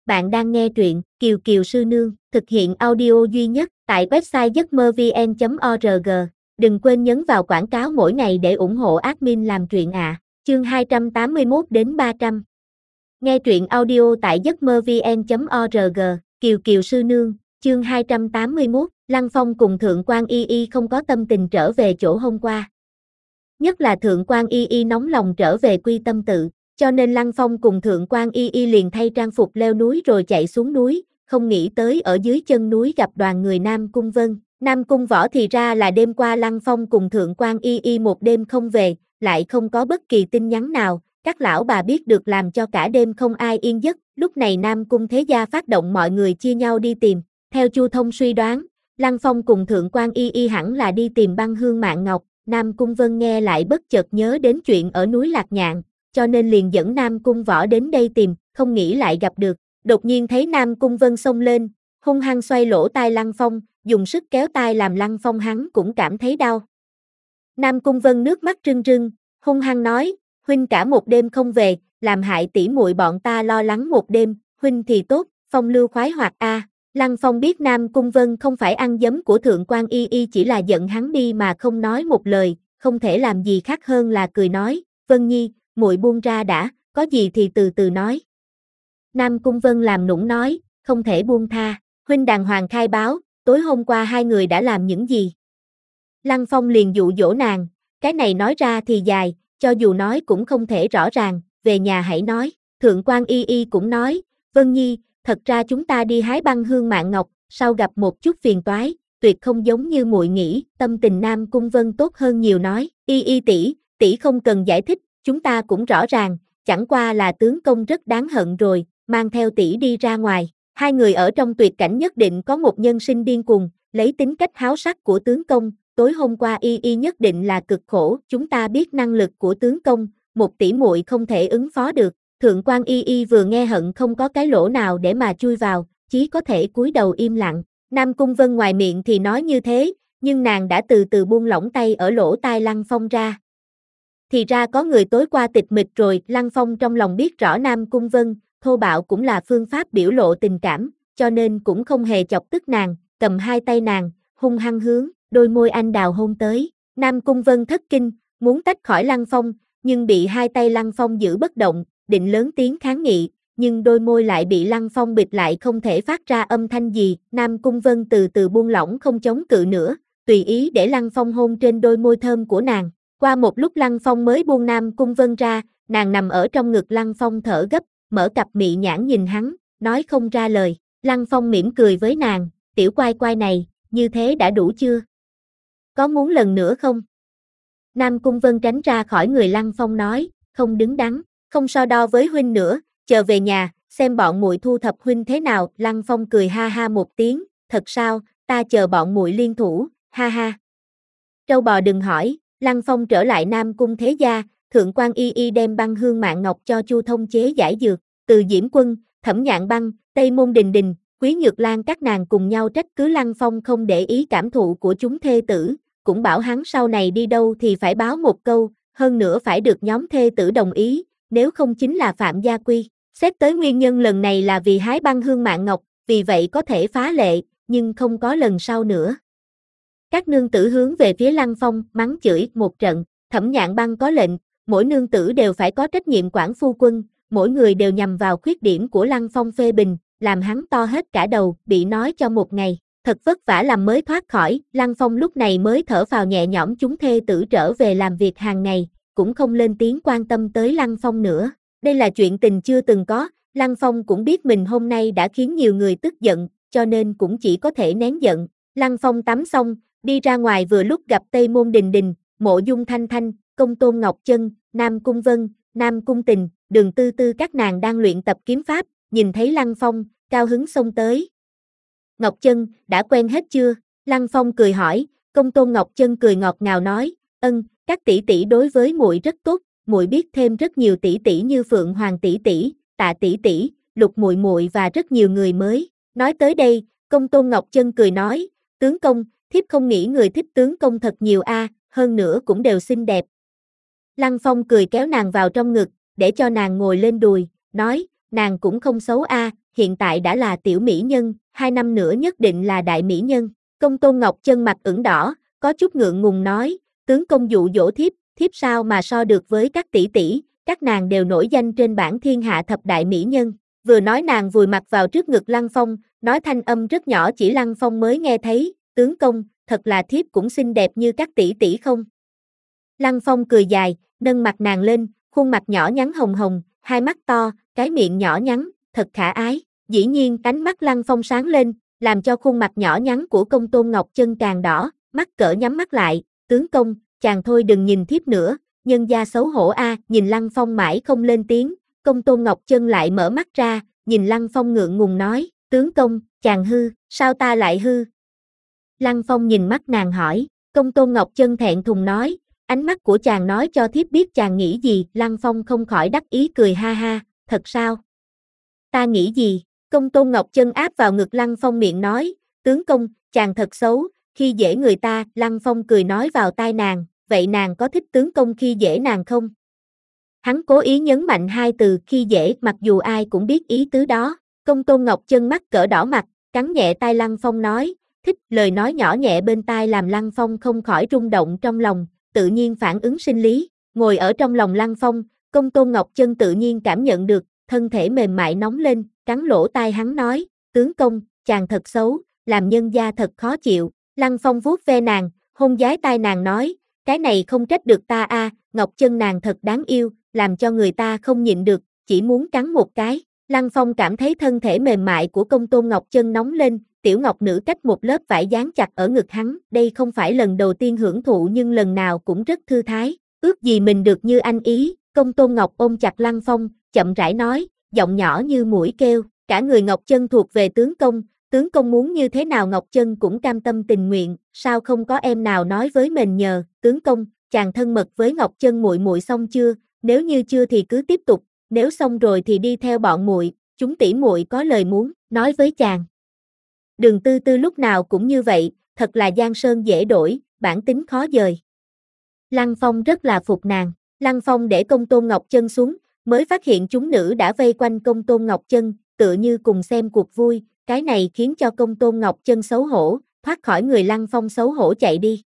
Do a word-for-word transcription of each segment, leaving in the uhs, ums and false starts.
Bạn đang nghe truyện Kiều Kiều Sư Nương, thực hiện audio duy nhất tại website giấc mơ vn chấm org. Đừng quên nhấn vào quảng cáo mỗi ngày để ủng hộ admin làm truyện ạ. À. Chương hai trăm tám mươi mốt đến ba trăm. Nghe truyện audio tại giấc mơ vn chấm org. Kiều Kiều Sư Nương, chương hai trăm tám mươi mốt. Lăng Phong cùng Thượng quan Y Y không có tâm tình trở về chỗ hôm qua. Nhất là Thượng quan Y Y nóng lòng trở về Quy Tâm Tự. Cho nên Lăng Phong cùng Thượng quan Y Y liền thay trang phục leo núi rồi chạy xuống núi, không nghĩ tới ở dưới chân núi gặp đoàn người Nam Cung Vân. Nam Cung Võ thì ra là đêm qua Lăng Phong cùng Thượng quan Y Y một đêm không về, lại không có bất kỳ tin nhắn nào, các lão bà biết được làm cho cả đêm không ai yên giấc. Lúc này Nam Cung Thế Gia phát động mọi người chia nhau đi tìm. Theo Chu Thông suy đoán, Lăng Phong cùng Thượng quan Y Y hẳn là đi tìm Băng Hương Mạn Ngọc. Nam Cung Vân nghe lại bất chợt nhớ đến chuyện ở núi Lạc Nhạn, cho nên liền dẫn Nam Cung Võ đến đây tìm, không nghĩ lại gặp được. Đột nhiên thấy Nam Cung Vân xông lên, hung hăng xoay lỗ tai Lăng Phong, dùng sức kéo tai làm Lăng Phong hắn cũng cảm thấy đau. Nam Cung Vân nước mắt rưng rưng, hung hăng nói, huynh cả một đêm không về, làm hại tỷ muội bọn ta lo lắng một đêm, huynh thì tốt, phong lưu khoái hoạt a. À. Lăng Phong biết Nam Cung Vân không phải ăn giấm của Thượng quan Y Y, chỉ là giận hắn đi mà không nói một lời, không thể làm gì khác hơn là cười nói, Vân Nhi, muội buông ra đã, có gì thì từ từ nói. Nam Cung Vân làm nũng nói, không thể buông tha, huynh đàng hoàng khai báo, tối hôm qua hai người đã làm những gì. Lăng Phong liền dụ dỗ nàng, cái này nói ra thì dài, cho dù nói cũng không thể rõ ràng, về nhà hãy nói. Thượng quan Y Y cũng nói, Vân Nhi, thật ra chúng ta đi hái Băng Hương Mạn Ngọc, sau gặp một chút phiền toái, tuyệt không giống như muội nghĩ. Tâm tình Nam Cung Vân tốt hơn nhiều nói, Y Y tỷ, tỷ không cần giải thích, chúng ta cũng rõ ràng, chẳng qua là tướng công rất đáng hận rồi, mang theo tỷ đi ra ngoài. Hai người ở trong tuyệt cảnh nhất định có một nhân sinh điên cuồng, lấy tính cách háo sắc của tướng công, tối hôm qua Y Y nhất định là cực khổ, chúng ta biết năng lực của tướng công, một tỷ muội không thể ứng phó được. Thượng quan Y Y vừa nghe hận không có cái lỗ nào để mà chui vào, chỉ có thể cúi đầu im lặng. Nam Cung Vân ngoài miệng thì nói như thế, nhưng nàng đã từ từ buông lỏng tay ở lỗ tai Lăng Phong ra. Thì ra có người tối qua tịch mịch rồi. Lăng Phong trong lòng biết rõ Nam Cung Vân, thô bạo cũng là phương pháp biểu lộ tình cảm, cho nên cũng không hề chọc tức nàng, cầm hai tay nàng, hung hăng hướng, đôi môi anh đào hôn tới. Nam Cung Vân thất kinh, muốn tách khỏi Lăng Phong, nhưng bị hai tay Lăng Phong giữ bất động, định lớn tiếng kháng nghị, nhưng đôi môi lại bị Lăng Phong bịt lại không thể phát ra âm thanh gì. Nam Cung Vân từ từ buông lỏng không chống cự nữa, tùy ý để Lăng Phong hôn trên đôi môi thơm của nàng. Qua một lúc Lăng Phong mới buông Nam Cung Vân ra, nàng nằm ở trong ngực Lăng Phong thở gấp, mở cặp mị nhãn nhìn hắn, nói không ra lời. Lăng Phong mỉm cười với nàng, tiểu quai quai này, như thế đã đủ chưa? Có muốn lần nữa không? Nam Cung Vân tránh ra khỏi người Lăng Phong nói, không đứng đắn, không so đo với huynh nữa, chờ về nhà, xem bọn muội thu thập huynh thế nào. Lăng Phong cười ha ha một tiếng, thật sao, ta chờ bọn muội liên thủ, ha ha. Trâu bò đừng hỏi. Lăng Phong trở lại Nam Cung Thế Gia, Thượng quan Y Y đem Băng Hương Mạn Ngọc cho Chu Thông chế giải dược, Từ Diễm Quân, Thẩm Nhạn Băng, Tây Môn Đình Đình, Quý Nhược Lan các nàng cùng nhau trách cứ Lăng Phong không để ý cảm thụ của chúng thê tử, cũng bảo hắn sau này đi đâu thì phải báo một câu, hơn nữa phải được nhóm thê tử đồng ý, nếu không chính là phạm gia quy. Xét tới nguyên nhân lần này là vì hái Băng Hương Mạn Ngọc, vì vậy có thể phá lệ, nhưng không có lần sau nữa. Các nương tử hướng về phía Lăng Phong, mắng chửi một trận. Thẩm Nhạn Băng có lệnh, mỗi nương tử đều phải có trách nhiệm quản phu quân, mỗi người đều nhằm vào khuyết điểm của Lăng Phong phê bình, làm hắn to hết cả đầu, bị nói cho một ngày, thật vất vả làm mới thoát khỏi. Lăng Phong lúc này mới thở phào nhẹ nhõm, chúng thê tử trở về làm việc hàng ngày, cũng không lên tiếng quan tâm tới Lăng Phong nữa. Đây là chuyện tình chưa từng có, Lăng Phong cũng biết mình hôm nay đã khiến nhiều người tức giận, cho nên cũng chỉ có thể nén giận. Lăng Phong tắm xong, đi ra ngoài vừa lúc gặp Tây Môn Đình Đình, Mộ Dung Thanh Thanh, Công Tôn Ngọc Chân, Nam Cung Vân, Nam Cung Tình, Đường Tư Tư các nàng đang luyện tập kiếm pháp, nhìn thấy Lăng Phong, cao hứng xông tới. Ngọc Chân, đã quen hết chưa? Lăng Phong cười hỏi. Công Tôn Ngọc Chân cười ngọt ngào nói, ân, các tỷ tỷ đối với muội rất tốt, muội biết thêm rất nhiều tỷ tỷ như Phượng Hoàng tỷ tỷ, Tạ tỷ tỷ, Lục muội muội và rất nhiều người mới. Nói tới đây, Công Tôn Ngọc Chân cười nói, tướng công, thiếp không nghĩ người thích tướng công thật nhiều a, à, hơn nữa cũng đều xinh đẹp. Lăng Phong cười kéo nàng vào trong ngực, để cho nàng ngồi lên đùi, nói, nàng cũng không xấu a, à, hiện tại đã là tiểu mỹ nhân, hai năm nữa nhất định là đại mỹ nhân. Công Tôn Ngọc Chân mặt ửng đỏ, có chút ngượng ngùng nói, tướng công dụ dỗ thiếp, thiếp sao mà so được với các tỷ tỷ, các nàng đều nổi danh trên bảng thiên hạ thập đại mỹ nhân. Vừa nói nàng vùi mặt vào trước ngực Lăng Phong, nói thanh âm rất nhỏ chỉ Lăng Phong mới nghe thấy, tướng công, thật là thiếp cũng xinh đẹp như các tỷ tỷ không? Lăng Phong cười dài, nâng mặt nàng lên, khuôn mặt nhỏ nhắn hồng hồng, hai mắt to, cái miệng nhỏ nhắn, thật khả ái. Dĩ nhiên ánh mắt Lăng Phong sáng lên, làm cho khuôn mặt nhỏ nhắn của Công Tôn Ngọc Chân càng đỏ, mắt cỡ nhắm mắt lại, tướng công, chàng thôi đừng nhìn thiếp nữa, nhân gia xấu hổ a. À, nhìn Lăng Phong mãi không lên tiếng, Công Tôn Ngọc Chân lại mở mắt ra, nhìn Lăng Phong ngượng ngùng nói, tướng công, chàng hư, sao ta lại hư? Lăng Phong nhìn mắt nàng hỏi, Công Tôn Ngọc Chân thẹn thùng nói, ánh mắt của chàng nói cho thiếp biết chàng nghĩ gì. Lăng Phong không khỏi đắc ý cười ha ha, thật sao? Ta nghĩ gì? Công Tôn Ngọc Chân áp vào ngực Lăng Phong miệng nói, tướng công, chàng thật xấu, khi dễ người ta. Lăng Phong cười nói vào tai nàng, vậy nàng có thích tướng công khi dễ nàng không? Hắn cố ý nhấn mạnh hai từ khi dễ, mặc dù ai cũng biết ý tứ đó. Công Tôn Ngọc Chân mắt cỡ đỏ mặt, cắn nhẹ tai Lăng Phong nói, thích. Lời nói nhỏ nhẹ bên tai làm Lăng Phong không khỏi rung động trong lòng, tự nhiên phản ứng sinh lý. Ngồi ở trong lòng Lăng Phong, Công Tôn Ngọc Chân tự nhiên cảm nhận được, thân thể mềm mại nóng lên, cắn lỗ tai hắn nói, tướng công, chàng thật xấu, làm nhân gia thật khó chịu. Lăng Phong vuốt ve nàng, hôn dái tai nàng nói, cái này không trách được ta a, à, Ngọc Chân nàng thật đáng yêu, làm cho người ta không nhịn được, chỉ muốn cắn một cái. Lăng Phong cảm thấy thân thể mềm mại của Công Tôn Ngọc Chân nóng lên, tiểu ngọc nữ cách một lớp vải dán chặt ở ngực hắn, đây không phải lần đầu tiên hưởng thụ nhưng lần nào cũng rất thư thái, ước gì mình được như anh ý. Công Tôn Ngọc ôm chặt Lăng Phong, chậm rãi nói, giọng nhỏ như muỗi kêu, cả người Ngọc Chân thuộc về tướng công, tướng công muốn như thế nào Ngọc Chân cũng cam tâm tình nguyện, sao không có em nào nói với mình nhờ, tướng công, chàng thân mật với Ngọc Chân muội muội xong chưa, nếu như chưa thì cứ tiếp tục, nếu xong rồi thì đi theo bọn muội, chúng tỷ muội có lời muốn nói với chàng. Đường Tư Tư lúc nào cũng như vậy, thật là giang sơn dễ đổi, bản tính khó dời. Lăng Phong rất là phục nàng, Lăng Phong để Công Tôn Ngọc Chân xuống, mới phát hiện chúng nữ đã vây quanh Công Tôn Ngọc Chân, tựa như cùng xem cuộc vui, cái này khiến cho Công Tôn Ngọc Chân xấu hổ, thoát khỏi người Lăng Phong xấu hổ chạy đi.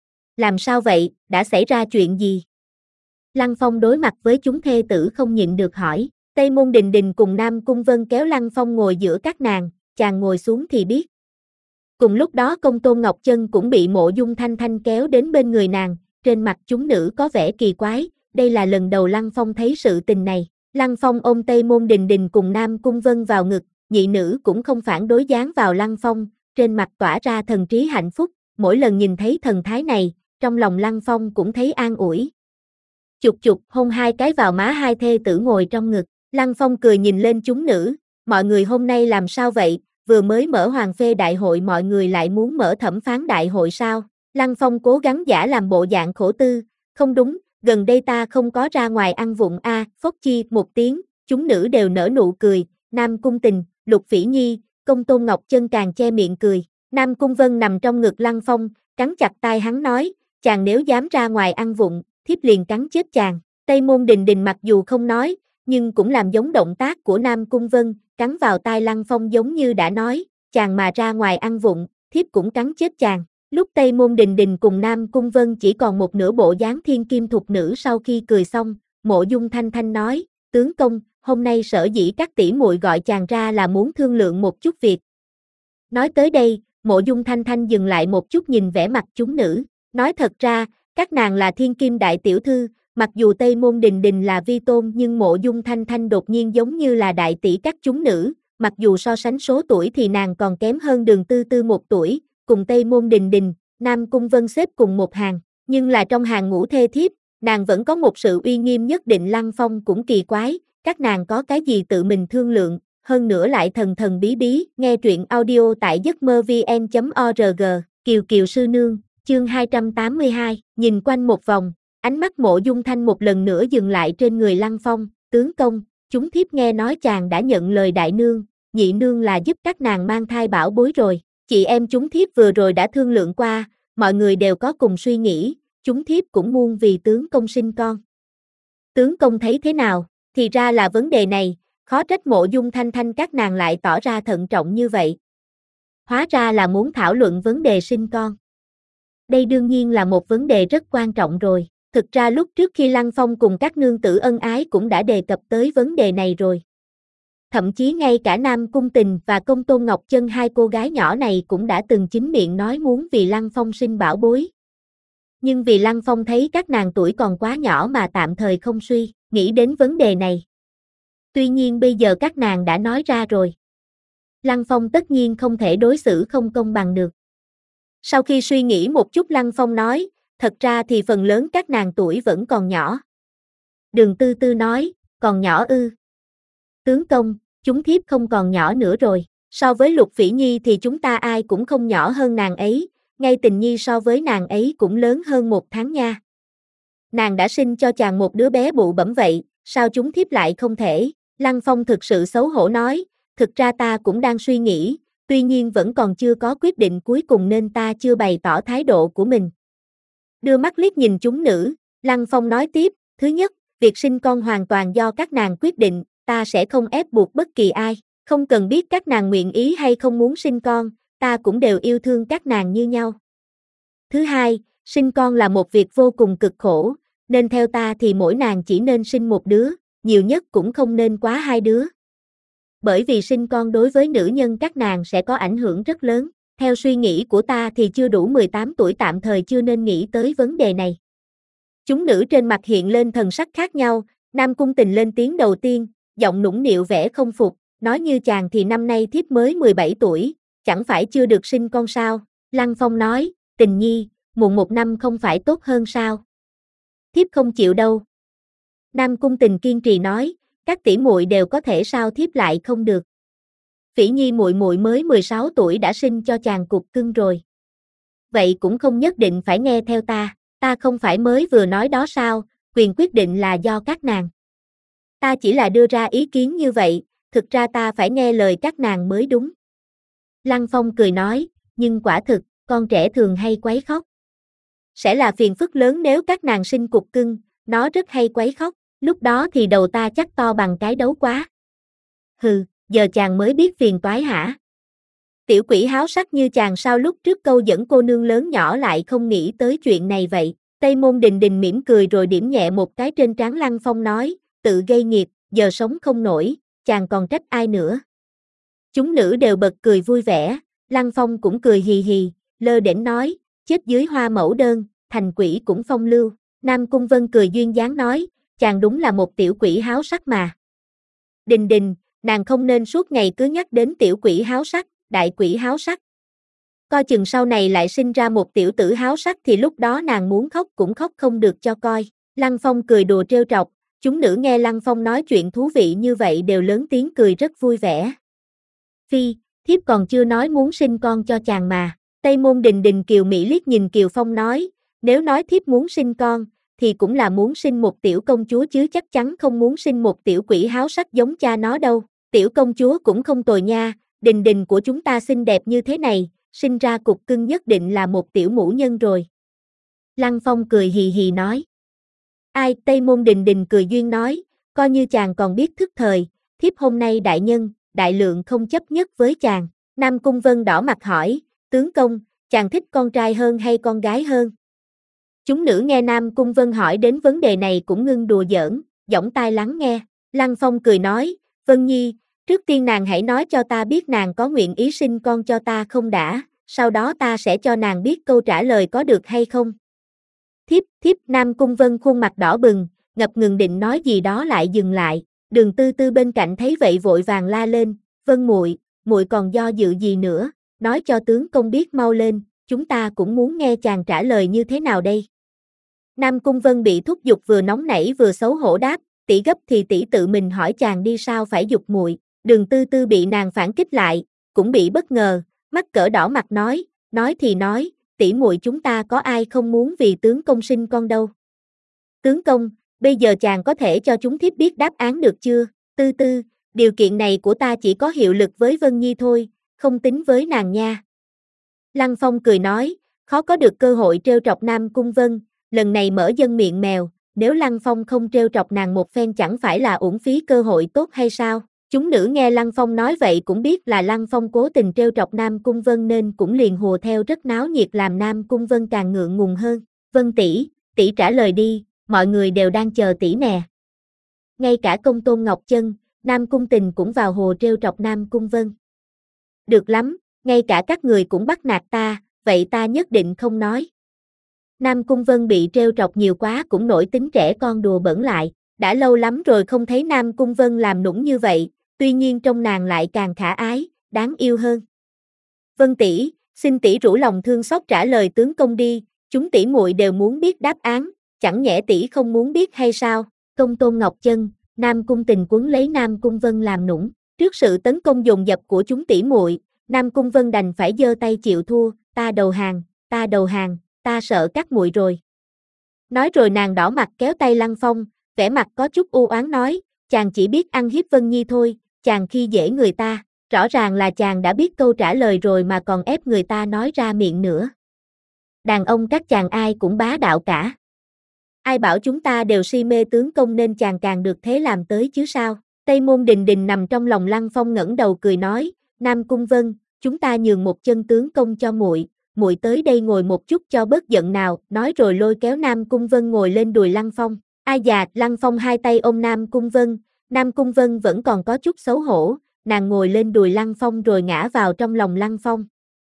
Làm sao vậy, đã xảy ra chuyện gì? Lăng Phong đối mặt với chúng thê tử không nhịn được hỏi, Tây Môn Đình Đình cùng Nam Cung Vân kéo Lăng Phong ngồi giữa các nàng, chàng ngồi xuống thì biết. Cùng lúc đó Công Tôn Ngọc Chân cũng bị Mộ Dung Thanh Thanh kéo đến bên người nàng, trên mặt chúng nữ có vẻ kỳ quái, đây là lần đầu Lăng Phong thấy sự tình này. Lăng Phong ôm Tây Môn Đình Đình cùng Nam Cung Vân vào ngực, nhị nữ cũng không phản đối dán vào Lăng Phong, trên mặt tỏa ra thần trí hạnh phúc, mỗi lần nhìn thấy thần thái này, trong lòng Lăng Phong cũng thấy an ủi. Chụp chụp hôn hai cái vào má hai thê tử ngồi trong ngực, Lăng Phong cười nhìn lên chúng nữ, mọi người hôm nay làm sao vậy, vừa mới mở Hoàng Phê Đại hội mọi người lại muốn mở Thẩm Phán Đại hội sao? Lăng Phong cố gắng giả làm bộ dạng khổ tư, không đúng, gần đây ta không có ra ngoài ăn vụng a. À, phốc chi một tiếng, chúng nữ đều nở nụ cười, Nam Cung Tình, Lục Phỉ Nhi, Công Tôn Ngọc Chân càng che miệng cười, Nam Cung Vân nằm trong ngực Lăng Phong, cắn chặt tai hắn nói, chàng nếu dám ra ngoài ăn vụng, thiếp liền cắn chết chàng. Tây Môn Đình Đình mặc dù không nói, nhưng cũng làm giống động tác của Nam Cung Vân, cắn vào tai Lăng Phong giống như đã nói, chàng mà ra ngoài ăn vụng, thiếp cũng cắn chết chàng. Lúc Tây Môn Đình Đình cùng Nam Cung Vân chỉ còn một nửa bộ dáng thiên kim thục nữ sau khi cười xong, Mộ Dung Thanh Thanh nói, tướng công, hôm nay sở dĩ các tỷ muội gọi chàng ra là muốn thương lượng một chút việc. Nói tới đây, Mộ Dung Thanh Thanh dừng lại một chút nhìn vẻ mặt chúng nữ, nói thật ra, các nàng là thiên kim đại tiểu thư, mặc dù Tây Môn Đình Đình là vi tôn nhưng Mộ Dung Thanh Thanh đột nhiên giống như là đại tỷ các chúng nữ, mặc dù so sánh số tuổi thì nàng còn kém hơn Đường Tư Tư một tuổi, cùng Tây Môn Đình Đình, Nam Cung Vân xếp cùng một hàng, nhưng là trong hàng ngũ thê thiếp, nàng vẫn có một sự uy nghiêm nhất định. Lăng Phong cũng kỳ quái, các nàng có cái gì tự mình thương lượng, hơn nữa lại thần thần bí bí. Nghe truyện audio tại giấc mơ vn chấm org, Kiều Kiều sư nương, chương hai trăm tám mươi hai, nhìn quanh một vòng, ánh mắt Mộ Dung Thanh một lần nữa dừng lại trên người Lăng Phong, tướng công, chúng thiếp nghe nói chàng đã nhận lời đại nương, nhị nương là giúp các nàng mang thai bảo bối rồi. Chị em chúng thiếp vừa rồi đã thương lượng qua, mọi người đều có cùng suy nghĩ, chúng thiếp cũng muôn vì tướng công sinh con. Tướng công thấy thế nào? Thì ra là vấn đề này, Khó trách Mộ Dung Thanh Thanh các nàng lại tỏ ra thận trọng như vậy. Hóa ra là muốn thảo luận vấn đề sinh con. Đây đương nhiên là một vấn đề rất quan trọng rồi. Thực ra lúc trước khi Lăng Phong cùng các nương tử ân ái cũng đã đề cập tới vấn đề này rồi. Thậm chí ngay cả Nam Cung Tình và Công Tôn Ngọc Chân hai cô gái nhỏ này cũng đã từng chính miệng nói muốn vì Lăng Phong sinh bảo bối. Nhưng vì Lăng Phong thấy các nàng tuổi còn quá nhỏ mà tạm thời không suy nghĩ đến vấn đề này. Tuy nhiên bây giờ các nàng đã nói ra rồi. Lăng Phong tất nhiên không thể đối xử không công bằng được. Sau khi suy nghĩ một chút Lăng Phong nói, thật ra thì phần lớn các nàng tuổi vẫn còn nhỏ. Đường Tư Tư nói, còn nhỏ ư. Tướng công, chúng thiếp không còn nhỏ nữa rồi, so với Lục Phỉ Nhi thì chúng ta ai cũng không nhỏ hơn nàng ấy, ngay Tình Nhi so với nàng ấy cũng lớn hơn một tháng nha. Nàng đã sinh cho chàng một đứa bé bụ bẫm vậy, sao chúng thiếp lại không thể? Lăng Phong thực sự xấu hổ nói, thực ra ta cũng đang suy nghĩ, tuy nhiên vẫn còn chưa có quyết định cuối cùng nên ta chưa bày tỏ thái độ của mình. Đưa mắt liếc nhìn chúng nữ, Lăng Phong nói tiếp, thứ nhất, việc sinh con hoàn toàn do các nàng quyết định, ta sẽ không ép buộc bất kỳ ai, không cần biết các nàng nguyện ý hay không muốn sinh con, ta cũng đều yêu thương các nàng như nhau. Thứ hai, sinh con là một việc vô cùng cực khổ, nên theo ta thì mỗi nàng chỉ nên sinh một đứa, nhiều nhất cũng không nên quá hai đứa. Bởi vì sinh con đối với nữ nhân các nàng sẽ có ảnh hưởng rất lớn, theo suy nghĩ của ta thì chưa đủ mười tám tuổi tạm thời chưa nên nghĩ tới vấn đề này. Chúng nữ trên mặt hiện lên thần sắc khác nhau, Nam Cung Tình lên tiếng đầu tiên, giọng nũng nịu vẻ không phục, nói như chàng thì năm nay thiếp mới mười bảy tuổi, chẳng phải chưa được sinh con sao? Lăng Phong nói, Tình Nhi, muộn một năm không phải tốt hơn sao? Thiếp không chịu đâu. Nam Cung Tình kiên trì nói, các tỷ muội đều có thể sao thiếp lại không được. Phỉ Nhi muội muội mới mười sáu tuổi đã sinh cho chàng cục cưng rồi. Vậy cũng không nhất định phải nghe theo ta, ta không phải mới vừa nói đó sao, quyền quyết định là do các nàng. Ta chỉ là đưa ra ý kiến như vậy, thực ra ta phải nghe lời các nàng mới đúng. Lăng Phong cười nói, nhưng quả thực, con trẻ thường hay quấy khóc. Sẽ là phiền phức lớn nếu các nàng sinh cục cưng, nó rất hay quấy khóc, lúc đó thì đầu ta chắc to bằng cái đấu quá. Hừ, giờ chàng mới biết phiền toái hả? Tiểu quỷ háo sắc như chàng sao lúc trước câu dẫn cô nương lớn nhỏ lại không nghĩ tới chuyện này vậy? Tây Môn Đình Đình mỉm cười rồi điểm nhẹ một cái trên trán Lăng Phong nói, tự gây nghiệp, giờ sống không nổi, chàng còn trách ai nữa? Chúng nữ đều bật cười vui vẻ, Lăng Phong cũng cười hì hì, lơ đễnh nói, chết dưới hoa mẫu đơn, thành quỷ cũng phong lưu. Nam Cung Vân cười duyên dáng nói, chàng đúng là một tiểu quỷ háo sắc mà. Đình Đình, nàng không nên suốt ngày cứ nhắc đến tiểu quỷ háo sắc, đại quỷ háo sắc. Coi chừng sau này lại sinh ra một tiểu tử háo sắc thì lúc đó nàng muốn khóc cũng khóc không được cho coi. Lăng Phong cười đùa trêu trọc, chúng nữ nghe Lăng Phong nói chuyện thú vị như vậy đều lớn tiếng cười rất vui vẻ. Phi, thiếp còn chưa nói muốn sinh con cho chàng mà. Tây Môn Đình Đình kiều mỹ liếc nhìn Kiều Phong nói, nếu nói thiếp muốn sinh con, thì cũng là muốn sinh một tiểu công chúa chứ chắc chắn không muốn sinh một tiểu quỷ háo sắc giống cha nó đâu. Tiểu công chúa cũng không tồi nha, Đình Đình của chúng ta xinh đẹp như thế này, sinh ra cục cưng nhất định là một tiểu mũ nhân rồi. Lăng Phong cười hì hì nói. Ai? Tây Môn Đình Đình cười duyên nói, coi như chàng còn biết thức thời, thiếp hôm nay đại nhân, đại lượng không chấp nhất với chàng. Nam Cung Vân đỏ mặt hỏi, tướng công, chàng thích con trai hơn hay con gái hơn? Chúng nữ nghe Nam Cung Vân hỏi đến vấn đề này cũng ngưng đùa giỡn, dõng tai lắng nghe. Lăng Phong cười nói, Vân Nhi, trước tiên nàng hãy nói cho ta biết nàng có nguyện ý sinh con cho ta không đã, sau đó ta sẽ cho nàng biết câu trả lời có được hay không. Thiếp, thiếp. Nam Cung Vân khuôn mặt đỏ bừng, ngập ngừng định nói gì đó lại dừng lại. Đường Tư Tư bên cạnh thấy vậy vội vàng la lên, Vân muội, muội còn do dự gì nữa, nói cho tướng công biết mau lên, chúng ta cũng muốn nghe chàng trả lời như thế nào đây. Nam Cung Vân bị thúc giục vừa nóng nảy vừa xấu hổ đáp, tỷ gấp thì tỷ tự mình hỏi chàng đi sao phải giục muội. Đường Tư Tư bị nàng phản kích lại, cũng bị bất ngờ, mắt cỡ đỏ mặt nói, nói thì nói, tỷ muội chúng ta có ai không muốn vì tướng công sinh con đâu. Tướng công, bây giờ chàng có thể cho chúng thiếp biết đáp án được chưa? Tư Tư, điều kiện này của ta chỉ có hiệu lực với Vân Nhi thôi, không tính với nàng nha. Lăng Phong cười nói, khó có được cơ hội trêu trọc Nam Cung Vân, lần này mở dân miệng mèo, nếu Lăng Phong không trêu trọc nàng một phen chẳng phải là uổng phí cơ hội tốt hay sao? Chúng nữ nghe Lăng Phong nói vậy cũng biết là Lăng Phong cố tình trêu chọc Nam Cung Vân nên cũng liền hùa theo rất náo nhiệt làm Nam Cung Vân càng ngượng ngùng hơn. Vân tỷ, tỷ trả lời đi, mọi người đều đang chờ tỷ nè. Ngay cả Công Tôn Ngọc Chân, Nam Cung Tình cũng vào hồ trêu chọc Nam Cung Vân. Được lắm, ngay cả các người cũng bắt nạt ta, vậy ta nhất định không nói. Nam Cung Vân bị trêu chọc nhiều quá cũng nổi tính trẻ con đùa bỡn lại, đã lâu lắm rồi không thấy Nam Cung Vân làm nũng như vậy, tuy nhiên trong nàng lại càng khả ái, đáng yêu hơn. Vân tỷ, xin tỷ rủ lòng thương xót trả lời tướng công đi, chúng tỷ muội đều muốn biết đáp án, chẳng nhẽ tỷ không muốn biết hay sao? Công Tôn Ngọc Chân, Nam Cung Tình quấn lấy Nam Cung Vân làm nũng, trước sự tấn công dồn dập của chúng tỷ muội, Nam Cung Vân đành phải giơ tay chịu thua, ta đầu hàng, ta đầu hàng, ta sợ các muội rồi. Nói rồi nàng đỏ mặt kéo tay Lăng Phong, vẻ mặt có chút u oán nói, chàng chỉ biết ăn hiếp Vân Nhi thôi, chàng khi dễ người ta, rõ ràng là chàng đã biết câu trả lời rồi mà còn ép người ta nói ra miệng nữa. Đàn ông các chàng ai cũng bá đạo cả. Ai bảo chúng ta đều si mê tướng công nên chàng càng được thế làm tới chứ sao? Tây Môn Đình Đình nằm trong lòng Lăng Phong ngẩng đầu cười nói, Nam Cung Vân, chúng ta nhường một chân tướng công cho muội, muội tới đây ngồi một chút cho bớt giận nào, nói rồi lôi kéo Nam Cung Vân ngồi lên đùi Lăng Phong. Ai dà, Lăng Phong hai tay ôm Nam Cung Vân, Nam Cung Vân vẫn còn có chút xấu hổ, nàng ngồi lên đùi Lăng Phong rồi ngã vào trong lòng Lăng Phong.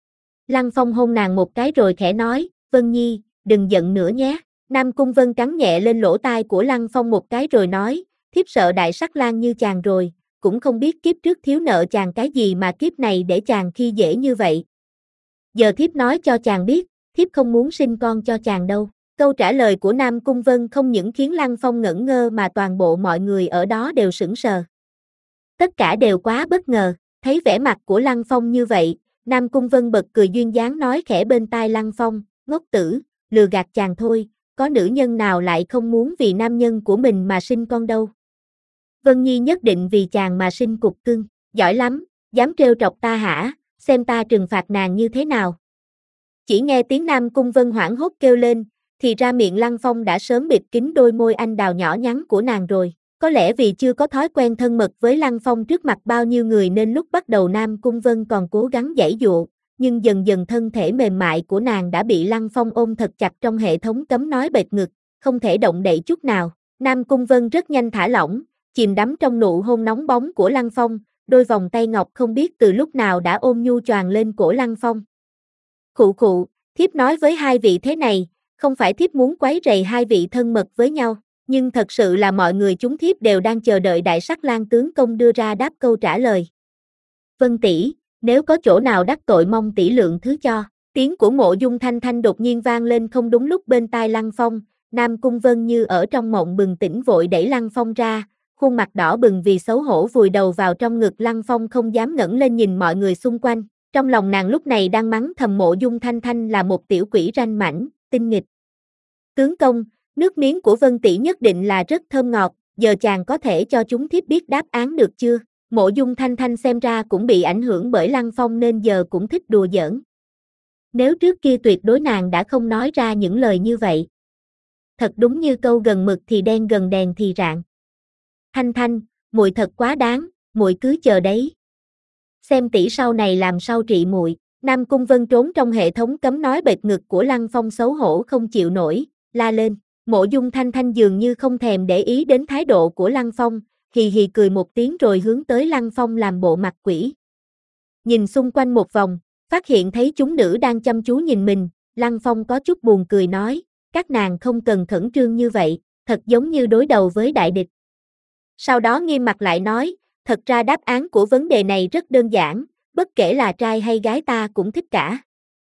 Lăng Phong hôn nàng một cái rồi khẽ nói, Vân Nhi, đừng giận nữa nhé. Nam Cung Vân cắn nhẹ lên lỗ tai của Lăng Phong một cái rồi nói, thiếp sợ đại sắc lang như chàng rồi, cũng không biết kiếp trước thiếu nợ chàng cái gì mà kiếp này để chàng khi dễ như vậy. Giờ thiếp nói cho chàng biết, thiếp không muốn sinh con cho chàng đâu. Câu trả lời của Nam Cung Vân không những khiến Lăng Phong ngẩn ngơ mà toàn bộ mọi người ở đó đều sững sờ. Tất cả đều quá bất ngờ, thấy vẻ mặt của Lăng Phong như vậy, Nam Cung Vân bật cười duyên dáng nói khẽ bên tai Lăng Phong, ngốc tử, lừa gạt chàng thôi, có nữ nhân nào lại không muốn vì nam nhân của mình mà sinh con đâu. Vân Nhi nhất định vì chàng mà sinh cục cưng, giỏi lắm, dám trêu chọc ta hả, xem ta trừng phạt nàng như thế nào. Chỉ nghe tiếng Nam Cung Vân hoảng hốt kêu lên, thì ra miệng Lăng Phong đã sớm bịt kín đôi môi anh đào nhỏ nhắn của nàng rồi. Có lẽ vì chưa có thói quen thân mật với Lăng Phong trước mặt bao nhiêu người nên lúc bắt đầu Nam Cung Vân còn cố gắng giãy dụa, nhưng dần dần thân thể mềm mại của nàng đã bị Lăng Phong ôm thật chặt trong hệ thống cấm nói bệt ngực, không thể động đậy chút nào. Nam Cung Vân rất nhanh thả lỏng, chìm đắm trong nụ hôn nóng bóng của Lăng Phong, đôi vòng tay ngọc không biết từ lúc nào đã ôm nhu choàng lên cổ Lăng Phong. Khụ khụ, thiếp nói với hai vị thế này, không phải thiếp muốn quấy rầy hai vị thân mật với nhau, nhưng thật sự là mọi người chúng thiếp đều đang chờ đợi đại sắc lang tướng công đưa ra đáp câu trả lời. Vân tỷ, nếu có chỗ nào đắc tội mong tỷ lượng thứ cho. Tiếng của Mộ Dung Thanh Thanh đột nhiên vang lên không đúng lúc bên tai Lăng Phong, Nam Cung Vân như ở trong mộng bừng tỉnh vội đẩy Lăng Phong ra, khuôn mặt đỏ bừng vì xấu hổ vùi đầu vào trong ngực Lăng Phong không dám ngẩng lên nhìn mọi người xung quanh. Trong lòng nàng lúc này đang mắng thầm Mộ Dung Thanh Thanh là một tiểu quỷ ranh mãnh, tinh nghịch. Tướng công, nước miếng của Vân tỷ nhất định là rất thơm ngọt, giờ chàng có thể cho chúng thiếp biết đáp án được chưa? Mộ Dung Thanh Thanh xem ra cũng bị ảnh hưởng bởi Lăng Phong nên giờ cũng thích đùa giỡn. Nếu trước kia tuyệt đối nàng đã không nói ra những lời như vậy. Thật đúng như câu gần mực thì đen gần đèn thì rạng. Thanh Thanh, muội thật quá đáng, muội cứ chờ đấy. Xem tỷ sau này làm sao trị muội. Nam Cung Vân trốn trong hệ thống cấm nói bệt ngực của Lăng Phong xấu hổ không chịu nổi, la lên. Mộ Dung Thanh Thanh dường như không thèm để ý đến thái độ của Lăng Phong, hì hì cười một tiếng rồi hướng tới Lăng Phong làm bộ mặt quỷ. Nhìn xung quanh một vòng, phát hiện thấy chúng nữ đang chăm chú nhìn mình, Lăng Phong có chút buồn cười nói, các nàng không cần khẩn trương như vậy, thật giống như đối đầu với đại địch. Sau đó nghiêm mặt lại nói, thật ra đáp án của vấn đề này rất đơn giản, bất kể là trai hay gái ta cũng thích cả.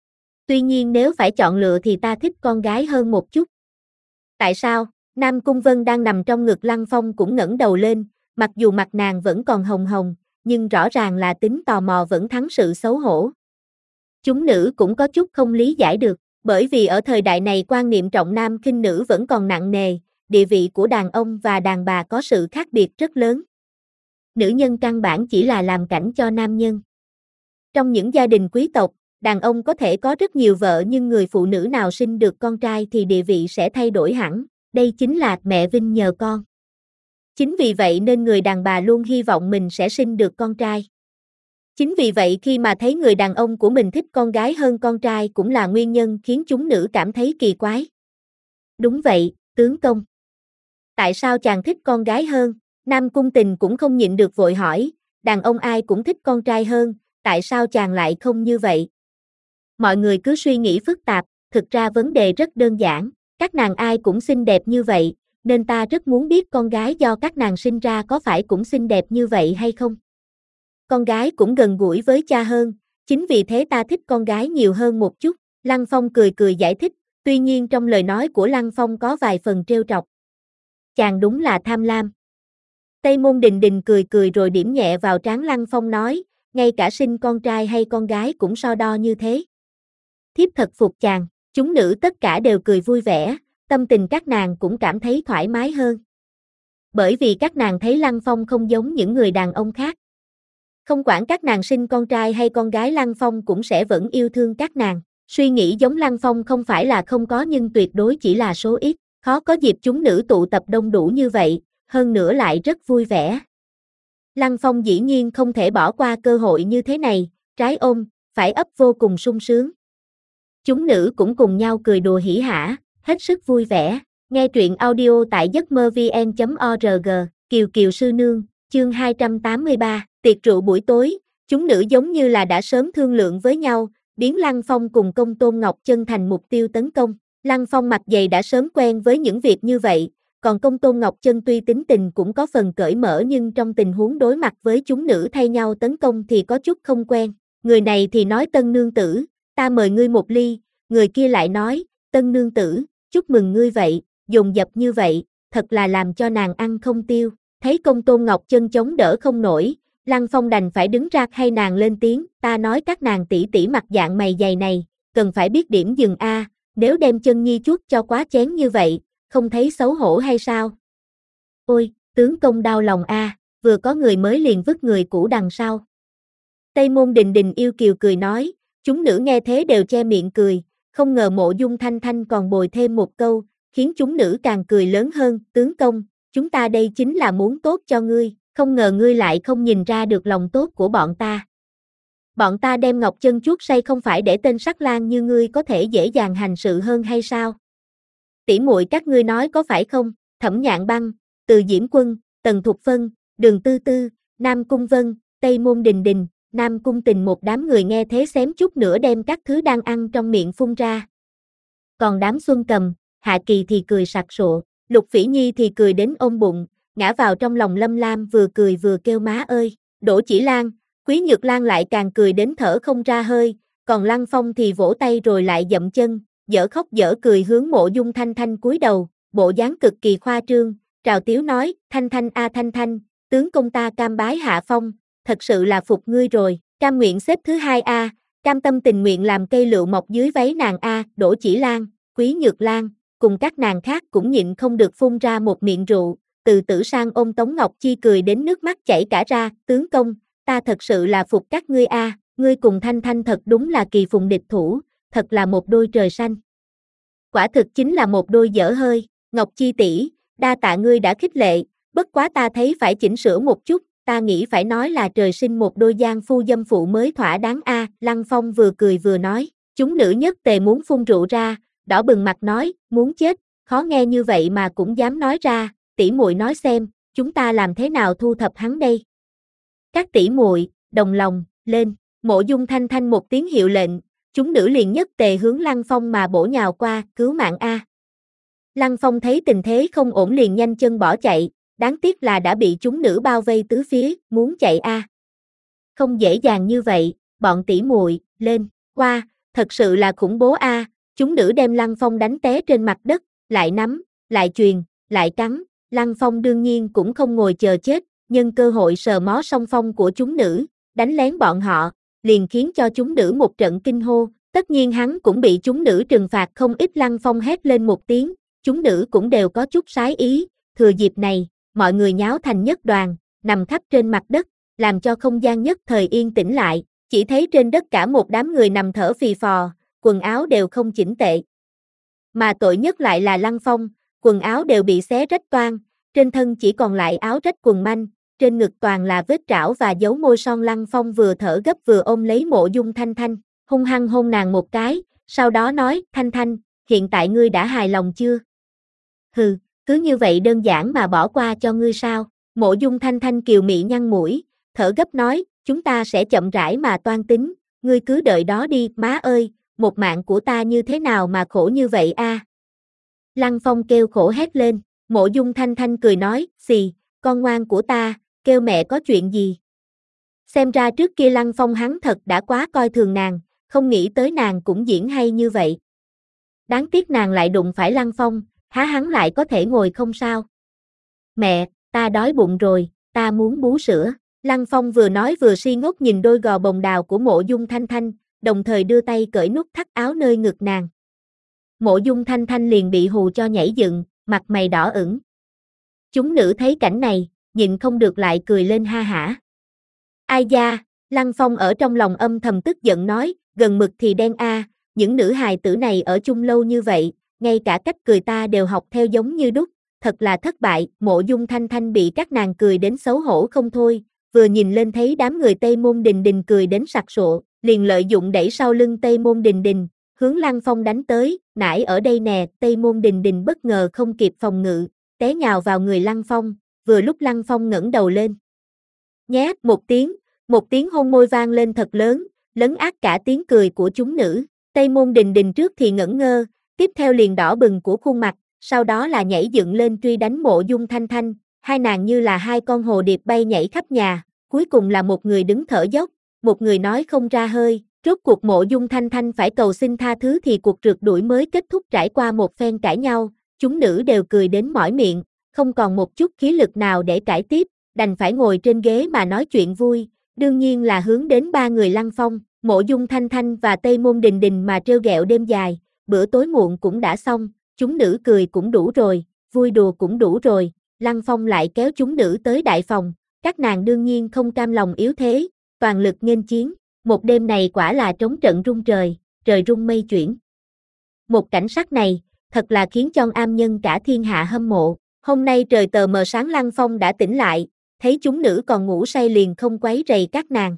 Tuy nhiên nếu phải chọn lựa thì ta thích con gái hơn một chút. Tại sao? Nam Cung Vân đang nằm trong ngực Lăng Phong cũng ngẩng đầu lên, mặc dù mặt nàng vẫn còn hồng hồng, nhưng rõ ràng là tính tò mò vẫn thắng sự xấu hổ. Chúng nữ cũng có chút không lý giải được, bởi vì ở thời đại này quan niệm trọng nam khinh nữ vẫn còn nặng nề, địa vị của đàn ông và đàn bà có sự khác biệt rất lớn. Nữ nhân căn bản chỉ là làm cảnh cho nam nhân. Trong những gia đình quý tộc, đàn ông có thể có rất nhiều vợ nhưng người phụ nữ nào sinh được con trai thì địa vị sẽ thay đổi hẳn, đây chính là mẹ vinh nhờ con. Chính vì vậy nên người đàn bà luôn hy vọng mình sẽ sinh được con trai. Chính vì vậy khi mà thấy người đàn ông của mình thích con gái hơn con trai cũng là nguyên nhân khiến chúng nữ cảm thấy kỳ quái. Đúng vậy, tướng công. Tại sao chàng thích con gái hơn? Nam Cung Tình cũng không nhịn được vội hỏi, đàn ông ai cũng thích con trai hơn, tại sao chàng lại không như vậy? Mọi người cứ suy nghĩ phức tạp, thực ra vấn đề rất đơn giản, các nàng ai cũng xinh đẹp như vậy, nên ta rất muốn biết con gái do các nàng sinh ra có phải cũng xinh đẹp như vậy hay không? Con gái cũng gần gũi với cha hơn, chính vì thế ta thích con gái nhiều hơn một chút. Lăng Phong cười cười giải thích, tuy nhiên trong lời nói của Lăng Phong có vài phần trêu trọc. Chàng đúng là tham lam. Tây Môn Đình Đình cười cười rồi điểm nhẹ vào trán Lăng Phong nói, ngay cả sinh con trai hay con gái cũng so đo như thế. Thiếp thật phục chàng, chúng nữ tất cả đều cười vui vẻ, tâm tình các nàng cũng cảm thấy thoải mái hơn. Bởi vì các nàng thấy Lăng Phong không giống những người đàn ông khác. Không quản các nàng sinh con trai hay con gái Lăng Phong cũng sẽ vẫn yêu thương các nàng. Suy nghĩ giống Lăng Phong không phải là không có nhưng tuyệt đối chỉ là số ít, khó có dịp chúng nữ tụ tập đông đủ như vậy, hơn nữa lại rất vui vẻ. Lăng Phong dĩ nhiên không thể bỏ qua cơ hội như thế này, trái ôm, phải ấp vô cùng sung sướng. Chúng nữ cũng cùng nhau cười đùa hỉ hả, hết sức vui vẻ. Nghe truyện audio tại giấc mơ vn chấm org, Kiều Kiều Sư Nương, chương hai trăm tám mươi ba, tiệc rượu buổi tối, chúng nữ giống như là đã sớm thương lượng với nhau, biến Lăng Phong cùng Công Tôn Ngọc Chân thành mục tiêu tấn công. Lăng Phong mặt dày đã sớm quen với những việc như vậy, còn Công Tôn Ngọc Chân tuy tính tình cũng có phần cởi mở nhưng trong tình huống đối mặt với chúng nữ thay nhau tấn công thì có chút không quen. Người này thì nói Tân nương tử, ta mời ngươi một ly, người kia lại nói, Tân nương tử, chúc mừng ngươi vậy, dồn dập như vậy, thật là làm cho nàng ăn không tiêu. Thấy Công Tôn Ngọc Chân chống đỡ không nổi, Lăng Phong đành phải đứng ra hay nàng lên tiếng, ta nói các nàng tỷ tỷ mặt dạng mày dày này, cần phải biết điểm dừng a, nếu đem chân nhi chuốt cho quá chén như vậy, không thấy xấu hổ hay sao? Ôi, tướng công đau lòng a, vừa có người mới liền vứt người cũ đằng sau. Tây Môn Đình Đình yêu kiều cười nói, chúng nữ nghe thế đều che miệng cười, không ngờ Mộ Dung Thanh Thanh còn bồi thêm một câu, khiến chúng nữ càng cười lớn hơn, tướng công, chúng ta đây chính là muốn tốt cho ngươi, không ngờ ngươi lại không nhìn ra được lòng tốt của bọn ta. Bọn ta đem Ngọc Chân chuốt say không phải để tên sắc lang như ngươi có thể dễ dàng hành sự hơn hay sao? Tỷ muội các ngươi nói có phải không? Thẩm Nhạn Băng, Từ Diễm Quân, Tần Thục Phân, Đường Tư Tư, Nam Cung Vân, Tây Môn Đình Đình, Nam Cung Tình một đám người nghe thế xém chút nữa đem các thứ đang ăn trong miệng phun ra. Còn đám Xuân Cầm, Hạ Kỳ thì cười sặc sụa, Lục Phỉ Nhi thì cười đến ôm bụng, ngã vào trong lòng Lâm Lam vừa cười vừa kêu má ơi, Đỗ Chỉ Lan, Quý Nhược Lan lại càng cười đến thở không ra hơi, còn Lăng Phong thì vỗ tay rồi lại dậm chân, dở khóc dở cười hướng Mộ Dung Thanh Thanh cúi đầu, bộ dáng cực kỳ khoa trương, trào tiếu nói, Thanh Thanh a Thanh Thanh, tướng công ta cam bái hạ phong, thật sự là phục ngươi rồi, cam nguyện xếp thứ hai a, cam tâm tình nguyện làm cây lựu mọc dưới váy nàng a, Đỗ Chỉ Lan, Quý Nhược Lan, cùng các nàng khác cũng nhịn không được phun ra một miệng rượu. Từ Tử Sang ôm Tống Ngọc Chi cười đến nước mắt chảy cả ra, tướng công, ta thật sự là phục các ngươi a, ngươi cùng Thanh Thanh thật đúng là kỳ phùng địch thủ, thật là một đôi trời xanh. Quả thực chính là một đôi dở hơi, Ngọc Chi tỷ, đa tạ ngươi đã khích lệ, bất quá ta thấy phải chỉnh sửa một chút, ta nghĩ phải nói là trời sinh một đôi giang phu dâm phụ mới thỏa đáng a, Lăng Phong vừa cười vừa nói, chúng nữ nhất tề muốn phun rượu ra, đỏ bừng mặt nói, muốn chết, khó nghe như vậy mà cũng dám nói ra. Tỷ muội nói xem, chúng ta làm thế nào thu thập hắn đây? Các tỷ muội, đồng lòng, lên, Mộ Dung Thanh Thanh một tiếng hiệu lệnh, chúng nữ liền nhất tề hướng Lăng Phong mà bổ nhào qua, cứu mạng a. Lăng Phong thấy tình thế không ổn liền nhanh chân bỏ chạy, đáng tiếc là đã bị chúng nữ bao vây tứ phía, muốn chạy a. Không dễ dàng như vậy, bọn tỷ muội, lên, qua, thật sự là khủng bố a, chúng nữ đem Lăng Phong đánh té trên mặt đất, lại nắm, lại chuyền, lại cắn. Lăng Phong đương nhiên cũng không ngồi chờ chết, nhân cơ hội sờ mó song phong của chúng nữ, đánh lén bọn họ, liền khiến cho chúng nữ một trận kinh hô, tất nhiên hắn cũng bị chúng nữ trừng phạt không ít. Lăng Phong hét lên một tiếng, chúng nữ cũng đều có chút sái ý, thừa dịp này, mọi người nháo thành nhất đoàn, nằm khắp trên mặt đất, làm cho không gian nhất thời yên tĩnh lại, chỉ thấy trên đất cả một đám người nằm thở phì phò, quần áo đều không chỉnh tệ. Mà tội nhất lại là Lăng Phong, quần áo đều bị xé rách toang, trên thân chỉ còn lại áo rách quần manh, trên ngực toàn là vết trảo và dấu môi son. Lăng Phong vừa thở gấp vừa ôm lấy Mộ Dung Thanh Thanh, hung hăng hôn nàng một cái, sau đó nói, Thanh Thanh, hiện tại ngươi đã hài lòng chưa? Hừ, cứ như vậy đơn giản mà bỏ qua cho ngươi sao? Mộ Dung Thanh Thanh kiều mị nhăn mũi, thở gấp nói, chúng ta sẽ chậm rãi mà toan tính, ngươi cứ đợi đó đi, má ơi, một mạng của ta như thế nào mà khổ như vậy a? Lăng Phong kêu khổ hét lên, Mộ Dung Thanh Thanh cười nói, xì, con ngoan của ta, kêu mẹ có chuyện gì? Xem ra trước kia Lăng Phong hắn thật đã quá coi thường nàng, không nghĩ tới nàng cũng diễn hay như vậy. Đáng tiếc nàng lại đụng phải Lăng Phong, há hắn lại có thể ngồi không sao? Mẹ, ta đói bụng rồi, ta muốn bú sữa. Lăng Phong vừa nói vừa si ngốc nhìn đôi gò bồng đào của Mộ Dung Thanh Thanh, đồng thời đưa tay cởi nút thắt áo nơi ngực nàng. Mộ Dung Thanh Thanh liền bị hù cho nhảy dựng, mặt mày đỏ ửng. Chúng nữ thấy cảnh này, nhịn không được lại cười lên ha hả. Ai da, Lăng Phong ở trong lòng âm thầm tức giận nói, gần mực thì đen a, những nữ hài tử này ở chung lâu như vậy, ngay cả cách cười ta đều học theo giống như đúc, thật là thất bại. Mộ Dung Thanh Thanh bị các nàng cười đến xấu hổ không thôi, vừa nhìn lên thấy đám người Tây Môn Đình Đình cười đến sặc sụa, liền lợi dụng đẩy sau lưng Tây Môn Đình Đình, hướng Lăng Phong đánh tới, nãy ở đây nè. Tây Môn Đình Đình bất ngờ không kịp phòng ngự, té nhào vào người Lăng Phong, vừa lúc Lăng Phong ngẩng đầu lên. Nhé, một tiếng, một tiếng hôn môi vang lên thật lớn, lấn át cả tiếng cười của chúng nữ. Tây Môn Đình Đình trước thì ngẩn ngơ, tiếp theo liền đỏ bừng của khuôn mặt, sau đó là nhảy dựng lên truy đánh Mộ Dung Thanh Thanh, hai nàng như là hai con hồ điệp bay nhảy khắp nhà, cuối cùng là một người đứng thở dốc, một người nói không ra hơi. Rốt cuộc Mộ Dung Thanh Thanh phải cầu xin tha thứ thì cuộc rượt đuổi mới kết thúc. Trải qua một phen cãi nhau, chúng nữ đều cười đến mỏi miệng, không còn một chút khí lực nào để cãi tiếp, đành phải ngồi trên ghế mà nói chuyện vui, đương nhiên là hướng đến ba người Lăng Phong, Mộ Dung Thanh Thanh và Tây Môn Đình Đình mà trêu ghẹo đêm dài. Bữa tối muộn cũng đã xong, chúng nữ cười cũng đủ rồi, vui đùa cũng đủ rồi, Lăng Phong lại kéo chúng nữ tới đại phòng, các nàng đương nhiên không cam lòng yếu thế, toàn lực nghênh chiến. Một đêm này quả là trống trận rung trời, trời rung mây chuyển. Một cảnh sắc này, thật là khiến cho am nhân cả thiên hạ hâm mộ. Hôm nay trời tờ mờ sáng, Lăng Phong đã tỉnh lại, thấy chúng nữ còn ngủ say liền không quấy rầy các nàng.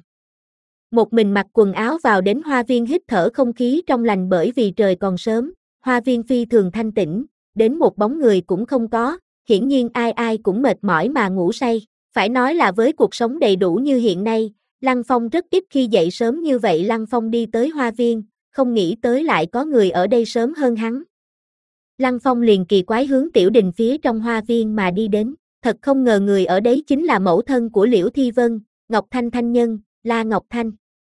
Một mình mặc quần áo vào đến hoa viên hít thở không khí trong lành, bởi vì trời còn sớm, hoa viên phi thường thanh tĩnh, đến một bóng người cũng không có, hiển nhiên ai ai cũng mệt mỏi mà ngủ say. Phải nói là với cuộc sống đầy đủ như hiện nay, Lăng Phong rất ít khi dậy sớm như vậy. Lăng Phong đi tới hoa viên, không nghĩ tới lại có người ở đây sớm hơn hắn. Lăng Phong liền kỳ quái hướng tiểu đình phía trong hoa viên mà đi đến, thật không ngờ người ở đấy chính là mẫu thân của Liễu Thi Vân, Ngọc Thanh Thanh Nhân, La Ngọc Thanh.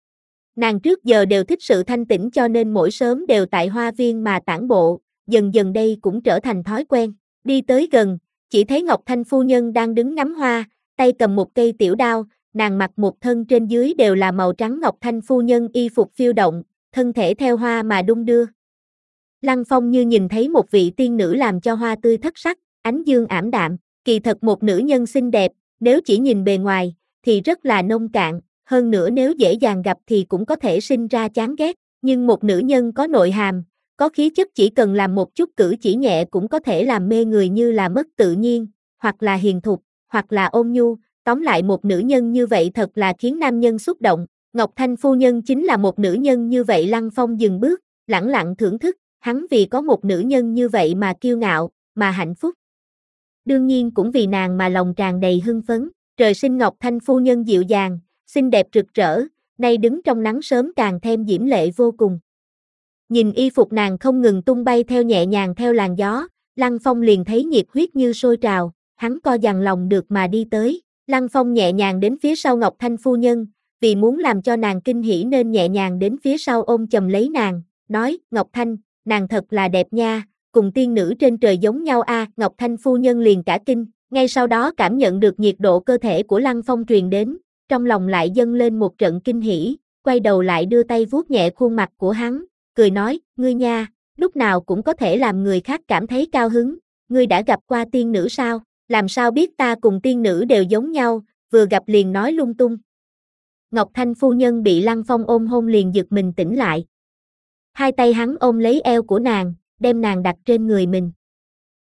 Nàng trước giờ đều thích sự thanh tĩnh cho nên mỗi sớm đều tại hoa viên mà tản bộ, dần dần đây cũng trở thành thói quen. Đi tới gần, chỉ thấy Ngọc Thanh phu nhân đang đứng ngắm hoa, tay cầm một cây tiểu đao, nàng mặc một thân trên dưới đều là màu trắng. Ngọc Thanh phu nhân y phục phiêu động, thân thể theo hoa mà đung đưa. Lăng Phong như nhìn thấy một vị tiên nữ làm cho hoa tươi thất sắc, ánh dương ảm đạm, kỳ thật một nữ nhân xinh đẹp, nếu chỉ nhìn bề ngoài, thì rất là nông cạn, hơn nữa nếu dễ dàng gặp thì cũng có thể sinh ra chán ghét, nhưng một nữ nhân có nội hàm, có khí chất chỉ cần làm một chút cử chỉ nhẹ cũng có thể làm mê người, như là mất tự nhiên, hoặc là hiền thục, hoặc là ôn nhu, tóm lại một nữ nhân như vậy thật là khiến nam nhân xúc động. Ngọc Thanh phu nhân chính là một nữ nhân như vậy. Lăng Phong dừng bước, lẳng lặng thưởng thức, hắn vì có một nữ nhân như vậy mà kiêu ngạo, mà hạnh phúc. Đương nhiên cũng vì nàng mà lòng tràn đầy hưng phấn. Trời sinh Ngọc Thanh phu nhân dịu dàng, xinh đẹp rực rỡ, nay đứng trong nắng sớm càng thêm diễm lệ vô cùng. Nhìn y phục nàng không ngừng tung bay theo nhẹ nhàng theo làn gió, Lăng Phong liền thấy nhiệt huyết như sôi trào, hắn co dằn lòng được mà đi tới. Lăng Phong nhẹ nhàng đến phía sau Ngọc Thanh phu nhân, vì muốn làm cho nàng kinh hỉ nên nhẹ nhàng đến phía sau ôm chầm lấy nàng, nói, Ngọc Thanh, nàng thật là đẹp nha, cùng tiên nữ trên trời giống nhau a. Ngọc Thanh phu nhân liền cả kinh, ngay sau đó cảm nhận được nhiệt độ cơ thể của Lăng Phong truyền đến, trong lòng lại dâng lên một trận kinh hỉ, quay đầu lại đưa tay vuốt nhẹ khuôn mặt của hắn, cười nói, ngươi nha, lúc nào cũng có thể làm người khác cảm thấy cao hứng, ngươi đã gặp qua tiên nữ sao? Làm sao biết ta cùng tiên nữ đều giống nhau, vừa gặp liền nói lung tung. Ngọc Thanh phu nhân bị Lăng Phong ôm hôn liền giật mình tỉnh lại. Hai tay hắn ôm lấy eo của nàng, đem nàng đặt trên người mình.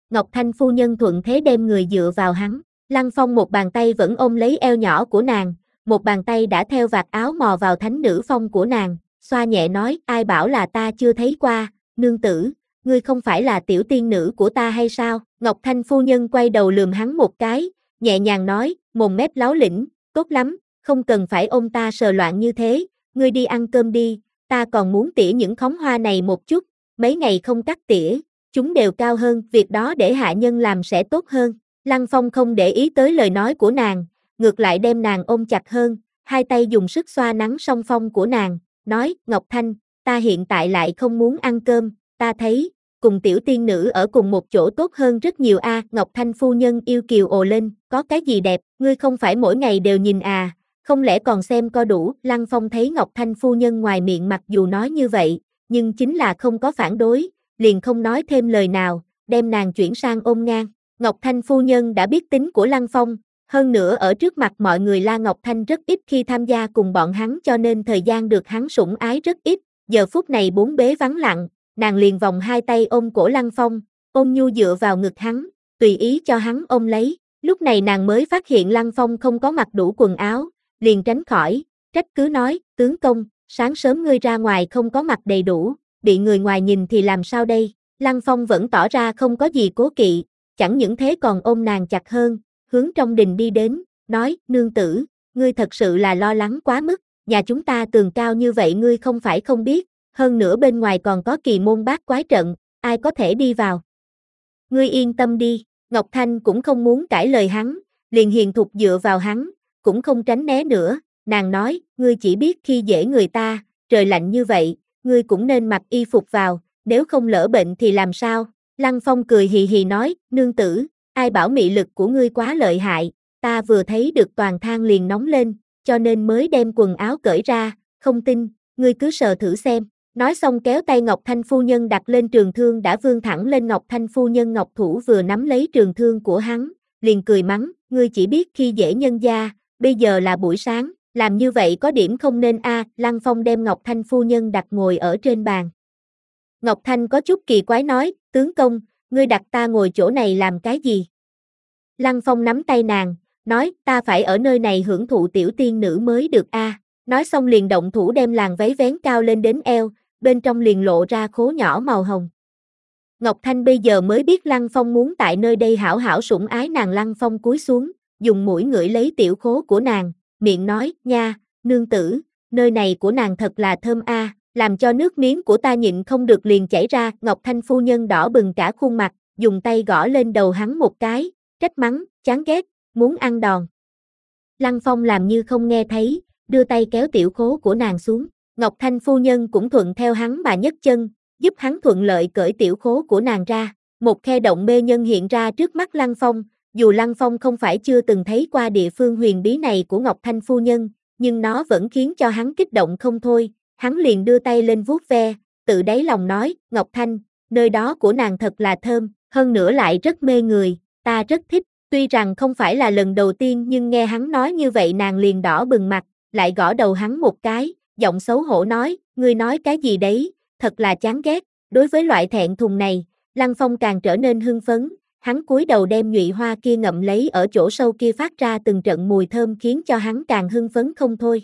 Ngọc Thanh phu nhân thuận thế đem người dựa vào hắn. Lăng Phong một bàn tay vẫn ôm lấy eo nhỏ của nàng, một bàn tay đã theo vạt áo mò vào thánh nữ phong của nàng, xoa nhẹ nói, ai bảo là ta chưa thấy qua, nương tử, ngươi không phải là tiểu tiên nữ của ta hay sao? Ngọc Thanh phu nhân quay đầu lườm hắn một cái, nhẹ nhàng nói, mồm mép láo lĩnh, tốt lắm, không cần phải ôm ta sờ loạn như thế, ngươi đi ăn cơm đi, ta còn muốn tỉa những khóm hoa này một chút, mấy ngày không cắt tỉa, chúng đều cao hơn, việc đó để hạ nhân làm sẽ tốt hơn. Lăng Phong không để ý tới lời nói của nàng, ngược lại đem nàng ôm chặt hơn, hai tay dùng sức xoa nắng song phong của nàng, nói, Ngọc Thanh, ta hiện tại lại không muốn ăn cơm, ta thấy, cùng tiểu tiên nữ ở cùng một chỗ tốt hơn rất nhiều a. Ngọc Thanh phu nhân yêu kiều ồ lên, có cái gì đẹp, ngươi không phải mỗi ngày đều nhìn à, không lẽ còn xem co đủ? Lăng Phong thấy Ngọc Thanh phu nhân ngoài miệng mặc dù nói như vậy, nhưng chính là không có phản đối, liền không nói thêm lời nào, đem nàng chuyển sang ôm ngang. Ngọc Thanh phu nhân đã biết tính của Lăng Phong, hơn nữa ở trước mặt mọi người La Ngọc Thanh rất ít khi tham gia cùng bọn hắn cho nên thời gian được hắn sủng ái rất ít, giờ phút này bốn bế vắng lặng, nàng liền vòng hai tay ôm cổ Lăng Phong, ôm nhu dựa vào ngực hắn, tùy ý cho hắn ôm lấy, lúc này nàng mới phát hiện Lăng Phong không có mặc đủ quần áo, liền tránh khỏi, trách cứ nói, tướng công, sáng sớm ngươi ra ngoài không có mặc đầy đủ, bị người ngoài nhìn thì làm sao đây? Lăng Phong vẫn tỏ ra không có gì cố kỵ, chẳng những thế còn ôm nàng chặt hơn, hướng trong đình đi đến, nói, nương tử, ngươi thật sự là lo lắng quá mức, nhà chúng ta tường cao như vậy ngươi không phải không biết, hơn nữa bên ngoài còn có kỳ môn bát quái trận, ai có thể đi vào. Ngươi yên tâm đi, Ngọc Thanh cũng không muốn cãi lời hắn, liền hiền thục dựa vào hắn, cũng không tránh né nữa, nàng nói, ngươi chỉ biết khi dễ người ta, trời lạnh như vậy, ngươi cũng nên mặc y phục vào, nếu không lỡ bệnh thì làm sao? Lăng Phong cười hì hì nói, nương tử, ai bảo mị lực của ngươi quá lợi hại, ta vừa thấy được toàn thang liền nóng lên, cho nên mới đem quần áo cởi ra, không tin, ngươi cứ sờ thử xem. Nói xong kéo tay Ngọc Thanh phu nhân đặt lên trường thương đã vươn thẳng lên Ngọc Thanh phu nhân Ngọc Thủ vừa nắm lấy trường thương của hắn, liền cười mắng, ngươi chỉ biết khi dễ nhân gia, bây giờ là buổi sáng, làm như vậy có điểm không nên a. Lăng Phong đem Ngọc Thanh phu nhân đặt ngồi ở trên bàn. Ngọc Thanh có chút kỳ quái nói, tướng công, ngươi đặt ta ngồi chỗ này làm cái gì? Lăng Phong nắm tay nàng, nói, ta phải ở nơi này hưởng thụ tiểu tiên nữ mới được a. Nói xong liền động thủ đem làn váy vén cao lên đến eo, bên trong liền lộ ra khố nhỏ màu hồng. Ngọc Thanh bây giờ mới biết Lăng Phong muốn tại nơi đây hảo hảo sủng ái nàng. Lăng Phong cúi xuống, dùng mũi ngửi lấy tiểu khố của nàng, miệng nói, nha, nương tử, nơi này của nàng thật là thơm a, làm cho nước miếng của ta nhịn không được liền chảy ra. Ngọc Thanh phu nhân đỏ bừng cả khuôn mặt, dùng tay gõ lên đầu hắn một cái, trách mắng, chán ghét, muốn ăn đòn. Lăng Phong làm như không nghe thấy, đưa tay kéo tiểu khố của nàng xuống. Ngọc Thanh phu nhân cũng thuận theo hắn mà nhấc chân, giúp hắn thuận lợi cởi tiểu khố của nàng ra. Một khe động mê nhân hiện ra trước mắt Lăng Phong, dù Lăng Phong không phải chưa từng thấy qua địa phương huyền bí này của Ngọc Thanh phu nhân, nhưng nó vẫn khiến cho hắn kích động không thôi. Hắn liền đưa tay lên vuốt ve, tự đáy lòng nói, Ngọc Thanh, nơi đó của nàng thật là thơm, hơn nữa lại rất mê người, ta rất thích. Tuy rằng không phải là lần đầu tiên nhưng nghe hắn nói như vậy nàng liền đỏ bừng mặt, lại gõ đầu hắn một cái, giọng xấu hổ nói, ngươi nói cái gì đấy, thật là chán ghét. Đối với loại thẹn thùng này, Lăng Phong càng trở nên hưng phấn, hắn cúi đầu đem nhụy hoa kia ngậm lấy ở chỗ sâu kia phát ra từng trận mùi thơm khiến cho hắn càng hưng phấn không thôi.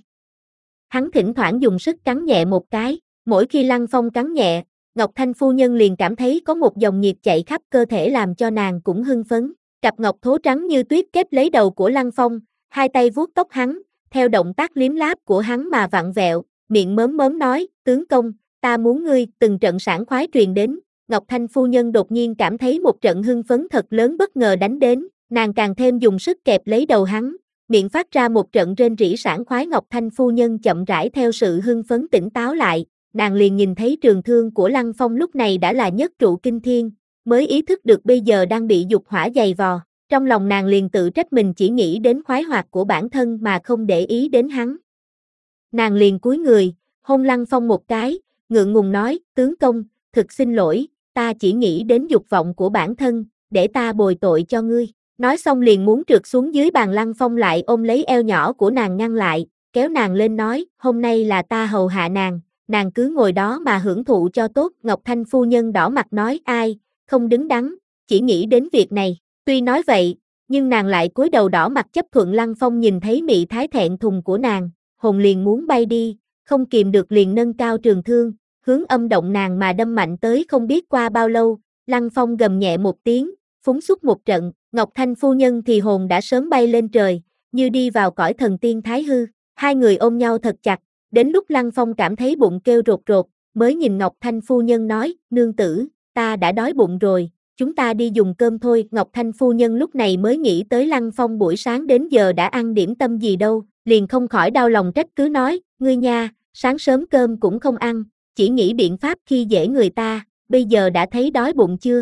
Hắn thỉnh thoảng dùng sức cắn nhẹ một cái, mỗi khi Lăng Phong cắn nhẹ, Ngọc Thanh phu nhân liền cảm thấy có một dòng nhiệt chạy khắp cơ thể làm cho nàng cũng hưng phấn. Cặp ngọc thố trắng như tuyết kép lấy đầu của Lăng Phong, hai tay vuốt tóc hắn, theo động tác liếm láp của hắn mà vặn vẹo, miệng mớm mớm nói, tướng công, ta muốn ngươi. Từng trận sảng khoái truyền đến, Ngọc Thanh phu nhân đột nhiên cảm thấy một trận hưng phấn thật lớn bất ngờ đánh đến, nàng càng thêm dùng sức kẹp lấy đầu hắn, miệng phát ra một trận rên rỉ sảng khoái. Ngọc Thanh phu nhân chậm rãi theo sự hưng phấn tỉnh táo lại, nàng liền nhìn thấy trường thương của Lăng Phong lúc này đã là nhất trụ kinh thiên, mới ý thức được bây giờ đang bị dục hỏa dày vò. Trong lòng nàng liền tự trách mình chỉ nghĩ đến khoái hoạt của bản thân mà không để ý đến hắn. Nàng liền cúi người, hôn Lăng Phong một cái, ngượng ngùng nói, tướng công, thực xin lỗi, ta chỉ nghĩ đến dục vọng của bản thân, để ta bồi tội cho ngươi. Nói xong liền muốn trượt xuống dưới bàn. Lăng Phong lại ôm lấy eo nhỏ của nàng ngăn lại, kéo nàng lên nói, hôm nay là ta hầu hạ nàng, nàng cứ ngồi đó mà hưởng thụ cho tốt. Ngọc Thanh phu nhân đỏ mặt nói, ai, không đứng đắn, chỉ nghĩ đến việc này. Tuy nói vậy, nhưng nàng lại cúi đầu đỏ mặt chấp thuận. Lăng Phong nhìn thấy mị thái thẹn thùng của nàng, hồn liền muốn bay đi, không kìm được liền nâng cao trường thương, hướng âm động nàng mà đâm mạnh tới. Không biết qua bao lâu, Lăng Phong gầm nhẹ một tiếng, phúng xuất một trận, Ngọc Thanh phu nhân thì hồn đã sớm bay lên trời, như đi vào cõi thần tiên thái hư. Hai người ôm nhau thật chặt, đến lúc Lăng Phong cảm thấy bụng kêu rột rột, mới nhìn Ngọc Thanh phu nhân nói, nương tử, ta đã đói bụng rồi, chúng ta đi dùng cơm thôi. Ngọc Thanh phu nhân lúc này mới nghĩ tới Lăng Phong buổi sáng đến giờ đã ăn điểm tâm gì đâu, liền không khỏi đau lòng trách cứ nói, ngươi nha, sáng sớm cơm cũng không ăn, chỉ nghĩ biện pháp khi dễ người ta, bây giờ đã thấy đói bụng chưa?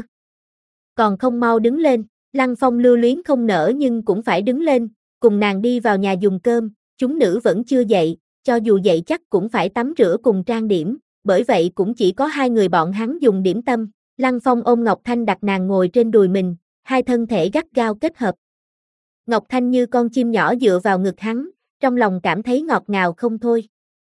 Còn không mau đứng lên. Lăng Phong lưu luyến không nỡ nhưng cũng phải đứng lên, cùng nàng đi vào nhà dùng cơm. Chúng nữ vẫn chưa dậy, cho dù dậy chắc cũng phải tắm rửa cùng trang điểm, bởi vậy cũng chỉ có hai người bọn hắn dùng điểm tâm. Lăng Phong ôm Ngọc Thanh đặt nàng ngồi trên đùi mình, hai thân thể gắt gao kết hợp. Ngọc Thanh như con chim nhỏ dựa vào ngực hắn, trong lòng cảm thấy ngọt ngào không thôi.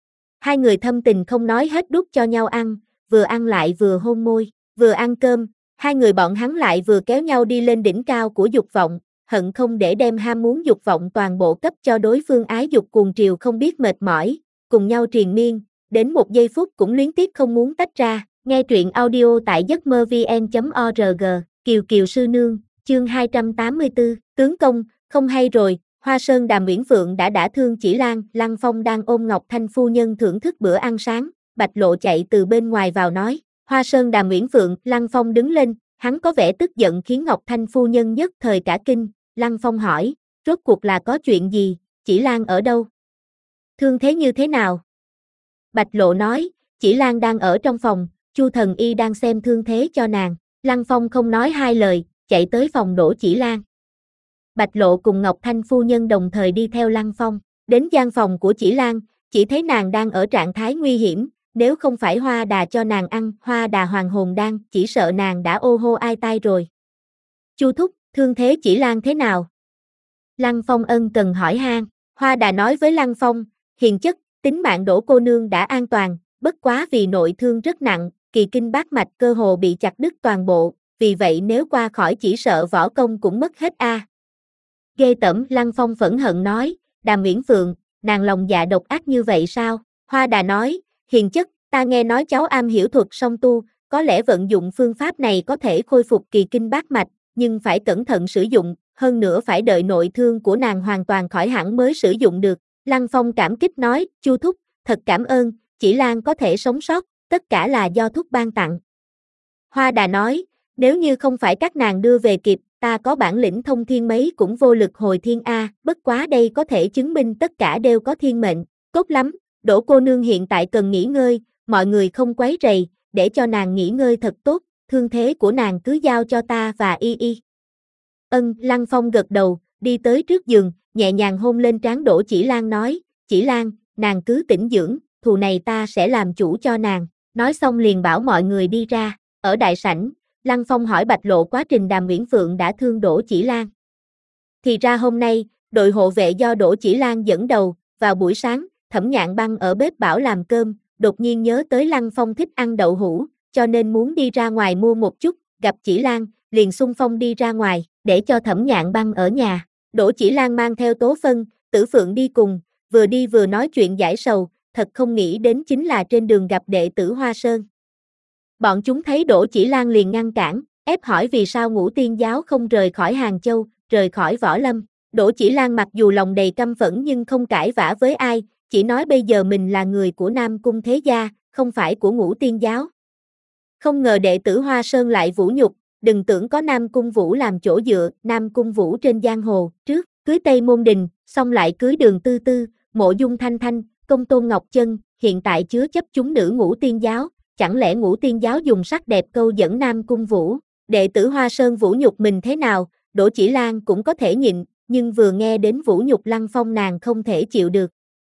Hai người thâm tình không nói hết đút cho nhau ăn, vừa ăn lại vừa hôn môi, vừa ăn cơm, hai người bọn hắn lại vừa kéo nhau đi lên đỉnh cao của dục vọng, hận không để đem ham muốn dục vọng toàn bộ cấp cho đối phương. Ái dục cuồng triều không biết mệt mỏi, cùng nhau triền miên, đến một giây phút cũng luyến tiếc không muốn tách ra. Nghe truyện audio tại giấc mơ vn chấm org, Kiều Kiều sư nương, chương hai trăm tám mươi tư, tướng công, không hay rồi, Hoa Sơn Đàm Uyển Phượng đã đả thương Chỉ Lan. Lăng Phong đang ôm Ngọc Thanh phu nhân thưởng thức bữa ăn sáng, Bạch Lộ chạy từ bên ngoài vào nói, Hoa Sơn Đàm Uyển Phượng. Lăng Phong đứng lên, hắn có vẻ tức giận khiến Ngọc Thanh phu nhân nhất thời cả kinh. Lăng Phong hỏi, rốt cuộc là có chuyện gì, Chỉ Lan ở đâu? Thương thế như thế nào? Bạch Lộ nói, Chỉ Lan đang ở trong phòng, Chu thần y đang xem thương thế cho nàng. Lăng Phong không nói hai lời, chạy tới phòng Đỗ Chỉ Lan. Bạch Lộ cùng Ngọc Thanh phu nhân đồng thời đi theo Lăng Phong, đến gian phòng của Chỉ Lan, chỉ thấy nàng đang ở trạng thái nguy hiểm, nếu không phải Hoa Đà cho nàng ăn Hoa Đà hoàng hồn đan, chỉ sợ nàng đã ô hô ai tai rồi. Chu thúc, thương thế Chỉ Lan thế nào? Lăng Phong ân cần hỏi han. Hoa Đà nói với Lăng Phong, hiền chất, tính mạng Đỗ cô nương đã an toàn, bất quá vì nội thương rất nặng, kỳ kinh bát mạch cơ hồ bị chặt đứt toàn bộ, vì vậy nếu qua khỏi chỉ sợ võ công cũng mất hết a. À. Ghê tởm. Lăng Phong phẫn hận nói, Đàm Uyển Phượng, nàng lòng dạ độc ác như vậy sao? Hoa Đà nói, hiền chất, ta nghe nói cháu am hiểu thuật song tu, có lẽ vận dụng phương pháp này có thể khôi phục kỳ kinh bát mạch, nhưng phải cẩn thận sử dụng, hơn nữa phải đợi nội thương của nàng hoàn toàn khỏi hẳn mới sử dụng được. Lăng Phong cảm kích nói, Chu thúc, thật cảm ơn, Chỉ Lan có thể sống sót, tất cả là do thúc ban tặng. Hoa Đà nói, nếu như không phải các nàng đưa về kịp, ta có bản lĩnh thông thiên mấy cũng vô lực hồi thiên a, bất quá đây có thể chứng minh tất cả đều có thiên mệnh. Tốt lắm, Đỗ cô nương hiện tại cần nghỉ ngơi, mọi người không quấy rầy, để cho nàng nghỉ ngơi thật tốt, thương thế của nàng cứ giao cho ta và y y. Ân. Lăng Phong gật đầu, đi tới trước giường, nhẹ nhàng hôn lên trán Đỗ Chỉ Lan nói, Chỉ Lan, nàng cứ tĩnh dưỡng, thù này ta sẽ làm chủ cho nàng. Nói xong liền bảo mọi người đi ra. Ở đại sảnh, Lăng Phong hỏi Bạch Lộ quá trình Đàm Uyển Phượng đã thương Đỗ Chỉ Lan. Thì ra hôm nay, đội hộ vệ do Đỗ Chỉ Lan dẫn đầu, vào buổi sáng, Thẩm Nhạn Băng ở bếp bảo làm cơm, đột nhiên nhớ tới Lăng Phong thích ăn đậu hũ, cho nên muốn đi ra ngoài mua một chút, gặp Chỉ Lan, liền xung phong đi ra ngoài, để cho Thẩm Nhạn Băng ở nhà. Đỗ Chỉ Lan mang theo Tố Phân, Tử Phượng đi cùng, vừa đi vừa nói chuyện giải sầu, thật không nghĩ đến chính là trên đường gặp đệ tử Hoa Sơn. Bọn chúng thấy Đỗ Chỉ Lan liền ngăn cản, ép hỏi vì sao Ngũ Tiên giáo không rời khỏi Hàng Châu, rời khỏi Võ Lâm. Đỗ Chỉ Lan mặc dù lòng đầy căm phẫn nhưng không cãi vã với ai, chỉ nói bây giờ mình là người của Nam Cung thế gia, không phải của Ngũ Tiên giáo. Không ngờ đệ tử Hoa Sơn lại vũ nhục, đừng tưởng có Nam Cung Vũ làm chỗ dựa, Nam Cung Vũ trên giang hồ, trước cưới Tây Môn Đình, xong lại cưới Đường Tư Tư, Mộ Dung Thanh Thanh, Công Tôn Ngọc Chân, hiện tại chứa chấp chúng nữ Ngũ Tiên giáo, chẳng lẽ Ngũ Tiên giáo dùng sắc đẹp câu dẫn Nam Cung Vũ, đệ tử Hoa Sơn vũ nhục mình thế nào, Đỗ Chỉ Lan cũng có thể nhịn, nhưng vừa nghe đến vũ nhục Lăng Phong nàng không thể chịu được.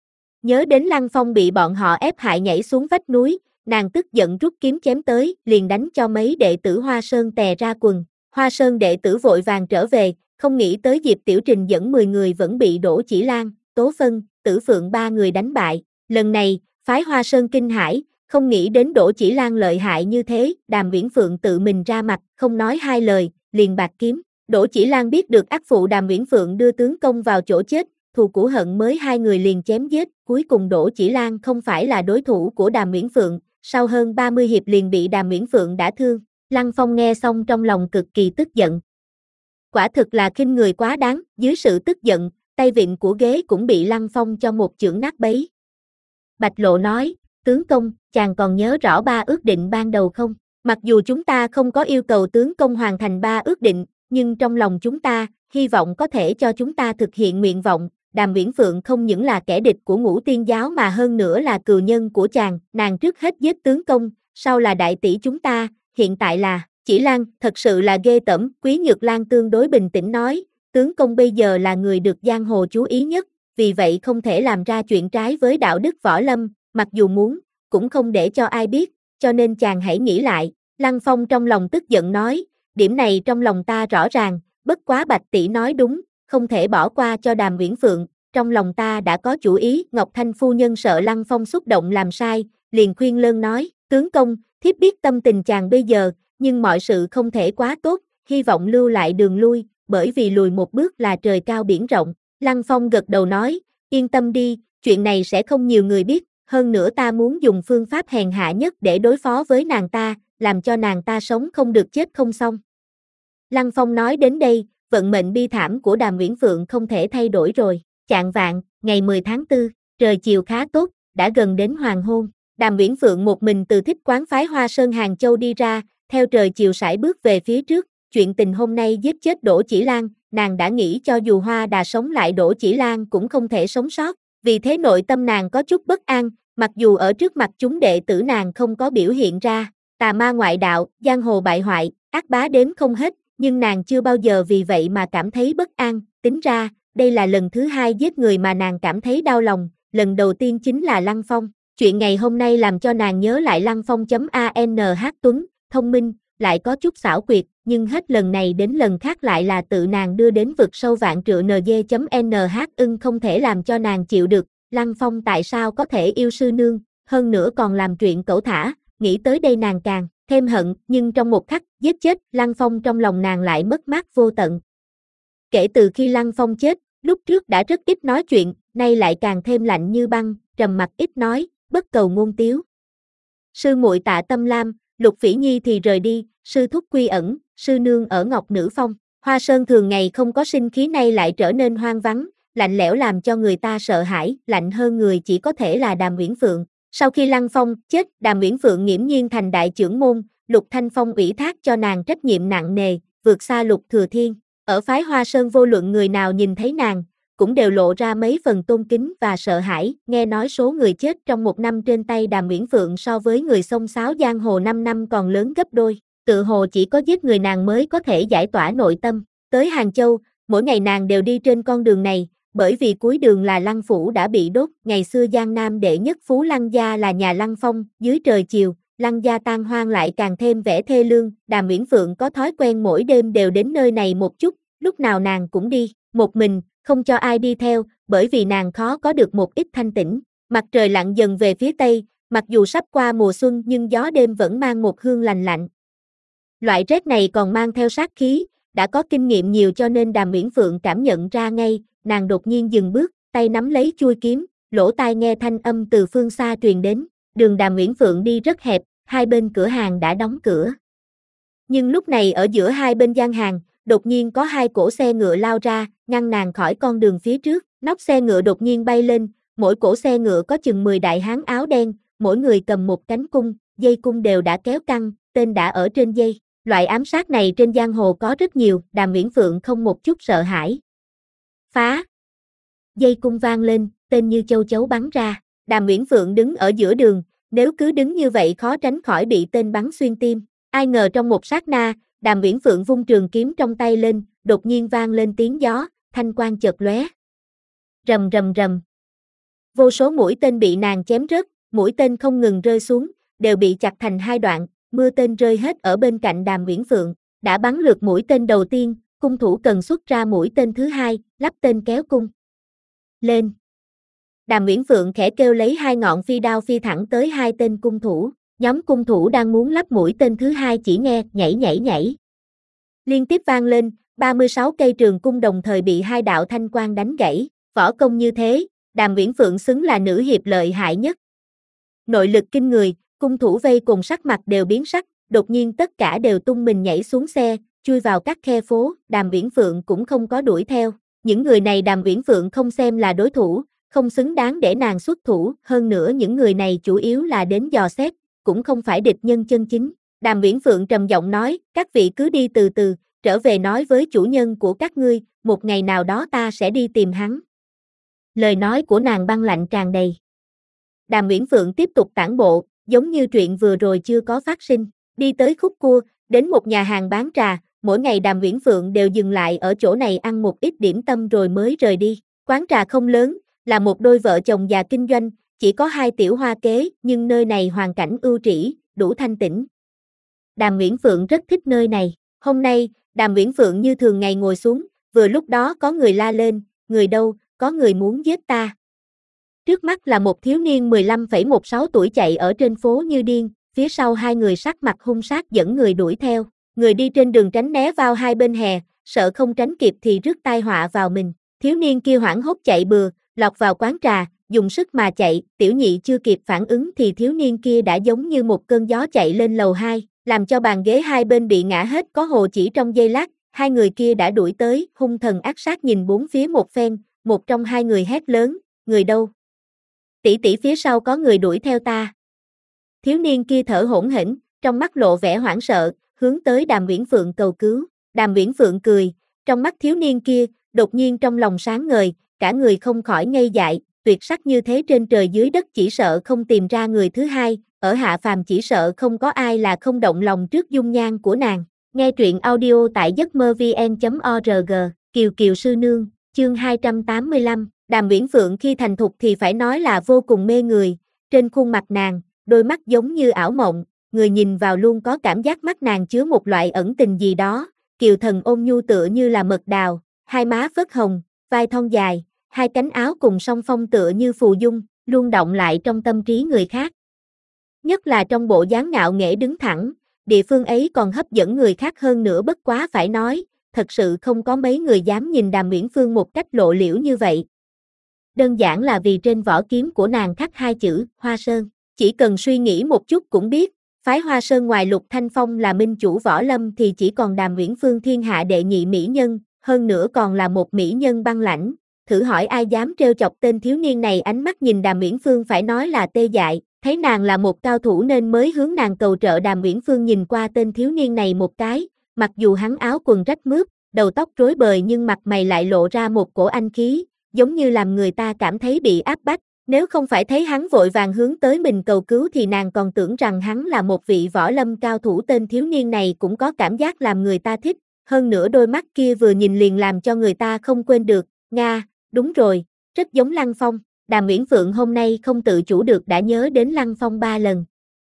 Nhớ đến Lăng Phong bị bọn họ ép hại nhảy xuống vách núi, nàng tức giận rút kiếm chém tới, liền đánh cho mấy đệ tử Hoa Sơn tè ra quần. Hoa Sơn đệ tử vội vàng trở về, không nghĩ tới Diệp Tiểu Trình dẫn mười người vẫn bị Đỗ Chỉ Lan, Tố Phân, Tử Phượng ba người đánh bại. Lần này, phái Hoa Sơn kinh hãi, không nghĩ đến Đỗ Chỉ Lan lợi hại như thế, Đàm Uyển Phượng tự mình ra mặt, không nói hai lời, liền bạc kiếm. Đỗ Chỉ Lan biết được ác phụ Đàm Uyển Phượng đưa tướng công vào chỗ chết, thù cũ hận mới hai người liền chém giết, cuối cùng Đỗ Chỉ Lan không phải là đối thủ của Đàm Uyển Phượng, sau hơn ba mươi hiệp liền bị Đàm Uyển Phượng đả thương. Lăng Phong nghe xong trong lòng cực kỳ tức giận. Quả thực là khinh người quá đáng, dưới sự tức giận, tay vịn của ghế cũng bị Lăng Phong cho một chưởng nát bấy. Bạch Lộ nói, tướng công, chàng còn nhớ rõ ba ước định ban đầu không? Mặc dù chúng ta không có yêu cầu tướng công hoàn thành ba ước định, nhưng trong lòng chúng ta, hy vọng có thể cho chúng ta thực hiện nguyện vọng. Đàm Uyển Phượng không những là kẻ địch của Ngũ Tiên giáo mà hơn nữa là cừu nhân của chàng, nàng trước hết giết tướng công, sau là đại tỷ chúng ta, hiện tại là Chỉ Lan, thật sự là ghê tởm. Quý Nhược Lan tương đối bình tĩnh nói, tướng công bây giờ là người được giang hồ chú ý nhất, vì vậy không thể làm ra chuyện trái với đạo đức võ lâm, mặc dù muốn, cũng không để cho ai biết, cho nên chàng hãy nghĩ lại. Lăng Phong trong lòng tức giận nói, điểm này trong lòng ta rõ ràng, bất quá Bạch tỷ nói đúng, không thể bỏ qua cho Đàm Uyển Phượng, trong lòng ta đã có chủ ý. Ngọc Thanh phu nhân sợ Lăng Phong xúc động làm sai, liền khuyên lơn nói, tướng công, thiếp biết tâm tình chàng bây giờ, nhưng mọi sự không thể quá tốt, hy vọng lưu lại đường lui, bởi vì lùi một bước là trời cao biển rộng. Lăng Phong gật đầu nói, yên tâm đi, chuyện này sẽ không nhiều người biết, hơn nữa ta muốn dùng phương pháp hèn hạ nhất để đối phó với nàng ta, làm cho nàng ta sống không được chết không xong. Lăng Phong nói đến đây, vận mệnh bi thảm của Đàm Uyển Phượng không thể thay đổi rồi. Chạng vạng, ngày mười tháng tư, trời chiều khá tốt, đã gần đến hoàng hôn. Đàm Uyển Phượng một mình từ thích quán phái Hoa Sơn Hàng Châu đi ra, theo trời chiều sải bước về phía trước. Chuyện tình hôm nay giết chết Đỗ Chỉ Lan, nàng đã nghĩ cho dù Hoa Đà sống lại Đỗ Chỉ Lan cũng không thể sống sót. Vì thế nội tâm nàng có chút bất an, mặc dù ở trước mặt chúng đệ tử nàng không có biểu hiện ra. Tà ma ngoại đạo, giang hồ bại hoại, ác bá đếm không hết, nhưng nàng chưa bao giờ vì vậy mà cảm thấy bất an. Tính ra, đây là lần thứ hai giết người mà nàng cảm thấy đau lòng, lần đầu tiên chính là Lăng Phong. Chuyện ngày hôm nay làm cho nàng nhớ lại Lăng Phong.anh Tuấn, thông minh, lại có chút xảo quyệt, nhưng hết lần này đến lần khác lại là tự nàng đưa đến vực sâu vạn trượng nd.nh ưng không thể làm cho nàng chịu được. Lăng Phong tại sao có thể yêu sư nương, hơn nữa còn làm chuyện cẩu thả, nghĩ tới đây nàng càng thêm hận, nhưng trong một khắc giết chết Lăng Phong trong lòng nàng lại mất mát vô tận. Kể từ khi Lăng Phong chết, lúc trước đã rất ít nói chuyện, nay lại càng thêm lạnh như băng, trầm mặc ít nói, bất cầu ngôn tiếu. Sư muội Tạ Tâm Lam, Lục Phỉ Nhi thì rời đi, sư thúc quy ẩn, sư nương ở Ngọc Nữ Phong. Hoa Sơn thường ngày không có sinh khí nay lại trở nên hoang vắng, lạnh lẽo làm cho người ta sợ hãi, lạnh hơn người chỉ có thể là Đàm Uyển Phượng. Sau khi Lăng Phong chết, Đàm Uyển Phượng nghiễm nhiên thành đại trưởng môn, Lục Thanh Phong ủy thác cho nàng trách nhiệm nặng nề, vượt xa Lục Thừa Thiên. Ở phái Hoa Sơn vô luận người nào nhìn thấy nàng, cũng đều lộ ra mấy phần tôn kính và sợ hãi. Nghe nói số người chết trong một năm trên tay Đàm Uyển Phượng so với người xông xáo giang hồ năm năm còn lớn gấp đôi. Tự hồ chỉ có giết người nàng mới có thể giải tỏa nội tâm. Tới Hàng Châu, mỗi ngày nàng đều đi trên con đường này, bởi vì cuối đường là Lăng Phủ đã bị đốt. Ngày xưa Giang Nam đệ nhất phú Lăng gia là nhà Lăng Phong, dưới trời chiều, Lăng gia tan hoang lại càng thêm vẻ thê lương. Đàm Uyển Phượng có thói quen mỗi đêm đều đến nơi này một chút, lúc nào nàng cũng đi một mình, không cho ai đi theo, bởi vì nàng khó có được một ít thanh tĩnh. Mặt trời lặn dần về phía tây, mặc dù sắp qua mùa xuân nhưng gió đêm vẫn mang một hương lành lạnh. Loại rét này còn mang theo sát khí, đã có kinh nghiệm nhiều cho nên Đàm Uyển Phượng cảm nhận ra ngay, nàng đột nhiên dừng bước, tay nắm lấy chuôi kiếm, lỗ tai nghe thanh âm từ phương xa truyền đến. Đường Đàm Uyển Phượng đi rất hẹp, hai bên cửa hàng đã đóng cửa. Nhưng lúc này ở giữa hai bên gian hàng, đột nhiên có hai cỗ xe ngựa lao ra, ngăn nàng khỏi con đường phía trước. Nóc xe ngựa đột nhiên bay lên, mỗi cỗ xe ngựa có chừng mười đại hán áo đen, mỗi người cầm một cánh cung, dây cung đều đã kéo căng, tên đã ở trên dây. Loại ám sát này trên giang hồ có rất nhiều, Đàm Uyển Phượng không một chút sợ hãi. Phá! Dây cung vang lên, tên như châu chấu bắn ra. Đàm Uyển Phượng đứng ở giữa đường, nếu cứ đứng như vậy khó tránh khỏi bị tên bắn xuyên tim. Ai ngờ trong một sát na, Đàm Uyển Phượng vung trường kiếm trong tay lên, đột nhiên vang lên tiếng gió, thanh quang chợt lóe. Rầm rầm rầm. Vô số mũi tên bị nàng chém rớt, mũi tên không ngừng rơi xuống, đều bị chặt thành hai đoạn, mưa tên rơi hết ở bên cạnh Đàm Uyển Phượng. Đã bắn lượt mũi tên đầu tiên, cung thủ cần xuất ra mũi tên thứ hai, lắp tên kéo cung. Lên. Đàm Uyển Phượng khẽ kêu lấy hai ngọn phi đao phi thẳng tới hai tên cung thủ. Nhóm cung thủ đang muốn lắp mũi tên thứ hai chỉ nghe nhảy nhảy nhảy. liên tiếp vang lên, ba mươi sáu cây trường cung đồng thời bị hai đạo thanh quang đánh gãy, võ công như thế, Đàm Uyển Phượng xứng là nữ hiệp lợi hại nhất. Nội lực kinh người, cung thủ vây cùng sắc mặt đều biến sắc, đột nhiên tất cả đều tung mình nhảy xuống xe, chui vào các khe phố, Đàm Uyển Phượng cũng không có đuổi theo. Những người này Đàm Uyển Phượng không xem là đối thủ, không xứng đáng để nàng xuất thủ, hơn nữa những người này chủ yếu là đến dò xét, cũng không phải địch nhân chân chính. Đàm Uyển Phượng trầm giọng nói, các vị cứ đi từ từ, trở về nói với chủ nhân của các ngươi, một ngày nào đó ta sẽ đi tìm hắn. Lời nói của nàng băng lạnh tràn đầy. Đàm Uyển Phượng tiếp tục tản bộ, giống như chuyện vừa rồi chưa có phát sinh, đi tới khúc cua, đến một nhà hàng bán trà, mỗi ngày Đàm Uyển Phượng đều dừng lại ở chỗ này ăn một ít điểm tâm rồi mới rời đi. Quán trà không lớn, là một đôi vợ chồng già kinh doanh, chỉ có hai tiểu hoa kế, nhưng nơi này hoàn cảnh ưu trĩ, đủ thanh tĩnh. Đàm Uyển Phượng rất thích nơi này. Hôm nay, Đàm Uyển Phượng như thường ngày ngồi xuống, vừa lúc đó có người la lên, người đâu, có người muốn giết ta. Trước mắt là một thiếu niên mười lăm phẩy mười sáu tuổi chạy ở trên phố như điên, phía sau hai người sắc mặt hung sát dẫn người đuổi theo. Người đi trên đường tránh né vào hai bên hè, sợ không tránh kịp thì rước tai họa vào mình. Thiếu niên kia hoảng hốt chạy bừa, lọt vào quán trà, dùng sức mà chạy, tiểu nhị chưa kịp phản ứng thì thiếu niên kia đã giống như một cơn gió chạy lên lầu hai, làm cho bàn ghế hai bên bị ngã hết có hồ chỉ trong giây lát, hai người kia đã đuổi tới, hung thần ác sát nhìn bốn phía một phen, một trong hai người hét lớn, người đâu? Tỷ tỷ phía sau có người đuổi theo ta. Thiếu niên kia thở hổn hển, trong mắt lộ vẻ hoảng sợ, hướng tới Đàm Uyển Phượng cầu cứu. Đàm Uyển Phượng cười, trong mắt thiếu niên kia, đột nhiên trong lòng sáng ngời, cả người không khỏi ngây dại, tuyệt sắc như thế trên trời dưới đất chỉ sợ không tìm ra người thứ hai, ở hạ phàm chỉ sợ không có ai là không động lòng trước dung nhan của nàng. Nghe truyện audio tại giấc mơ vn chấm org, Kiều Kiều sư nương, chương hai trăm tám mươi lăm, Đàm Uyển Phượng khi thành thục thì phải nói là vô cùng mê người, trên khuôn mặt nàng, đôi mắt giống như ảo mộng, người nhìn vào luôn có cảm giác mắt nàng chứa một loại ẩn tình gì đó, kiều thần ôn nhu tựa như là mật đào, hai má phớt hồng, vai thon dài, hai cánh áo cùng song phong tựa như phù dung, luôn động lại trong tâm trí người khác. Nhất là trong bộ dáng ngạo nghễ đứng thẳng, địa phương ấy còn hấp dẫn người khác hơn nữa bất quá phải nói, thật sự không có mấy người dám nhìn Đàm Uyển Phương một cách lộ liễu như vậy. Đơn giản là vì trên vỏ kiếm của nàng khắc hai chữ, Hoa Sơn, chỉ cần suy nghĩ một chút cũng biết, phái Hoa Sơn ngoài Lục Thanh Phong là minh chủ võ lâm thì chỉ còn Đàm Uyển Phương thiên hạ đệ nhị mỹ nhân, hơn nữa còn là một mỹ nhân băng lãnh. Thử hỏi ai dám trêu chọc tên thiếu niên này, ánh mắt nhìn Đàm Uyển Phương phải nói là tê dại, thấy nàng là một cao thủ nên mới hướng nàng cầu trợ. Đàm Uyển Phương nhìn qua tên thiếu niên này một cái, mặc dù hắn áo quần rách mướp, đầu tóc rối bời nhưng mặt mày lại lộ ra một cổ anh khí, giống như làm người ta cảm thấy bị áp bách. Nếu không phải thấy hắn vội vàng hướng tới mình cầu cứu thì nàng còn tưởng rằng hắn là một vị võ lâm cao thủ. Tên thiếu niên này cũng có cảm giác làm người ta thích, hơn nữa đôi mắt kia vừa nhìn liền làm cho người ta không quên được. Nga, đúng rồi, rất giống Lăng Phong. Đàm Uyển Phượng hôm nay không tự chủ được đã nhớ đến Lăng Phong ba lần.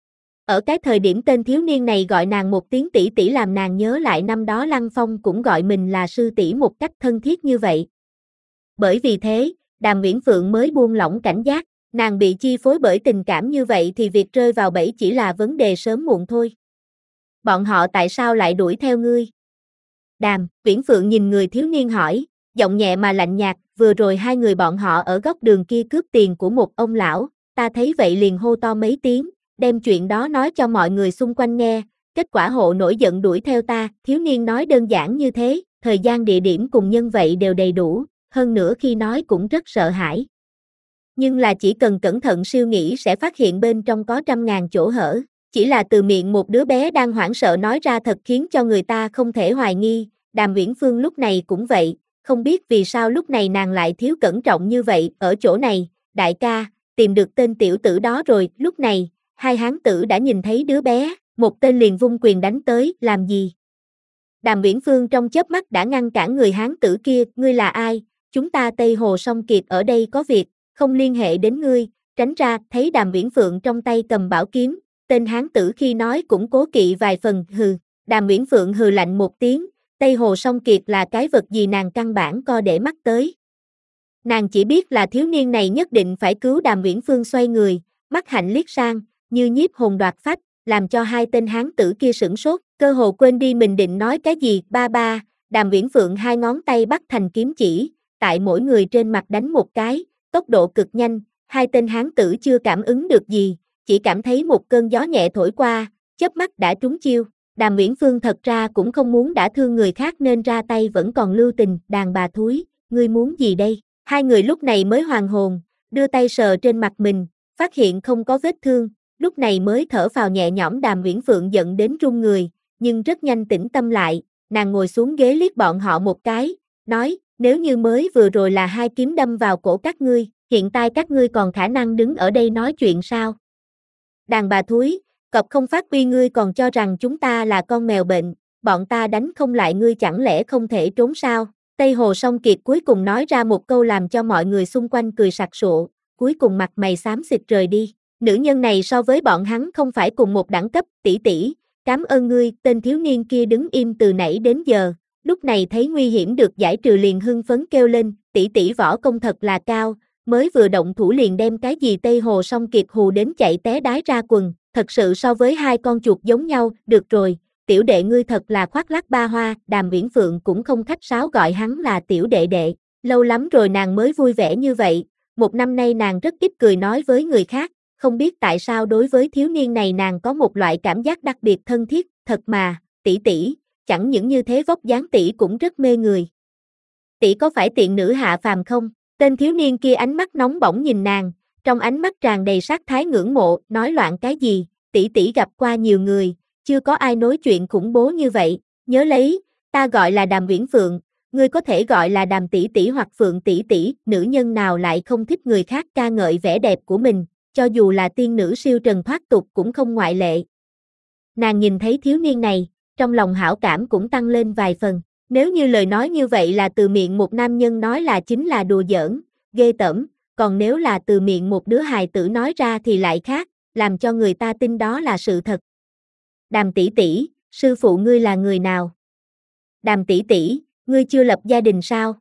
Ở cái thời điểm tên thiếu niên này gọi nàng một tiếng tỷ tỷ làm nàng nhớ lại năm đó Lăng Phong cũng gọi mình là sư tỷ một cách thân thiết như vậy. Bởi vì thế, Đàm Uyển Phượng mới buông lỏng cảnh giác, nàng bị chi phối bởi tình cảm như vậy thì việc rơi vào bẫy chỉ là vấn đề sớm muộn thôi. Bọn họ tại sao lại đuổi theo ngươi? Đàm Uyển Phượng nhìn người thiếu niên hỏi, giọng nhẹ mà lạnh nhạt, vừa rồi hai người bọn họ ở góc đường kia cướp tiền của một ông lão, ta thấy vậy liền hô to mấy tiếng, đem chuyện đó nói cho mọi người xung quanh nghe, kết quả hộ nổi giận đuổi theo ta. Thiếu niên nói đơn giản như thế, thời gian địa điểm cùng nhân vậy đều đầy đủ, hơn nữa khi nói cũng rất sợ hãi. Nhưng là chỉ cần cẩn thận siêu nghĩ sẽ phát hiện bên trong có trăm ngàn chỗ hở, chỉ là từ miệng một đứa bé đang hoảng sợ nói ra thật khiến cho người ta không thể hoài nghi. Đàm Uyển Phương lúc này cũng vậy, không biết vì sao lúc này nàng lại thiếu cẩn trọng như vậy. Ở chỗ này, đại ca, tìm được tên tiểu tử đó rồi. Lúc này, hai hán tử đã nhìn thấy đứa bé, một tên liền vung quyền đánh tới, làm gì? Đàm Uyển Phương trong chớp mắt đã ngăn cản người hán tử kia, ngươi là ai? Chúng ta Tây Hồ Song Kiệt ở đây có việc, không liên hệ đến ngươi, tránh ra. Thấy Đàm Uyển Phượng trong tay cầm bảo kiếm, tên hán tử khi nói cũng cố kỵ vài phần, hừ. Đàm Uyển Phượng hừ lạnh một tiếng, Tây Hồ Song Kiệt là cái vật gì nàng căn bản co để mắt tới. Nàng chỉ biết là thiếu niên này nhất định phải cứu. Đàm Uyển Phương xoay người, mắt hạnh liếc sang, như nhiếp hồn đoạt phách, làm cho hai tên hán tử kia sửng sốt, cơ hồ quên đi mình định nói cái gì. Ba ba, Đàm Viễn Phượng hai ngón tay bắt thành kiếm chỉ, tại mỗi người trên mặt đánh một cái, tốc độ cực nhanh, hai tên hán tử chưa cảm ứng được gì, chỉ cảm thấy một cơn gió nhẹ thổi qua, chớp mắt đã trúng chiêu. Đàm Viễn Phương thật ra cũng không muốn đả thương người khác nên ra tay vẫn còn lưu tình. Đàn bà thúi, ngươi muốn gì đây? Hai người lúc này mới hoàn hồn, đưa tay sờ trên mặt mình, phát hiện không có vết thương, lúc này mới thở phào nhẹ nhõm. Đàm Viễn Phượng giận đến run người, nhưng rất nhanh tĩnh tâm lại, nàng ngồi xuống ghế liếc bọn họ một cái, nói, nếu như mới vừa rồi là hai kiếm đâm vào cổ các ngươi, hiện tại các ngươi còn khả năng đứng ở đây nói chuyện sao? Đàn bà thúi, cọp không phát uy, ngươi còn cho rằng chúng ta là con mèo bệnh, bọn ta đánh không lại ngươi chẳng lẽ không thể trốn sao? Tây Hồ Song Kiệt cuối cùng nói ra một câu làm cho mọi người xung quanh cười sặc sụa, cuối cùng mặt mày xám xịt rời đi. Nữ nhân này so với bọn hắn không phải cùng một đẳng cấp. Tỷ tỷ, cảm ơn ngươi. Tên thiếu niên kia đứng im từ nãy đến giờ, lúc này thấy nguy hiểm được giải trừ liền hưng phấn kêu lên, tỷ tỷ võ công thật là cao, mới vừa động thủ liền đem cái gì Tây Hồ Song Kiệt hù đến chạy té đái ra quần, thật sự so với hai con chuột giống nhau. Được rồi, tiểu đệ ngươi thật là khoác lác ba hoa. Đàm Viễn Phượng cũng không khách sáo gọi hắn là tiểu đệ đệ, lâu lắm rồi nàng mới vui vẻ như vậy, một năm nay nàng rất ít cười nói với người khác, không biết tại sao đối với thiếu niên này nàng có một loại cảm giác đặc biệt thân thiết. Thật mà, tỷ tỷ, chẳng những như thế vóc dáng tỷ cũng rất mê người. Tỷ có phải tiện nữ hạ phàm không? Tên thiếu niên kia ánh mắt nóng bỏng nhìn nàng, trong ánh mắt tràn đầy sát thái ngưỡng mộ, nói loạn cái gì, tỷ tỷ gặp qua nhiều người, chưa có ai nói chuyện khủng bố như vậy, nhớ lấy, ta gọi là Đàm Viễn Phượng, ngươi có thể gọi là Đàm tỷ tỷ hoặc Phượng tỷ tỷ. Nữ nhân nào lại không thích người khác ca ngợi vẻ đẹp của mình, cho dù là tiên nữ siêu trần thoát tục cũng không ngoại lệ. Nàng nhìn thấy thiếu niên này, trong lòng hảo cảm cũng tăng lên vài phần. Nếu như lời nói như vậy là từ miệng một nam nhân nói là chính là đùa giỡn, ghê tởm, còn nếu là từ miệng một đứa hài tử nói ra thì lại khác, làm cho người ta tin đó là sự thật. Đàm tỷ tỷ, sư phụ ngươi là người nào? Đàm tỷ tỷ, ngươi chưa lập gia đình sao?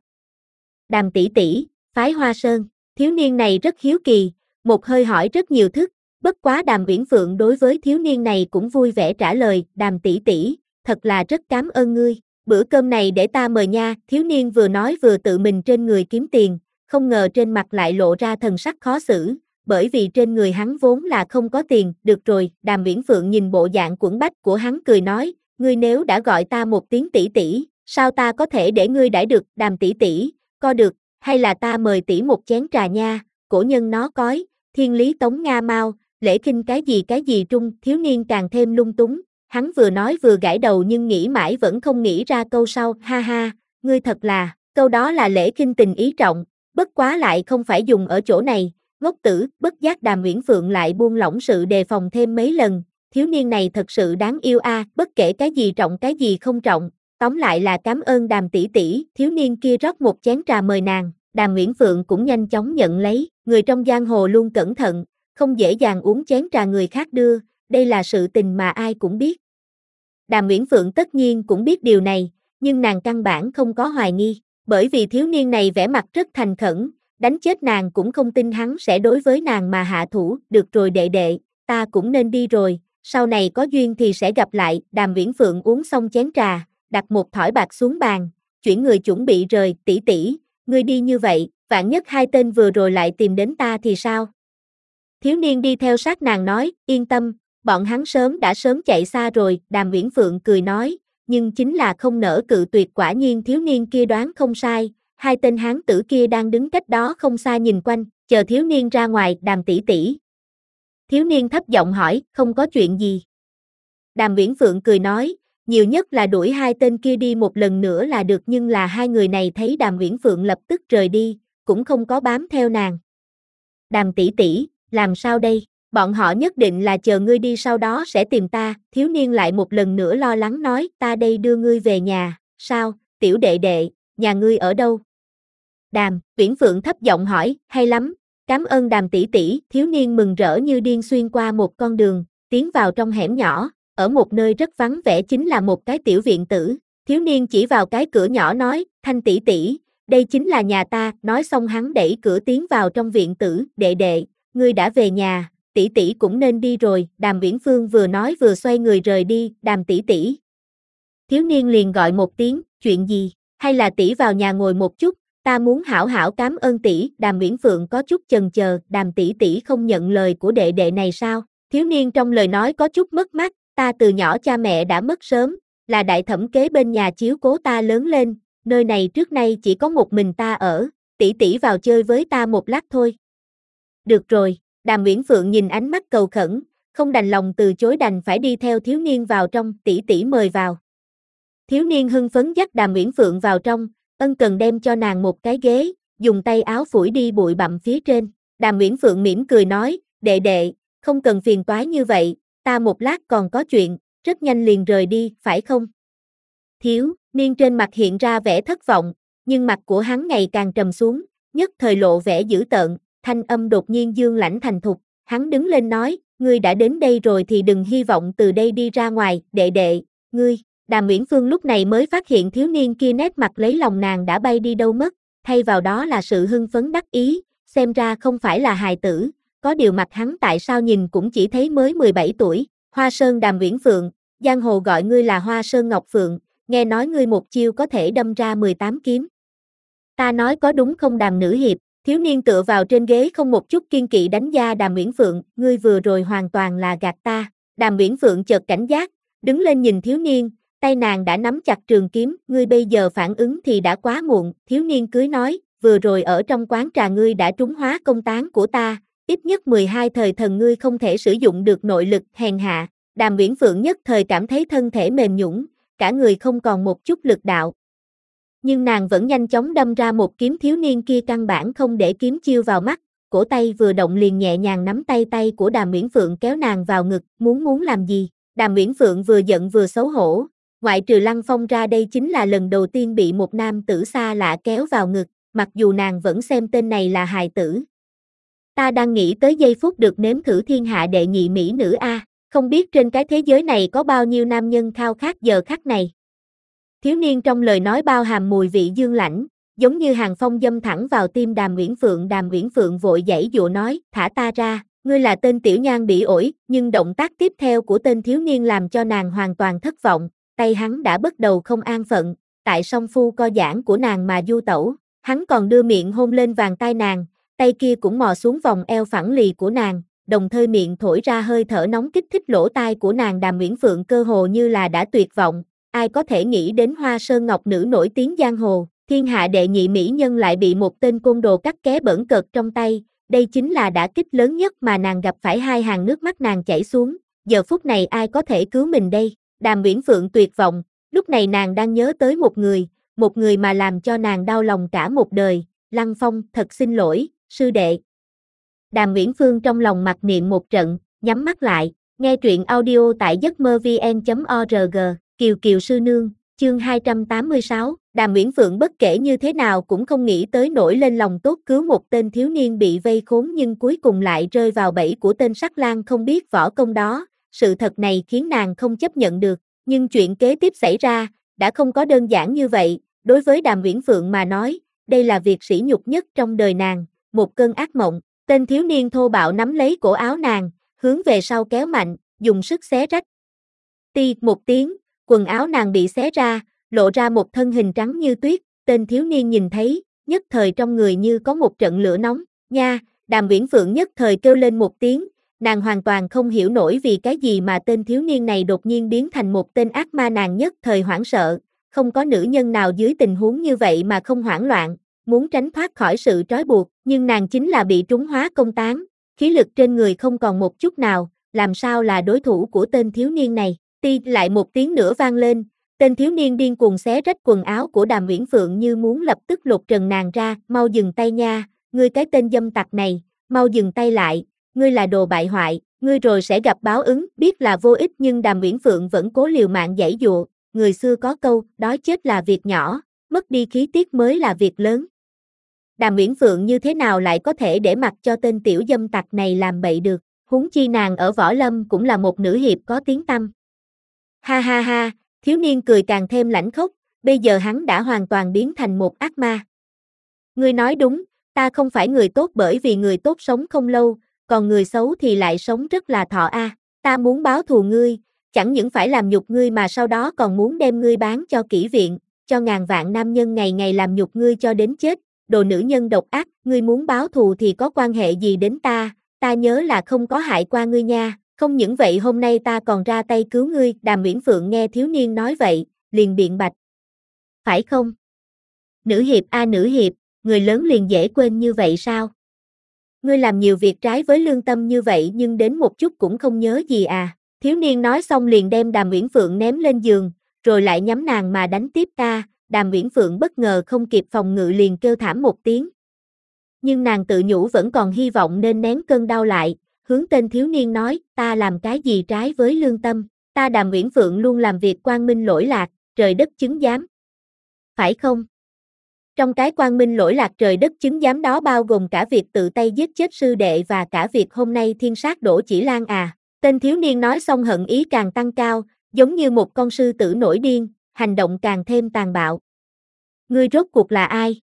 Đàm tỷ tỷ, phái Hoa Sơn. Thiếu niên này rất hiếu kỳ, một hơi hỏi rất nhiều thức, bất quá Đàm Viễn Phượng đối với thiếu niên này cũng vui vẻ trả lời, Đàm tỷ tỷ, thật là rất cảm ơn ngươi, bữa cơm này để ta mời nha. Thiếu niên vừa nói vừa tự mình trên người kiếm tiền, không ngờ trên mặt lại lộ ra thần sắc khó xử, bởi vì trên người hắn vốn là không có tiền. Được rồi, Đàm Viễn Phượng nhìn bộ dạng quẫn bách của hắn cười nói, ngươi nếu đã gọi ta một tiếng tỷ tỷ, sao ta có thể để ngươi đãi được? Đàm tỷ tỷ, co được, hay là ta mời tỷ một chén trà nha, cổ nhân nó cói, thiên lý tống nga mau, lễ kinh cái gì cái gì trung. Thiếu niên càng thêm lung túng, hắn vừa nói vừa gãi đầu nhưng nghĩ mãi vẫn không nghĩ ra câu sau, ha ha, ngươi thật là, câu đó là lễ kinh tình ý trọng, bất quá lại không phải dùng ở chỗ này, ngốc tử. Bất giác Đàm Viễn Phượng lại buông lỏng sự đề phòng thêm mấy lần, thiếu niên này thật sự đáng yêu a, à, bất kể cái gì trọng cái gì không trọng, tóm lại là cảm ơn Đàm tỷ tỷ. Thiếu niên kia rót một chén trà mời nàng, Đàm Viễn Phượng cũng nhanh chóng nhận lấy, người trong giang hồ luôn cẩn thận, không dễ dàng uống chén trà người khác đưa, đây là sự tình mà ai cũng biết. Đàm Viễn Phượng tất nhiên cũng biết điều này, nhưng nàng căn bản không có hoài nghi, bởi vì thiếu niên này vẻ mặt rất thành khẩn, đánh chết nàng cũng không tin hắn sẽ đối với nàng mà hạ thủ. Được rồi đệ đệ, ta cũng nên đi rồi, sau này có duyên thì sẽ gặp lại. Đàm Viễn Phượng uống xong chén trà, đặt một thỏi bạc xuống bàn, chuyển người chuẩn bị rời, tỷ tỷ, ngươi đi như vậy, vạn nhất hai tên vừa rồi lại tìm đến ta thì sao? Thiếu niên đi theo sát nàng nói, yên tâm, bọn hắn sớm đã sớm chạy xa rồi. Đàm Viễn Phượng cười nói, nhưng chính là không nỡ cự tuyệt. Quả nhiên thiếu niên kia đoán không sai, hai tên hán tử kia đang đứng cách đó không xa nhìn quanh, chờ thiếu niên ra ngoài. Đàm tỷ tỷ. Thiếu niên thấp giọng hỏi, không có chuyện gì. Đàm Viễn Phượng cười nói, nhiều nhất là đuổi hai tên kia đi một lần nữa là được, nhưng là hai người này thấy Đàm Viễn Phượng lập tức rời đi, cũng không có bám theo nàng. Đàm tỷ tỷ, làm sao đây? Bọn họ nhất định là chờ ngươi đi sau đó sẽ tìm ta. Thiếu niên lại một lần nữa lo lắng nói, ta đây đưa ngươi về nhà. Sao, tiểu đệ đệ, nhà ngươi ở đâu? Đàm Viễn Phượng thấp giọng hỏi, hay lắm, cảm ơn Đàm tỷ tỷ. Thiếu niên mừng rỡ như điên xuyên qua một con đường, tiến vào trong hẻm nhỏ, ở một nơi rất vắng vẻ chính là một cái tiểu viện tử. Thiếu niên chỉ vào cái cửa nhỏ nói, Thanh tỷ tỷ, đây chính là nhà ta. Nói xong hắn đẩy cửa tiến vào trong viện tử. Đệ đệ, ngươi đã về nhà, tỷ tỷ cũng nên đi rồi. Đàm Viễn Phương vừa nói vừa xoay người rời đi. Đàm tỷ tỷ, thiếu niên liền gọi một tiếng, chuyện gì, hay là tỷ vào nhà ngồi một chút, ta muốn hảo hảo cảm ơn tỷ. Đàm Uyển Phượng có chút chần chờ, Đàm tỷ tỷ không nhận lời của đệ đệ này sao? Thiếu niên trong lời nói có chút mất mát, ta từ nhỏ cha mẹ đã mất sớm, là đại thẩm kế bên nhà chiếu cố ta lớn lên, nơi này trước nay chỉ có một mình ta ở, tỷ tỷ vào chơi với ta một lát thôi. Được rồi, Đàm Uyển Phượng nhìn ánh mắt cầu khẩn, không đành lòng từ chối đành phải đi theo thiếu niên vào trong, tỷ tỷ mời vào. Thiếu niên hưng phấn dắt Đàm Uyển Phượng vào trong, ân cần đem cho nàng một cái ghế, dùng tay áo phủi đi bụi bặm phía trên. Đàm Uyển Phượng mỉm cười nói, đệ đệ, không cần phiền toái như vậy, ta một lát còn có chuyện, rất nhanh liền rời đi, phải không? Thiếu niên trên mặt hiện ra vẻ thất vọng, nhưng mặt của hắn ngày càng trầm xuống, nhất thời lộ vẻ dữ tợn, thanh âm đột nhiên dương lãnh thành thục, hắn đứng lên nói, ngươi đã đến đây rồi thì đừng hy vọng từ đây đi ra ngoài, đệ đệ, ngươi. Đàm Uyển Phương lúc này mới phát hiện thiếu niên kia nét mặt lấy lòng nàng đã bay đi đâu mất, thay vào đó là sự hưng phấn đắc ý, xem ra không phải là hài tử, có điều mặt hắn tại sao nhìn cũng chỉ thấy mới mười bảy tuổi, Hoa Sơn Đàm Uyển Phượng, giang hồ gọi ngươi là Hoa Sơn Ngọc Phượng, nghe nói ngươi một chiêu có thể đâm ra mười tám kiếm. Ta nói có đúng không Đàm nữ hiệp? Thiếu niên tựa vào trên ghế không một chút kiên kỵ đánh giá Đàm Uyển Phượng, ngươi vừa rồi hoàn toàn là gạt ta. Đàm Uyển Phượng chợt cảnh giác, đứng lên nhìn thiếu niên, tay nàng đã nắm chặt trường kiếm, ngươi bây giờ phản ứng thì đã quá muộn, thiếu niên cưới nói, vừa rồi ở trong quán trà ngươi đã trúng hóa công tán của ta, ít nhất mười hai thời thần ngươi không thể sử dụng được nội lực, hèn hạ. Đàm Uyển Phượng nhất thời cảm thấy thân thể mềm nhũn, cả người không còn một chút lực đạo. Nhưng nàng vẫn nhanh chóng đâm ra một kiếm, thiếu niên kia căn bản không để kiếm chiêu vào mắt, cổ tay vừa động liền nhẹ nhàng nắm tay tay của Đàm Uyển Phượng kéo nàng vào ngực, muốn muốn làm gì? Đàm Uyển Phượng vừa giận vừa xấu hổ, ngoại trừ Lăng Phong ra đây chính là lần đầu tiên bị một nam tử xa lạ kéo vào ngực, mặc dù nàng vẫn xem tên này là hài tử. Ta đang nghĩ tới giây phút được nếm thử thiên hạ đệ nhị mỹ nữ a, không biết trên cái thế giới này có bao nhiêu nam nhân khao khát giờ khắc này. Thiếu niên trong lời nói bao hàm mùi vị dương lãnh, giống như hàng phong dâm thẳng vào tim Đàm Uyển Phượng. Đàm Uyển Phượng vội giãy dụa nói, thả ta ra, ngươi là tên tiểu nhan bỉ ổi, nhưng động tác tiếp theo của tên thiếu niên làm cho nàng hoàn toàn thất vọng, tay hắn đã bắt đầu không an phận, tại song phu co giãn của nàng mà du tẩu, hắn còn đưa miệng hôn lên vàng tai nàng, tay kia cũng mò xuống vòng eo phẳng lì của nàng, đồng thời miệng thổi ra hơi thở nóng kích thích lỗ tai của nàng. Đàm Uyển Phượng cơ hồ như là đã tuyệt vọng, ai có thể nghĩ đến Hoa Sơn Ngọc nữ nổi tiếng giang hồ, thiên hạ đệ nhị mỹ nhân lại bị một tên côn đồ cắt ké bỡn cợt trong tay, đây chính là đả kích lớn nhất mà nàng gặp phải. Hai hàng nước mắt nàng chảy xuống, giờ phút này ai có thể cứu mình đây? Đàm Uyển Phượng tuyệt vọng, lúc này nàng đang nhớ tới một người, một người mà làm cho nàng đau lòng cả một đời, Lăng Phong, thật xin lỗi, sư đệ. Đàm Uyển Phương trong lòng mặc niệm một trận, nhắm mắt lại, nghe truyện audio tại giấc mơ vn chấm org, Kiều Kiều sư nương, chương hai trăm tám mươi sáu, Đàm Uyển Phượng bất kể như thế nào cũng không nghĩ tới nổi lên lòng tốt cứu một tên thiếu niên bị vây khốn nhưng cuối cùng lại rơi vào bẫy của tên sắc lang không biết võ công đó, sự thật này khiến nàng không chấp nhận được, nhưng chuyện kế tiếp xảy ra, đã không có đơn giản như vậy, đối với Đàm Uyển Phượng mà nói, đây là việc sỉ nhục nhất trong đời nàng, một cơn ác mộng. Tên thiếu niên thô bạo nắm lấy cổ áo nàng, hướng về sau kéo mạnh, dùng sức xé rách. Ti một tiếng, quần áo nàng bị xé ra, lộ ra một thân hình trắng như tuyết, tên thiếu niên nhìn thấy, nhất thời trong người như có một trận lửa nóng, nha, Đàm Uyển Phượng nhất thời kêu lên một tiếng, nàng hoàn toàn không hiểu nổi vì cái gì mà tên thiếu niên này đột nhiên biến thành một tên ác ma, nàng nhất thời hoảng sợ, không có nữ nhân nào dưới tình huống như vậy mà không hoảng loạn, muốn tránh thoát khỏi sự trói buộc, nhưng nàng chính là bị trúng hóa công tán, khí lực trên người không còn một chút nào, làm sao là đối thủ của tên thiếu niên này? Ti lại một tiếng nữa vang lên, tên thiếu niên điên cuồng xé rách quần áo của Đàm Uyển Phượng như muốn lập tức lột trần nàng ra, mau dừng tay nha, ngươi cái tên dâm tặc này, mau dừng tay lại, ngươi là đồ bại hoại, ngươi rồi sẽ gặp báo ứng, biết là vô ích nhưng Đàm Uyển Phượng vẫn cố liều mạng giãy dụa, người xưa có câu, đói chết là việc nhỏ, mất đi khí tiết mới là việc lớn. Đàm Uyển Phượng như thế nào lại có thể để mặc cho tên tiểu dâm tặc này làm bậy được, huống chi nàng ở võ lâm cũng là một nữ hiệp có tiếng tăm. Ha ha ha, thiếu niên cười càng thêm lãnh khốc, bây giờ hắn đã hoàn toàn biến thành một ác ma. Ngươi nói đúng, ta không phải người tốt bởi vì người tốt sống không lâu, còn người xấu thì lại sống rất là thọ a. Ta muốn báo thù ngươi, chẳng những phải làm nhục ngươi mà sau đó còn muốn đem ngươi bán cho kỹ viện, cho ngàn vạn nam nhân ngày ngày làm nhục ngươi cho đến chết, đồ nữ nhân độc ác, ngươi muốn báo thù thì có quan hệ gì đến ta, ta nhớ là không có hại qua ngươi nha, không những vậy hôm nay ta còn ra tay cứu ngươi, Đàm Uyển Phượng nghe thiếu niên nói vậy, liền biện bạch. Phải không? Nữ hiệp a nữ hiệp, người lớn liền dễ quên như vậy sao? Ngươi làm nhiều việc trái với lương tâm như vậy nhưng đến một chút cũng không nhớ gì à? Thiếu niên nói xong liền đem Đàm Uyển Phượng ném lên giường, rồi lại nhắm nàng mà đánh tiếp ta, Đàm Uyển Phượng bất ngờ không kịp phòng ngự liền kêu thảm một tiếng. Nhưng nàng tự nhủ vẫn còn hy vọng nên nén cơn đau lại, hướng tên thiếu niên nói, ta làm cái gì trái với lương tâm, ta Đàm Uyển Phượng luôn làm việc quang minh lỗi lạc, trời đất chứng giám. Phải không? Trong cái quang minh lỗi lạc trời đất chứng giám đó bao gồm cả việc tự tay giết chết sư đệ và cả việc hôm nay thiên sát Đỗ Chỉ Lan à. Tên thiếu niên nói xong hận ý càng tăng cao, giống như một con sư tử nổi điên, hành động càng thêm tàn bạo. Ngươi rốt cuộc là ai?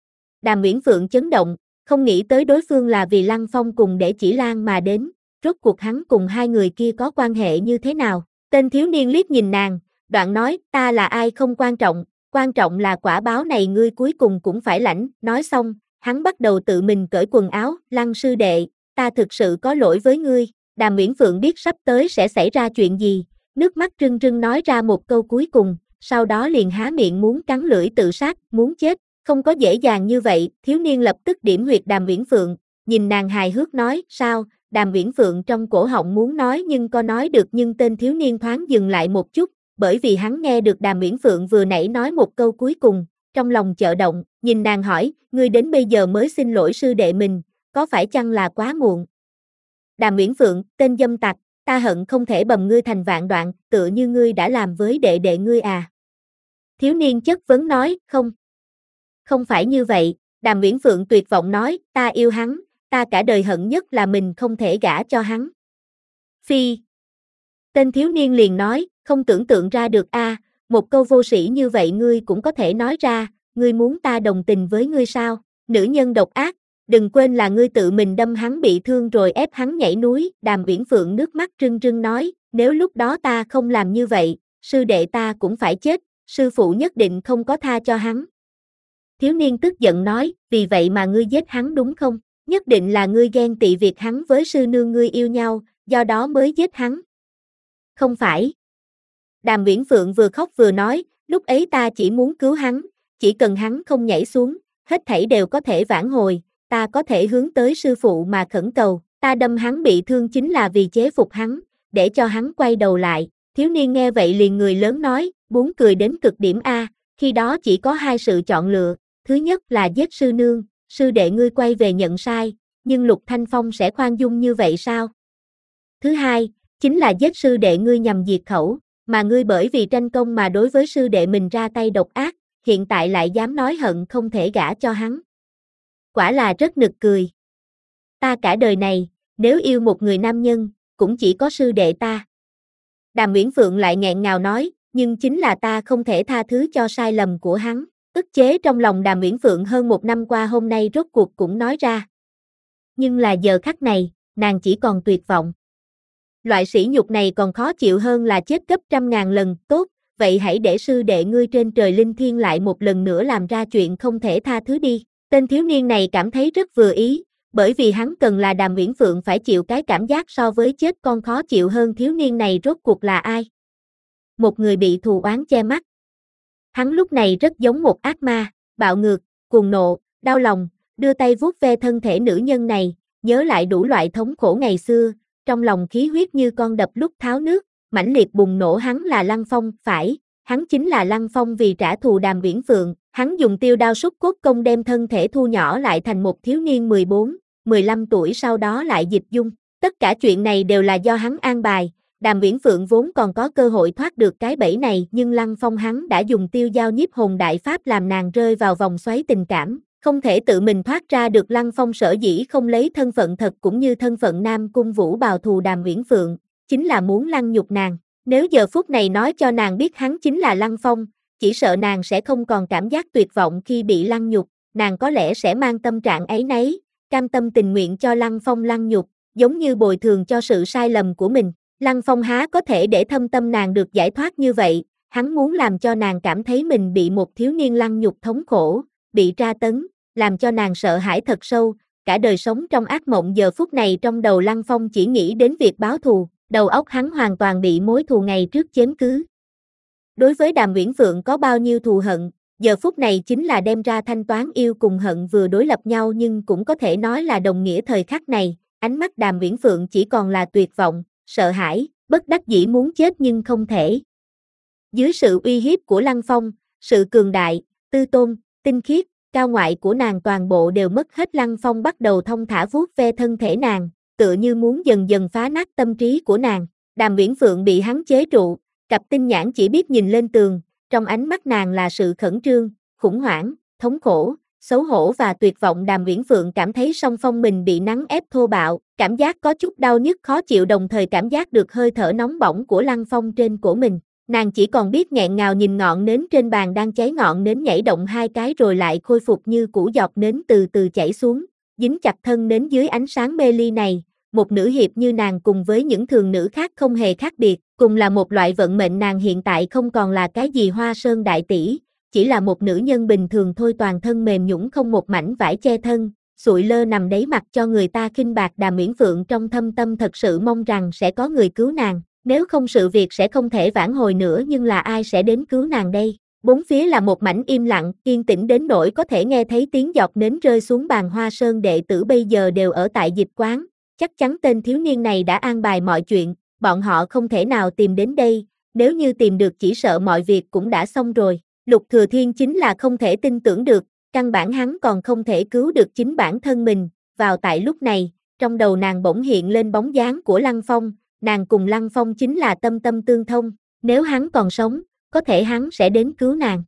Đàm Uyển Phượng chấn động, không nghĩ tới đối phương là vì Lăng Phong cùng để Chỉ Lan mà đến, rốt cuộc hắn cùng hai người kia có quan hệ như thế nào? Tên thiếu niên liếc nhìn nàng, đoạn nói, ta là ai không quan trọng, quan trọng là quả báo này ngươi cuối cùng cũng phải lãnh, nói xong, hắn bắt đầu tự mình cởi quần áo, Lăng sư đệ, ta thực sự có lỗi với ngươi, Đàm Uyển Phượng biết sắp tới sẽ xảy ra chuyện gì, nước mắt rưng rưng nói ra một câu cuối cùng, sau đó liền há miệng muốn cắn lưỡi tự sát, muốn chết, không có dễ dàng như vậy, thiếu niên lập tức điểm huyệt Đàm Uyển Phượng, nhìn nàng hài hước nói, sao, Đàm Uyển Phượng trong cổ họng muốn nói nhưng có nói được nhưng tên thiếu niên thoáng dừng lại một chút, bởi vì hắn nghe được Đàm Uyển Phượng vừa nãy nói một câu cuối cùng, trong lòng chợ động, nhìn nàng hỏi, ngươi đến bây giờ mới xin lỗi sư đệ mình, có phải chăng là quá muộn? Đàm Uyển Phượng, tên dâm tặc, ta hận không thể bầm ngươi thành vạn đoạn, tựa như ngươi đã làm với đệ đệ ngươi à. Thiếu niên chất vấn nói, không. Không phải như vậy, Đàm Uyển Phượng tuyệt vọng nói, ta yêu hắn, ta cả đời hận nhất là mình không thể gả cho hắn. Phi. Tên thiếu niên liền nói, không tưởng tượng ra được a, à, một câu vô sĩ như vậy ngươi cũng có thể nói ra, ngươi muốn ta đồng tình với ngươi sao? Nữ nhân độc ác, đừng quên là ngươi tự mình đâm hắn bị thương rồi ép hắn nhảy núi, Đàm Uyển Phượng nước mắt rưng rưng nói, nếu lúc đó ta không làm như vậy, sư đệ ta cũng phải chết, sư phụ nhất định không có tha cho hắn. Thiếu niên tức giận nói, vì vậy mà ngươi giết hắn đúng không? Nhất định là ngươi ghen tị việc hắn với sư nương ngươi yêu nhau, do đó mới giết hắn. Không phải. Đàm Uyển Phượng vừa khóc vừa nói, lúc ấy ta chỉ muốn cứu hắn, chỉ cần hắn không nhảy xuống, hết thảy đều có thể vãn hồi, ta có thể hướng tới sư phụ mà khẩn cầu, ta đâm hắn bị thương chính là vì chế phục hắn, để cho hắn quay đầu lại. Thiếu niên nghe vậy liền người lớn nói, buồn cười đến cực điểm a, khi đó chỉ có hai sự chọn lựa, thứ nhất là giết sư nương, sư đệ ngươi quay về nhận sai, nhưng Lục Thanh Phong sẽ khoan dung như vậy sao? Thứ hai, chính là giết sư đệ ngươi nhằm diệt khẩu, mà ngươi bởi vì tranh công mà đối với sư đệ mình ra tay độc ác, hiện tại lại dám nói hận không thể gả cho hắn. Quả là rất nực cười. Ta cả đời này, nếu yêu một người nam nhân, cũng chỉ có sư đệ ta. Đàm Uyển Phượng lại nghẹn ngào nói, nhưng chính là ta không thể tha thứ cho sai lầm của hắn. Ức chế trong lòng Đàm Uyển Phượng hơn một năm qua hôm nay rốt cuộc cũng nói ra. Nhưng là giờ khắc này, nàng chỉ còn tuyệt vọng. Loại sỉ nhục này còn khó chịu hơn là chết gấp trăm ngàn lần, tốt, vậy hãy để sư đệ ngươi trên trời linh thiêng lại một lần nữa làm ra chuyện không thể tha thứ đi. Tên thiếu niên này cảm thấy rất vừa ý, bởi vì hắn cần là Đàm Uyển Phượng phải chịu cái cảm giác so với chết con khó chịu hơn. Thiếu niên này rốt cuộc là ai? Một người bị thù oán che mắt. Hắn lúc này rất giống một ác ma, bạo ngược, cuồng nộ, đau lòng, đưa tay vuốt ve thân thể nữ nhân này, nhớ lại đủ loại thống khổ ngày xưa, trong lòng khí huyết như con đập lúc tháo nước, mãnh liệt bùng nổ. Hắn là Lăng Phong, phải, hắn chính là Lăng Phong vì trả thù Đàm Uyển Phượng, hắn dùng tiêu đao sút cốt công đem thân thể thu nhỏ lại thành một thiếu niên mười bốn, mười lăm tuổi sau đó lại dịch dung, tất cả chuyện này đều là do hắn an bài. Đàm Uyển Phượng vốn còn có cơ hội thoát được cái bẫy này nhưng Lăng Phong hắn đã dùng tiêu dao nhiếp hồn đại pháp làm nàng rơi vào vòng xoáy tình cảm, không thể tự mình thoát ra được. Lăng Phong sở dĩ không lấy thân phận thật cũng như thân phận Nam Cung Vũ bào thù Đàm Uyển Phượng, chính là muốn lăng nhục nàng. Nếu giờ phút này nói cho nàng biết hắn chính là Lăng Phong, chỉ sợ nàng sẽ không còn cảm giác tuyệt vọng khi bị lăng nhục, nàng có lẽ sẽ mang tâm trạng ấy nấy, cam tâm tình nguyện cho Lăng Phong lăng nhục, giống như bồi thường cho sự sai lầm của mình. Lăng Phong há có thể để thâm tâm nàng được giải thoát như vậy, hắn muốn làm cho nàng cảm thấy mình bị một thiếu niên lăng nhục thống khổ, bị tra tấn, làm cho nàng sợ hãi thật sâu, cả đời sống trong ác mộng. Giờ phút này trong đầu Lăng Phong chỉ nghĩ đến việc báo thù, đầu óc hắn hoàn toàn bị mối thù ngày trước chiếm cứ. Đối với Đàm Uyển Phượng có bao nhiêu thù hận, giờ phút này chính là đem ra thanh toán. Yêu cùng hận vừa đối lập nhau nhưng cũng có thể nói là đồng nghĩa. Thời khắc này, ánh mắt Đàm Uyển Phượng chỉ còn là tuyệt vọng, sợ hãi, bất đắc dĩ muốn chết nhưng không thể. Dưới sự uy hiếp của Lăng Phong, sự cường đại, tư tôn, tinh khiết, cao ngoại của nàng toàn bộ đều mất hết. Lăng Phong bắt đầu thong thả vuốt ve thân thể nàng, tựa như muốn dần dần phá nát tâm trí của nàng. Đàm Uyển Phượng bị hắn chế trụ, cặp tinh nhãn chỉ biết nhìn lên tường, trong ánh mắt nàng là sự khẩn trương, khủng hoảng, thống khổ, xấu hổ và tuyệt vọng. Đàm Uyển Phượng cảm thấy song phong mình bị nắng ép thô bạo, cảm giác có chút đau nhức khó chịu, đồng thời cảm giác được hơi thở nóng bỏng của Lăng Phong trên cổ mình. Nàng chỉ còn biết nghẹn ngào nhìn ngọn nến trên bàn đang cháy, ngọn nến nhảy động hai cái rồi lại khôi phục như cũ, giọt nến từ từ chảy xuống, dính chặt thân nến. Dưới ánh sáng mê ly này, một nữ hiệp như nàng cùng với những thường nữ khác không hề khác biệt, cùng là một loại vận mệnh. Nàng hiện tại không còn là cái gì Hoa Sơn đại tỷ, chỉ là một nữ nhân bình thường thôi, toàn thân mềm nhũn không một mảnh vải che thân, sụi lơ nằm đấy mặt cho người ta khinh bạc. Đàm Uyển Phượng trong thâm tâm thật sự mong rằng sẽ có người cứu nàng, nếu không sự việc sẽ không thể vãn hồi nữa. Nhưng là ai sẽ đến cứu nàng đây? Bốn phía là một mảnh im lặng, yên tĩnh đến nỗi có thể nghe thấy tiếng giọt nến rơi xuống bàn. Hoa Sơn đệ tử bây giờ đều ở tại dịch quán, chắc chắn tên thiếu niên này đã an bài mọi chuyện, bọn họ không thể nào tìm đến đây, nếu như tìm được chỉ sợ mọi việc cũng đã xong rồi. Lục Thừa Thiên chính là không thể tin tưởng được, căn bản hắn còn không thể cứu được chính bản thân mình. Vào tại lúc này, trong đầu nàng bỗng hiện lên bóng dáng của Lăng Phong, nàng cùng Lăng Phong chính là tâm tâm tương thông, nếu hắn còn sống, có thể hắn sẽ đến cứu nàng.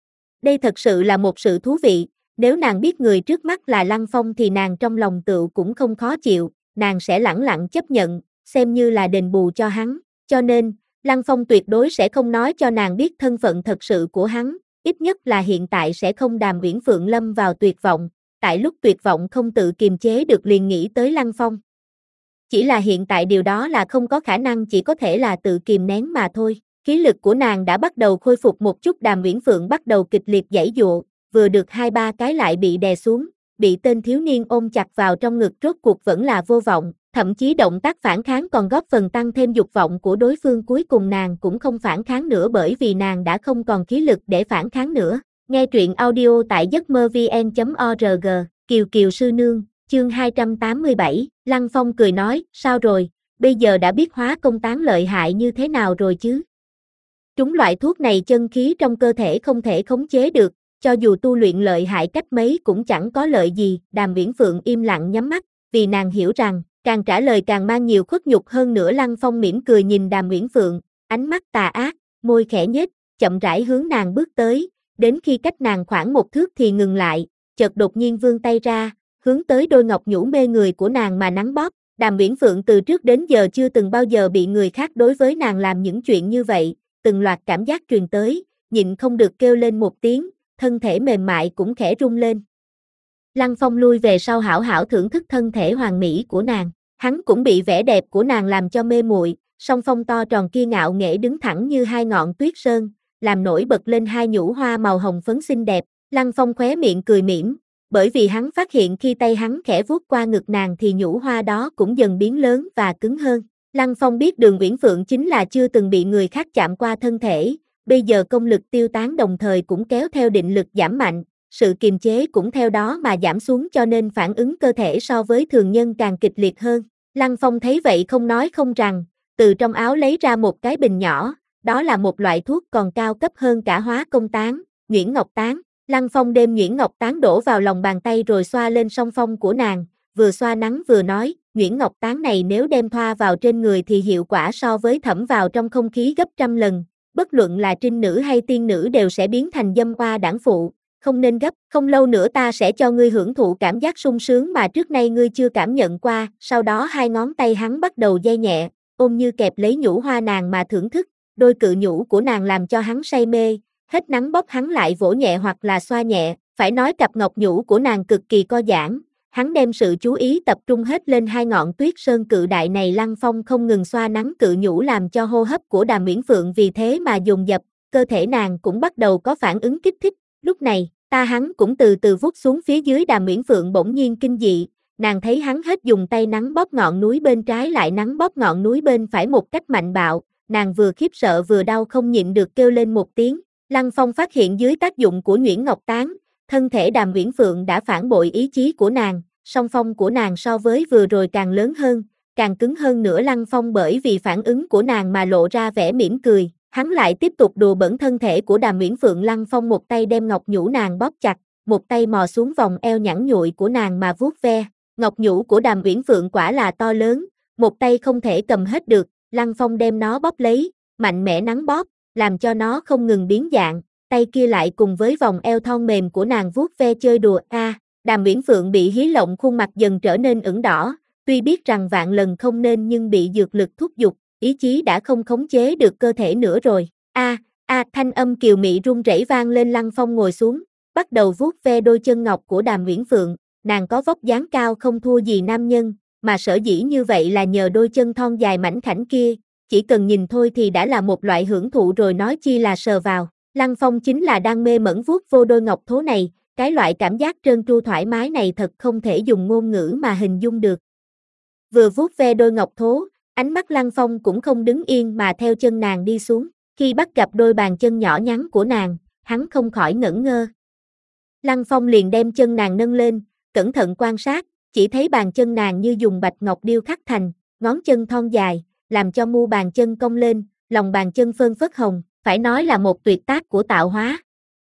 Đây thật sự là một sự thú vị, nếu nàng biết người trước mắt là Lăng Phong thì nàng trong lòng tựu cũng không khó chịu, nàng sẽ lẳng lặng chấp nhận, xem như là đền bù cho hắn, cho nên, Lăng Phong tuyệt đối sẽ không nói cho nàng biết thân phận thật sự của hắn, ít nhất là hiện tại sẽ không. Đàm Uyển Phượng lâm vào tuyệt vọng, tại lúc tuyệt vọng không tự kiềm chế được liền nghĩ tới Lăng Phong. Chỉ là hiện tại điều đó là không có khả năng, chỉ có thể là tự kìm nén mà thôi. Khí lực của nàng đã bắt đầu khôi phục một chút. Đàm Uyển Phượng bắt đầu kịch liệt giãy giụa, vừa được hai ba cái lại bị đè xuống, bị tên thiếu niên ôm chặt vào trong ngực, rốt cuộc vẫn là vô vọng, thậm chí động tác phản kháng còn góp phần tăng thêm dục vọng của đối phương. Cuối cùng nàng cũng không phản kháng nữa bởi vì nàng đã không còn khí lực để phản kháng nữa. Nghe truyện audio tại giấc mơ vn chấm org, Kiều Kiều sư nương, chương hai trăm tám mươi bảy, Lăng Phong cười nói, sao rồi, bây giờ đã biết hóa công tán lợi hại như thế nào rồi chứ? Trúng loại thuốc này chân khí trong cơ thể không thể khống chế được, cho dù tu luyện lợi hại cách mấy cũng chẳng có lợi gì. Đàm Uyển Phượng im lặng nhắm mắt, vì nàng hiểu rằng, càng trả lời càng mang nhiều khuất nhục hơn nữa. Lăng Phong mỉm cười nhìn Đàm Uyển Phượng, ánh mắt tà ác, môi khẽ nhếch, chậm rãi hướng nàng bước tới, đến khi cách nàng khoảng một thước thì ngừng lại, chợt đột nhiên vươn tay ra, hướng tới đôi ngọc nhũ mê người của nàng mà nắn bóp. Đàm Uyển Phượng từ trước đến giờ chưa từng bao giờ bị người khác đối với nàng làm những chuyện như vậy, từng loạt cảm giác truyền tới, nhịn không được kêu lên một tiếng, thân thể mềm mại cũng khẽ rung lên. Lăng Phong lui về sau hảo hảo thưởng thức thân thể hoàn mỹ của nàng, hắn cũng bị vẻ đẹp của nàng làm cho mê muội, song phong to tròn kia ngạo nghễ đứng thẳng như hai ngọn tuyết sơn, làm nổi bật lên hai nhũ hoa màu hồng phấn xinh đẹp. Lăng Phong khóe miệng cười mỉm, bởi vì hắn phát hiện khi tay hắn khẽ vuốt qua ngực nàng thì nhũ hoa đó cũng dần biến lớn và cứng hơn. Lăng Phong biết Đường Uyển Phượng chính là chưa từng bị người khác chạm qua thân thể, bây giờ công lực tiêu tán đồng thời cũng kéo theo định lực giảm mạnh, sự kiềm chế cũng theo đó mà giảm xuống, cho nên phản ứng cơ thể so với thường nhân càng kịch liệt hơn. Lăng Phong thấy vậy không nói không rằng, từ trong áo lấy ra một cái bình nhỏ, đó là một loại thuốc còn cao cấp hơn cả hóa công tán, Nhuyễn Ngọc Tán. Lăng Phong đem Nhuyễn Ngọc Tán đổ vào lòng bàn tay rồi xoa lên song phong của nàng, vừa xoa nắng vừa nói, Nhuyễn Ngọc Tán này nếu đem thoa vào trên người thì hiệu quả so với thẩm vào trong không khí gấp trăm lần, bất luận là trinh nữ hay tiên nữ đều sẽ biến thành dâm oa đảng phụ, không nên gấp, không lâu nữa ta sẽ cho ngươi hưởng thụ cảm giác sung sướng mà trước nay ngươi chưa cảm nhận qua. Sau đó hai ngón tay hắn bắt đầu day nhẹ, ôm như kẹp lấy nhũ hoa nàng mà thưởng thức, đôi cự nhũ của nàng làm cho hắn say mê, hết nắng bóp hắn lại vỗ nhẹ hoặc là xoa nhẹ, phải nói cặp ngọc nhũ của nàng cực kỳ co giãn, Hắn đem sự chú ý tập trung hết lên hai ngọn tuyết sơn cự đại này. Lăng Phong không ngừng xoa nắng cự nhũ làm cho hô hấp của Đàm Uyển Phượng vì thế mà dồn dập, cơ thể nàng cũng bắt đầu có phản ứng kích thích. Lúc này, ta hắn cũng từ từ vút xuống phía dưới. Đàm Uyển Phượng bỗng nhiên kinh dị, nàng thấy hắn hết dùng tay nắng bóp ngọn núi bên trái lại nắng bóp ngọn núi bên phải một cách mạnh bạo, nàng vừa khiếp sợ vừa đau không nhịn được kêu lên một tiếng. Lăng Phong phát hiện dưới tác dụng của Nhuyễn Ngọc Tán, thân thể Đàm Uyển Phượng đã phản bội ý chí của nàng, song phong của nàng so với vừa rồi càng lớn hơn, càng cứng hơn nữa. Lăng Phong bởi vì phản ứng của nàng mà lộ ra vẻ mỉm cười, hắn lại tiếp tục đùa bỡn thân thể của Đàm Uyển Phượng. Lăng Phong một tay đem ngọc nhũ nàng bóp chặt, một tay mò xuống vòng eo nhẵn nhụi của nàng mà vuốt ve. Ngọc nhũ của Đàm Uyển Phượng quả là to lớn, một tay không thể cầm hết được, Lăng Phong đem nó bóp lấy, mạnh mẽ nắng bóp, làm cho nó không ngừng biến dạng, tay kia lại cùng với vòng eo thon mềm của nàng vuốt ve chơi đùa. A, à, Đàm Uyển Phượng bị hí lộng, khuôn mặt dần trở nên ửng đỏ, tuy biết rằng vạn lần không nên nhưng bị dược lực thúc giục, ý chí đã không khống chế được cơ thể nữa rồi. A, à, a, à, thanh âm kiều mị run rẩy vang lên. Lăng Phong ngồi xuống, bắt đầu vuốt ve đôi chân ngọc của Đàm Uyển Phượng, nàng có vóc dáng cao không thua gì nam nhân, mà sở dĩ như vậy là nhờ đôi chân thon dài mảnh khảnh kia, chỉ cần nhìn thôi thì đã là một loại hưởng thụ rồi nói chi là sờ vào. Lăng Phong chính là đang mê mẩn vuốt vô đôi ngọc thố này, cái loại cảm giác trơn tru thoải mái này thật không thể dùng ngôn ngữ mà hình dung được. Vừa vuốt ve đôi ngọc thố, ánh mắt Lăng Phong cũng không đứng yên mà theo chân nàng đi xuống, khi bắt gặp đôi bàn chân nhỏ nhắn của nàng, hắn không khỏi ngẩn ngơ. Lăng Phong liền đem chân nàng nâng lên, cẩn thận quan sát, chỉ thấy bàn chân nàng như dùng bạch ngọc điêu khắc thành, ngón chân thon dài, làm cho mu bàn chân cong lên, lòng bàn chân phơn phớt hồng, phải nói là một tuyệt tác của tạo hóa.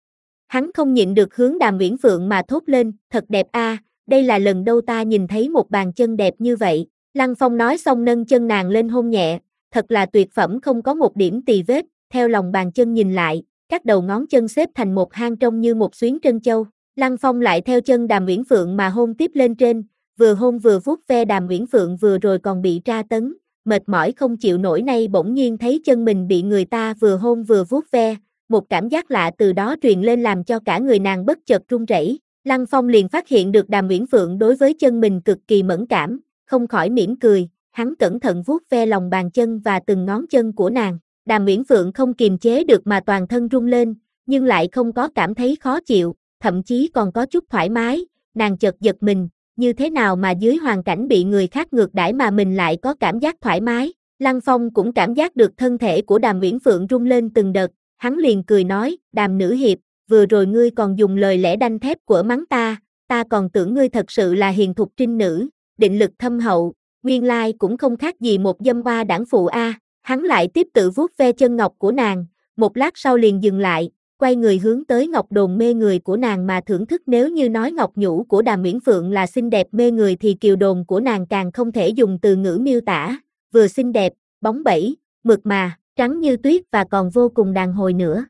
Hắn không nhịn được hướng Đàm Uyển Phượng mà thốt lên, thật đẹp a, à, đây là lần đầu ta nhìn thấy một bàn chân đẹp như vậy. Lăng Phong nói xong nâng chân nàng lên hôn nhẹ, thật là tuyệt phẩm không có một điểm tì vết, theo lòng bàn chân nhìn lại, các đầu ngón chân xếp thành một hang trông như một xuyến trân châu. Lăng Phong lại theo chân Đàm Uyển Phượng mà hôn tiếp lên trên, vừa hôn vừa vuốt ve. Đàm Uyển Phượng vừa rồi còn bị tra tấn, mệt mỏi không chịu nổi, nay bỗng nhiên thấy chân mình bị người ta vừa hôn vừa vuốt ve, một cảm giác lạ từ đó truyền lên làm cho cả người nàng bất chợt run rẩy. Lăng Phong liền phát hiện được Đàm Uyển Phượng đối với chân mình cực kỳ mẫn cảm, không khỏi mỉm cười, hắn cẩn thận vuốt ve lòng bàn chân và từng ngón chân của nàng. Đàm Uyển Phượng không kiềm chế được mà toàn thân run lên, nhưng lại không có cảm thấy khó chịu, thậm chí còn có chút thoải mái, nàng chợt giật mình, như thế nào mà dưới hoàn cảnh bị người khác ngược đãi mà mình lại có cảm giác thoải mái. Lăng Phong cũng cảm giác được thân thể của Đàm Uyển Phượng rung lên từng đợt, hắn liền cười nói, Đàm nữ hiệp, vừa rồi ngươi còn dùng lời lẽ đanh thép của mắng ta, ta còn tưởng ngươi thật sự là hiền thục trinh nữ, định lực thâm hậu, nguyên lai cũng không khác gì một dâm hoa đảng phụ a. À. Hắn lại tiếp tự vuốt ve chân ngọc của nàng, một lát sau liền dừng lại, quay người hướng tới ngọc đồn mê người của nàng mà thưởng thức. Nếu như nói ngọc nhũ của Đàm Uyển Phượng là xinh đẹp mê người thì kiều đồn của nàng càng không thể dùng từ ngữ miêu tả, vừa xinh đẹp, bóng bẩy, mượt mà, trắng như tuyết và còn vô cùng đàn hồi nữa.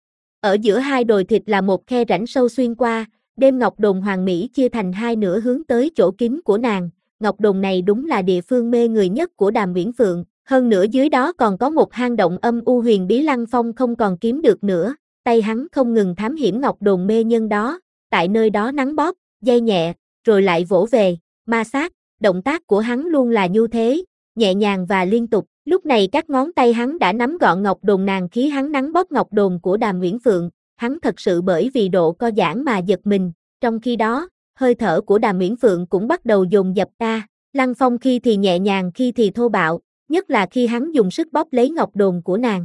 Ở giữa hai đồi thịt là một khe rãnh sâu xuyên qua, đêm ngọc đồn hoàng mỹ chia thành hai nửa hướng tới chỗ kín của nàng. Ngọc đồn này đúng là địa phương mê người nhất của Đàm Uyển Phượng, hơn nữa dưới đó còn có một hang động âm u huyền bí. Lăng Phong không còn kiếm được nữa, tay hắn không ngừng thám hiểm ngọc đồn mê nhân đó, tại nơi đó nắng bóp, day nhẹ, rồi lại vỗ về, ma sát, động tác của hắn luôn là như thế, nhẹ nhàng và liên tục. Lúc này các ngón tay hắn đã nắm gọn ngọc đồn nàng, khi hắn nắng bóp ngọc đồn của Đàm Uyển Phượng, hắn thật sự bởi vì độ co giãn mà giật mình, trong khi đó, hơi thở của Đàm Uyển Phượng cũng bắt đầu dồn dập ta. Lăng Phong khi thì nhẹ nhàng khi thì thô bạo, nhất là khi hắn dùng sức bóp lấy ngọc đồn của nàng.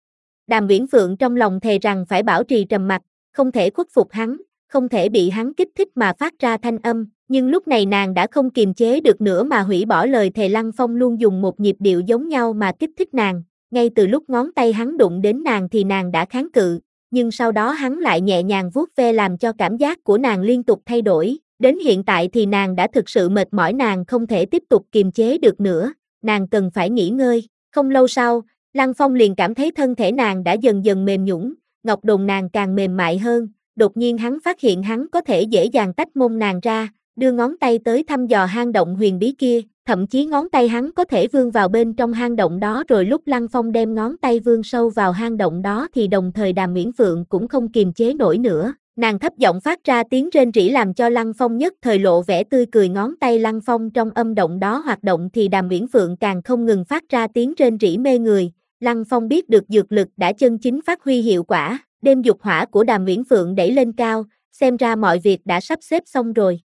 Đàm Uyển Phượng trong lòng thề rằng phải bảo trì trầm mặc, không thể khuất phục hắn, không thể bị hắn kích thích mà phát ra thanh âm, nhưng lúc này nàng đã không kiềm chế được nữa mà hủy bỏ lời thề. Lăng Phong luôn dùng một nhịp điệu giống nhau mà kích thích nàng, ngay từ lúc ngón tay hắn đụng đến nàng thì nàng đã kháng cự, nhưng sau đó hắn lại nhẹ nhàng vuốt ve làm cho cảm giác của nàng liên tục thay đổi, đến hiện tại thì nàng đã thực sự mệt mỏi, nàng không thể tiếp tục kiềm chế được nữa, nàng cần phải nghỉ ngơi. Không lâu sau, Lăng Phong liền cảm thấy thân thể nàng đã dần dần mềm nhũn, ngọc đồn nàng càng mềm mại hơn, đột nhiên hắn phát hiện hắn có thể dễ dàng tách mông nàng ra, đưa ngón tay tới thăm dò hang động huyền bí kia, thậm chí ngón tay hắn có thể vươn vào bên trong hang động đó. Rồi lúc Lăng Phong đem ngón tay vươn sâu vào hang động đó thì đồng thời Đàm Uyển Phượng cũng không kiềm chế nổi nữa, Nàng thấp giọng phát ra tiếng rên rỉ làm cho Lăng Phong nhất thời lộ vẻ tươi cười, ngón tay Lăng Phong trong âm động đó hoạt động thì Đàm Uyển Phượng càng không ngừng phát ra tiếng rên rỉ mê người. Lăng Phong biết được dược lực đã chân chính phát huy hiệu quả, đêm dục hỏa của Đàm Uyển Phượng đẩy lên cao, xem ra mọi việc đã sắp xếp xong rồi.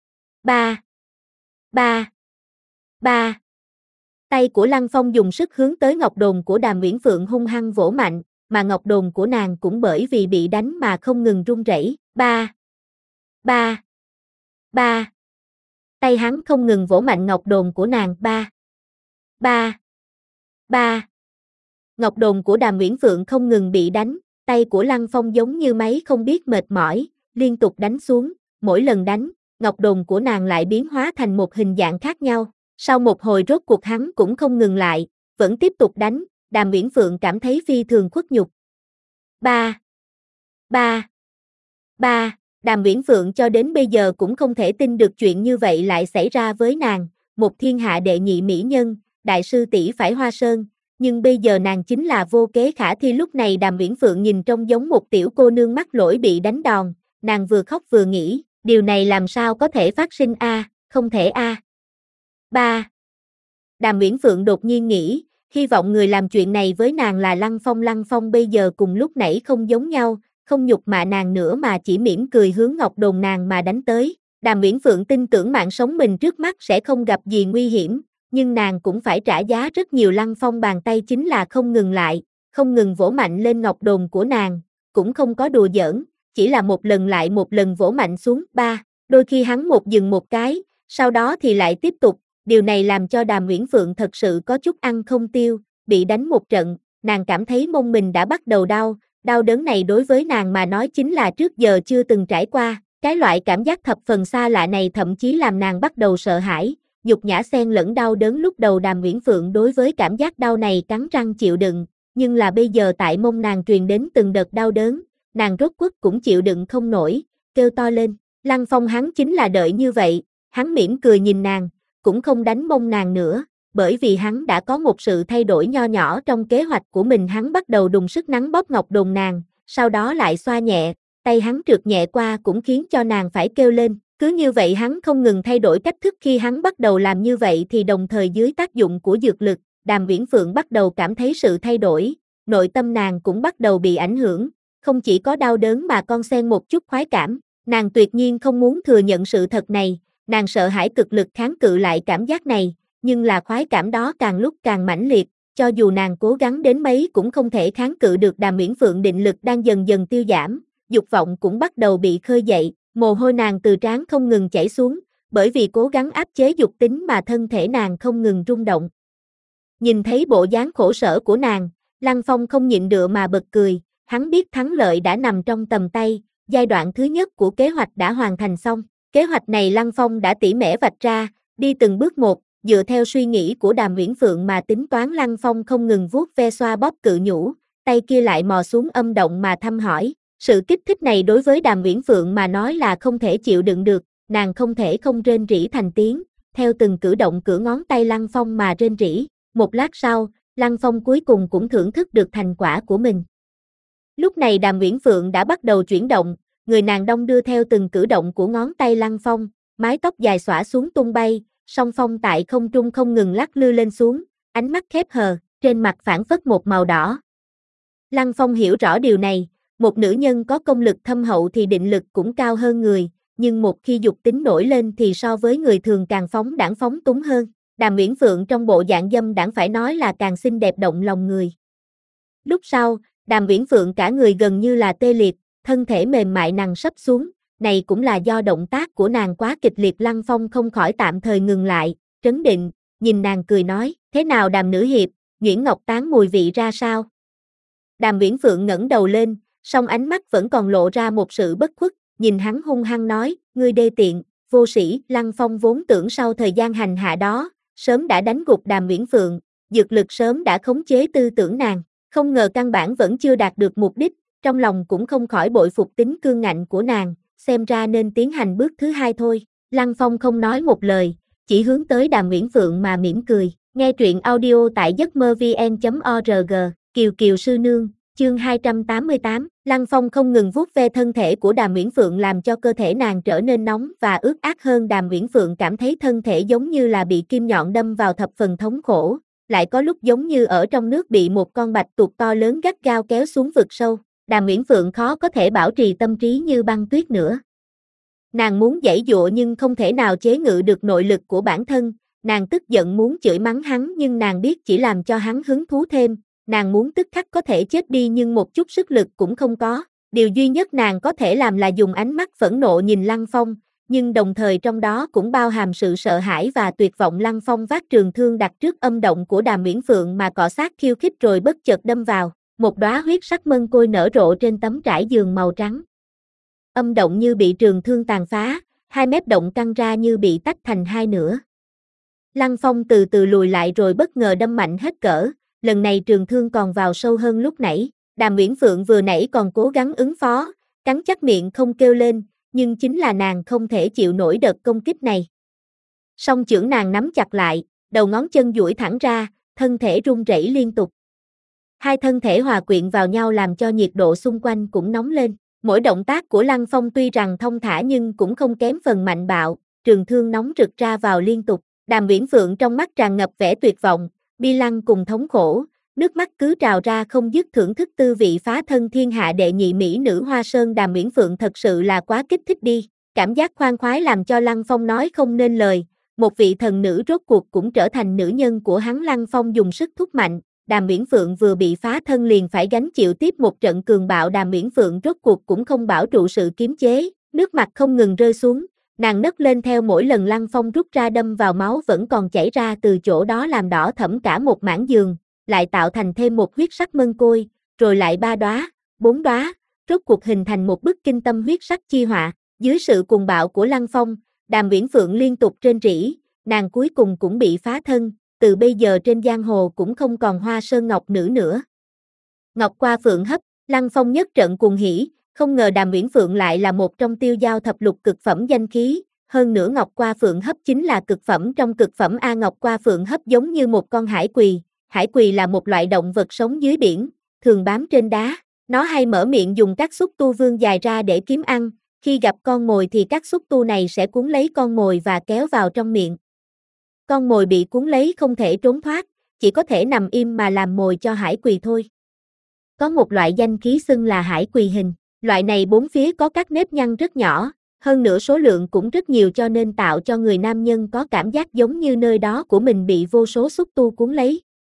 Ba, ba, ba. Tay của Lăng Phong dùng sức hướng tới ngọc đồn của Đàm Uyển Phượng hung hăng vỗ mạnh, mà ngọc đồn của nàng cũng bởi vì bị đánh mà không ngừng run rẩy. Ba, ba, ba. Tay hắn không ngừng vỗ mạnh ngọc đồn của nàng. Ba, ba, ba. Ngọc đồn của Đàm Uyển Phượng không ngừng bị đánh, tay của Lăng Phong giống như máy không biết mệt mỏi, liên tục đánh xuống, mỗi lần đánh, ngọc đồn của nàng lại biến hóa thành một hình dạng khác nhau. Sau một hồi rốt cuộc hắn cũng không ngừng lại, vẫn tiếp tục đánh, Đàm Uyển Phượng cảm thấy phi thường khuất nhục. Ba, ba, ba. Đàm Uyển Phượng cho đến bây giờ cũng không thể tin được chuyện như vậy lại xảy ra với nàng, một thiên hạ đệ nhị mỹ nhân, đại sư tỷ phải Hoa Sơn, nhưng bây giờ nàng chính là vô kế khả thi. Lúc này Đàm Uyển Phượng nhìn trông giống một tiểu cô nương mắc lỗi bị đánh đòn, nàng vừa khóc vừa nghĩ, điều này làm sao có thể phát sinh a, à, không thể a. À. Ba. Đàm Uyển Phượng đột nhiên nghĩ, hy vọng người làm chuyện này với nàng là Lăng Phong. Lăng Phong bây giờ cùng lúc nãy không giống nhau, không nhục mạ nàng nữa mà chỉ mỉm cười hướng ngọc đồn nàng mà đánh tới. Đàm Uyển Phượng tin tưởng mạng sống mình trước mắt sẽ không gặp gì nguy hiểm, nhưng nàng cũng phải trả giá rất nhiều. Lăng Phong bàn tay chính là không ngừng lại, không ngừng vỗ mạnh lên ngọc đồn của nàng, cũng không có đùa giỡn, chỉ là một lần lại một lần vỗ mạnh xuống. Ba, đôi khi hắn một dừng một cái, sau đó thì lại tiếp tục, điều này làm cho Đàm Uyển Phượng thật sự có chút ăn không tiêu, bị đánh một trận, nàng cảm thấy mông mình đã bắt đầu đau, đau đớn này đối với nàng mà nói chính là trước giờ chưa từng trải qua, cái loại cảm giác thập phần xa lạ này thậm chí làm nàng bắt đầu sợ hãi. Nhục nhã xen lẫn đau đớn, lúc đầu Đàm Uyển Phượng đối với cảm giác đau này cắn răng chịu đựng, nhưng là bây giờ tại mông nàng truyền đến từng đợt đau đớn, nàng rốt cuộc cũng chịu đựng không nổi, kêu to lên. Lăng Phong hắn chính là đợi như vậy, hắn mỉm cười nhìn nàng, cũng không đánh mông nàng nữa, bởi vì hắn đã có một sự thay đổi nho nhỏ trong kế hoạch của mình. Hắn bắt đầu đùng sức nắn bóp ngọc đồn nàng, sau đó lại xoa nhẹ, tay hắn trượt nhẹ qua cũng khiến cho nàng phải kêu lên. Cứ như vậy hắn không ngừng thay đổi cách thức, khi hắn bắt đầu làm như vậy thì đồng thời dưới tác dụng của dược lực, Đàm Uyển Phượng bắt đầu cảm thấy sự thay đổi, nội tâm nàng cũng bắt đầu bị ảnh hưởng, không chỉ có đau đớn mà còn xen một chút khoái cảm. Nàng tuyệt nhiên không muốn thừa nhận sự thật này, nàng sợ hãi cực lực kháng cự lại cảm giác này, nhưng là khoái cảm đó càng lúc càng mãnh liệt, cho dù nàng cố gắng đến mấy cũng không thể kháng cự được. Đàm Uyển Phượng định lực đang dần dần tiêu giảm, dục vọng cũng bắt đầu bị khơi dậy, mồ hôi nàng từ trán không ngừng chảy xuống, bởi vì cố gắng áp chế dục tính mà thân thể nàng không ngừng rung động. Nhìn thấy bộ dáng khổ sở của nàng, Lăng Phong không nhịn được mà bật cười, hắn biết thắng lợi đã nằm trong tầm tay, giai đoạn thứ nhất của kế hoạch đã hoàn thành xong. Kế hoạch này Lăng Phong đã tỉ mỉ vạch ra, đi từng bước một, dựa theo suy nghĩ của Đàm Uyển Phượng mà tính toán. Lăng Phong không ngừng vuốt ve xoa bóp cự nhũ, tay kia lại mò xuống âm động mà thăm hỏi. Sự kích thích này đối với Đàm Uyển Phượng mà nói là không thể chịu đựng được, nàng không thể không rên rỉ thành tiếng, theo từng cử động cử ngón tay Lăng Phong mà rên rỉ. Một lát sau, Lăng Phong cuối cùng cũng thưởng thức được thành quả của mình. Lúc này Đàm Uyển Phượng đã bắt đầu chuyển động, người nàng đong đưa theo từng cử động của ngón tay Lăng Phong, mái tóc dài xõa xuống tung bay, song phong tại không trung không ngừng lắc lư lên xuống, ánh mắt khép hờ, trên mặt phảng phất một màu đỏ. Lăng Phong hiểu rõ điều này, một nữ nhân có công lực thâm hậu thì định lực cũng cao hơn người, nhưng một khi dục tính nổi lên thì so với người thường càng phóng đãng phóng túng hơn. Đàm Uyển Phượng trong bộ dạng dâm đãng phải nói là càng xinh đẹp động lòng người. Lúc sau, Đàm Uyển Phượng cả người gần như là tê liệt, thân thể mềm mại nằm sấp xuống, này cũng là do động tác của nàng quá kịch liệt. Lăng Phong không khỏi tạm thời ngừng lại, trấn định, nhìn nàng cười nói, thế nào Đàm nữ hiệp, nhuyễn ngọc tán mùi vị ra sao? Đàm Uyển Phượng ngẩng đầu lên, song ánh mắt vẫn còn lộ ra một sự bất khuất, nhìn hắn hung hăng nói, ngươi đê tiện, vô sĩ. Lăng Phong vốn tưởng sau thời gian hành hạ đó, sớm đã đánh gục Đàm Uyển Phượng, dược lực sớm đã khống chế tư tưởng nàng, không ngờ căn bản vẫn chưa đạt được mục đích, trong lòng cũng không khỏi bội phục tính cương ngạnh của nàng, xem ra nên tiến hành bước thứ hai thôi. Lăng Phong không nói một lời, chỉ hướng tới Đàm Uyển Phượng mà mỉm cười. Nghe truyện audio tại giấc mơ vn chấm org, Kiều Kiều sư nương, Chương hai trăm tám mươi tám, Lăng Phong không ngừng vuốt ve thân thể của Đàm Uyển Phượng làm cho cơ thể nàng trở nên nóng và ướt át hơn. Đàm Uyển Phượng cảm thấy thân thể giống như là bị kim nhọn đâm vào, thập phần thống khổ, lại có lúc giống như ở trong nước bị một con bạch tuộc to lớn gắt gao kéo xuống vực sâu. Đàm Uyển Phượng khó có thể bảo trì tâm trí như băng tuyết nữa. Nàng muốn giãy giụa nhưng không thể nào chế ngự được nội lực của bản thân, nàng tức giận muốn chửi mắng hắn nhưng nàng biết chỉ làm cho hắn hứng thú thêm, nàng muốn tức khắc có thể chết đi nhưng một chút sức lực cũng không có, điều duy nhất nàng có thể làm là dùng ánh mắt phẫn nộ nhìn Lăng Phong, nhưng đồng thời trong đó cũng bao hàm sự sợ hãi và tuyệt vọng. Lăng Phong vác trường thương đặt trước âm động của Đàm Uyển Phượng mà cọ sát khiêu khích rồi bất chợt đâm vào, một đóa huyết sắc mân côi nở rộ trên tấm trải giường màu trắng. Âm động như bị trường thương tàn phá, hai mép động căng ra như bị tách thành hai nửa. Lăng Phong từ từ lùi lại rồi bất ngờ đâm mạnh hết cỡ, lần này trường thương còn vào sâu hơn lúc nãy. Đàm Uyển Phượng vừa nãy còn cố gắng ứng phó, cắn chắc miệng không kêu lên, nhưng chính là nàng không thể chịu nổi đợt công kích này. Song chưởng nàng nắm chặt lại, đầu ngón chân duỗi thẳng ra, thân thể run rẩy liên tục. Hai thân thể hòa quyện vào nhau làm cho nhiệt độ xung quanh cũng nóng lên. Mỗi động tác của Lăng Phong tuy rằng thông thả nhưng cũng không kém phần mạnh bạo, trường thương nóng rực ra vào liên tục. Đàm Uyển Phượng trong mắt tràn ngập vẻ tuyệt vọng, bi lăng cùng thống khổ, nước mắt cứ trào ra không dứt, thưởng thức tư vị phá thân thiên hạ đệ nhị mỹ nữ Hoa Sơn. Đàm Uyển Phượng thật sự là quá kích thích đi, cảm giác khoan khoái làm cho Lăng Phong nói không nên lời, một vị thần nữ rốt cuộc cũng trở thành nữ nhân của hắn. Lăng Phong dùng sức thúc mạnh, Đàm Uyển Phượng vừa bị phá thân liền phải gánh chịu tiếp một trận cường bạo. Đàm Uyển Phượng rốt cuộc cũng không bảo trụ sự kiềm chế, nước mắt không ngừng rơi xuống, nàng nấc lên theo mỗi lần Lăng Phong rút ra đâm vào, máu vẫn còn chảy ra từ chỗ đó làm đỏ thẫm cả một mảng giường, lại tạo thành thêm một huyết sắc mân côi, rồi lại ba đóa, bốn đóa, rốt cuộc hình thành một bức kinh tâm huyết sắc chi họa. Dưới sự cuồng bạo của Lăng Phong, Đàm Uyển Phượng liên tục rên rỉ, nàng cuối cùng cũng bị phá thân, từ bây giờ trên giang hồ cũng không còn Hoa Sơn Ngọc nữ nữa. Ngọc qua Phượng hấp, Lăng Phong nhất trận cuồng hỉ, không ngờ Đàm Uyển Phượng lại là một trong tiêu giao thập lục cực phẩm danh khí, hơn nữa Ngọc qua Phượng hấp chính là cực phẩm trong cực phẩm A. Ngọc qua Phượng hấp giống như một con hải quỳ, hải quỳ là một loại động vật sống dưới biển, thường bám trên đá, nó hay mở miệng dùng các xúc tu vươn dài ra để kiếm ăn, khi gặp con mồi thì các xúc tu này sẽ cuốn lấy con mồi và kéo vào trong miệng. Con mồi bị cuốn lấy không thể trốn thoát, chỉ có thể nằm im mà làm mồi cho hải quỳ thôi. Có một loại danh khí xưng là hải quỳ hình, loại này bốn phía có các nếp nhăn rất nhỏ, hơn nữa số lượng cũng rất nhiều cho nên tạo cho người nam nhân có cảm giác giống như nơi đó của mình bị vô số xúc tu cuốn lấy.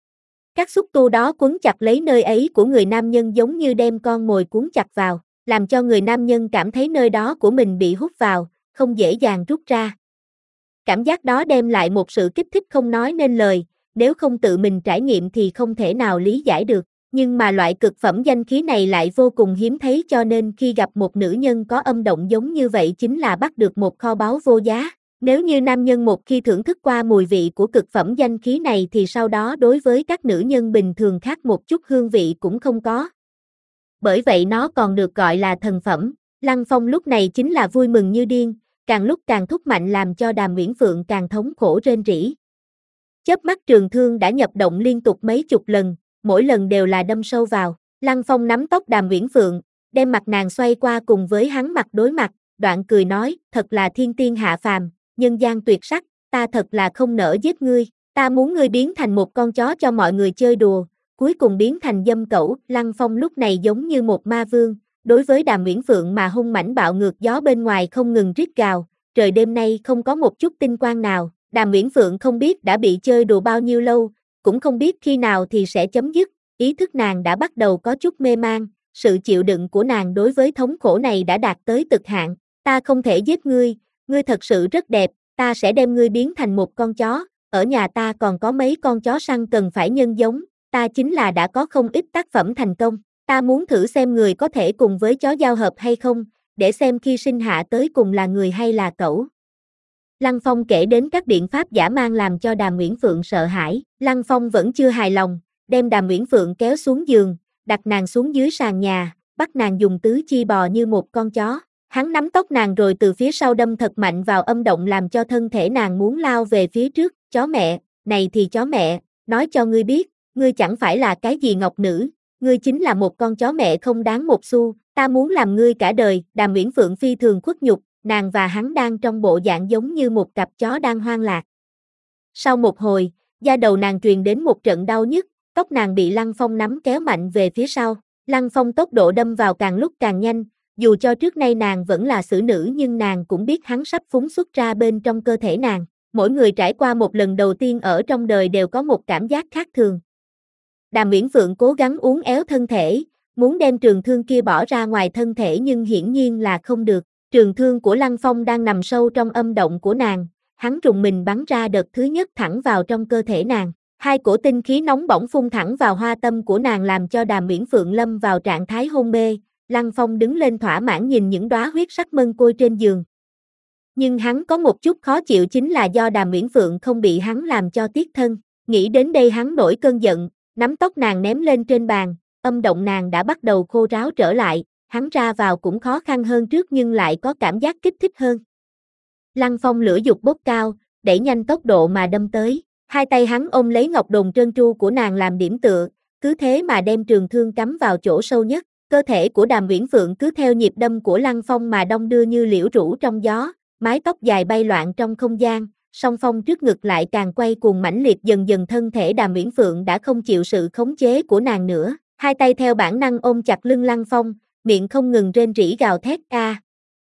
Các xúc tu đó cuốn chặt lấy nơi ấy của người nam nhân giống như đem con mồi cuốn chặt vào, làm cho người nam nhân cảm thấy nơi đó của mình bị hút vào, không dễ dàng rút ra. Cảm giác đó đem lại một sự kích thích không nói nên lời, nếu không tự mình trải nghiệm thì không thể nào lý giải được, nhưng mà loại cực phẩm danh khí này lại vô cùng hiếm thấy cho nên khi gặp một nữ nhân có âm động giống như vậy chính là bắt được một kho báu vô giá. Nếu như nam nhân một khi thưởng thức qua mùi vị của cực phẩm danh khí này thì sau đó đối với các nữ nhân bình thường khác một chút hương vị cũng không có. Bởi vậy nó còn được gọi là thần phẩm. Lăng Phong lúc này chính là vui mừng như điên, càng lúc càng thúc mạnh làm cho Đàm Uyển Phượng càng thống khổ rên rỉ. Chớp mắt trường thương đã nhập động liên tục mấy chục lần, mỗi lần đều là đâm sâu vào. Lăng Phong nắm tóc Đàm Uyển Phượng, đem mặt nàng xoay qua cùng với hắn mặt đối mặt, đoạn cười nói, thật là thiên tiên hạ phàm, nhân gian tuyệt sắc, ta thật là không nỡ giết ngươi, ta muốn ngươi biến thành một con chó cho mọi người chơi đùa, cuối cùng biến thành dâm cẩu. Lăng Phong lúc này giống như một ma vương, đối với Đàm Uyển Phượng mà hung mãnh bạo ngược, gió bên ngoài không ngừng rít gào, trời đêm nay không có một chút tinh quang nào. Đàm Uyển Phượng không biết đã bị chơi đùa bao nhiêu lâu, cũng không biết khi nào thì sẽ chấm dứt, ý thức nàng đã bắt đầu có chút mê man, sự chịu đựng của nàng đối với thống khổ này đã đạt tới cực hạn. Ta không thể giết ngươi, ngươi thật sự rất đẹp, ta sẽ đem ngươi biến thành một con chó, ở nhà ta còn có mấy con chó săn cần phải nhân giống, ta chính là đã có không ít tác phẩm thành công, ta muốn thử xem người có thể cùng với chó giao hợp hay không, để xem khi sinh hạ tới cùng là người hay là cẩu. Lăng Phong kể đến các biện pháp dã man làm cho Đàm Uyển Phượng sợ hãi, Lăng Phong vẫn chưa hài lòng, đem Đàm Uyển Phượng kéo xuống giường, đặt nàng xuống dưới sàn nhà, bắt nàng dùng tứ chi bò như một con chó. Hắn nắm tóc nàng rồi từ phía sau đâm thật mạnh vào âm động làm cho thân thể nàng muốn lao về phía trước. Chó mẹ, này thì chó mẹ, nói cho ngươi biết, ngươi chẳng phải là cái gì ngọc nữ, ngươi ngươi chính là một con chó mẹ không đáng một xu, ta muốn làm ngươi cả đời. Đàm Uyển Phượng phi thường khuất nhục, nàng và hắn đang trong bộ dạng giống như một cặp chó đang hoang lạc. Sau một hồi, da đầu nàng truyền đến một trận đau nhức, tóc nàng bị Lăng Phong nắm kéo mạnh về phía sau. Lăng Phong tốc độ đâm vào càng lúc càng nhanh, dù cho trước nay nàng vẫn là xử nữ nhưng nàng cũng biết hắn sắp phúng xuất ra bên trong cơ thể nàng. Mỗi người trải qua một lần đầu tiên ở trong đời đều có một cảm giác khác thường. Đàm Uyển Phượng cố gắng uốn éo thân thể, muốn đem trường thương kia bỏ ra ngoài thân thể nhưng hiển nhiên là không được. Trường thương của Lăng Phong đang nằm sâu trong âm động của nàng, hắn trùng mình bắn ra đợt thứ nhất thẳng vào trong cơ thể nàng. Hai cổ tinh khí nóng bỏng phun thẳng vào hoa tâm của nàng làm cho Đàm Uyển Phượng lâm vào trạng thái hôn mê. Lăng Phong đứng lên thỏa mãn nhìn những đóa huyết sắc mân côi trên giường. Nhưng hắn có một chút khó chịu chính là do Đàm Uyển Phượng không bị hắn làm cho tiếc thân. Nghĩ đến đây hắn nổi cơn giận, nắm tóc nàng ném lên trên bàn, âm động nàng đã bắt đầu khô ráo trở lại, hắn ra vào cũng khó khăn hơn trước nhưng lại có cảm giác kích thích hơn. Lăng Phong lửa dục bốc cao, đẩy nhanh tốc độ mà đâm tới, hai tay hắn ôm lấy ngọc đồn trơn tru của nàng làm điểm tựa, cứ thế mà đem trường thương cắm vào chỗ sâu nhất. Cơ thể của Đàm Uyển Phượng cứ theo nhịp đâm của Lăng Phong mà đong đưa như liễu rũ trong gió, mái tóc dài bay loạn trong không gian, song phong trước ngực lại càng quay cuồng mãnh liệt dần dần thân thể Đàm Uyển Phượng đã không chịu sự khống chế của nàng nữa, hai tay theo bản năng ôm chặt lưng Lăng Phong, miệng không ngừng rên rỉ gào thét a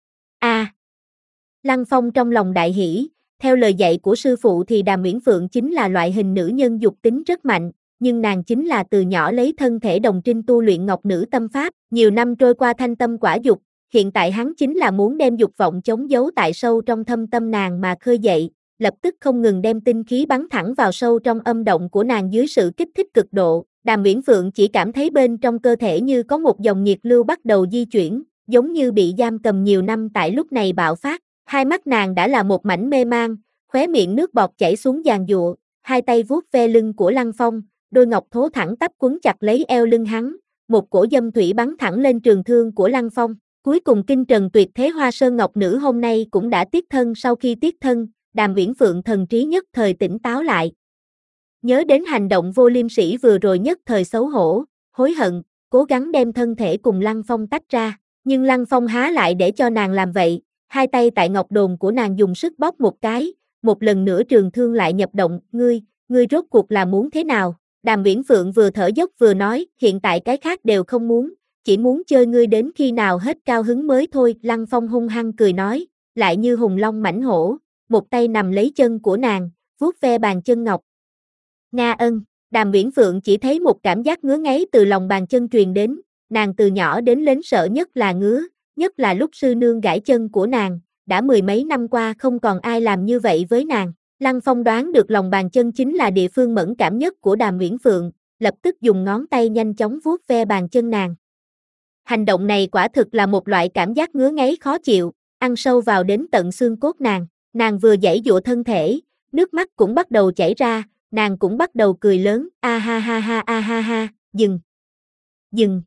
a. Lăng Phong trong lòng đại hỉ, theo lời dạy của sư phụ thì Đàm Uyển Phượng chính là loại hình nữ nhân dục tính rất mạnh, nhưng nàng chính là từ nhỏ lấy thân thể đồng trinh tu luyện ngọc nữ tâm pháp, nhiều năm trôi qua thanh tâm quả dục, hiện tại hắn chính là muốn đem dục vọng chống giấu tại sâu trong thâm tâm nàng mà khơi dậy, lập tức không ngừng đem tinh khí bắn thẳng vào sâu trong âm động của nàng dưới sự kích thích cực độ. Đàm Uyển Phượng chỉ cảm thấy bên trong cơ thể như có một dòng nhiệt lưu bắt đầu di chuyển, giống như bị giam cầm nhiều năm tại lúc này bạo phát, hai mắt nàng đã là một mảnh mê mang, khóe miệng nước bọt chảy xuống giàn giụa, hai tay vuốt ve lưng của Lăng Phong, đôi ngọc thố thẳng tắp quấn chặt lấy eo lưng hắn, một cổ dâm thủy bắn thẳng lên trường thương của Lăng Phong. Cuối cùng kinh trần tuyệt thế Hoa Sơn Ngọc Nữ hôm nay cũng đã tiết thân. Sau khi tiết thân, Đàm Uyển Phượng thần trí nhất thời tỉnh táo lại. Nhớ đến hành động vô liêm sỉ vừa rồi nhất thời xấu hổ, hối hận, cố gắng đem thân thể cùng Lăng Phong tách ra, nhưng Lăng Phong há lại để cho nàng làm vậy, hai tay tại ngọc đồn của nàng dùng sức bóp một cái, một lần nữa trường thương lại nhập động, ngươi, ngươi rốt cuộc là muốn thế nào? Đàm Uyển Phượng vừa thở dốc vừa nói, hiện tại cái khác đều không muốn, chỉ muốn chơi ngươi đến khi nào hết cao hứng mới thôi. Lăng Phong hung hăng cười nói, lại như hùng long mãnh hổ, một tay nằm lấy chân của nàng, vuốt ve bàn chân ngọc. Nga ân, Đàm Uyển Phượng chỉ thấy một cảm giác ngứa ngáy từ lòng bàn chân truyền đến, nàng từ nhỏ đến lớn sợ nhất là ngứa, nhất là lúc sư nương gãi chân của nàng, đã mười mấy năm qua không còn ai làm như vậy với nàng. Lăng Phong đoán được lòng bàn chân chính là địa phương mẫn cảm nhất của Đàm Uyển Phượng, lập tức dùng ngón tay nhanh chóng vuốt ve bàn chân nàng. Hành động này quả thực là một loại cảm giác ngứa ngáy khó chịu, ăn sâu vào đến tận xương cốt nàng, nàng vừa giãy giụa thân thể, nước mắt cũng bắt đầu chảy ra, nàng cũng bắt đầu cười lớn, a ha ha ha a ha ha, dừng, dừng,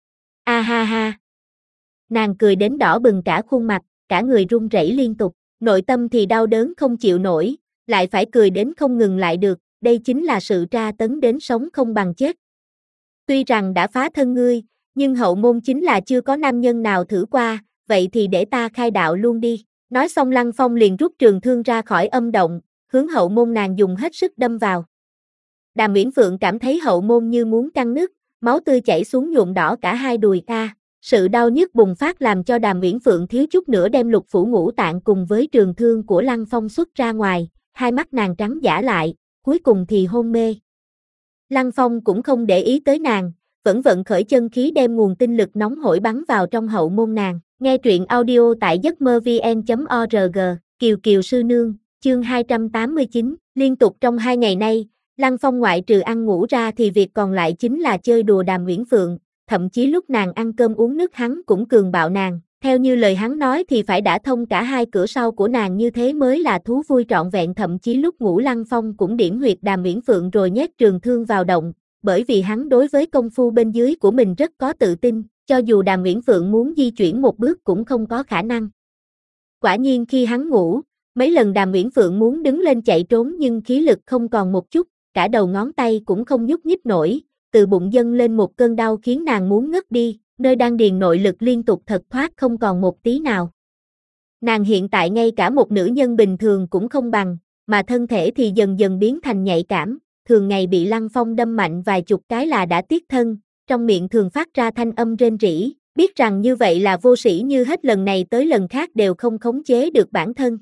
a ha ha. Nàng cười đến đỏ bừng cả khuôn mặt, cả người run rẩy liên tục, nội tâm thì đau đớn không chịu nổi, lại phải cười đến không ngừng lại được, đây chính là sự tra tấn đến sống không bằng chết. Tuy rằng đã phá thân ngươi, nhưng hậu môn chính là chưa có nam nhân nào thử qua, vậy thì để ta khai đạo luôn đi. Nói xong Lăng Phong liền rút trường thương ra khỏi âm động, hướng hậu môn nàng dùng hết sức đâm vào. Đàm Uyển Phượng cảm thấy hậu môn như muốn căng nứt, máu tươi chảy xuống nhuộm đỏ cả hai đùi a. Sự đau nhức bùng phát làm cho Đàm Uyển Phượng thiếu chút nữa đem lục phủ ngũ tạng cùng với trường thương của Lăng Phong xuất ra ngoài, hai mắt nàng trắng dã lại, cuối cùng thì hôn mê. Lăng Phong cũng không để ý tới nàng, vẫn vận khởi chân khí đem nguồn tinh lực nóng hổi bắn vào trong hậu môn nàng. Nghe truyện audio tại giấc mơ vn chấm org, Kiều Kiều sư nương, chương hai trăm tám mươi chín, liên tục trong hai ngày nay, Lăng Phong ngoại trừ ăn ngủ ra thì việc còn lại chính là chơi đùa Đàm Uyển Phượng, thậm chí lúc nàng ăn cơm uống nước hắn cũng cường bạo nàng, theo như lời hắn nói thì phải đã thông cả hai cửa sau của nàng như thế mới là thú vui trọn vẹn, thậm chí lúc ngủ Lăng Phong cũng điểm huyệt Đàm Uyển Phượng rồi nhét trường thương vào động, bởi vì hắn đối với công phu bên dưới của mình rất có tự tin, cho dù Đàm Uyển Phượng muốn di chuyển một bước cũng không có khả năng. Quả nhiên khi hắn ngủ, mấy lần Đàm Uyển Phượng muốn đứng lên chạy trốn nhưng khí lực không còn một chút, cả đầu ngón tay cũng không nhúc nhích nổi, từ bụng dâng lên một cơn đau khiến nàng muốn ngất đi, nơi đan điền nội lực liên tục thật thoát không còn một tí nào. Nàng hiện tại ngay cả một nữ nhân bình thường cũng không bằng, mà thân thể thì dần dần biến thành nhạy cảm, thường ngày bị Lăng Phong đâm mạnh vài chục cái là đã tiếc thân, trong miệng thường phát ra thanh âm rên rỉ, biết rằng như vậy là vô sĩ như hết lần này tới lần khác đều không khống chế được bản thân.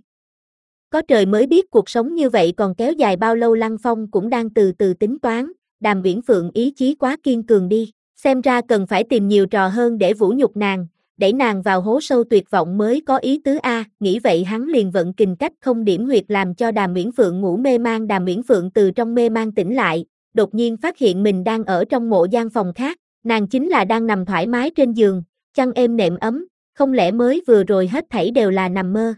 Có trời mới biết cuộc sống như vậy còn kéo dài bao lâu. Lăng Phong cũng đang từ từ tính toán, Đàm Viễn Phượng ý chí quá kiên cường đi, xem ra cần phải tìm nhiều trò hơn để vũ nhục nàng, đẩy nàng vào hố sâu tuyệt vọng mới có ý tứ a. Nghĩ vậy hắn liền vận kình cách không điểm huyệt làm cho Đàm Viễn Phượng ngủ mê man. Đàm Viễn Phượng từ trong mê man tỉnh lại, đột nhiên phát hiện mình đang ở trong mộ gian phòng khác, nàng chính là đang nằm thoải mái trên giường, chăn êm nệm ấm, không lẽ mới vừa rồi hết thảy đều là nằm mơ.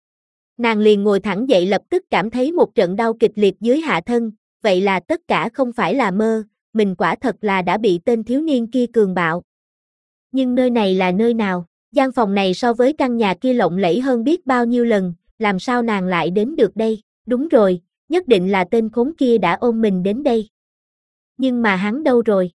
Nàng liền ngồi thẳng dậy, lập tức cảm thấy một trận đau kịch liệt dưới hạ thân, vậy là tất cả không phải là mơ, mình quả thật là đã bị tên thiếu niên kia cường bạo. Nhưng nơi này là nơi nào? Gian phòng này so với căn nhà kia lộng lẫy hơn biết bao nhiêu lần, làm sao nàng lại đến được đây? Đúng rồi, nhất định là tên khốn kia đã ôm mình đến đây. Nhưng mà hắn đâu rồi?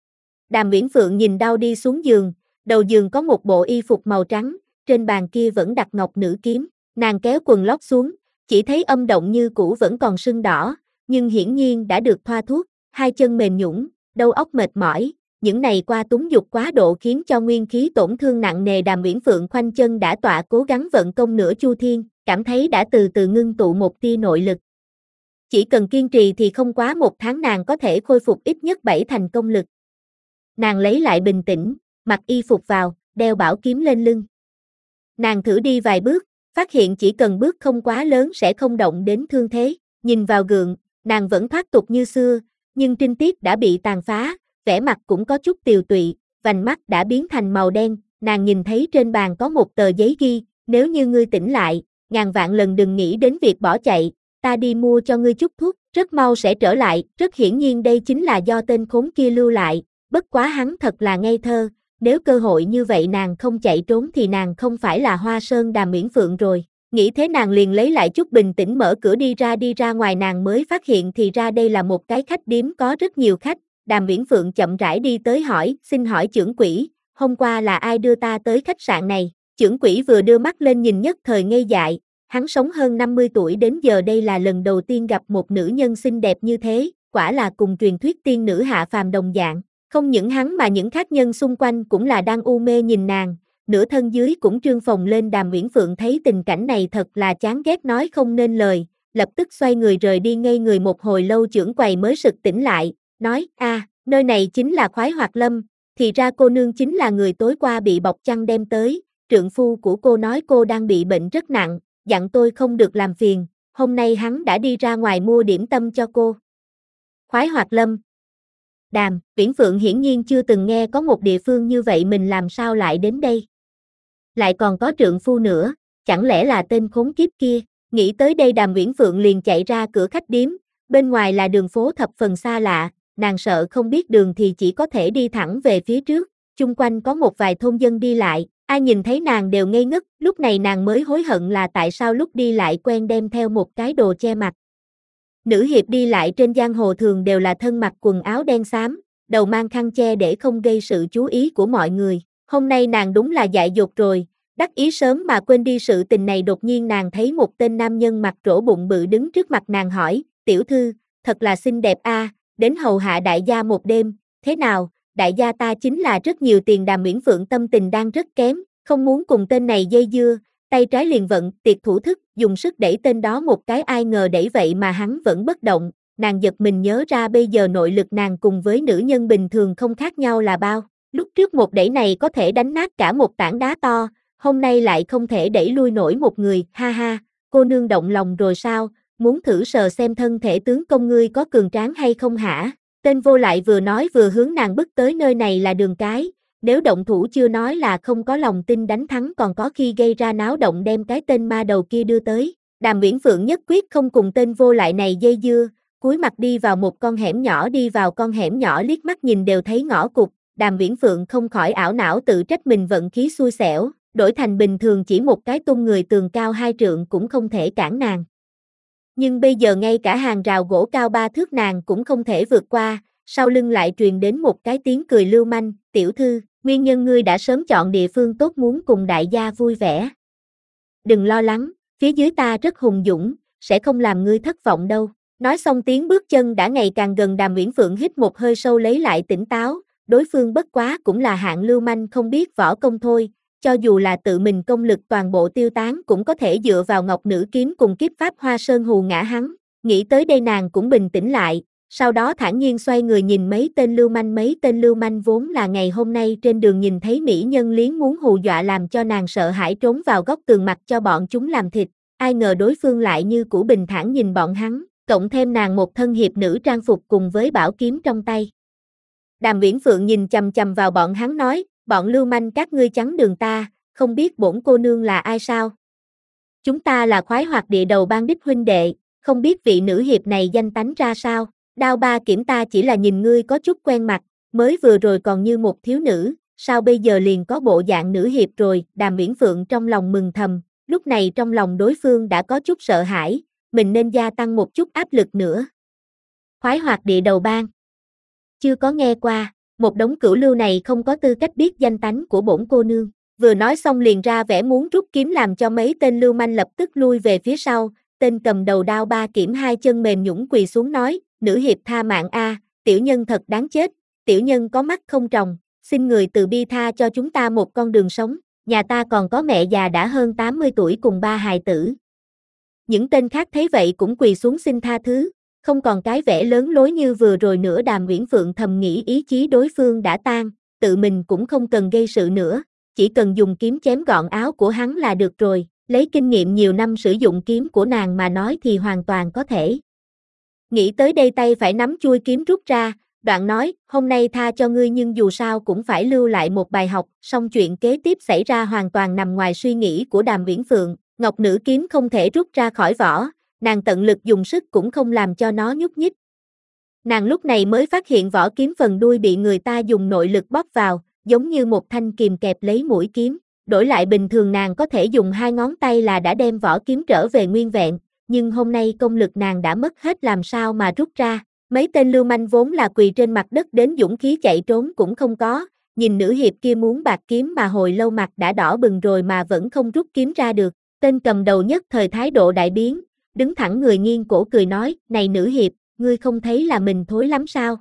Đàm Viễn Phượng nhìn đau đi xuống giường, đầu giường có một bộ y phục màu trắng, trên bàn kia vẫn đặt ngọc nữ kiếm, nàng kéo quần lót xuống, chỉ thấy âm động như cũ vẫn còn sưng đỏ, nhưng hiển nhiên đã được thoa thuốc, hai chân mềm nhũn, đầu óc mệt mỏi, những này qua túng dục quá độ khiến cho nguyên khí tổn thương nặng nề. Đàm Viễn Phượng khoanh chân đã tọa cố gắng vận công nửa chu thiên, cảm thấy đã từ từ ngưng tụ một tia nội lực. Chỉ cần kiên trì thì không quá một tháng nàng có thể khôi phục ít nhất bảy thành công lực. Nàng lấy lại bình tĩnh, mặc y phục vào, đeo bảo kiếm lên lưng. Nàng thử đi vài bước, phát hiện chỉ cần bước không quá lớn sẽ không động đến thương thế. Nhìn vào gượng, nàng vẫn thoát tục như xưa, nhưng trinh tiết đã bị tàn phá, vẻ mặt cũng có chút tiều tụy, vành mắt đã biến thành màu đen. Nàng nhìn thấy trên bàn có một tờ giấy ghi, nếu như ngươi tỉnh lại, ngàn vạn lần đừng nghĩ đến việc bỏ chạy, ta đi mua cho ngươi chút thuốc, rất mau sẽ trở lại. Rất hiển nhiên đây chính là do tên khốn kia lưu lại, bất quá hắn thật là ngây thơ, nếu cơ hội như vậy nàng không chạy trốn thì nàng không phải là Hoa Sơn Đàm Viễn Phượng rồi. Nghĩ thế nàng liền lấy lại chút bình tĩnh mở cửa đi ra. Đi ra ngoài nàng mới phát hiện thì ra đây là một cái khách điếm có rất nhiều khách. Đàm Viễn Phượng chậm rãi đi tới hỏi, xin hỏi trưởng quỹ, hôm qua là ai đưa ta tới khách sạn này? Trưởng quỹ vừa đưa mắt lên nhìn nhất thời ngây dại, hắn sống hơn năm mươi tuổi đến giờ đây là lần đầu tiên gặp một nữ nhân xinh đẹp như thế, quả là cùng truyền thuyết tiên nữ hạ phàm đồng dạng. Không những hắn mà những khách nhân xung quanh cũng là đang u mê nhìn nàng, nửa thân dưới cũng trương phồng lên. Đàm Viễn Phượng thấy tình cảnh này thật là chán ghét nói không nên lời, lập tức xoay người rời đi. Ngây người một hồi lâu trưởng quầy mới sực tỉnh lại, nói, a, à, nơi này chính là Khoái Hoạt Lâm, thì ra cô nương chính là người tối qua bị bọc chăn đem tới, trượng phu của cô nói cô đang bị bệnh rất nặng, dặn tôi không được làm phiền, hôm nay hắn đã đi ra ngoài mua điểm tâm cho cô. Khoái Hoạt Lâm. Đàm Viễn Phượng hiển nhiên chưa từng nghe có một địa phương như vậy, mình làm sao lại đến đây? Lại còn có trượng phu nữa, chẳng lẽ là tên khốn kiếp kia? Nghĩ tới đây Đàm Viễn Phượng liền chạy ra cửa khách điếm, bên ngoài là đường phố thập phần xa lạ, nàng sợ không biết đường thì chỉ có thể đi thẳng về phía trước, chung quanh có một vài thôn dân đi lại, ai nhìn thấy nàng đều ngây ngất, lúc này nàng mới hối hận là tại sao lúc đi lại quen đem theo một cái đồ che mặt. Nữ hiệp đi lại trên giang hồ thường đều là thân mặc quần áo đen xám, đầu mang khăn che để không gây sự chú ý của mọi người. Hôm nay nàng đúng là dại dột rồi, đắc ý sớm mà quên đi sự tình này. Đột nhiên nàng thấy một tên nam nhân mặc rỗ bụng bự đứng trước mặt nàng hỏi, tiểu thư, thật là xinh đẹp a, à, đến hầu hạ đại gia một đêm, thế nào, đại gia ta chính là rất nhiều tiền. Đàm Viễn Phượng tâm tình đang rất kém, không muốn cùng tên này dây dưa, tay trái liền vận tiệt thủ thức, dùng sức đẩy tên đó một cái, ai ngờ đẩy vậy mà hắn vẫn bất động, nàng giật mình nhớ ra bây giờ nội lực nàng cùng với nữ nhân bình thường không khác nhau là bao, lúc trước một đẩy này có thể đánh nát cả một tảng đá to, hôm nay lại không thể đẩy lui nổi một người, ha ha, cô nương động lòng rồi sao, muốn thử sờ xem thân thể tướng công ngươi có cường tráng hay không hả? Tên vô lại vừa nói vừa hướng nàng bước tới. Nơi này là đường cái, nếu động thủ chưa nói là không có lòng tin đánh thắng, còn có khi gây ra náo động đem cái tên ma đầu kia đưa tới. Đàm Viễn Phượng nhất quyết không cùng tên vô lại này dây dưa, cúi mặt đi vào một con hẻm nhỏ. Đi vào con hẻm nhỏ liếc mắt nhìn đều thấy ngõ cụt, Đàm Viễn Phượng không khỏi ảo não tự trách mình vận khí xui xẻo, đổi thành bình thường chỉ một cái tung người tường cao hai trượng cũng không thể cản nàng. Nhưng bây giờ ngay cả hàng rào gỗ cao ba thước nàng cũng không thể vượt qua, sau lưng lại truyền đến một cái tiếng cười lưu manh, tiểu thư, nguyên nhân ngươi đã sớm chọn địa phương tốt muốn cùng đại gia vui vẻ. Đừng lo lắng, phía dưới ta rất hùng dũng, sẽ không làm ngươi thất vọng đâu. Nói xong tiếng bước chân đã ngày càng gần. Đàm Uyển Phượng hít một hơi sâu lấy lại tỉnh táo, đối phương bất quá cũng là hạng lưu manh không biết võ công thôi, cho dù là tự mình công lực toàn bộ tiêu tán cũng có thể dựa vào Ngọc Nữ Kiếm cùng Kiếp Pháp Hoa Sơn hù ngã hắn. Nghĩ tới đây nàng cũng bình tĩnh lại, sau đó thản nhiên xoay người nhìn mấy tên lưu manh. Mấy tên lưu manh vốn là ngày hôm nay trên đường nhìn thấy mỹ nhân liếng muốn hù dọa làm cho nàng sợ hãi trốn vào góc tường mặc cho bọn chúng làm thịt, ai ngờ đối phương lại như cũ bình thản nhìn bọn hắn, cộng thêm nàng một thân hiệp nữ trang phục cùng với bảo kiếm trong tay. Đàm Uyển Phượng nhìn chằm chằm vào bọn hắn nói, bọn lưu manh các ngươi chắn đường ta, không biết bổn cô nương là ai sao? Chúng ta là Khoái Hoạt Địa Đầu Bang đích huynh đệ, không biết vị nữ hiệp này danh tánh ra sao? Đao Ba Kiểm ta chỉ là nhìn ngươi có chút quen mặt, mới vừa rồi còn như một thiếu nữ, sao bây giờ liền có bộ dạng nữ hiệp rồi? Đàm Uyển Phượng trong lòng mừng thầm, lúc này trong lòng đối phương đã có chút sợ hãi, mình nên gia tăng một chút áp lực nữa. Khoái Hoạt Địa Đầu Bang. Chưa có nghe qua, một đống cửu lưu này không có tư cách biết danh tánh của bổn cô nương. Vừa nói xong liền ra vẻ muốn rút kiếm làm cho mấy tên lưu manh lập tức lui về phía sau, tên cầm đầu Đao Ba Kiểm hai chân mềm nhũn quỳ xuống nói, nữ hiệp tha mạng a, tiểu nhân thật đáng chết, tiểu nhân có mắt không tròng, xin người từ bi tha cho chúng ta một con đường sống, nhà ta còn có mẹ già đã hơn tám mươi tuổi cùng ba hài tử. Những tên khác thấy vậy cũng quỳ xuống xin tha thứ, không còn cái vẻ lớn lối như vừa rồi nữa. Đàm Uyển Phượng thầm nghĩ ý chí đối phương đã tan, tự mình cũng không cần gây sự nữa, chỉ cần dùng kiếm chém gọn áo của hắn là được rồi, lấy kinh nghiệm nhiều năm sử dụng kiếm của nàng mà nói thì hoàn toàn có thể. Nghĩ tới đây tay phải nắm chuôi kiếm rút ra, đoạn nói, hôm nay tha cho ngươi nhưng dù sao cũng phải lưu lại một bài học, song chuyện kế tiếp xảy ra hoàn toàn nằm ngoài suy nghĩ của Đàm Uyển Phượng, Ngọc Nữ Kiếm không thể rút ra khỏi vỏ, nàng tận lực dùng sức cũng không làm cho nó nhúc nhích. Nàng lúc này mới phát hiện vỏ kiếm phần đuôi bị người ta dùng nội lực bóp vào, giống như một thanh kìm kẹp lấy mũi kiếm, đổi lại bình thường nàng có thể dùng hai ngón tay là đã đem vỏ kiếm trở về nguyên vẹn, nhưng hôm nay công lực nàng đã mất hết làm sao mà rút ra. Mấy tên lưu manh vốn là quỳ trên mặt đất đến dũng khí chạy trốn cũng không có, nhìn nữ hiệp kia muốn bạc kiếm mà hồi lâu mặt đã đỏ bừng rồi mà vẫn không rút kiếm ra được, tên cầm đầu nhất thời thái độ đại biến, đứng thẳng người nghiêng cổ cười nói, này nữ hiệp, ngươi không thấy là mình thối lắm sao?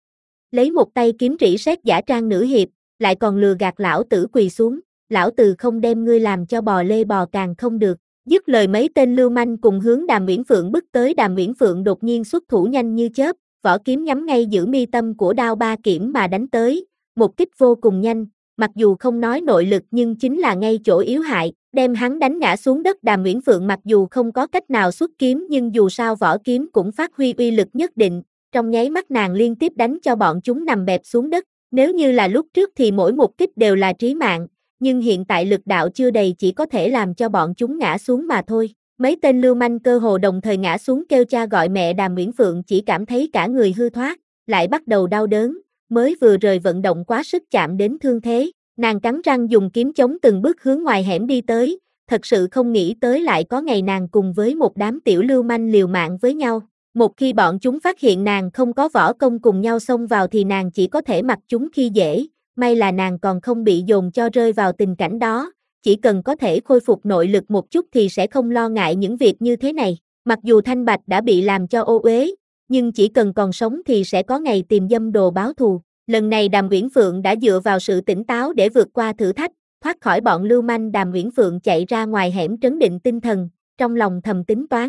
Lấy một tay kiếm rỉ sét giả trang nữ hiệp, lại còn lừa gạt lão tử quỳ xuống, lão tử không đem ngươi làm cho bò lê bò càng không được. Dứt lời mấy tên lưu manh cùng hướng Đàm Uyển Phượng bước tới. Đàm Uyển Phượng đột nhiên xuất thủ nhanh như chớp, vỏ kiếm nhắm ngay giữa mi tâm của Đao Ba Kiểm mà đánh tới, một kích vô cùng nhanh, mặc dù không nói nội lực nhưng chính là ngay chỗ yếu hại, đem hắn đánh ngã xuống đất. Đàm Uyển Phượng mặc dù không có cách nào xuất kiếm nhưng dù sao vỏ kiếm cũng phát huy uy lực nhất định, trong nháy mắt nàng liên tiếp đánh cho bọn chúng nằm bẹp xuống đất, nếu như là lúc trước thì mỗi một kích đều là trí mạng, nhưng hiện tại lực đạo chưa đầy chỉ có thể làm cho bọn chúng ngã xuống mà thôi. Mấy tên lưu manh cơ hồ đồng thời ngã xuống kêu cha gọi mẹ. Đàm Uyển Phượng chỉ cảm thấy cả người hư thoát, lại bắt đầu đau đớn, mới vừa rời vận động quá sức chạm đến thương thế, nàng cắn răng dùng kiếm chống từng bước hướng ngoài hẻm đi tới, thật sự không nghĩ tới lại có ngày nàng cùng với một đám tiểu lưu manh liều mạng với nhau. Một khi bọn chúng phát hiện nàng không có võ công cùng nhau xông vào thì nàng chỉ có thể mặc chúng khi dễ, may là nàng còn không bị dồn cho rơi vào tình cảnh đó, chỉ cần có thể khôi phục nội lực một chút thì sẽ không lo ngại những việc như thế này. Mặc dù Thanh Bạch đã bị làm cho ô uế, nhưng chỉ cần còn sống thì sẽ có ngày tìm dâm đồ báo thù. Lần này Đàm Uyển Phượng đã dựa vào sự tỉnh táo để vượt qua thử thách, thoát khỏi bọn lưu manh. Đàm Uyển Phượng chạy ra ngoài hẻm trấn định tinh thần, trong lòng thầm tính toán.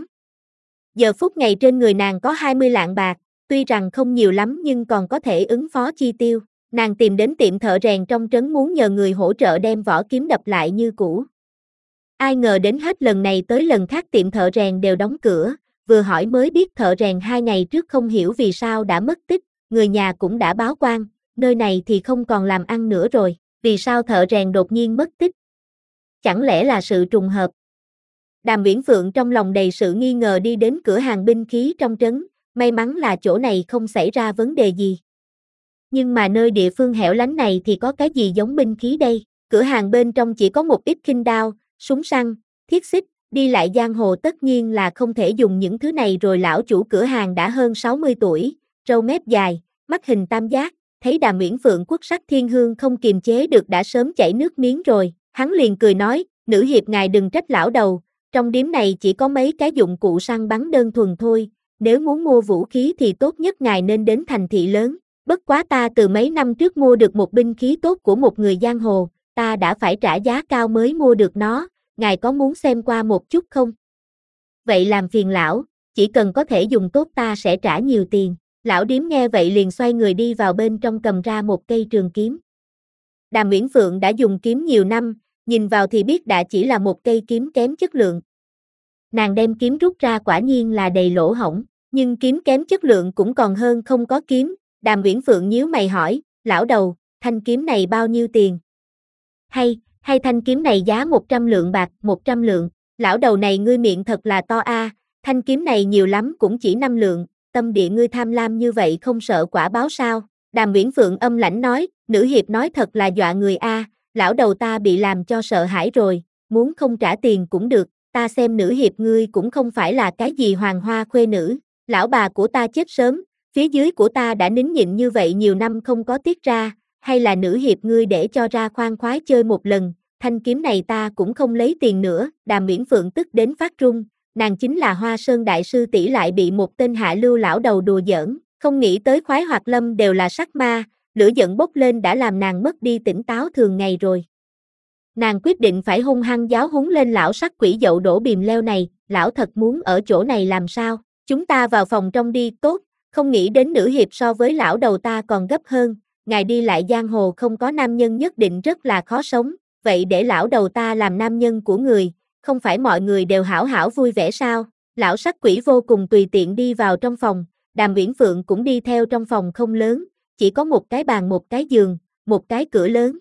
Giờ phút ngày trên người nàng có hai mươi lạng bạc, tuy rằng không nhiều lắm nhưng còn có thể ứng phó chi tiêu. Nàng tìm đến tiệm thợ rèn trong trấn muốn nhờ người hỗ trợ đem vỏ kiếm đập lại như cũ. Ai ngờ đến hết lần này tới lần khác tiệm thợ rèn đều đóng cửa, vừa hỏi mới biết thợ rèn hai ngày trước không hiểu vì sao đã mất tích, người nhà cũng đã báo quan, nơi này thì không còn làm ăn nữa rồi, vì sao thợ rèn đột nhiên mất tích? Chẳng lẽ là sự trùng hợp? Đàm Uyển Phượng trong lòng đầy sự nghi ngờ đi đến cửa hàng binh khí trong trấn, may mắn là chỗ này không xảy ra vấn đề gì. Nhưng mà nơi địa phương hẻo lánh này thì có cái gì giống binh khí đây? Cửa hàng bên trong chỉ có một ít khinh đao, súng săn, thiết xích, đi lại giang hồ tất nhiên là không thể dùng những thứ này rồi. Lão chủ cửa hàng đã hơn sáu mươi tuổi, râu mép dài, mắt hình tam giác, thấy Đàm Uyển Phượng quốc sắc thiên hương không kiềm chế được đã sớm chảy nước miếng rồi, hắn liền cười nói, nữ hiệp ngài đừng trách lão đầu, trong điếm này chỉ có mấy cái dụng cụ săn bắn đơn thuần thôi, nếu muốn mua vũ khí thì tốt nhất ngài nên đến thành thị lớn, bất quá ta từ mấy năm trước mua được một binh khí tốt của một người giang hồ, ta đã phải trả giá cao mới mua được nó, ngài có muốn xem qua một chút không? Vậy làm phiền lão, chỉ cần có thể dùng tốt ta sẽ trả nhiều tiền. Lão điếm nghe vậy liền xoay người đi vào bên trong cầm ra một cây trường kiếm. Đàm Uyển Phượng đã dùng kiếm nhiều năm, nhìn vào thì biết đã chỉ là một cây kiếm kém chất lượng. Nàng đem kiếm rút ra quả nhiên là đầy lỗ hổng, nhưng kiếm kém chất lượng cũng còn hơn không có kiếm. Đàm Uyển Phượng nhíu mày hỏi, lão đầu, thanh kiếm này bao nhiêu tiền? Hay, hay thanh kiếm này giá một trăm lượng bạc, một trăm lượng. Lão đầu này ngươi miệng thật là to a, thanh kiếm này nhiều lắm cũng chỉ năm lượng, tâm địa ngươi tham lam như vậy không sợ quả báo sao? Đàm Uyển Phượng âm lãnh nói, nữ hiệp nói thật là dọa người a, lão đầu ta bị làm cho sợ hãi rồi, muốn không trả tiền cũng được, ta xem nữ hiệp ngươi cũng không phải là cái gì hoàng hoa khuê nữ, lão bà của ta chết sớm, phía dưới của ta đã nín nhịn như vậy nhiều năm không có tiết ra, hay là nữ hiệp ngươi để cho ra khoan khoái chơi một lần, thanh kiếm này ta cũng không lấy tiền nữa. Đàm Uyển Phượng tức đến phát run, nàng chính là Hoa Sơn đại sư tỷ lại bị một tên hạ lưu lão đầu đùa giỡn, không nghĩ tới Khoái Hoạt Lâm đều là sắc ma, lửa giận bốc lên đã làm nàng mất đi tỉnh táo thường ngày rồi. Nàng quyết định phải hung hăng giáo huấn lên lão sắc quỷ dậu đổ bìm leo này, lão thật muốn ở chỗ này làm sao, chúng ta vào phòng trong đi, tốt, không nghĩ đến nữ hiệp so với lão đầu ta còn gấp hơn, ngài đi lại giang hồ không có nam nhân nhất định rất là khó sống, vậy để lão đầu ta làm nam nhân của người, không phải mọi người đều hảo hảo vui vẻ sao? Lão sắc quỷ vô cùng tùy tiện đi vào trong phòng, Đàm Uyển Phượng cũng đi theo trong phòng không lớn, chỉ có một cái bàn một cái giường, một cái cửa lớn.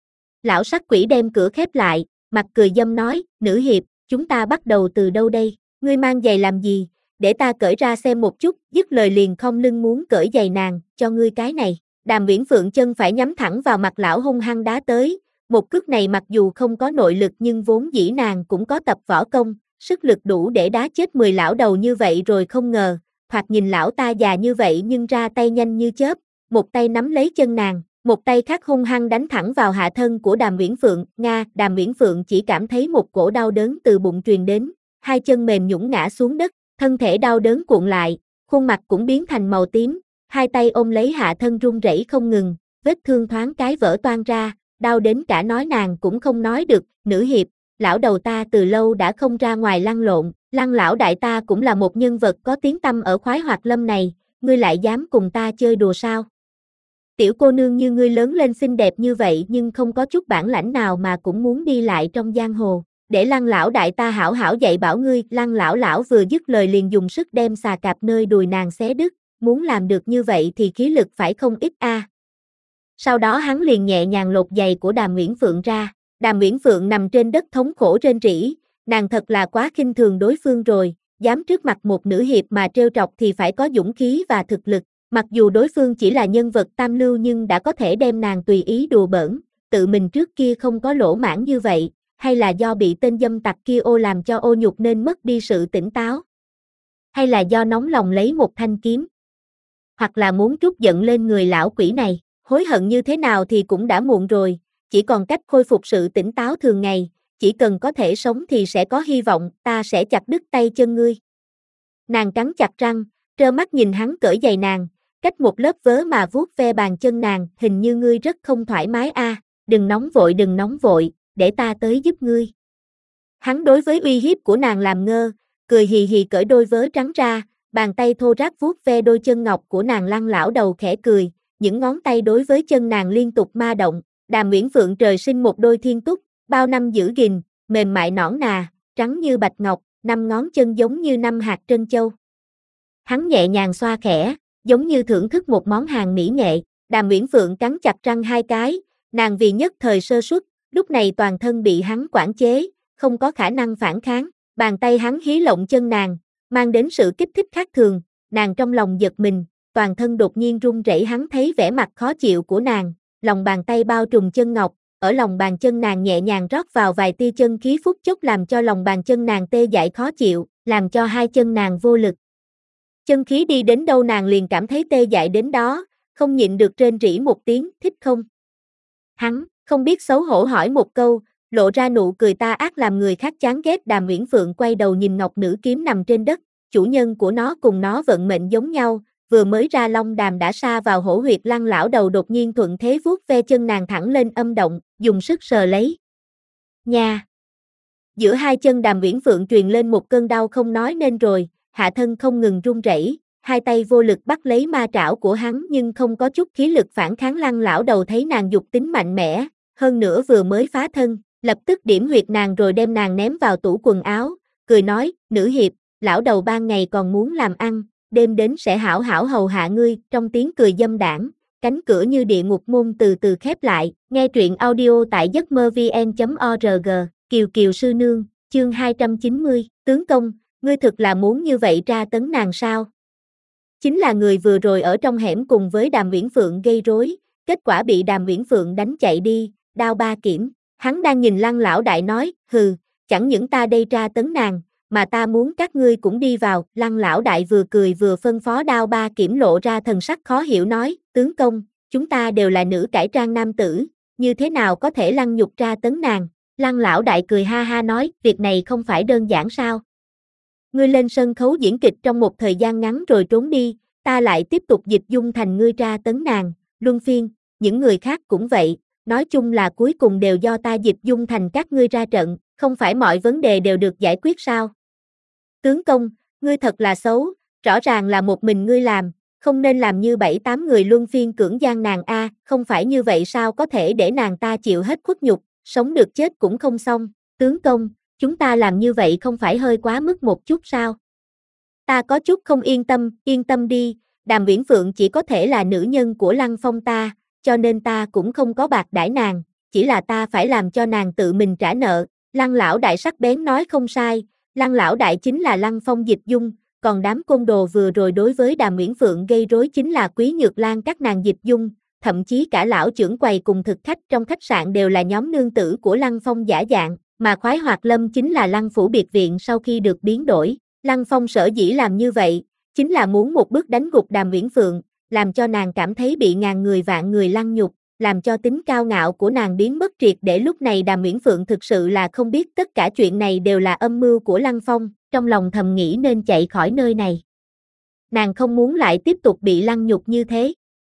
Lão sắc quỷ đem cửa khép lại, mặt cười dâm nói, nữ hiệp, chúng ta bắt đầu từ đâu đây? Ngươi mang giày làm gì? Để ta cởi ra xem một chút, dứt lời liền không lưng muốn cởi giày nàng, cho ngươi cái này. Đàm Uyển Phượng chân phải nhắm thẳng vào mặt lão hung hăng đá tới, một cước này mặc dù không có nội lực nhưng vốn dĩ nàng cũng có tập võ công, sức lực đủ để đá chết mười lão đầu như vậy rồi không ngờ, thoạt nhìn lão ta già như vậy nhưng ra tay nhanh như chớp, một tay nắm lấy chân nàng, một tay khác hung hăng đánh thẳng vào hạ thân của Đàm Uyển Phượng, nga, Đàm Uyển Phượng chỉ cảm thấy một cổ đau đớn từ bụng truyền đến, hai chân mềm nhũn ngã xuống đất, thân thể đau đớn cuộn lại, khuôn mặt cũng biến thành màu tím, hai tay ôm lấy hạ thân run rẩy không ngừng, vết thương thoáng cái vỡ toang ra, đau đến cả nói nàng cũng không nói được, nữ hiệp, lão đầu ta từ lâu đã không ra ngoài lăn lộn, Lăng lão đại ta cũng là một nhân vật có tiếng tăm ở Khoái Hoạt Lâm này, ngươi lại dám cùng ta chơi đùa sao? Tiểu cô nương như ngươi lớn lên xinh đẹp như vậy nhưng không có chút bản lãnh nào mà cũng muốn đi lại trong giang hồ, để Lăng lão đại ta hảo hảo dạy bảo ngươi. Lăng lão lão vừa dứt lời liền dùng sức đem xà cạp nơi đùi nàng xé đứt, muốn làm được như vậy thì khí lực phải không ít a. À. Sau đó hắn liền nhẹ nhàng lột giày của Đàm Uyển Phượng ra, Đàm Uyển Phượng nằm trên đất thống khổ rên rỉ, nàng thật là quá khinh thường đối phương rồi, dám trước mặt một nữ hiệp mà trêu trọc thì phải có dũng khí và thực lực, mặc dù đối phương chỉ là nhân vật tam lưu nhưng đã có thể đem nàng tùy ý đùa bỡn, tự mình trước kia không có lỗ mãng như vậy, hay là do bị tên dâm tặc kia ô làm cho ô nhục nên mất đi sự tỉnh táo, hay là do nóng lòng lấy một thanh kiếm, hoặc là muốn trút giận lên người lão quỷ này, hối hận như thế nào thì cũng đã muộn rồi, chỉ còn cách khôi phục sự tỉnh táo thường ngày, chỉ cần có thể sống thì sẽ có hy vọng, ta sẽ chặt đứt tay chân ngươi. Nàng cắn chặt răng, trơ mắt nhìn hắn cởi giày nàng, cách một lớp vớ mà vuốt ve bàn chân nàng, hình như ngươi rất không thoải mái a, à. Đừng nóng vội đừng nóng vội, để ta tới giúp ngươi. Hắn đối với uy hiếp của nàng làm ngơ, cười hì hì cởi đôi vớ trắng ra, bàn tay thô ráp vuốt ve đôi chân ngọc của nàng. Lăng lão đầu khẽ cười, những ngón tay đối với chân nàng liên tục ma động. Đàm Uyển Phượng trời sinh một đôi thiên túc, bao năm giữ gìn, mềm mại nõn nà, trắng như bạch ngọc, năm ngón chân giống như năm hạt trân châu. Hắn nhẹ nhàng xoa khẽ, giống như thưởng thức một món hàng mỹ nghệ. Đàm Uyển Phượng cắn chặt răng hai cái, nàng vì nhất thời sơ suất, lúc này toàn thân bị hắn quản chế, không có khả năng phản kháng. Bàn tay hắn hí lộng chân nàng, mang đến sự kích thích khác thường, nàng trong lòng giật mình, toàn thân đột nhiên run rẩy. Hắn thấy vẻ mặt khó chịu của nàng, lòng bàn tay bao trùm chân ngọc, ở lòng bàn chân nàng nhẹ nhàng rót vào vài tia chân khí, phút chốc làm cho lòng bàn chân nàng tê dại khó chịu, làm cho hai chân nàng vô lực. Chân khí đi đến đâu nàng liền cảm thấy tê dại đến đó, không nhịn được rên rỉ một tiếng, thích không? Hắn, không biết xấu hổ hỏi một câu, lộ ra nụ cười ta ác làm người khác chán ghét. Đàm Uyển Phượng quay đầu nhìn ngọc nữ kiếm nằm trên đất, chủ nhân của nó cùng nó vận mệnh giống nhau, vừa mới ra long đàm đã sa vào hổ huyệt. Lăng lão đầu đột nhiên thuận thế vuốt ve chân nàng thẳng lên âm động, dùng sức sờ lấy. Nha! Giữa hai chân Đàm Uyển Phượng truyền lên một cơn đau không nói nên rồi, hạ thân không ngừng run rẩy, hai tay vô lực bắt lấy ma trảo của hắn nhưng không có chút khí lực phản kháng. Lăng lão đầu thấy nàng dục tính mạnh mẽ, hơn nữa vừa mới phá thân, lập tức điểm huyệt nàng rồi đem nàng ném vào tủ quần áo, cười nói, nữ hiệp, lão đầu ban ngày còn muốn làm ăn, đêm đến sẽ hảo hảo hầu hạ ngươi. Trong tiếng cười dâm đãng, cánh cửa như địa ngục môn từ từ khép lại. Nghe truyện audio tại giấc mơ vn chấm org. Kiều Kiều sư nương, chương hai trăm chín mươi, tướng công, ngươi thực là muốn như vậy tra tấn nàng sao? Chính là người vừa rồi ở trong hẻm cùng với Đàm Uyển Phượng gây rối, kết quả bị Đàm Uyển Phượng đánh chạy đi, đao ba kiểm. Hắn đang nhìn Lăng lão đại nói, hừ, chẳng những ta đây tra tấn nàng, mà ta muốn các ngươi cũng đi vào. Lăng lão đại vừa cười vừa phân phó đao ba kiểm, lộ ra thần sắc khó hiểu nói, tướng công, chúng ta đều là nữ cải trang nam tử, như thế nào có thể lăng nhục tra tấn nàng? Lăng lão đại cười ha ha nói, việc này không phải đơn giản sao? Ngươi lên sân khấu diễn kịch trong một thời gian ngắn rồi trốn đi, ta lại tiếp tục dịch dung thành ngươi tra tấn nàng, luân phiên, những người khác cũng vậy, nói chung là cuối cùng đều do ta dịch dung thành các ngươi ra trận, không phải mọi vấn đề đều được giải quyết sao? Tướng công, ngươi thật là xấu, rõ ràng là một mình ngươi làm, không nên làm như bảy tám người luân phiên cưỡng gian nàng a, không phải như vậy sao có thể để nàng ta chịu hết khuất nhục, sống được chết cũng không xong. Tướng công, chúng ta làm như vậy không phải hơi quá mức một chút sao? Ta có chút không yên tâm, yên tâm đi, Đàm Uyển Phượng chỉ có thể là nữ nhân của Lăng Phong ta, cho nên ta cũng không có bạc đãi nàng, chỉ là ta phải làm cho nàng tự mình trả nợ. Lăng lão đại sắc bén nói không sai, Lăng lão đại chính là Lăng Phong dịch dung, còn đám côn đồ vừa rồi đối với Đàm Uyển Phượng gây rối chính là Quý Nhược Lan các nàng dịch dung, thậm chí cả lão trưởng quầy cùng thực khách trong khách sạn đều là nhóm nương tử của Lăng Phong giả dạng, mà Khoái Hoạt Lâm chính là Lăng phủ biệt viện sau khi được biến đổi. Lăng Phong sở dĩ làm như vậy, chính là muốn một bước đánh gục Đàm Uyển Phượng, làm cho nàng cảm thấy bị ngàn người vạn người lăng nhục, làm cho tính cao ngạo của nàng biến mất triệt để. Lúc này Đàm Uyển Phượng thực sự là không biết tất cả chuyện này đều là âm mưu của Lăng Phong, trong lòng thầm nghĩ nên chạy khỏi nơi này. Nàng không muốn lại tiếp tục bị lăng nhục như thế.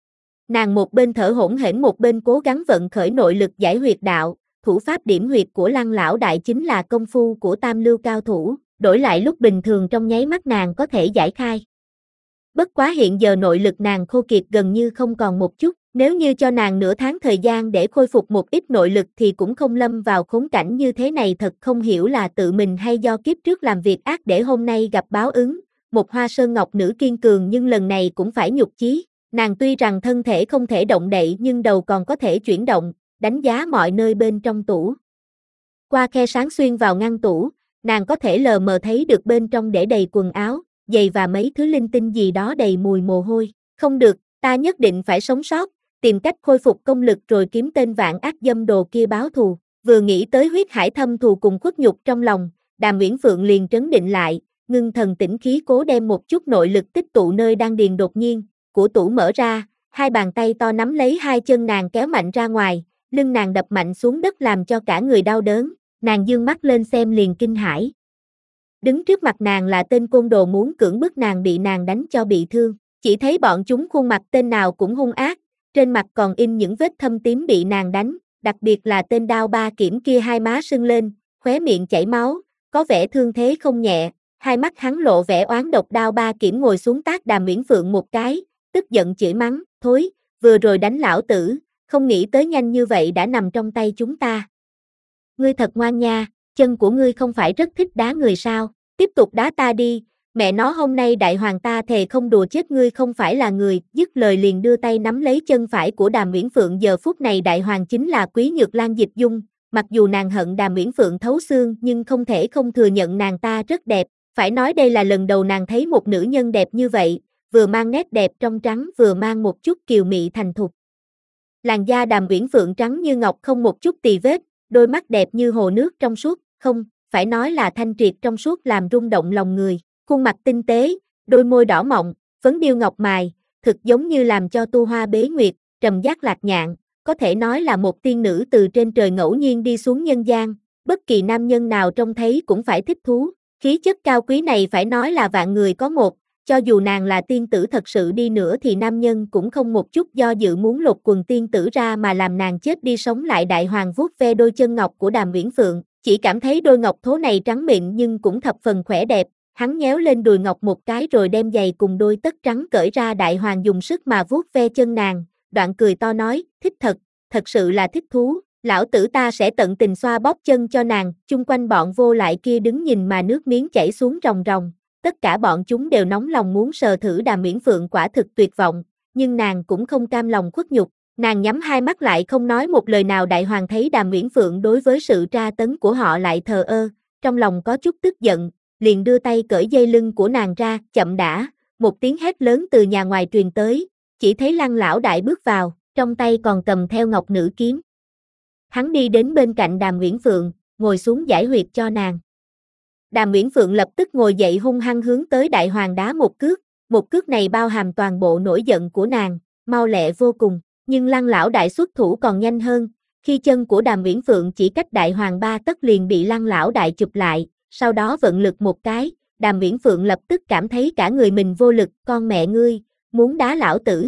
Nàng một bên thở hổn hển một bên cố gắng vận khởi nội lực giải huyệt đạo, thủ pháp điểm huyệt của Lăng lão đại chính là công phu của tam lưu cao thủ, đổi lại lúc bình thường trong nháy mắt nàng có thể giải khai. Bất quá hiện giờ nội lực nàng khô kiệt gần như không còn một chút, nếu như cho nàng nửa tháng thời gian để khôi phục một ít nội lực thì cũng không lâm vào khốn cảnh như thế này. Thật không hiểu là tự mình hay do kiếp trước làm việc ác để hôm nay gặp báo ứng. Một Hoa Sơn Ngọc nữ kiên cường nhưng lần này cũng phải nhục chí. Nàng tuy rằng thân thể không thể động đậy nhưng đầu còn có thể chuyển động, đánh giá mọi nơi bên trong tủ. Qua khe sáng xuyên vào ngăn tủ, nàng có thể lờ mờ thấy được bên trong để đầy quần áo, giày và mấy thứ linh tinh gì đó đầy mùi mồ hôi. Không được, ta nhất định phải sống sót, tìm cách khôi phục công lực rồi kiếm tên vạn ác dâm đồ kia báo thù. Vừa nghĩ tới huyết hải thâm thù cùng khuất nhục trong lòng, Đàm Uyển Phượng liền trấn định lại, ngưng thần tĩnh khí cố đem một chút nội lực tích tụ nơi đan điền. Đột nhiên, của tủ mở ra, hai bàn tay to nắm lấy hai chân nàng kéo mạnh ra ngoài, lưng nàng đập mạnh xuống đất làm cho cả người đau đớn, nàng dương mắt lên xem liền kinh hãi. Đứng trước mặt nàng là tên côn đồ muốn cưỡng bức nàng, bị nàng đánh cho bị thương, chỉ thấy bọn chúng khuôn mặt tên nào cũng hung ác, trên mặt còn in những vết thâm tím bị nàng đánh, đặc biệt là tên đao ba kiểm kia hai má sưng lên, khóe miệng chảy máu, có vẻ thương thế không nhẹ, hai mắt hắn lộ vẻ oán độc. Đao ba kiểm ngồi xuống tát Đàm Uyển Phượng một cái, tức giận chửi mắng, thối, vừa rồi đánh lão tử, không nghĩ tới nhanh như vậy đã nằm trong tay chúng ta. Ngươi thật ngoan nha, chân của ngươi không phải rất thích đá người sao, tiếp tục đá ta đi, mẹ nó hôm nay đại hoàng ta thề không đùa chết ngươi không phải là người. Dứt lời liền đưa tay nắm lấy chân phải của Đàm Uyển Phượng. Giờ phút này đại hoàng chính là Quý Nhược Lan dịch dung, mặc dù nàng hận Đàm Uyển Phượng thấu xương nhưng không thể không thừa nhận nàng ta rất đẹp, phải nói đây là lần đầu nàng thấy một nữ nhân đẹp như vậy, vừa mang nét đẹp trong trắng vừa mang một chút kiều mị thành thục. Làn da Đàm Uyển Phượng trắng như ngọc không một chút tì vết, đôi mắt đẹp như hồ nước trong suốt, không, phải nói là thanh triệt trong suốt làm rung động lòng người, khuôn mặt tinh tế, đôi môi đỏ mọng, phấn điêu ngọc mài, thực giống như làm cho tu hoa bế nguyệt, trầm giác lạc nhạn, có thể nói là một tiên nữ từ trên trời ngẫu nhiên đi xuống nhân gian, bất kỳ nam nhân nào trông thấy cũng phải thích thú, khí chất cao quý này phải nói là vạn người có một, cho dù nàng là tiên tử thật sự đi nữa thì nam nhân cũng không một chút do dự muốn lột quần tiên tử ra mà làm nàng chết đi sống lại. Đại hoàng vuốt ve đôi chân ngọc của Đàm Uyển Phượng, chỉ cảm thấy đôi ngọc thố này trắng mịn nhưng cũng thập phần khỏe đẹp, hắn nhéo lên đùi ngọc một cái rồi đem giày cùng đôi tất trắng cởi ra. Đại hoàng dùng sức mà vuốt ve chân nàng, đoạn cười to nói, thích thật, thật sự là thích thú, lão tử ta sẽ tận tình xoa bóp chân cho nàng. Chung quanh bọn vô lại kia đứng nhìn mà nước miếng chảy xuống ròng ròng, tất cả bọn chúng đều nóng lòng muốn sờ thử Đàm Uyển Phượng, quả thực tuyệt vọng, nhưng nàng cũng không cam lòng khuất nhục, nàng nhắm hai mắt lại không nói một lời nào. Đại hoàng thấy Đàm Uyển Phượng đối với sự tra tấn của họ lại thờ ơ, trong lòng có chút tức giận, liền đưa tay cởi dây lưng của nàng ra. Chậm đã, một tiếng hét lớn từ nhà ngoài truyền tới, chỉ thấy Lăng lão đại bước vào, trong tay còn cầm theo ngọc nữ kiếm. Hắn đi đến bên cạnh Đàm Uyển Phượng, ngồi xuống giải huyệt cho nàng. Đàm Uyển Phượng lập tức ngồi dậy hung hăng hướng tới đại hoàng đá một cước, một cước này bao hàm toàn bộ nổi giận của nàng, mau lẹ vô cùng, nhưng Lăng lão đại xuất thủ còn nhanh hơn, khi chân của Đàm Uyển Phượng chỉ cách đại hoàng ba tấc liền bị Lăng lão đại chụp lại, sau đó vận lực một cái, Đàm Uyển Phượng lập tức cảm thấy cả người mình vô lực. Con mẹ ngươi, muốn đá lão tử?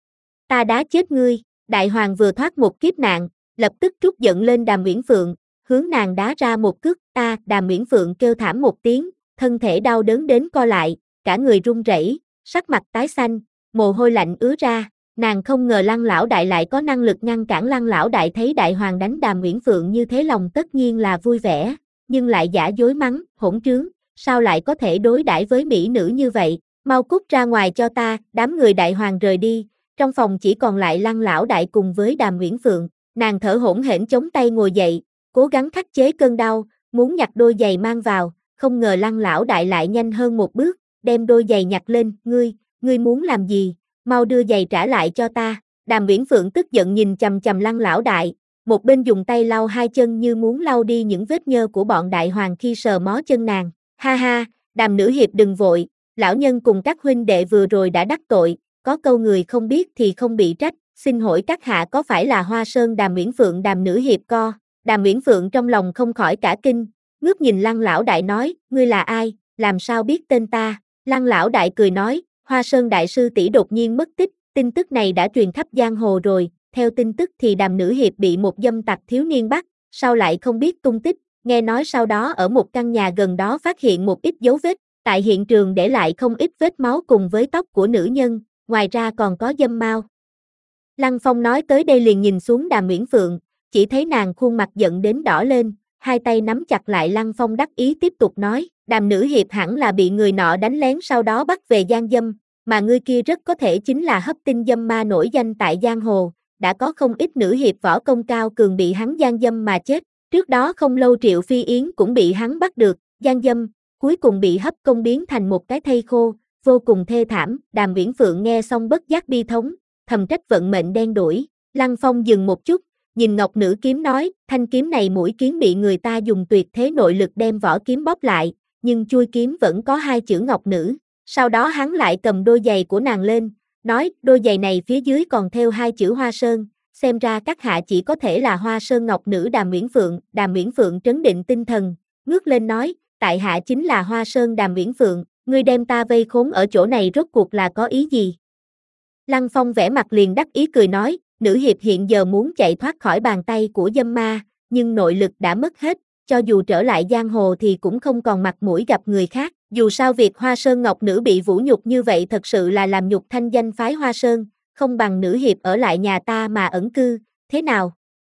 Ta đá chết ngươi. Đại hoàng vừa thoát một kiếp nạn, lập tức trút giận lên Đàm Uyển Phượng, hướng nàng đá ra một cước. Ta, Đàm Uyển Phượng kêu thảm một tiếng, thân thể đau đớn đến co lại, cả người run rẩy, sắc mặt tái xanh, mồ hôi lạnh ứa ra. Nàng không ngờ Lăng lão đại lại có năng lực ngăn cản. Lăng lão đại thấy đại hoàng đánh Đàm Uyển Phượng như thế lòng tất nhiên là vui vẻ, nhưng lại giả dối mắng, hỗn trướng, sao lại có thể đối đãi với mỹ nữ như vậy, mau cút ra ngoài cho ta. Đám người đại hoàng rời đi, trong phòng chỉ còn lại Lăng lão đại cùng với Đàm Uyển Phượng, nàng thở hổn hển chống tay ngồi dậy, cố gắng khắc chế cơn đau, muốn nhặt đôi giày mang vào, không ngờ Lăng lão đại lại nhanh hơn một bước, đem đôi giày nhặt lên. Ngươi, ngươi muốn làm gì, mau đưa giày trả lại cho ta. Đàm Uyển Phượng tức giận nhìn chằm chằm Lăng lão đại, một bên dùng tay lau hai chân như muốn lau đi những vết nhơ của bọn đại hoàng khi sờ mó chân nàng. Ha ha, Đàm nữ hiệp đừng vội, lão nhân cùng các huynh đệ vừa rồi đã đắc tội, có câu người không biết thì không bị trách, xin hỏi các hạ có phải là Hoa Sơn Đàm Uyển Phượng? Đàm nữ hiệp co. Đàm Uyển Phượng trong lòng không khỏi cả kinh, ngước nhìn Lăng lão đại nói, ngươi là ai, làm sao biết tên ta? Lăng lão đại cười nói, Hoa Sơn đại sư tỷ đột nhiên mất tích, tin tức này đã truyền khắp giang hồ rồi, theo tin tức thì Đàm nữ hiệp bị một dâm tặc thiếu niên bắt, sao lại không biết tung tích, nghe nói sau đó ở một căn nhà gần đó phát hiện một ít dấu vết, tại hiện trường để lại không ít vết máu cùng với tóc của nữ nhân, ngoài ra còn có dâm mao. Lăng Phong nói tới đây liền nhìn xuống Đàm Uyển Phượng, chỉ thấy nàng khuôn mặt giận đến đỏ lên, hai tay nắm chặt lại. Lăng Phong đắc ý tiếp tục nói, Đàm nữ hiệp hẳn là bị người nọ đánh lén sau đó bắt về gian dâm, mà ngươi kia rất có thể chính là hấp tinh dâm ma nổi danh tại giang hồ, đã có không ít nữ hiệp võ công cao cường bị hắn gian dâm mà chết, trước đó không lâu Triệu Phi Yến cũng bị hắn bắt được, gian dâm, cuối cùng bị hấp công biến thành một cái thây khô, vô cùng thê thảm. Đàm Uyển Phượng nghe xong bất giác bi thống, thầm trách vận mệnh đen đủi. Lăng Phong dừng một chút, nhìn ngọc nữ kiếm nói, thanh kiếm này mũi kiếm bị người ta dùng tuyệt thế nội lực đem vỏ kiếm bóp lại, nhưng chui kiếm vẫn có hai chữ ngọc nữ. Sau đó hắn lại cầm đôi giày của nàng lên, nói, đôi giày này phía dưới còn theo hai chữ Hoa Sơn, xem ra các hạ chỉ có thể là Hoa Sơn ngọc nữ Đàm Uyển Phượng. Đàm Uyển Phượng trấn định tinh thần, ngước lên nói, tại hạ chính là Hoa Sơn Đàm Uyển Phượng, ngươi đem ta vây khốn ở chỗ này rốt cuộc là có ý gì? Lăng Phong vẽ mặt liền đắc ý cười nói, nữ hiệp hiện giờ muốn chạy thoát khỏi bàn tay của dâm ma, nhưng nội lực đã mất hết, cho dù trở lại giang hồ thì cũng không còn mặt mũi gặp người khác, dù sao việc Hoa Sơn ngọc nữ bị vũ nhục như vậy thật sự là làm nhục thanh danh phái Hoa Sơn, không bằng nữ hiệp ở lại nhà ta mà ẩn cư, thế nào?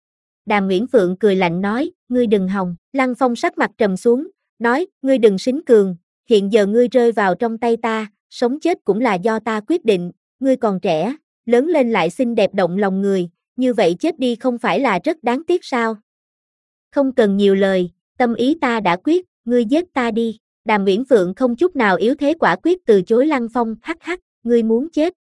Đàm Uyển Phượng cười lạnh nói, ngươi đừng hòng. Lăng Phong sắc mặt trầm xuống, nói, ngươi đừng xính cường, hiện giờ ngươi rơi vào trong tay ta, sống chết cũng là do ta quyết định, ngươi còn trẻ, lớn lên lại xinh đẹp động lòng người, như vậy chết đi không phải là rất đáng tiếc sao? Không cần nhiều lời, tâm ý ta đã quyết, ngươi giết ta đi. Đàm Uyển Phượng không chút nào yếu thế quả quyết từ chối Lăng Phong, hắc hắc, ngươi muốn chết?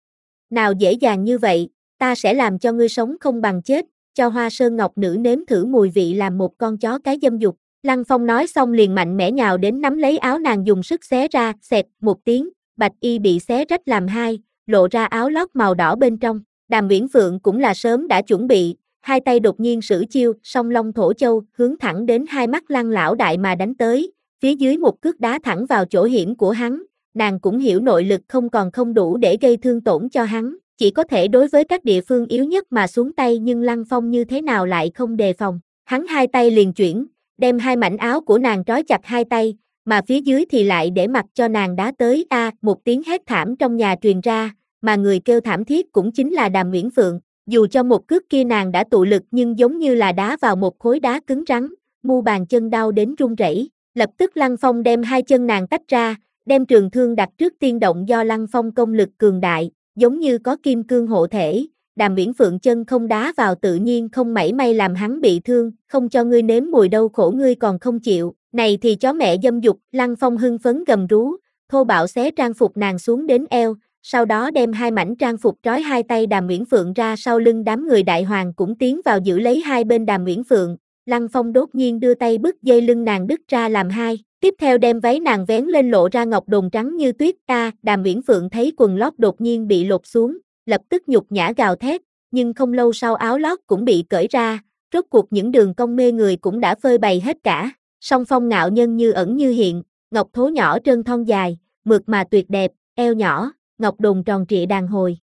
Nào dễ dàng như vậy, ta sẽ làm cho ngươi sống không bằng chết, cho Hoa Sơn ngọc nữ nếm thử mùi vị làm một con chó cái dâm dục. Lăng Phong nói xong liền mạnh mẽ nhào đến nắm lấy áo nàng dùng sức xé ra, xẹt một tiếng, bạch y bị xé rách làm hai, lộ ra áo lót màu đỏ bên trong. Đàm Uyển Phượng cũng là sớm đã chuẩn bị, hai tay đột nhiên sử chiêu, song long thổ châu, hướng thẳng đến hai mắt Lăng lão đại mà đánh tới, phía dưới một cước đá thẳng vào chỗ hiểm của hắn, nàng cũng hiểu nội lực không còn không đủ để gây thương tổn cho hắn, chỉ có thể đối với các địa phương yếu nhất mà xuống tay, nhưng Lăng Phong như thế nào lại không đề phòng, hắn hai tay liền chuyển, đem hai mảnh áo của nàng trói chặt hai tay, mà phía dưới thì lại để mặc cho nàng đá tới. A, một tiếng hét thảm trong nhà truyền ra, mà người kêu thảm thiết cũng chính là Đàm Uyển Phượng, dù cho một cước kia nàng đã tụ lực nhưng giống như là đá vào một khối đá cứng rắn, mu bàn chân đau đến run rẩy. Lập tức Lăng Phong đem hai chân nàng tách ra, đem trường thương đặt trước tiên động, do Lăng Phong công lực cường đại, giống như có kim cương hộ thể, Đàm Uyển Phượng chân không đá vào tự nhiên không mảy may làm hắn bị thương, không cho ngươi nếm mùi đau khổ ngươi còn không chịu, này thì chó mẹ dâm dục. Lăng Phong hưng phấn gầm rú, thô bạo xé trang phục nàng xuống đến eo, sau đó đem hai mảnh trang phục trói hai tay Đàm Uyển Phượng ra sau lưng. Đám người đại hoàng cũng tiến vào giữ lấy hai bên Đàm Uyển Phượng, Lăng Phong đột nhiên đưa tay bứt dây lưng nàng đứt ra làm hai, tiếp theo đem váy nàng vén lên lộ ra ngọc đồn trắng như tuyết. Ta, Đàm Uyển Phượng thấy quần lót đột nhiên bị lột xuống, lập tức nhục nhã gào thét, nhưng không lâu sau áo lót cũng bị cởi ra, rốt cuộc những đường cong mê người cũng đã phơi bày hết cả, song phong ngạo nhân như ẩn như hiện, ngọc thố nhỏ trơn thon dài, mượt mà tuyệt đẹp, eo nhỏ, ngọc đồn tròn trịa đàn hồi.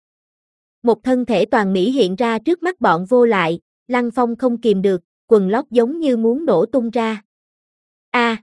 Một thân thể toàn mỹ hiện ra trước mắt bọn vô lại, Lăng Phong không kìm được, quần lót giống như muốn nổ tung ra. A! À,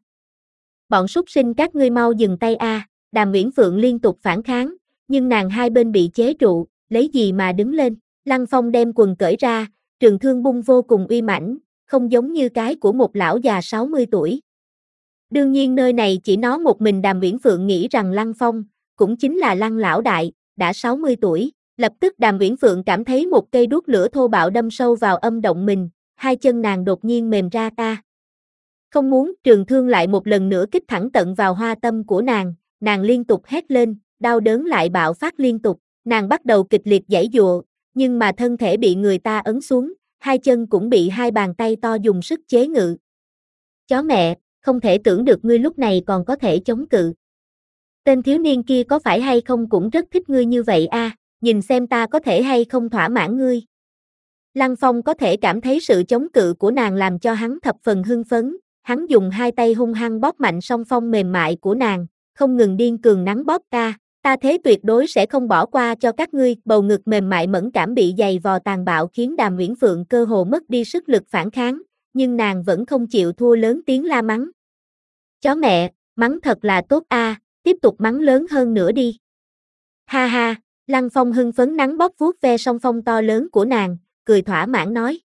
bọn súc sinh các ngươi mau dừng tay a! À. Đàm Uyển Phượng liên tục phản kháng, nhưng nàng hai bên bị chế trụ, lấy gì mà đứng lên. Lăng Phong đem quần cởi ra, trường thương bung vô cùng uy mãnh, không giống như cái của một lão già sáu mươi tuổi. Đương nhiên nơi này chỉ nó một mình Đàm Uyển Phượng nghĩ rằng Lăng Phong, cũng chính là Lăng lão đại, đã sáu mươi tuổi. Lập tức Đàm Uyển Phượng cảm thấy một cây đuốc lửa thô bạo đâm sâu vào âm động mình, hai chân nàng đột nhiên mềm ra. Ta không muốn. Trường thương lại một lần nữa kích thẳng tận vào hoa tâm của nàng, nàng liên tục hét lên, đau đớn lại bạo phát liên tục, nàng bắt đầu kịch liệt giãy giụa, nhưng mà thân thể bị người ta ấn xuống, hai chân cũng bị hai bàn tay to dùng sức chế ngự. Chó mẹ, không thể tưởng được ngươi lúc này còn có thể chống cự. Tên thiếu niên kia có phải hay không cũng rất thích ngươi như vậy a, à, nhìn xem ta có thể hay không thỏa mãn ngươi. Lăng Phong có thể cảm thấy sự chống cự của nàng làm cho hắn thập phần hưng phấn, hắn dùng hai tay hung hăng bóp mạnh song phong mềm mại của nàng, không ngừng điên cường nắn bóp. Ta, ta thế tuyệt đối sẽ không bỏ qua cho các ngươi. Bầu ngực mềm mại mẫn cảm bị giày vò tàn bạo khiến Đàm Uyển Phượng cơ hồ mất đi sức lực phản kháng, nhưng nàng vẫn không chịu thua, lớn tiếng la mắng. Chó mẹ, mắng thật là tốt a, à, tiếp tục mắng lớn hơn nữa đi. Ha ha, Lăng Phong hưng phấn nắn bóp vuốt ve song phong to lớn của nàng, cười thỏa mãn nói.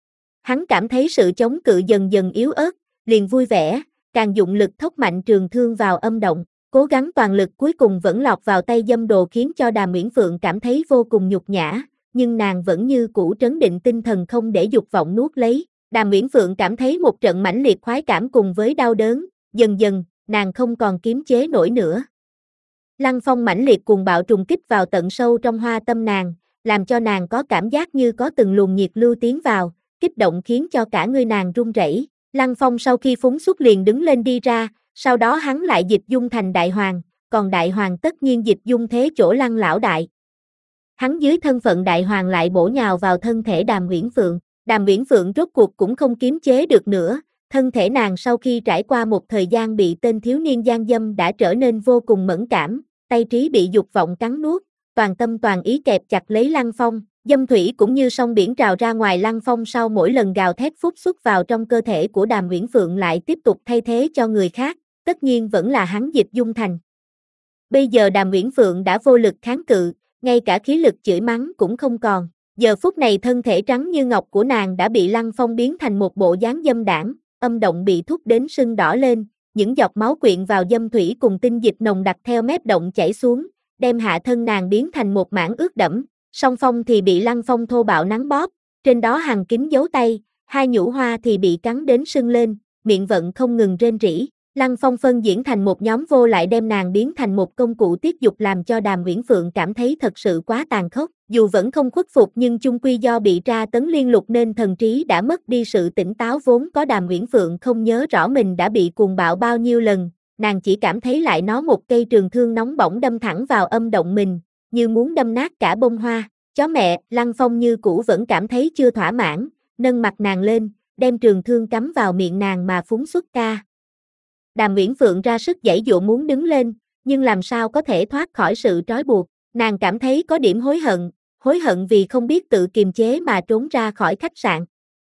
Hắn cảm thấy sự chống cự dần dần yếu ớt, liền vui vẻ, càng dụng lực thốc mạnh trường thương vào âm động, cố gắng toàn lực cuối cùng vẫn lọt vào tay dâm đồ, khiến cho Đàm Uyển Phượng cảm thấy vô cùng nhục nhã, nhưng nàng vẫn như cũ trấn định tinh thần không để dục vọng nuốt lấy. Đàm Uyển Phượng cảm thấy một trận mãnh liệt khoái cảm cùng với đau đớn, dần dần, nàng không còn kiềm chế nổi nữa. Lăng Phong mãnh liệt cuồng bạo trùng kích vào tận sâu trong hoa tâm nàng, làm cho nàng có cảm giác như có từng luồng nhiệt lưu tiến vào, kích động khiến cho cả người nàng run rẩy. Lăng Phong sau khi phúng xuất liền đứng lên đi ra, sau đó hắn lại dịch dung thành đại hoàng, còn đại hoàng tất nhiên dịch dung thế chỗ Lăng lão đại. Hắn dưới thân phận đại hoàng lại bổ nhào vào thân thể Đàm Uyển Phượng, Đàm Uyển Phượng rốt cuộc cũng không kiềm chế được nữa, thân thể nàng sau khi trải qua một thời gian bị tên thiếu niên gian dâm đã trở nên vô cùng mẫn cảm, tay trí bị dục vọng cắn nuốt, toàn tâm toàn ý kẹp chặt lấy Lăng Phong, dâm thủy cũng như sông biển trào ra ngoài. Lăng Phong sau mỗi lần gào thét phúc xuất vào trong cơ thể của Đàm Uyển Phượng lại tiếp tục thay thế cho người khác, tất nhiên vẫn là hắn dịch dung thành. Bây giờ Đàm Uyển Phượng đã vô lực kháng cự, ngay cả khí lực chửi mắng cũng không còn, giờ phút này thân thể trắng như ngọc của nàng đã bị Lăng Phong biến thành một bộ dáng dâm đảng, âm động bị thúc đến sưng đỏ lên, những giọt máu quyện vào dâm thủy cùng tinh dịch nồng đặc theo mép động chảy xuống, đem hạ thân nàng biến thành một mảng ướt đẫm. Song phong thì bị Lăng Phong thô bạo nắn bóp, trên đó hằn kín dấu tay, hai nhũ hoa thì bị cắn đến sưng lên, miệng vận không ngừng rên rỉ. Lăng Phong phân diễn thành một nhóm vô lại đem nàng biến thành một công cụ tiết dục, làm cho Đàm Uyển Phượng cảm thấy thật sự quá tàn khốc. Dù vẫn không khuất phục nhưng chung quy do bị tra tấn liên lục nên thần trí đã mất đi sự tỉnh táo vốn có. Đàm Uyển Phượng không nhớ rõ mình đã bị cuồng bạo bao nhiêu lần, nàng chỉ cảm thấy lại nó một cây trường thương nóng bỏng đâm thẳng vào âm động mình, như muốn đâm nát cả bông hoa. Chó mẹ, Lăng Phong như cũ vẫn cảm thấy chưa thỏa mãn, nâng mặt nàng lên, đem trường thương cắm vào miệng nàng mà phúng xuất ca. Đàm Uyển Phượng ra sức giãy giụa muốn đứng lên, nhưng làm sao có thể thoát khỏi sự trói buộc, nàng cảm thấy có điểm hối hận, hối hận vì không biết tự kiềm chế mà trốn ra khỏi khách sạn.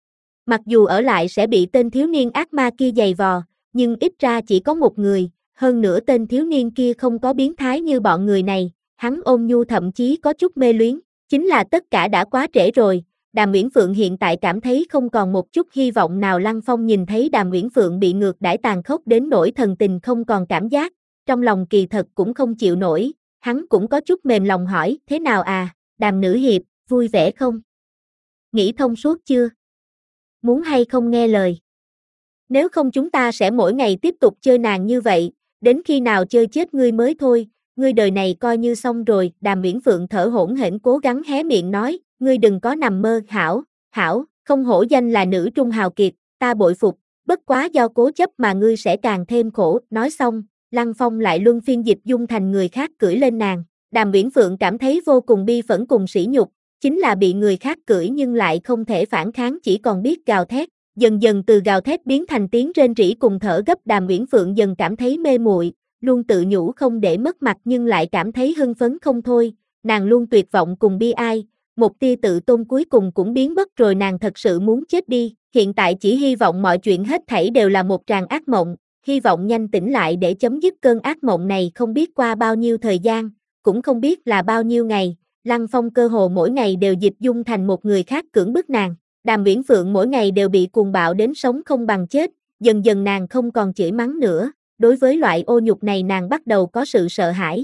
Mặc dù ở lại sẽ bị tên thiếu niên ác ma kia giày vò, nhưng ít ra chỉ có một người, hơn nữa tên thiếu niên kia không có biến thái như bọn người này, hắn ôn nhu thậm chí có chút mê luyến, chính là tất cả đã quá trễ rồi. Đàm Uyển Phượng hiện tại cảm thấy không còn một chút hy vọng nào. Lăng Phong nhìn thấy Đàm Uyển Phượng bị ngược đãi tàn khốc đến nỗi thần tình không còn cảm giác, trong lòng kỳ thật cũng không chịu nổi, hắn cũng có chút mềm lòng hỏi, thế nào à, Đàm nữ hiệp, vui vẻ không? Nghĩ thông suốt chưa? Muốn hay không nghe lời? Nếu không chúng ta sẽ mỗi ngày tiếp tục chơi nàng như vậy, đến khi nào chơi chết ngươi mới thôi, ngươi đời này coi như xong rồi. Đàm Uyển Phượng thở hổn hển cố gắng hé miệng nói, ngươi đừng có nằm mơ. Hảo, hảo, không hổ danh là nữ trung hào kiệt, ta bội phục, bất quá do cố chấp mà ngươi sẽ càng thêm khổ. Nói xong, Lăng Phong lại luân phiên dịch dung thành người khác cưỡi lên nàng. Đàm Uyển Phượng cảm thấy vô cùng bi phẫn cùng sỉ nhục, chính là bị người khác cưỡi nhưng lại không thể phản kháng, chỉ còn biết gào thét. Dần dần từ gào thét biến thành tiếng rên rỉ cùng thở gấp. Đàm Uyển Phượng dần cảm thấy mê muội, luôn tự nhủ không để mất mặt nhưng lại cảm thấy hưng phấn không thôi, nàng luôn tuyệt vọng cùng bi ai, một tia tự tôn cuối cùng cũng biến mất rồi. Nàng thật sự muốn chết đi, hiện tại chỉ hy vọng mọi chuyện hết thảy đều là một tràng ác mộng, hy vọng nhanh tỉnh lại để chấm dứt cơn ác mộng này. Không biết qua bao nhiêu thời gian, cũng không biết là bao nhiêu ngày, Lăng Phong cơ hồ mỗi ngày đều dịch dung thành một người khác cưỡng bức nàng. Đàm Uyển Phượng mỗi ngày đều bị cuồng bạo đến sống không bằng chết, dần dần nàng không còn chửi mắng nữa, đối với loại ô nhục này nàng bắt đầu có sự sợ hãi.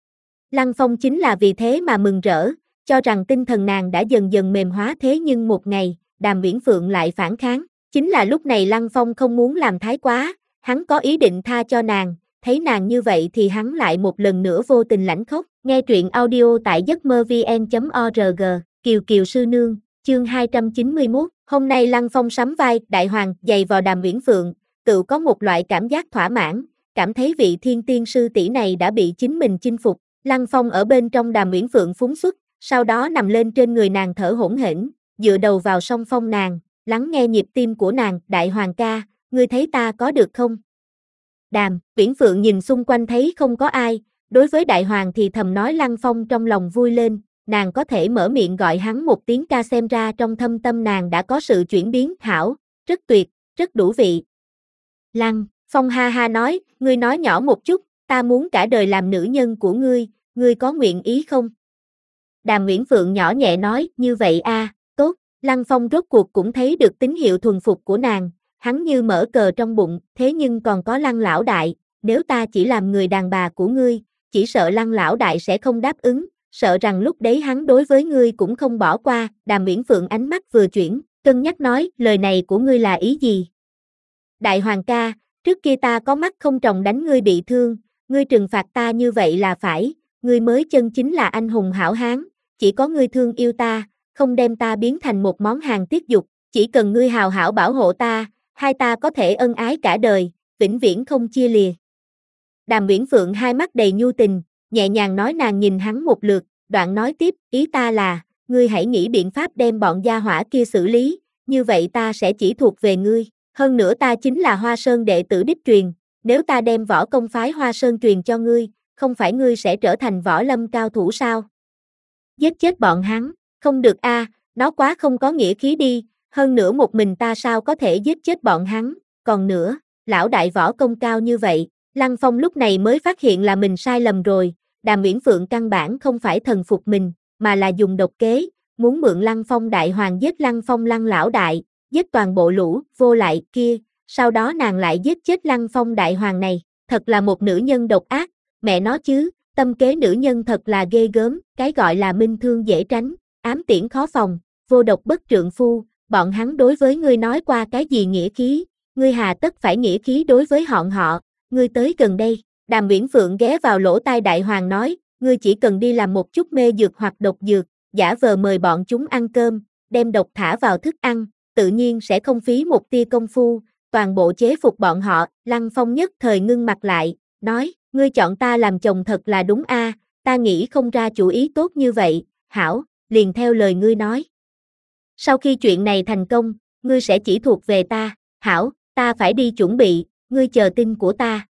Lăng Phong chính là vì thế mà mừng rỡ, cho rằng tinh thần nàng đã dần dần mềm hóa. Thế nhưng một ngày, Đàm Uyển Phượng lại phản kháng, chính là lúc này Lăng Phong không muốn làm thái quá, hắn có ý định tha cho nàng, thấy nàng như vậy thì hắn lại một lần nữa vô tình lãnh khóc. Nghe truyện audio tại giấc mơ vn chấm org, Kiều Kiều sư nương, chương hai trăm chín mươi mốt, hôm nay Lăng Phong sắm vai đại hoàng giày vò Đàm Uyển Phượng, tự có một loại cảm giác thỏa mãn, cảm thấy vị thiên tiên sư tỷ này đã bị chính mình chinh phục. Lăng Phong ở bên trong Đàm Uyển Phượng phúng xuất, sau đó nằm lên trên người nàng thở hổn hển, dựa đầu vào song phong nàng, lắng nghe nhịp tim của nàng. Đại hoàng ca, ngươi thấy ta có được không? Đàm Uyển Phượng nhìn xung quanh thấy không có ai, đối với đại hoàng thì thầm nói. Lăng Phong trong lòng vui lên, nàng có thể mở miệng gọi hắn một tiếng ca, xem ra trong thâm tâm nàng đã có sự chuyển biến. Hảo, rất tuyệt, rất đủ vị. Lăng Phong ha ha nói, ngươi nói nhỏ một chút, ta muốn cả đời làm nữ nhân của ngươi, ngươi có nguyện ý không? Đàm Uyển Phượng nhỏ nhẹ nói, như vậy a, à, tốt. Lăng Phong rốt cuộc cũng thấy được tín hiệu thuần phục của nàng, hắn như mở cờ trong bụng, thế nhưng còn có Lăng lão đại, nếu ta chỉ làm người đàn bà của ngươi, chỉ sợ Lăng lão đại sẽ không đáp ứng, sợ rằng lúc đấy hắn đối với ngươi cũng không bỏ qua. Đàm Uyển Phượng ánh mắt vừa chuyển, cân nhắc nói, lời này của ngươi là ý gì? Đại hoàng ca, trước kia ta có mắt không tròng đánh ngươi bị thương, ngươi trừng phạt ta như vậy là phải, ngươi mới chân chính là anh hùng hảo hán, chỉ có ngươi thương yêu ta, không đem ta biến thành một món hàng tiết dục, chỉ cần ngươi hào hảo bảo hộ ta, hai ta có thể ân ái cả đời, vĩnh viễn không chia lìa. Đàm Uyển Phượng hai mắt đầy nhu tình, nhẹ nhàng nói. Nàng nhìn hắn một lượt, đoạn nói tiếp, ý ta là, ngươi hãy nghĩ biện pháp đem bọn gia hỏa kia xử lý, như vậy ta sẽ chỉ thuộc về ngươi, hơn nữa ta chính là Hoa Sơn đệ tử đích truyền, nếu ta đem võ công phái Hoa Sơn truyền cho ngươi, không phải ngươi sẽ trở thành võ lâm cao thủ sao? Giết chết bọn hắn, không được a, à, nó quá không có nghĩa khí đi, hơn nữa một mình ta sao có thể giết chết bọn hắn, còn nữa, lão đại võ công cao như vậy. Lăng Phong lúc này mới phát hiện là mình sai lầm rồi, Đàm Uyển Phượng căn bản không phải thần phục mình, mà là dùng độc kế, muốn mượn Lăng Phong đại hoàng giết Lăng Phong Lăng lão đại, giết toàn bộ lũ vô lại kia, sau đó nàng lại giết chết Lăng Phong đại hoàng này, thật là một nữ nhân độc ác, mẹ nó chứ, tâm kế nữ nhân thật là ghê gớm, cái gọi là minh thương dễ tránh, ám tiễn khó phòng, vô độc bất trượng phu, bọn hắn đối với ngươi nói qua cái gì nghĩa khí, ngươi hà tất phải nghĩa khí đối với họ họ, ngươi tới gần đây. Đàm Uyển Phượng ghé vào lỗ tai đại hoàng nói, ngươi chỉ cần đi làm một chút mê dược hoặc độc dược, giả vờ mời bọn chúng ăn cơm, đem độc thả vào thức ăn, tự nhiên sẽ không phí một tia công phu, toàn bộ chế phục bọn họ. Lăng Phong nhất thời ngưng mặt lại, nói, ngươi chọn ta làm chồng thật là đúng a, ta nghĩ không ra chủ ý tốt như vậy, hảo, liền theo lời ngươi nói. Sau khi chuyện này thành công, ngươi sẽ chỉ thuộc về ta, hảo, ta phải đi chuẩn bị, ngươi chờ tin của ta.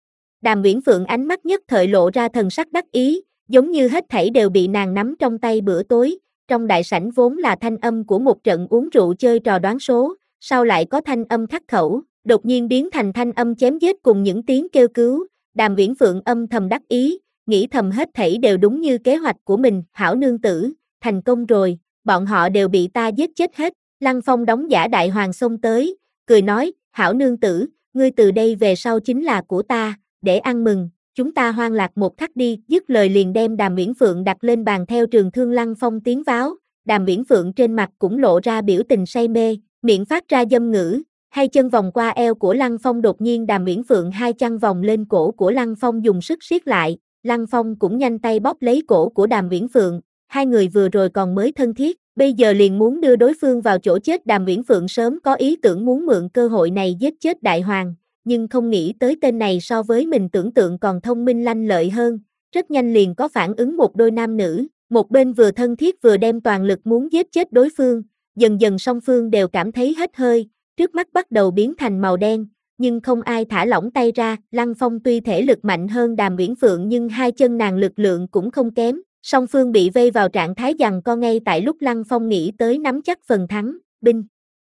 Đàm Uyển Phượng ánh mắt nhất thời lộ ra thần sắc đắc ý, giống như hết thảy đều bị nàng nắm trong tay bữa tối, trong đại sảnh vốn là thanh âm của một trận uống rượu chơi trò đoán số, sau lại có thanh âm khắc khẩu, đột nhiên biến thành thanh âm chém giết cùng những tiếng kêu cứu, Đàm Uyển Phượng âm thầm đắc ý, nghĩ thầm hết thảy đều đúng như kế hoạch của mình, hảo nương tử, thành công rồi, bọn họ đều bị ta giết chết hết, Lăng Phong đóng giả đại hoàng xông tới, cười nói, hảo nương tử, ngươi từ đây về sau chính là của ta, để ăn mừng, chúng ta hoan lạc một khắc đi, dứt lời liền đem Đàm Uyển Phượng đặt lên bàn theo trường thương Lăng Phong tiến váo, Đàm Uyển Phượng trên mặt cũng lộ ra biểu tình say mê, miệng phát ra dâm ngữ, hai chân vòng qua eo của Lăng Phong đột nhiên Đàm Uyển Phượng hai chân vòng lên cổ của Lăng Phong dùng sức siết lại, Lăng Phong cũng nhanh tay bóp lấy cổ của Đàm Uyển Phượng, hai người vừa rồi còn mới thân thiết, bây giờ liền muốn đưa đối phương vào chỗ chết. Đàm Uyển Phượng sớm có ý tưởng muốn mượn cơ hội này giết chết Đại Hoàng, nhưng không nghĩ tới tên này so với mình tưởng tượng còn thông minh lanh lợi hơn, rất nhanh liền có phản ứng một đôi nam nữ, một bên vừa thân thiết vừa đem toàn lực muốn giết chết đối phương, dần dần song phương đều cảm thấy hết hơi, trước mắt bắt đầu biến thành màu đen, nhưng không ai thả lỏng tay ra, Lăng Phong tuy thể lực mạnh hơn Đàm Uyển Phượng nhưng hai chân nàng lực lượng cũng không kém, song phương bị vây vào trạng thái giằng co ngay tại lúc Lăng Phong nghĩ tới nắm chắc phần thắng, binh.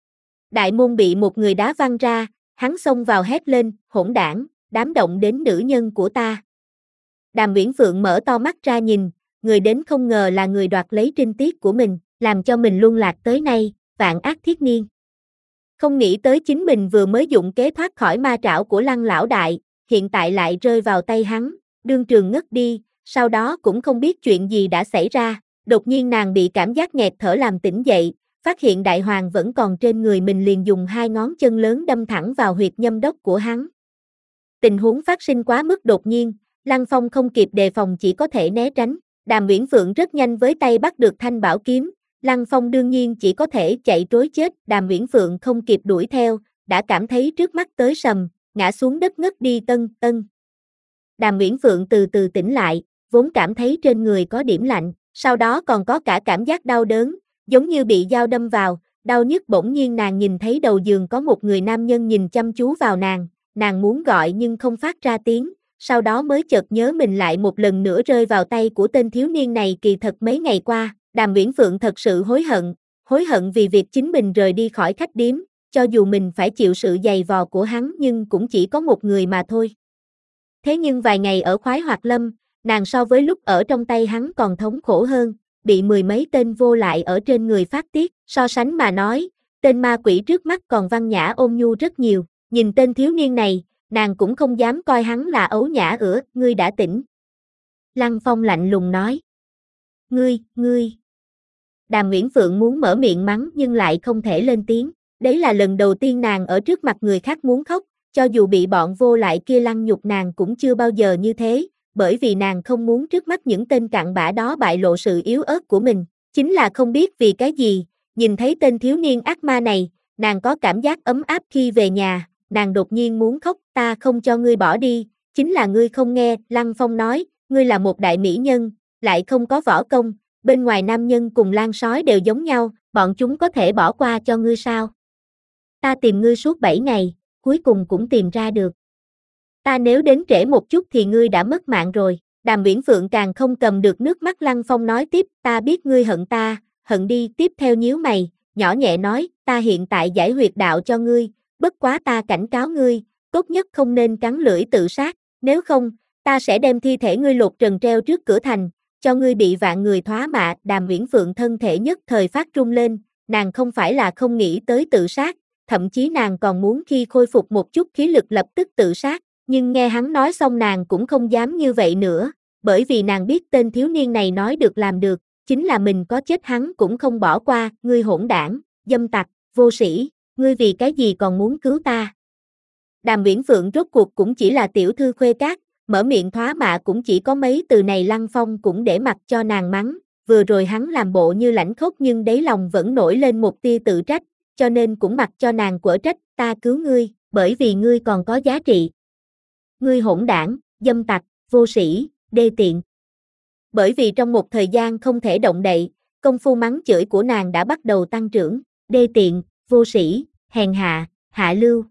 Đại môn bị một người đá văng ra, hắn xông vào hét lên, hỗn đảng, dám động đến nữ nhân của ta. Đàm Uyển Phượng mở to mắt ra nhìn, người đến không ngờ là người đoạt lấy trinh tiết của mình, làm cho mình luân lạc tới nay, vạn ác thiết niên. Không nghĩ tới chính mình vừa mới dụng kế thoát khỏi ma trảo của Lăng lão đại, hiện tại lại rơi vào tay hắn, đương trường ngất đi, sau đó cũng không biết chuyện gì đã xảy ra, đột nhiên nàng bị cảm giác nghẹt thở làm tỉnh dậy, phát hiện Đại Hoàng vẫn còn trên người mình liền dùng hai ngón chân lớn đâm thẳng vào huyệt nhâm đốc của hắn. Tình huống phát sinh quá mức đột nhiên, Lăng Phong không kịp đề phòng chỉ có thể né tránh, Đàm Uyển Phượng rất nhanh với tay bắt được thanh bảo kiếm, Lăng Phong đương nhiên chỉ có thể chạy trối chết, Đàm Uyển Phượng không kịp đuổi theo, đã cảm thấy trước mắt tới sầm, ngã xuống đất ngất đi tân tân. Đàm Uyển Phượng từ từ tỉnh lại, vốn cảm thấy trên người có điểm lạnh, sau đó còn có cả cảm giác đau đớn, giống như bị dao đâm vào, đau nhức bỗng nhiên nàng nhìn thấy đầu giường có một người nam nhân nhìn chăm chú vào nàng, nàng muốn gọi nhưng không phát ra tiếng, sau đó mới chợt nhớ mình lại một lần nữa rơi vào tay của tên thiếu niên này kỳ thật mấy ngày qua, Đàm Uyển Phượng thật sự hối hận, hối hận vì việc chính mình rời đi khỏi khách điếm, cho dù mình phải chịu sự giày vò của hắn nhưng cũng chỉ có một người mà thôi. Thế nhưng vài ngày ở Khoái Hoạt Lâm, nàng so với lúc ở trong tay hắn còn thống khổ hơn, bị mười mấy tên vô lại ở trên người phát tiết, so sánh mà nói, tên ma quỷ trước mắt còn văn nhã ôn nhu rất nhiều, nhìn tên thiếu niên này, nàng cũng không dám coi hắn là ấu nhã ửa, ngươi đã tỉnh. Lăng Phong lạnh lùng nói. Ngươi, ngươi. Đàm Uyển Phượng muốn mở miệng mắng nhưng lại không thể lên tiếng, đấy là lần đầu tiên nàng ở trước mặt người khác muốn khóc, cho dù bị bọn vô lại kia lăng nhục nàng cũng chưa bao giờ như thế, bởi vì nàng không muốn trước mắt những tên cặn bã đó bại lộ sự yếu ớt của mình, chính là không biết vì cái gì, nhìn thấy tên thiếu niên ác ma này, nàng có cảm giác ấm áp khi về nhà, nàng đột nhiên muốn khóc, ta không cho ngươi bỏ đi, chính là ngươi không nghe, Lăng Phong nói, ngươi là một đại mỹ nhân, lại không có võ công, bên ngoài nam nhân cùng lang sói đều giống nhau, bọn chúng có thể bỏ qua cho ngươi sao? Ta tìm ngươi suốt bảy ngày, cuối cùng cũng tìm ra được. Ta nếu đến trễ một chút thì ngươi đã mất mạng rồi. Đàm Uyển Phượng càng không cầm được nước mắt, Lăng Phong nói tiếp, ta biết ngươi hận ta, hận đi, tiếp theo nhíu mày, nhỏ nhẹ nói, ta hiện tại giải huyệt đạo cho ngươi, bất quá ta cảnh cáo ngươi, tốt nhất không nên cắn lưỡi tự sát, nếu không, ta sẽ đem thi thể ngươi lột trần treo trước cửa thành, cho ngươi bị vạn người thoá mạ. Đàm Uyển Phượng thân thể nhất thời phát run lên, nàng không phải là không nghĩ tới tự sát, thậm chí nàng còn muốn khi khôi phục một chút khí lực lập tức tự sát, nhưng nghe hắn nói xong nàng cũng không dám như vậy nữa, bởi vì nàng biết tên thiếu niên này nói được làm được, chính là mình có chết hắn cũng không bỏ qua, ngươi hỗn đảng, dâm tặc, vô sĩ, ngươi vì cái gì còn muốn cứu ta? Đàm Uyển Phượng rốt cuộc cũng chỉ là tiểu thư khuê cát, mở miệng thoá mạ cũng chỉ có mấy từ này, Lăng Phong cũng để mặc cho nàng mắng, vừa rồi hắn làm bộ như lãnh khốc nhưng đáy lòng vẫn nổi lên một tia tự trách, cho nên cũng mặc cho nàng quở trách, ta cứu ngươi, bởi vì ngươi còn có giá trị. Ngươi hỗn đảng, dâm tặc, vô sĩ, đê tiện. bởi vì trong một thời gian không thể động đậy, công phu mắng chửi của nàng đã bắt đầu tăng trưởng, đê tiện, vô sĩ, hèn hạ, hạ lưu.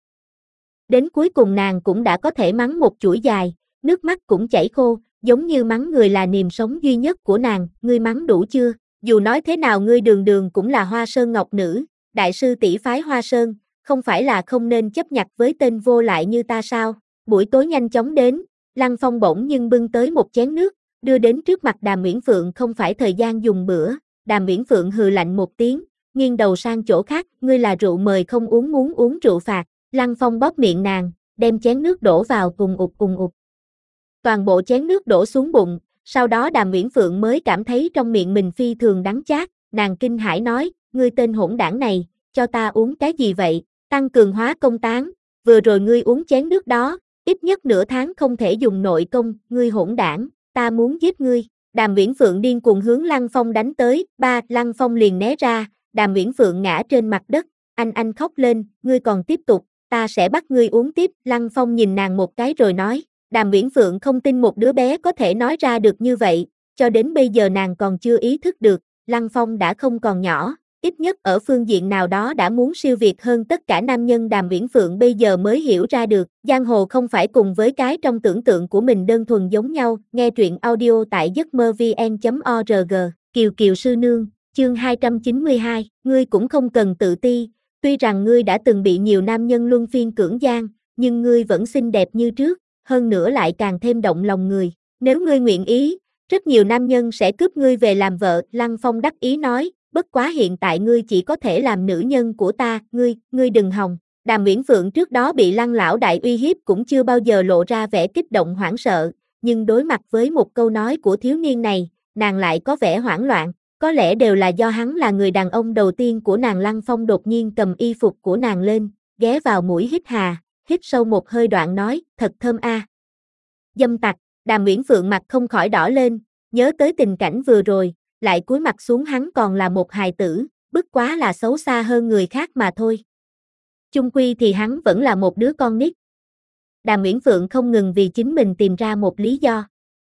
Đến cuối cùng nàng cũng đã có thể mắng một chuỗi dài, nước mắt cũng chảy khô, giống như mắng người là niềm sống duy nhất của nàng, ngươi mắng đủ chưa? Dù nói thế nào ngươi đường đường cũng là Hoa Sơn Ngọc Nữ, đại sư tỷ phái Hoa Sơn, không phải là không nên chấp nhặt với tên vô lại như ta sao? Buổi tối nhanh chóng đến, Lăng Phong bỗng nhưng bưng tới một chén nước, đưa đến trước mặt Đàm Uyển Phượng. Không phải thời gian dùng bữa, Đàm Uyển Phượng hừ lạnh một tiếng, nghiêng đầu sang chỗ khác, ngươi là rượu mời không uống muốn uống rượu phạt. Lăng Phong bóp miệng nàng, đem chén nước đổ vào cùng ụt cùng ụt. Toàn bộ chén nước đổ xuống bụng, sau đó Đàm Uyển Phượng mới cảm thấy trong miệng mình phi thường đắng chát, nàng kinh hãi nói, ngươi tên hỗn đảng này, cho ta uống cái gì vậy? Tăng cường hóa công tán, vừa rồi ngươi uống chén nước đó, ít nhất nửa tháng không thể dùng nội công, ngươi hỗn đảng, ta muốn giết ngươi. Đàm Uyển Phượng điên cuồng hướng Lăng Phong đánh tới, ba, Lăng Phong liền né ra, Đàm Uyển Phượng ngã trên mặt đất, anh anh khóc lên, ngươi còn tiếp tục, ta sẽ bắt ngươi uống tiếp. Lăng Phong nhìn nàng một cái rồi nói, Đàm Uyển Phượng không tin một đứa bé có thể nói ra được như vậy, cho đến bây giờ nàng còn chưa ý thức được, Lăng Phong đã không còn nhỏ, ít nhất ở phương diện nào đó đã muốn siêu việt hơn tất cả nam nhân. Đàm Uyển Phượng bây giờ mới hiểu ra được, giang hồ không phải cùng với cái trong tưởng tượng của mình đơn thuần giống nhau. Nghe truyện audio tại giấc mơ vn chấm org, Kiều Kiều sư nương, chương hai trăm chín mươi hai, ngươi cũng không cần tự ti, tuy rằng ngươi đã từng bị nhiều nam nhân luân phiên cưỡng gian, nhưng ngươi vẫn xinh đẹp như trước, hơn nữa lại càng thêm động lòng người, nếu ngươi nguyện ý, rất nhiều nam nhân sẽ cướp ngươi về làm vợ. Lăng Phong đắc ý nói, bất quá hiện tại ngươi chỉ có thể làm nữ nhân của ta, ngươi, ngươi đừng hòng. Đàm Uyển Phượng trước đó bị Lăng lão đại uy hiếp cũng chưa bao giờ lộ ra vẻ kích động hoảng sợ, nhưng đối mặt với một câu nói của thiếu niên này, nàng lại có vẻ hoảng loạn, có lẽ đều là do hắn là người đàn ông đầu tiên của nàng. Lăng Phong đột nhiên cầm y phục của nàng lên, ghé vào mũi hít hà, hít sâu một hơi đoạn nói, thật thơm a. À. Dâm tặc, Đàm Uyển Phượng mặt không khỏi đỏ lên, nhớ tới tình cảnh vừa rồi, lại cúi mặt xuống, hắn còn là một hài tử, bất quá là xấu xa hơn người khác mà thôi. Chung quy thì hắn vẫn là một đứa con nít. Đàm Uyển Phượng không ngừng vì chính mình tìm ra một lý do.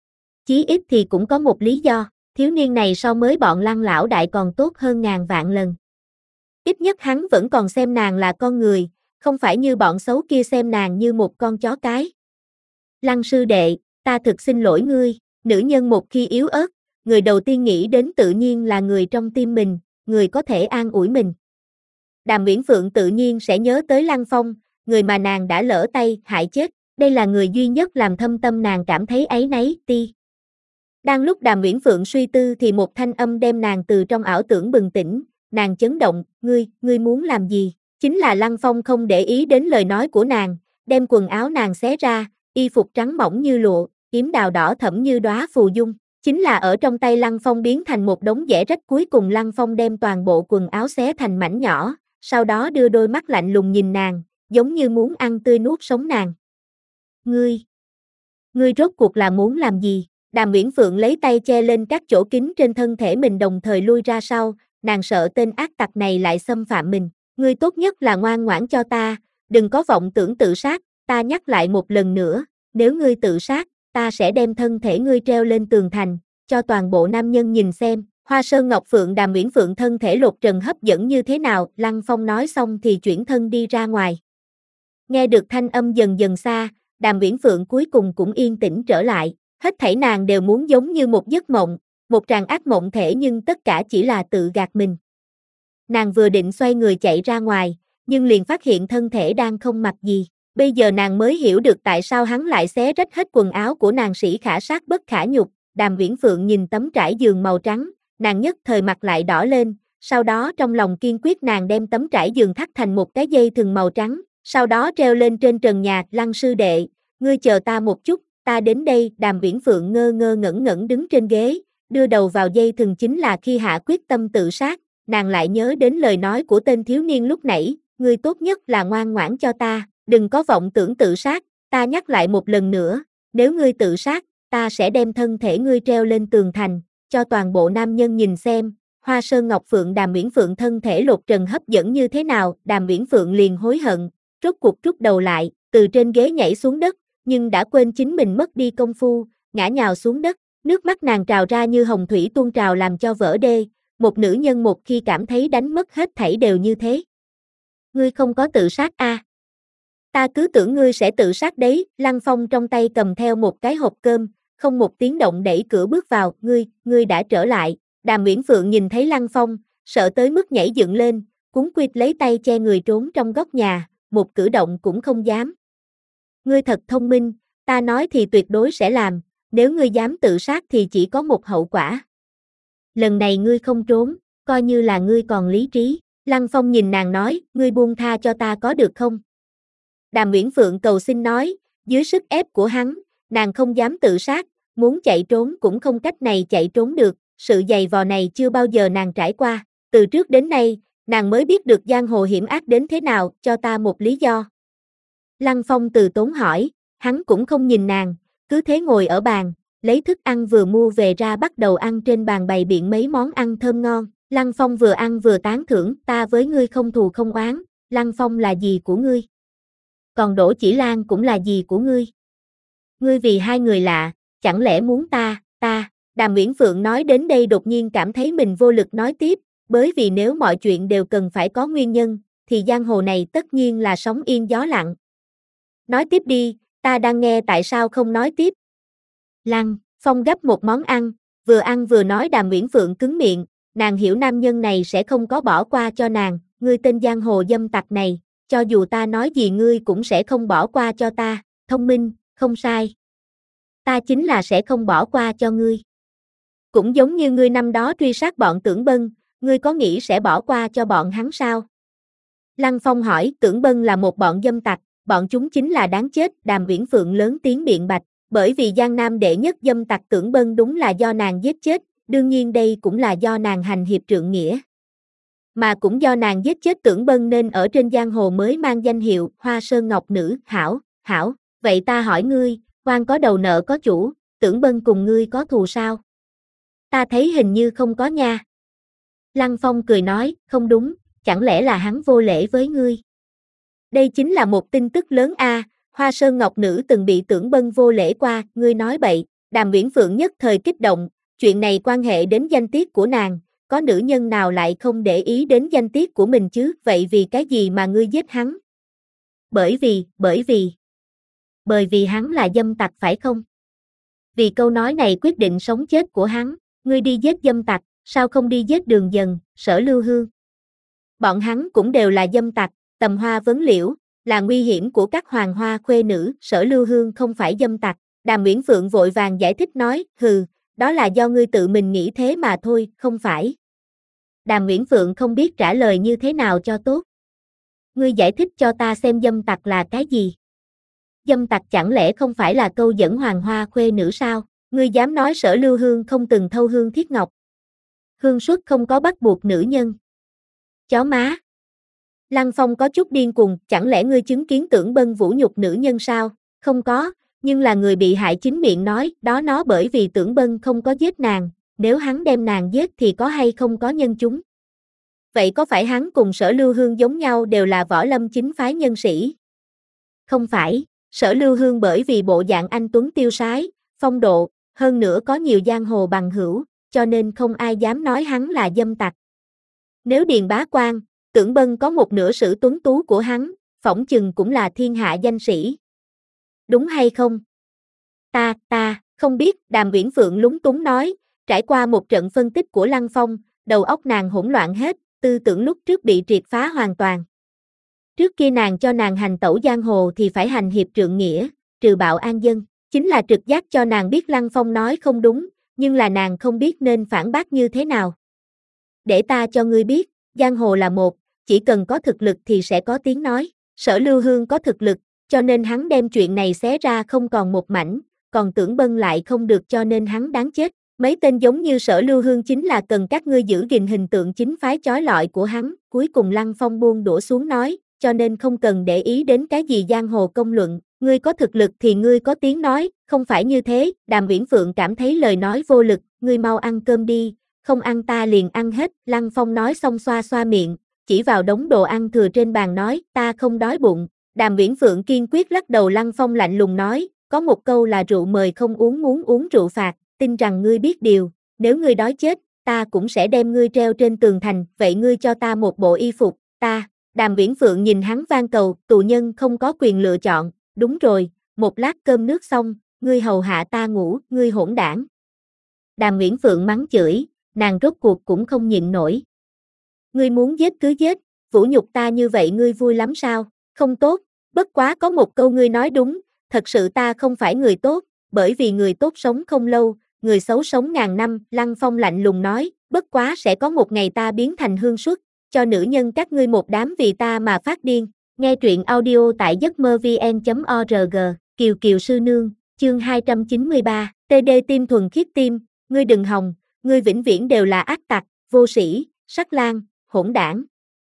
Chí ít thì cũng có một lý do, thiếu niên này so với bọn Lăng lão đại còn tốt hơn ngàn vạn lần. Ít nhất hắn vẫn còn xem nàng là con người, không phải như bọn xấu kia xem nàng như một con chó cái. Lăng sư đệ, ta thực xin lỗi ngươi, nữ nhân một khi yếu ớt, người đầu tiên nghĩ đến tự nhiên là người trong tim mình, người có thể an ủi mình. Đàm Uyển Phượng tự nhiên sẽ nhớ tới Lăng Phong, người mà nàng đã lỡ tay hại chết, đây là người duy nhất làm thâm tâm nàng cảm thấy áy náy. Ti. Đang lúc Đàm Uyển Phượng suy tư thì một thanh âm đem nàng từ trong ảo tưởng bừng tỉnh, nàng chấn động, ngươi, ngươi muốn làm gì? Chính là Lăng Phong không để ý đến lời nói của nàng, đem quần áo nàng xé ra, y phục trắng mỏng như lụa, kiếm đào đỏ thẫm như đóa phù dung, chính là ở trong tay Lăng Phong biến thành một đống dẻ rách. Cuối cùng Lăng Phong đem toàn bộ quần áo xé thành mảnh nhỏ, sau đó đưa đôi mắt lạnh lùng nhìn nàng, giống như muốn ăn tươi nuốt sống nàng. Ngươi, ngươi rốt cuộc là muốn làm gì? Đàm Uyển Phượng lấy tay che lên các chỗ kín trên thân thể mình đồng thời lui ra sau, nàng sợ tên ác tặc này lại xâm phạm mình. Ngươi tốt nhất là ngoan ngoãn cho ta, đừng có vọng tưởng tự sát, ta nhắc lại một lần nữa, nếu ngươi tự sát, ta sẽ đem thân thể ngươi treo lên tường thành, cho toàn bộ nam nhân nhìn xem. Hoa Sơn Ngọc Phượng, Đàm Uyển Phượng thân thể lột trần hấp dẫn như thế nào? Lăng Phong nói xong thì chuyển thân đi ra ngoài. Nghe được thanh âm dần dần xa, Đàm Uyển Phượng cuối cùng cũng yên tĩnh trở lại, hết thảy nàng đều muốn giống như một giấc mộng, một tràng ác mộng thể, nhưng tất cả chỉ là tự gạt mình. Nàng vừa định xoay người chạy ra ngoài, nhưng liền phát hiện thân thể đang không mặc gì. Bây giờ nàng mới hiểu được tại sao hắn lại xé rách hết quần áo của nàng. Sĩ khả sát bất khả nhục. Đàm Uyển Phượng nhìn tấm trải giường màu trắng, nàng nhất thời mặt lại đỏ lên, sau đó trong lòng kiên quyết nàng đem tấm trải giường thắt thành một cái dây thừng màu trắng, sau đó treo lên trên trần nhà. Lăng sư đệ, ngươi chờ ta một chút, ta đến đây. Đàm Uyển Phượng ngơ ngơ ngẩn ngẩn đứng trên ghế, đưa đầu vào dây thừng. Chính là khi hạ quyết tâm tự sát, nàng lại nhớ đến lời nói của tên thiếu niên lúc nãy, ngươi tốt nhất là ngoan ngoãn cho ta, đừng có vọng tưởng tự sát, ta nhắc lại một lần nữa, nếu ngươi tự sát, ta sẽ đem thân thể ngươi treo lên tường thành, cho toàn bộ nam nhân nhìn xem. Hoa Sơn Ngọc Phượng, Đàm Uyển Phượng thân thể lột trần hấp dẫn như thế nào? Đàm Uyển Phượng liền hối hận, rốt cuộc rút đầu lại, từ trên ghế nhảy xuống đất, nhưng đã quên chính mình mất đi công phu, ngã nhào xuống đất, Nước mắt nàng trào ra như hồng thủy tuôn trào làm cho vỡ đê, một nữ nhân một khi cảm thấy đánh mất hết thảy đều như thế. Ngươi không có tự sát a? À? Ta cứ tưởng ngươi sẽ tự sát đấy, Lăng Phong trong tay cầm theo một cái hộp cơm, không một tiếng động đẩy cửa bước vào, ngươi, ngươi đã trở lại. Đàm Uyển Phượng nhìn thấy Lăng Phong, sợ tới mức nhảy dựng lên, cuống quýt lấy tay che người trốn trong góc nhà, một cử động cũng không dám. Ngươi thật thông minh, ta nói thì tuyệt đối sẽ làm, nếu ngươi dám tự sát thì chỉ có một hậu quả. Lần này ngươi không trốn, coi như là ngươi còn lý trí. Lăng Phong nhìn nàng nói, ngươi buông tha cho ta có được không? Đàm Uyển Phượng cầu xin nói, dưới sức ép của hắn, nàng không dám tự sát, muốn chạy trốn cũng không cách này chạy trốn được, sự dày vò này chưa bao giờ nàng trải qua, từ trước đến nay, nàng mới biết được giang hồ hiểm ác đến thế nào, cho ta một lý do. Lăng Phong từ tốn hỏi, hắn cũng không nhìn nàng, cứ thế ngồi ở bàn, lấy thức ăn vừa mua về ra bắt đầu ăn, trên bàn bày biện mấy món ăn thơm ngon. Lăng Phong vừa ăn vừa tán thưởng, ta với ngươi không thù không oán, Lăng Phong là gì của ngươi? Còn Đỗ Chỉ Lan cũng là gì của ngươi? Ngươi vì hai người lạ, chẳng lẽ muốn ta, ta, Đàm Uyển Phượng nói đến đây đột nhiên cảm thấy mình vô lực nói tiếp, bởi vì nếu mọi chuyện đều cần phải có nguyên nhân, thì giang hồ này tất nhiên là sóng yên gió lặng. Nói tiếp đi, ta đang nghe, tại sao không nói tiếp? Lăng Phong gấp một món ăn, vừa ăn vừa nói. Đàm Uyển Phượng cứng miệng, nàng hiểu nam nhân này sẽ không có bỏ qua cho nàng, ngươi tên giang hồ dâm tặc này, cho dù ta nói gì ngươi cũng sẽ không bỏ qua cho ta, thông minh, không sai. Ta chính là sẽ không bỏ qua cho ngươi. Cũng giống như ngươi năm đó truy sát bọn Tưởng Bân, ngươi có nghĩ sẽ bỏ qua cho bọn hắn sao? Lăng Phong hỏi, Tưởng Bân là một bọn dâm tặc, bọn chúng chính là đáng chết. Đàm Uyển Phượng lớn tiếng biện bạch, bởi vì giang nam đệ nhất dâm tặc Tưởng Bân đúng là do nàng giết chết, đương nhiên đây cũng là do nàng hành hiệp trượng nghĩa. Mà cũng do nàng giết chết Tưởng Bân nên ở trên giang hồ mới mang danh hiệu Hoa Sơn Ngọc Nữ. Hảo, hảo, vậy ta hỏi ngươi, oan có đầu nợ có chủ, Tưởng Bân cùng ngươi có thù sao? Ta thấy hình như không có nha. Lăng Phong cười nói, không đúng, chẳng lẽ là hắn vô lễ với ngươi? Đây chính là một tin tức lớn a, à, Hoa Sơn Ngọc Nữ từng bị Tưởng Bân vô lễ qua, ngươi nói bậy. Đàm Uyển Phượng nhất thời kích động, chuyện này quan hệ đến danh tiết của nàng, có nữ nhân nào lại không để ý đến danh tiết của mình chứ, vậy vì cái gì mà ngươi giết hắn? Bởi vì, bởi vì, bởi vì hắn là dâm tặc phải không? Vì câu nói này quyết định sống chết của hắn, ngươi đi giết dâm tặc, sao không đi giết Đường Dần, Sở Lưu Hương? Bọn hắn cũng đều là dâm tặc, Tầm Hoa Vấn Liễu, là nguy hiểm của các hoàng hoa khuê nữ, Sở Lưu Hương không phải dâm tặc. Đàm Uyển Phượng vội vàng giải thích nói, hừ, đó là do ngươi tự mình nghĩ thế mà thôi, không phải. Đàm Uyển Phượng không biết trả lời như thế nào cho tốt. Ngươi giải thích cho ta xem dâm tặc là cái gì? Dâm tặc chẳng lẽ không phải là câu dẫn hoàng hoa khuê nữ sao? Ngươi dám nói Sở Lưu Hương không từng thâu hương thiết ngọc? Hương suất không có bắt buộc nữ nhân. Chó má. Lăng Phong có chút điên cuồng, chẳng lẽ ngươi chứng kiến Tưởng Bân vũ nhục nữ nhân sao? Không có, nhưng là người bị hại chính miệng nói, đó nó bởi vì Tưởng Bân không có giết nàng, nếu hắn đem nàng giết thì có hay không có nhân chúng? Vậy có phải hắn cùng Sở Lưu Hương giống nhau đều là võ lâm chính phái nhân sĩ? Không phải, Sở Lưu Hương bởi vì bộ dạng anh tuấn tiêu sái, phong độ, hơn nữa có nhiều giang hồ bằng hữu, cho nên không ai dám nói hắn là dâm tặc. Nếu Điền Bá Quang, Tưởng Bân có một nửa sử tuấn tú của hắn, phỏng chừng cũng là thiên hạ danh sĩ. Đúng hay không? Ta, ta, không biết, Đàm Uyển Phượng lúng túng nói, trải qua một trận phân tích của Lăng Phong, đầu óc nàng hỗn loạn hết, tư tưởng lúc trước bị triệt phá hoàn toàn. Trước kia nàng cho nàng hành tẩu giang hồ thì phải hành hiệp trượng nghĩa, trừ bạo an dân, chính là trực giác cho nàng biết Lăng Phong nói không đúng, nhưng là nàng không biết nên phản bác như thế nào. Để ta cho ngươi biết, giang hồ là một, chỉ cần có thực lực thì sẽ có tiếng nói, Sở Lưu Hương có thực lực, cho nên hắn đem chuyện này xé ra không còn một mảnh, còn Tưởng Bân lại không được cho nên hắn đáng chết. Mấy tên giống như Sở Lưu Hương chính là cần các ngươi giữ gìn hình tượng chính phái chói lọi của hắn. Cuối cùng Lăng Phong buông đũa xuống nói, cho nên không cần để ý đến cái gì giang hồ công luận, ngươi có thực lực thì ngươi có tiếng nói, không phải như thế. Đàm Uyển Phượng cảm thấy lời nói vô lực, ngươi mau ăn cơm đi, không ăn ta liền ăn hết. Lăng Phong nói xong xoa xoa miệng, chỉ vào đống đồ ăn thừa trên bàn nói, ta không đói bụng. Đàm Uyển Phượng kiên quyết lắc đầu. Lăng Phong lạnh lùng nói, có một câu là rượu mời không uống muốn uống rượu phạt, tin rằng ngươi biết điều, nếu ngươi đói chết, ta cũng sẽ đem ngươi treo trên tường thành, vậy ngươi cho ta một bộ y phục, ta, Đàm Viễn Phượng nhìn hắn van cầu, tù nhân không có quyền lựa chọn, đúng rồi, một lát cơm nước xong, ngươi hầu hạ ta ngủ, ngươi hỗn đảng. Đàm Viễn Phượng mắng chửi, nàng rốt cuộc cũng không nhịn nổi. Ngươi muốn giết cứ giết, vũ nhục ta như vậy ngươi vui lắm sao, không tốt, bất quá có một câu ngươi nói đúng, thật sự ta không phải người tốt, bởi vì người tốt sống không lâu, người xấu sống ngàn năm, Lăng Phong lạnh lùng nói, bất quá sẽ có một ngày ta biến thành hương suất, cho nữ nhân các ngươi một đám vì ta mà phát điên. Nghe truyện audio tại giấc mơ vn chấm org, Kiều Kiều sư nương, chương hai trăm chín mươi ba, tê đê tim thuần khiết tim, ngươi đừng hòng, ngươi vĩnh viễn đều là ác tặc, vô sĩ, sắc lang, hỗn đảng.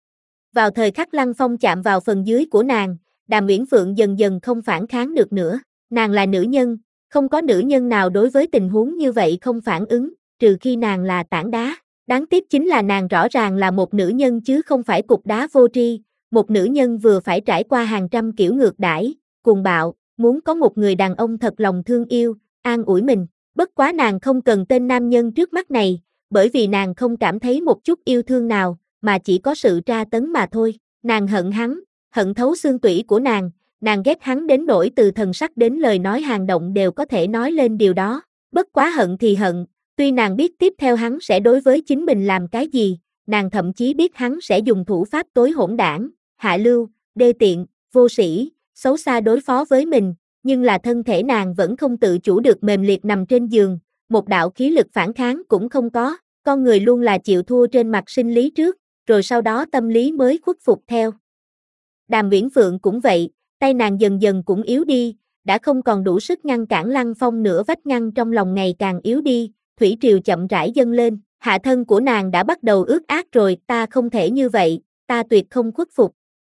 Vào thời khắc Lăng Phong chạm vào phần dưới của nàng, Đàm Uyển Phượng dần dần không phản kháng được nữa, nàng là nữ nhân, không có nữ nhân nào đối với tình huống như vậy không phản ứng, trừ khi nàng là tảng đá. Đáng tiếc chính là nàng rõ ràng là một nữ nhân chứ không phải cục đá vô tri, một nữ nhân vừa phải trải qua hàng trăm kiểu ngược đãi, cuồng bạo, muốn có một người đàn ông thật lòng thương yêu, an ủi mình. Bất quá nàng không cần tên nam nhân trước mắt này, bởi vì nàng không cảm thấy một chút yêu thương nào, mà chỉ có sự tra tấn mà thôi. Nàng hận hắn, hận thấu xương tủy của nàng, nàng ghét hắn đến nỗi từ thần sắc đến lời nói hàng động đều có thể nói lên điều đó. Bất quá hận thì hận, tuy nàng biết tiếp theo hắn sẽ đối với chính mình làm cái gì, nàng thậm chí biết hắn sẽ dùng thủ pháp tối hỗn đảng, hạ lưu, đê tiện, vô sĩ, xấu xa đối phó với mình, nhưng là thân thể nàng vẫn không tự chủ được mềm liệt nằm trên giường, một đạo khí lực phản kháng cũng không có, con người luôn là chịu thua trên mặt sinh lý trước, rồi sau đó tâm lý mới khuất phục theo. Đàm Uyển Phượng cũng vậy, tay nàng dần dần cũng yếu đi, đã không còn đủ sức ngăn cản Lăng Phong nữa, vách ngăn trong lòng ngày càng yếu đi, thủy triều chậm rãi dâng lên, hạ thân của nàng đã bắt đầu ướt át rồi, ta không thể như vậy, ta tuyệt không khuất phục.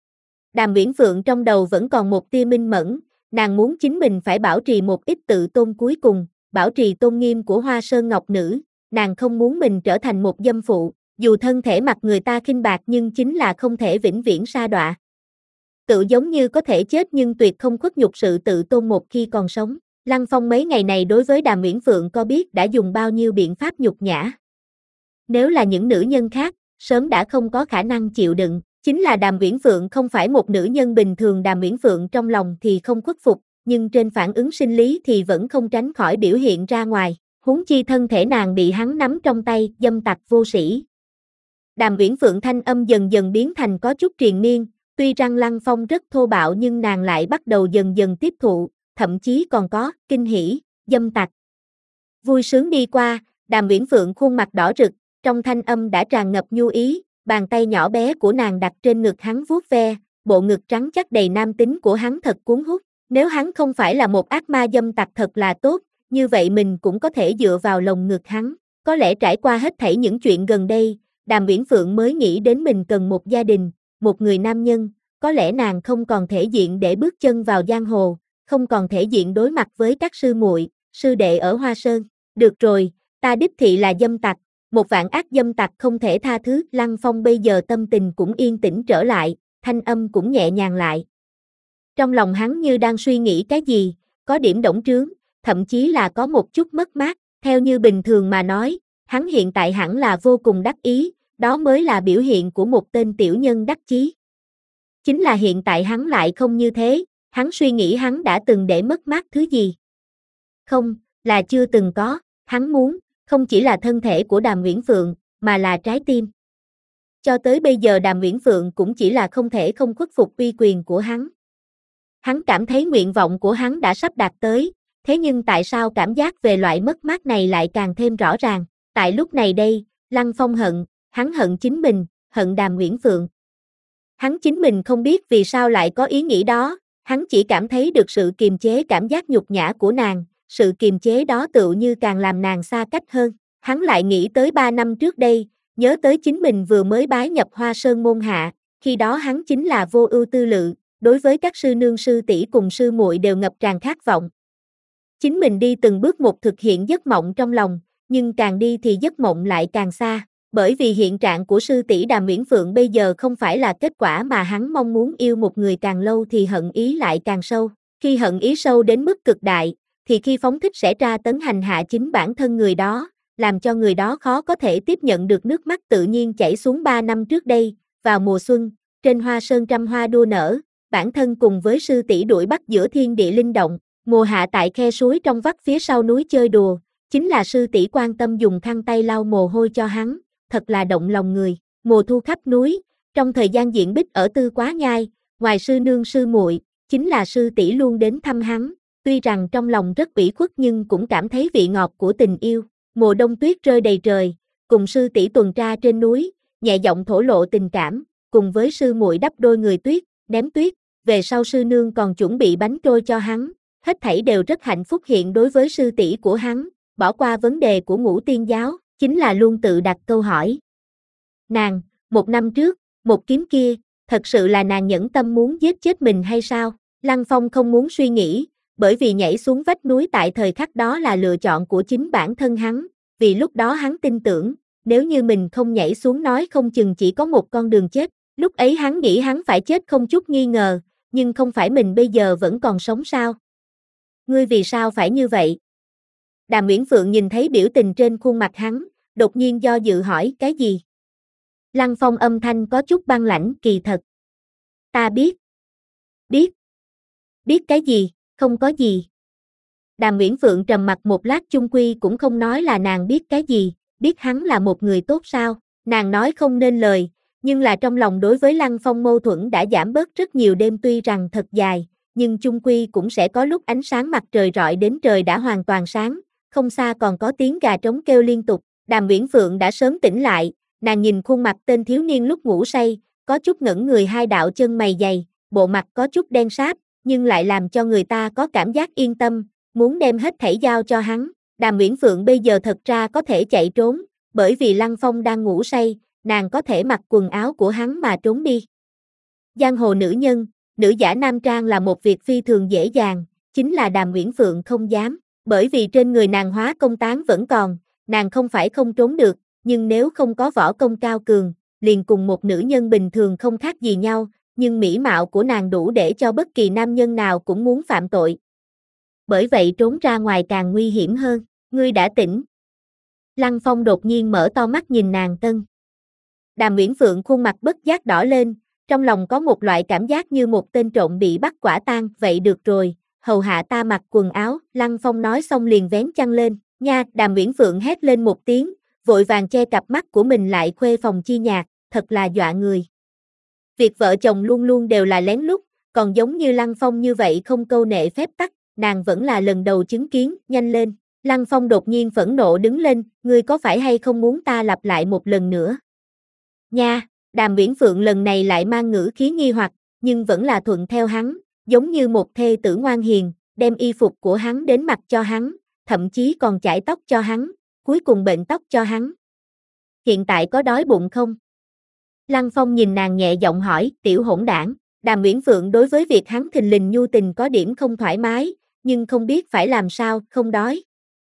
Đàm Uyển Phượng trong đầu vẫn còn một tia minh mẫn, nàng muốn chính mình phải bảo trì một ít tự tôn cuối cùng, bảo trì tôn nghiêm của Hoa Sơn Ngọc Nữ, nàng không muốn mình trở thành một dâm phụ, dù thân thể mặt người ta khinh bạc nhưng chính là không thể vĩnh viễn sa đọa. Tự giống như có thể chết nhưng tuyệt không khuất nhục sự tự tôn một khi còn sống. Lăng Phong mấy ngày này đối với Đàm Uyển Phượng có biết đã dùng bao nhiêu biện pháp nhục nhã. Nếu là những nữ nhân khác, sớm đã không có khả năng chịu đựng, chính là Đàm Uyển Phượng không phải một nữ nhân bình thường, Đàm Uyển Phượng trong lòng thì không khuất phục, nhưng trên phản ứng sinh lý thì vẫn không tránh khỏi biểu hiện ra ngoài, huống chi thân thể nàng bị hắn nắm trong tay, dâm tặc vô sĩ. Đàm Uyển Phượng thanh âm dần dần biến thành có chút triền miên, tuy rằng Lăng Phong rất thô bạo nhưng nàng lại bắt đầu dần dần tiếp thụ, thậm chí còn có kinh hỉ, dâm tặc. Vui sướng đi qua, Đàm Uyển Phượng khuôn mặt đỏ rực, trong thanh âm đã tràn ngập nhu ý, bàn tay nhỏ bé của nàng đặt trên ngực hắn vuốt ve, bộ ngực trắng chắc đầy nam tính của hắn thật cuốn hút, nếu hắn không phải là một ác ma dâm tặc thật là tốt, như vậy mình cũng có thể dựa vào lồng ngực hắn, có lẽ trải qua hết thảy những chuyện gần đây, Đàm Uyển Phượng mới nghĩ đến mình cần một gia đình, một người nam nhân, có lẽ nàng không còn thể diện để bước chân vào giang hồ, không còn thể diện đối mặt với các sư muội, sư đệ ở Hoa Sơn. Được rồi, ta đích thị là dâm tặc, một vạn ác dâm tặc không thể tha thứ. Lăng Phong bây giờ tâm tình cũng yên tĩnh trở lại, thanh âm cũng nhẹ nhàng lại. Trong lòng hắn như đang suy nghĩ cái gì, có điểm đổng trướng, thậm chí là có một chút mất mát, theo như bình thường mà nói, hắn hiện tại hẳn là vô cùng đắc ý, đó mới là biểu hiện của một tên tiểu nhân đắc chí. Chính là hiện tại hắn lại không như thế, hắn suy nghĩ hắn đã từng để mất mát thứ gì. Không, là chưa từng có, hắn muốn, không chỉ là thân thể của Đàm Uyển Phượng, mà là trái tim. Cho tới bây giờ Đàm Uyển Phượng cũng chỉ là không thể không khuất phục uy quyền của hắn. Hắn cảm thấy nguyện vọng của hắn đã sắp đạt tới, thế nhưng tại sao cảm giác về loại mất mát này lại càng thêm rõ ràng? Tại lúc này đây, Lăng Phong hận, hắn hận chính mình, hận Đàm Uyển Phượng. Hắn chính mình không biết vì sao lại có ý nghĩ đó, hắn chỉ cảm thấy được sự kiềm chế cảm giác nhục nhã của nàng, sự kiềm chế đó tựu như càng làm nàng xa cách hơn. Hắn lại nghĩ tới ba năm trước đây, nhớ tới chính mình vừa mới bái nhập Hoa Sơn môn hạ, khi đó hắn chính là vô ưu tư lự, đối với các sư nương sư tỷ cùng sư muội đều ngập tràn khát vọng. Chính mình đi từng bước một thực hiện giấc mộng trong lòng, nhưng càng đi thì giấc mộng lại càng xa. Bởi vì hiện trạng của sư tỷ Đàm Uyển Phượng bây giờ không phải là kết quả mà hắn mong muốn, yêu một người càng lâu thì hận ý lại càng sâu. Khi hận ý sâu đến mức cực đại, thì khi phóng thích sẽ tra tấn hành hạ chính bản thân người đó, làm cho người đó khó có thể tiếp nhận được nước mắt tự nhiên chảy xuống ba năm trước đây, vào mùa xuân, trên hoa sơn trăm hoa đua nở, bản thân cùng với sư tỷ đuổi bắt giữa thiên địa linh động, mùa hạ tại khe suối trong vắt phía sau núi chơi đùa, chính là sư tỷ quan tâm dùng khăn tay lau mồ hôi cho hắn, thật là động lòng người. Mùa thu khắp núi, trong thời gian diện bích ở Tư Quá Nhai, ngoài sư nương sư muội, chính là sư tỷ luôn đến thăm hắn, tuy rằng trong lòng rất ủy khuất nhưng cũng cảm thấy vị ngọt của tình yêu. Mùa đông tuyết rơi đầy trời, cùng sư tỷ tuần tra trên núi, nhẹ giọng thổ lộ tình cảm, cùng với sư muội đắp đôi người tuyết, ném tuyết, về sau sư nương còn chuẩn bị bánh trôi cho hắn, hết thảy đều rất hạnh phúc hiện đối với sư tỷ của hắn, bỏ qua vấn đề của Ngũ Tiên giáo, chính là luôn tự đặt câu hỏi. Nàng, một năm trước, một kiếm kia, thật sự là nàng nhẫn tâm muốn giết chết mình hay sao? Lăng Phong không muốn suy nghĩ, bởi vì nhảy xuống vách núi tại thời khắc đó là lựa chọn của chính bản thân hắn, vì lúc đó hắn tin tưởng, nếu như mình không nhảy xuống nói không chừng chỉ có một con đường chết, lúc ấy hắn nghĩ hắn phải chết không chút nghi ngờ, nhưng không phải mình bây giờ vẫn còn sống sao? Ngươi vì sao phải như vậy? Đàm Uyển Phượng nhìn thấy biểu tình trên khuôn mặt hắn, đột nhiên do dự hỏi cái gì? Lăng Phong âm thanh có chút băng lãnh, kỳ thật. Ta biết. Biết. Biết cái gì, không có gì. Đàm Uyển Phượng trầm mặt một lát chung quy cũng không nói là nàng biết cái gì, biết hắn là một người tốt sao, nàng nói không nên lời, nhưng là trong lòng đối với Lăng Phong mâu thuẫn đã giảm bớt rất nhiều đêm tuy rằng thật dài, nhưng chung quy cũng sẽ có lúc ánh sáng mặt trời rọi đến trời đã hoàn toàn sáng, không xa còn có tiếng gà trống kêu liên tục, Đàm Uyển Phượng đã sớm tỉnh lại, nàng nhìn khuôn mặt tên thiếu niên lúc ngủ say, có chút ngẩn người hai đạo chân mày dày, bộ mặt có chút đen sáp, nhưng lại làm cho người ta có cảm giác yên tâm, muốn đem hết thảy giao cho hắn. Đàm Uyển Phượng bây giờ thật ra có thể chạy trốn, bởi vì Lăng Phong đang ngủ say, nàng có thể mặc quần áo của hắn mà trốn đi. Giang hồ nữ nhân, nữ giả nam trang là một việc phi thường dễ dàng, chính là Đàm Uyển Phượng không dám, bởi vì trên người nàng hóa công tán vẫn còn, nàng không phải không trốn được, nhưng nếu không có võ công cao cường, liền cùng một nữ nhân bình thường không khác gì nhau, nhưng mỹ mạo của nàng đủ để cho bất kỳ nam nhân nào cũng muốn phạm tội. Bởi vậy trốn ra ngoài càng nguy hiểm hơn, ngươi đã tỉnh. Lăng Phong đột nhiên mở to mắt nhìn nàng tân. Đàm Uyển Phượng khuôn mặt bất giác đỏ lên, trong lòng có một loại cảm giác như một tên trộm bị bắt quả tang, vậy được rồi, hầu hạ ta mặc quần áo, Lăng Phong nói xong liền vén chăn lên, nha, Đàm Uyển Phượng hét lên một tiếng, vội vàng che cặp mắt của mình lại khuê phòng chi nhạc, thật là dọa người. Việc vợ chồng luôn luôn đều là lén lút, còn giống như Lăng Phong như vậy không câu nệ phép tắc, nàng vẫn là lần đầu chứng kiến, nhanh lên. Lăng Phong đột nhiên phẫn nộ đứng lên, ngươi có phải hay không muốn ta lặp lại một lần nữa? Nha, Đàm Uyển Phượng lần này lại mang ngữ khí nghi hoặc, nhưng vẫn là thuận theo hắn, giống như một thê tử ngoan hiền, đem y phục của hắn đến mặc cho hắn, thậm chí còn chải tóc cho hắn, cuối cùng bệnh tóc cho hắn. Hiện tại có đói bụng không? Lăng Phong nhìn nàng nhẹ giọng hỏi, tiểu hỗn đảng. Đàm Uyển Phượng đối với việc hắn thình lình nhu tình có điểm không thoải mái, nhưng không biết phải làm sao, không đói.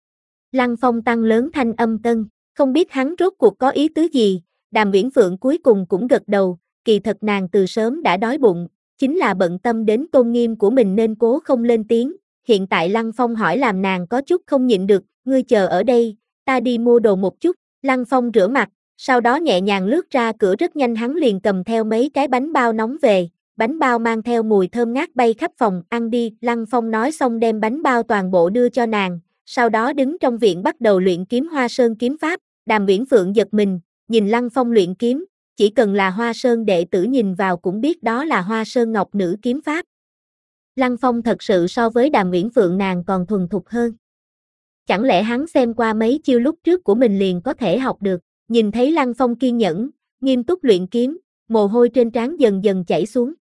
Lăng Phong tăng lớn thanh âm tân, không biết hắn rốt cuộc có ý tứ gì, Đàm Uyển Phượng cuối cùng cũng gật đầu, kỳ thật nàng từ sớm đã đói bụng, chính là bận tâm đến tôn nghiêm của mình nên cố không lên tiếng, hiện tại Lăng Phong hỏi làm nàng có chút không nhịn được, ngươi chờ ở đây, ta đi mua đồ một chút, Lăng Phong rửa mặt, sau đó nhẹ nhàng lướt ra cửa rất nhanh hắn liền cầm theo mấy cái bánh bao nóng về, bánh bao mang theo mùi thơm ngát bay khắp phòng, ăn đi, Lăng Phong nói xong đem bánh bao toàn bộ đưa cho nàng, sau đó đứng trong viện bắt đầu luyện kiếm Hoa Sơn kiếm pháp, Đàm Uyển Phượng giật mình, nhìn Lăng Phong luyện kiếm, chỉ cần là Hoa Sơn đệ tử nhìn vào cũng biết đó là Hoa Sơn Ngọc nữ kiếm pháp. Lăng Phong thật sự so với Đàm Uyển Phượng nàng còn thuần thục hơn. Chẳng lẽ hắn xem qua mấy chiêu lúc trước của mình liền có thể học được, nhìn thấy Lăng Phong kiên nhẫn, nghiêm túc luyện kiếm, mồ hôi trên trán dần dần chảy xuống.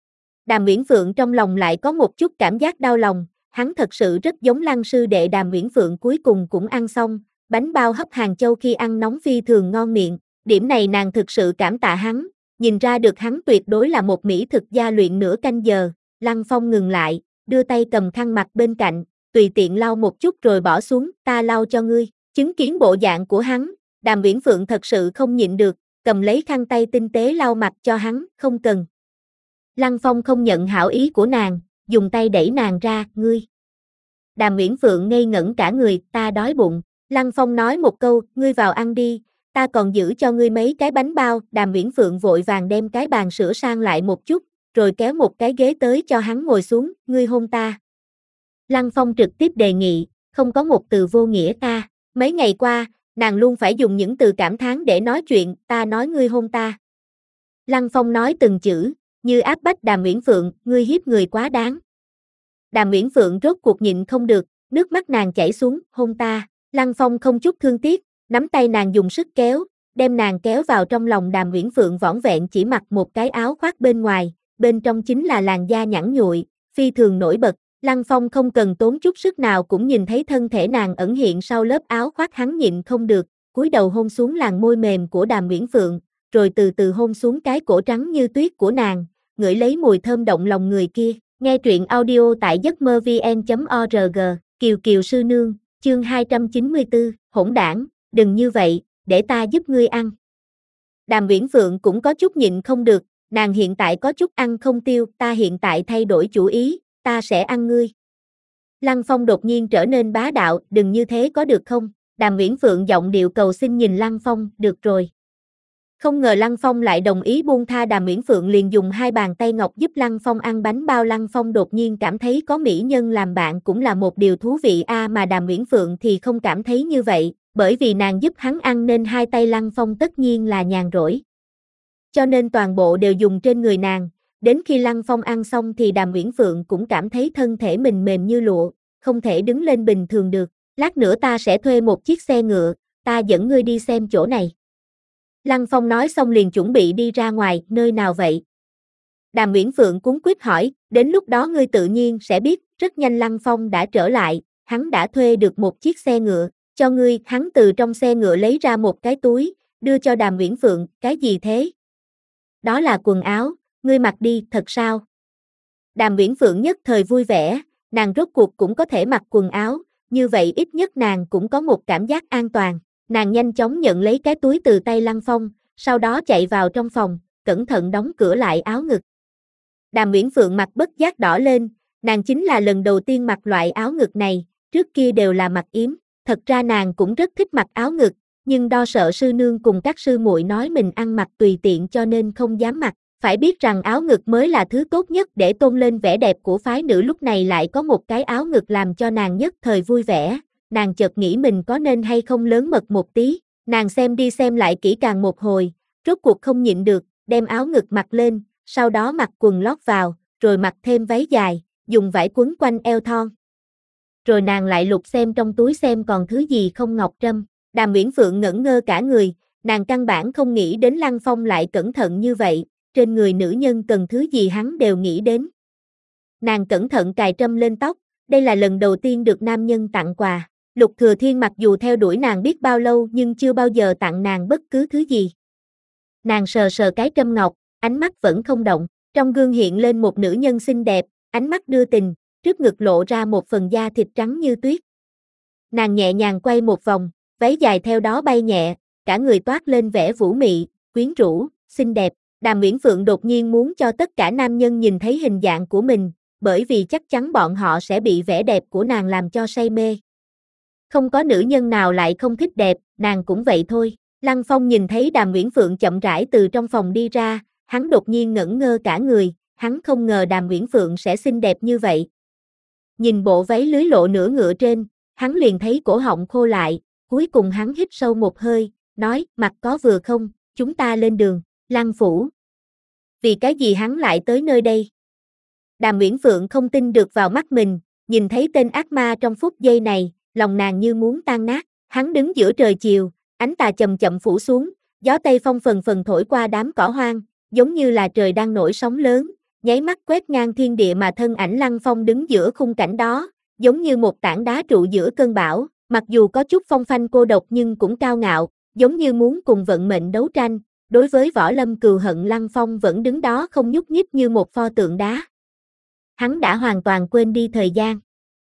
Đàm Uyển Phượng trong lòng lại có một chút cảm giác đau lòng, hắn thật sự rất giống Lăng sư đệ. Đàm Uyển Phượng cuối cùng cũng ăn xong, bánh bao hấp Hàng Châu khi ăn nóng phi thường ngon miệng, điểm này nàng thực sự cảm tạ hắn, nhìn ra được hắn tuyệt đối là một mỹ thực gia luyện nửa canh giờ, Lăng Phong ngừng lại, đưa tay cầm khăn mặt bên cạnh, tùy tiện lau một chút rồi bỏ xuống, ta lau cho ngươi, chứng kiến bộ dạng của hắn, Đàm Uyển Phượng thật sự không nhịn được, cầm lấy khăn tay tinh tế lau mặt cho hắn, không cần. Lăng Phong không nhận hảo ý của nàng, dùng tay đẩy nàng ra, ngươi. Đàm Uyển Phượng ngây ngẩn cả người, ta đói bụng. Lăng Phong nói một câu, ngươi vào ăn đi, ta còn giữ cho ngươi mấy cái bánh bao. Đàm Uyển Phượng vội vàng đem cái bàn sửa sang lại một chút, rồi kéo một cái ghế tới cho hắn ngồi xuống, ngươi hôn ta. Lăng Phong trực tiếp đề nghị, không có một từ vô nghĩa ta. Mấy ngày qua, nàng luôn phải dùng những từ cảm thán để nói chuyện, ta nói ngươi hôn ta. Lăng Phong nói từng chữ, như áp bách Đàm Uyển Phượng, ngươi hiếp người quá đáng. Đàm Uyển Phượng rốt cuộc nhịn không được, nước mắt nàng chảy xuống, hôn ta. Lăng Phong không chút thương tiếc, nắm tay nàng dùng sức kéo, đem nàng kéo vào trong lòng. Đàm Uyển Phượng vỏn vẹn chỉ mặc một cái áo khoác bên ngoài, bên trong chính là làn da nhẵn nhụi, phi thường nổi bật. Lăng Phong không cần tốn chút sức nào cũng nhìn thấy thân thể nàng ẩn hiện sau lớp áo khoác, hắn nhịn không được, cúi đầu hôn xuống làn môi mềm của Đàm Uyển Phượng, rồi từ từ hôn xuống cái cổ trắng như tuyết của nàng, ngửi lấy mùi thơm động lòng người kia. Nghe truyện audio tại giấc mơ vn chấm org, Kiều Kiều sư nương, chương hai trăm chín mươi tư, hỗn đảng, đừng như vậy, để ta giúp ngươi ăn. Đàm Uyển Phượng cũng có chút nhịn không được, nàng hiện tại có chút ăn không tiêu, ta hiện tại thay đổi chủ ý, ta sẽ ăn ngươi. Lăng Phong đột nhiên trở nên bá đạo, đừng như thế có được không? Đàm Uyển Phượng giọng điệu cầu xin nhìn Lăng Phong, được rồi. Không ngờ Lăng Phong lại đồng ý buông tha. Đàm Uyển Phượng liền dùng hai bàn tay ngọc giúp Lăng Phong ăn bánh bao. Lăng Phong đột nhiên cảm thấy có mỹ nhân làm bạn cũng là một điều thú vị a à, mà Đàm Uyển Phượng thì không cảm thấy như vậy, bởi vì nàng giúp hắn ăn nên hai tay Lăng Phong tất nhiên là nhàn rỗi. Cho nên toàn bộ đều dùng trên người nàng, đến khi Lăng Phong ăn xong thì Đàm Uyển Phượng cũng cảm thấy thân thể mình mềm như lụa, không thể đứng lên bình thường được. Lát nữa ta sẽ thuê một chiếc xe ngựa, ta dẫn ngươi đi xem chỗ này. Lăng Phong nói xong liền chuẩn bị đi ra ngoài, nơi nào vậy? Đàm Uyển Phượng cuống quýt hỏi, đến lúc đó ngươi tự nhiên sẽ biết. Rất nhanh Lăng Phong đã trở lại, hắn đã thuê được một chiếc xe ngựa, cho ngươi. Hắn từ trong xe ngựa lấy ra một cái túi, đưa cho Đàm Uyển Phượng, cái gì thế? Đó là quần áo, ngươi mặc đi, thật sao? Đàm Uyển Phượng nhất thời vui vẻ, nàng rốt cuộc cũng có thể mặc quần áo, như vậy ít nhất nàng cũng có một cảm giác an toàn. Nàng nhanh chóng nhận lấy cái túi từ tay Lăng Phong, sau đó chạy vào trong phòng, cẩn thận đóng cửa lại áo ngực. Đàm Uyển Phượng mặt bất giác đỏ lên, nàng chính là lần đầu tiên mặc loại áo ngực này, trước kia đều là mặc yếm. Thật ra nàng cũng rất thích mặc áo ngực, nhưng đo sợ sư nương cùng các sư muội nói mình ăn mặc tùy tiện cho nên không dám mặc. Phải biết rằng áo ngực mới là thứ tốt nhất để tôn lên vẻ đẹp của phái nữ, lúc này lại có một cái áo ngực làm cho nàng nhất thời vui vẻ. Nàng chợt nghĩ mình có nên hay không lớn mật một tí, nàng xem đi xem lại kỹ càng một hồi, rốt cuộc không nhịn được, đem áo ngực mặc lên, sau đó mặc quần lót vào, rồi mặc thêm váy dài, dùng vải quấn quanh eo thon. Rồi nàng lại lục xem trong túi xem còn thứ gì không. Ngọc trâm. Đàm Uyển Phượng ngẩn ngơ cả người, nàng căn bản không nghĩ đến Lăng Phong lại cẩn thận như vậy, trên người nữ nhân cần thứ gì hắn đều nghĩ đến. Nàng cẩn thận cài trâm lên tóc, đây là lần đầu tiên được nam nhân tặng quà. Lục Thừa Thiên mặc dù theo đuổi nàng biết bao lâu nhưng chưa bao giờ tặng nàng bất cứ thứ gì. Nàng sờ sờ cái trâm ngọc, ánh mắt vẫn không động, trong gương hiện lên một nữ nhân xinh đẹp, ánh mắt đưa tình, trước ngực lộ ra một phần da thịt trắng như tuyết. Nàng nhẹ nhàng quay một vòng, váy dài theo đó bay nhẹ, cả người toát lên vẻ vũ mị, quyến rũ, xinh đẹp. Đàm Uyển Phượng đột nhiên muốn cho tất cả nam nhân nhìn thấy hình dạng của mình, bởi vì chắc chắn bọn họ sẽ bị vẻ đẹp của nàng làm cho say mê. Không có nữ nhân nào lại không thích đẹp, nàng cũng vậy thôi. Lăng Phong nhìn thấy Đàm Uyển Phượng chậm rãi từ trong phòng đi ra, hắn đột nhiên ngẩn ngơ cả người, hắn không ngờ Đàm Uyển Phượng sẽ xinh đẹp như vậy. Nhìn bộ váy lưới lộ nửa ngựa trên, hắn liền thấy cổ họng khô lại, cuối cùng hắn hít sâu một hơi, nói, mặt có vừa không, chúng ta lên đường. Lăng phủ. Vì cái gì hắn lại tới nơi đây? Đàm Uyển Phượng không tin được vào mắt mình, nhìn thấy tên ác ma trong phút giây này, lòng nàng như muốn tan nát. Hắn đứng giữa trời chiều, ánh tà chậm chậm phủ xuống, gió tây phong phần phần thổi qua đám cỏ hoang, giống như là trời đang nổi sóng lớn, nháy mắt quét ngang thiên địa mà thân ảnh Lăng Phong đứng giữa khung cảnh đó, giống như một tảng đá trụ giữa cơn bão, mặc dù có chút phong phanh cô độc nhưng cũng cao ngạo, giống như muốn cùng vận mệnh đấu tranh. Đối với võ lâm cừu hận, Lăng Phong vẫn đứng đó không nhúc nhích như một pho tượng đá. Hắn đã hoàn toàn quên đi thời gian.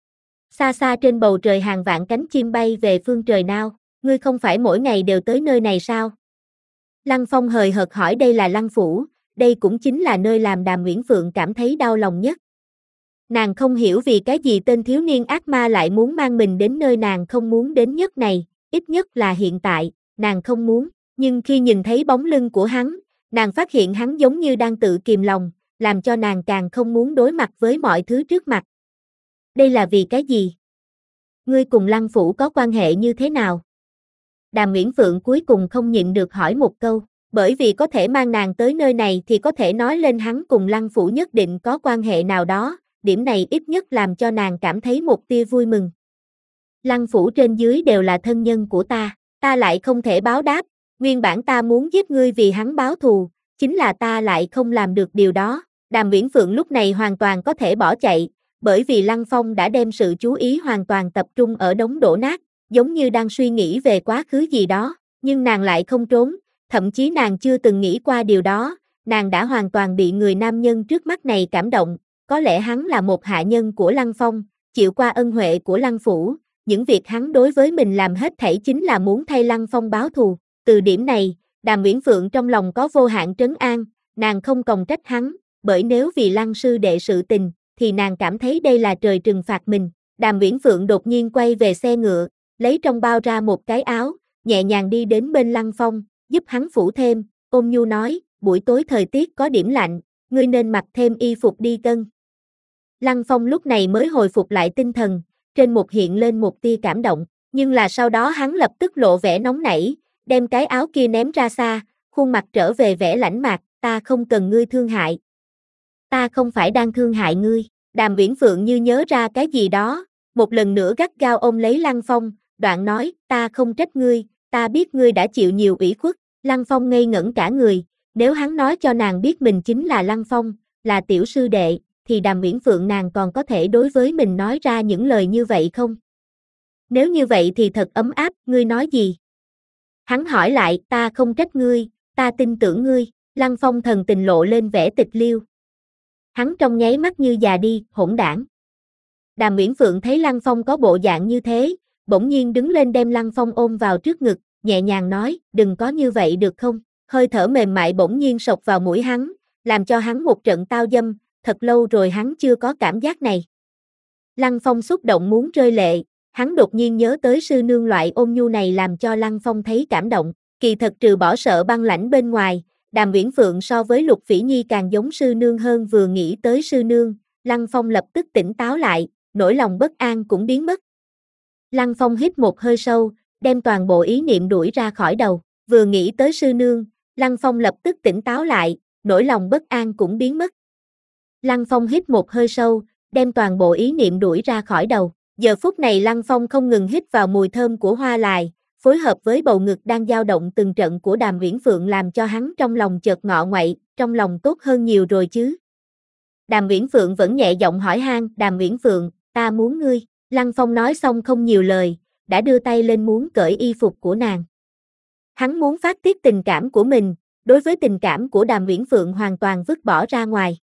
Xa xa trên bầu trời hàng vạn cánh chim bay về phương trời nào, ngươi không phải mỗi ngày đều tới nơi này sao? Lăng Phong hời hợt hỏi. Đây là Lăng phủ, đây cũng chính là nơi làm Đàm Uyển Phượng cảm thấy đau lòng nhất. Nàng không hiểu vì cái gì tên thiếu niên ác ma lại muốn mang mình đến nơi nàng không muốn đến nhất này, ít nhất là hiện tại, nàng không muốn, nhưng khi nhìn thấy bóng lưng của hắn, nàng phát hiện hắn giống như đang tự kìm lòng, làm cho nàng càng không muốn đối mặt với mọi thứ trước mặt. Đây là vì cái gì? Ngươi cùng Lăng Phủ có quan hệ như thế nào? Đàm Uyển Phượng cuối cùng không nhịn được hỏi một câu, bởi vì có thể mang nàng tới nơi này thì có thể nói lên hắn cùng Lăng Phủ nhất định có quan hệ nào đó, điểm này ít nhất làm cho nàng cảm thấy một tia vui mừng. Lăng Phủ trên dưới đều là thân nhân của ta, ta lại không thể báo đáp, nguyên bản ta muốn giết ngươi vì hắn báo thù, chính là ta lại không làm được điều đó. Đàm Uyển Phượng lúc này hoàn toàn có thể bỏ chạy, bởi vì Lăng Phong đã đem sự chú ý hoàn toàn tập trung ở đống đổ nát, giống như đang suy nghĩ về quá khứ gì đó, nhưng nàng lại không trốn, thậm chí nàng chưa từng nghĩ qua điều đó, nàng đã hoàn toàn bị người nam nhân trước mắt này cảm động, có lẽ hắn là một hạ nhân của Lăng Phong, chịu qua ân huệ của Lăng Phủ, những việc hắn đối với mình làm hết thảy chính là muốn thay Lăng Phong báo thù, từ điểm này, Đàm Uyển Phượng trong lòng có vô hạn trấn an, nàng không còng trách hắn, bởi nếu vì Lăng sư đệ sự tình, thì nàng cảm thấy đây là trời trừng phạt mình. Đàm Uyển Phượng đột nhiên quay về xe ngựa, lấy trong bao ra một cái áo, nhẹ nhàng đi đến bên Lăng Phong, giúp hắn phủ thêm, ôn nhu nói, buổi tối thời tiết có điểm lạnh, ngươi nên mặc thêm y phục đi cân. Lăng Phong lúc này mới hồi phục lại tinh thần, trên một hiện lên một tia cảm động, nhưng là sau đó hắn lập tức lộ vẻ nóng nảy, đem cái áo kia ném ra xa, khuôn mặt trở về vẻ lãnh mạc, ta không cần ngươi thương hại. Ta không phải đang thương hại ngươi. Đàm Uyển Phượng như nhớ ra cái gì đó, một lần nữa gắt gao ôm lấy Lăng Phong, đoạn nói, ta không trách ngươi, ta biết ngươi đã chịu nhiều ủy khuất. Lăng Phong ngây ngẩn cả người, nếu hắn nói cho nàng biết mình chính là Lăng Phong, là tiểu sư đệ, thì Đàm Uyển Phượng nàng còn có thể đối với mình nói ra những lời như vậy không? Nếu như vậy thì thật ấm áp, ngươi nói gì? Hắn hỏi lại, ta không trách ngươi, ta tin tưởng ngươi. Lăng Phong thần tình lộ lên vẻ tịch liêu. Hắn trong nháy mắt như già đi, hỗn đảng. Đàm Uyển Phượng thấy Lăng Phong có bộ dạng như thế, bỗng nhiên đứng lên đem Lăng Phong ôm vào trước ngực, nhẹ nhàng nói, đừng có như vậy được không? Hơi thở mềm mại bỗng nhiên sộc vào mũi hắn, làm cho hắn một trận tao dâm, thật lâu rồi hắn chưa có cảm giác này. Lăng Phong xúc động muốn rơi lệ, hắn đột nhiên nhớ tới sư nương loại ôn nhu này làm cho Lăng Phong thấy cảm động, kỳ thật trừ bỏ sợ băng lãnh bên ngoài, Đàm Uyển Phượng so với Lục Phỉ Nhi càng giống sư nương hơn. Vừa nghĩ tới sư nương, Lăng Phong lập tức tỉnh táo lại, nỗi lòng bất an cũng biến mất. Lăng Phong hít một hơi sâu, đem toàn bộ ý niệm đuổi ra khỏi đầu, vừa nghĩ tới sư nương, Lăng Phong lập tức tỉnh táo lại, nỗi lòng bất an cũng biến mất. Lăng Phong hít một hơi sâu, đem toàn bộ ý niệm đuổi ra khỏi đầu. Giờ phút này Lăng Phong không ngừng hít vào mùi thơm của hoa lài, phối hợp với bầu ngực đang dao động từng trận của Đàm Uyển Phượng làm cho hắn trong lòng chợt ngọ nguậy, trong lòng tốt hơn nhiều rồi chứ. Đàm Uyển Phượng vẫn nhẹ giọng hỏi han, Đàm Uyển Phượng, ta muốn ngươi. Lăng Phong nói xong không nhiều lời, đã đưa tay lên muốn cởi y phục của nàng. Hắn muốn phát tiết tình cảm của mình, đối với tình cảm của Đàm Uyển Phượng hoàn toàn vứt bỏ ra ngoài.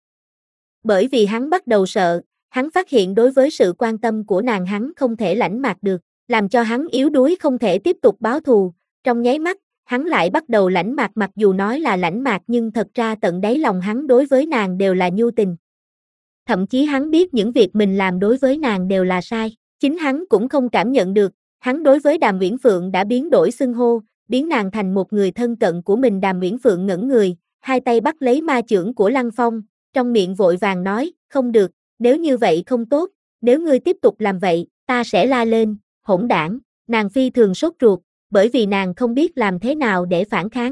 Bởi vì hắn bắt đầu sợ, hắn phát hiện đối với sự quan tâm của nàng hắn không thể lãnh mạc được, làm cho hắn yếu đuối không thể tiếp tục báo thù, trong nháy mắt, hắn lại bắt đầu lãnh mạc, mặc dù nói là lãnh mạc nhưng thật ra tận đáy lòng hắn đối với nàng đều là nhu tình. Thậm chí hắn biết những việc mình làm đối với nàng đều là sai, chính hắn cũng không cảm nhận được, hắn đối với Đàm Uyển Phượng đã biến đổi xưng hô, biến nàng thành một người thân cận của mình. Đàm Uyển Phượng ngẩn người, hai tay bắt lấy ma chưởng của Lăng Phong, trong miệng vội vàng nói, không được, nếu như vậy không tốt, nếu ngươi tiếp tục làm vậy, ta sẽ la lên, hỗn đảng. Nàng phi thường sốt ruột, bởi vì nàng không biết làm thế nào để phản kháng.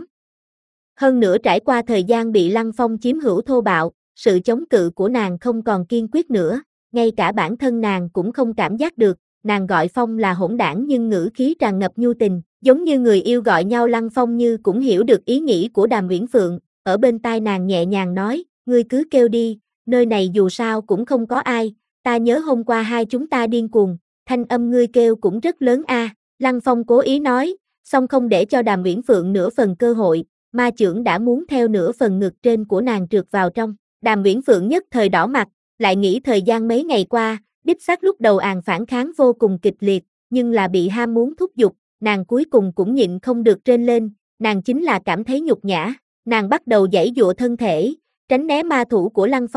Hơn nữa trải qua thời gian bị Lăng Phong chiếm hữu thô bạo, sự chống cự của nàng không còn kiên quyết nữa, ngay cả bản thân nàng cũng không cảm giác được, nàng gọi Phong là hỗn đảng nhưng ngữ khí tràn ngập nhu tình, giống như người yêu gọi nhau. Lăng Phong như cũng hiểu được ý nghĩ của Đàm Uyển Phượng, ở bên tai nàng nhẹ nhàng nói, ngươi cứ kêu đi, nơi này dù sao cũng không có ai, ta nhớ hôm qua hai chúng ta điên cuồng, thanh âm ngươi kêu cũng rất lớn a. À. Lăng Phong cố ý nói, song không để cho Đàm Uyển Phượng nửa phần cơ hội, ma chưởng đã muốn theo nửa phần ngực trên của nàng trượt vào trong. Đàm Uyển Phượng nhất thời đỏ mặt, lại nghĩ thời gian mấy ngày qua, đích xác lúc đầu àng phản kháng vô cùng kịch liệt, nhưng là bị ham muốn thúc giục, nàng cuối cùng cũng nhịn không được trên lên, nàng chính là cảm thấy nhục nhã, nàng bắt đầu giãy giụa thân thể, tránh né ma thủ của Lăng Phong,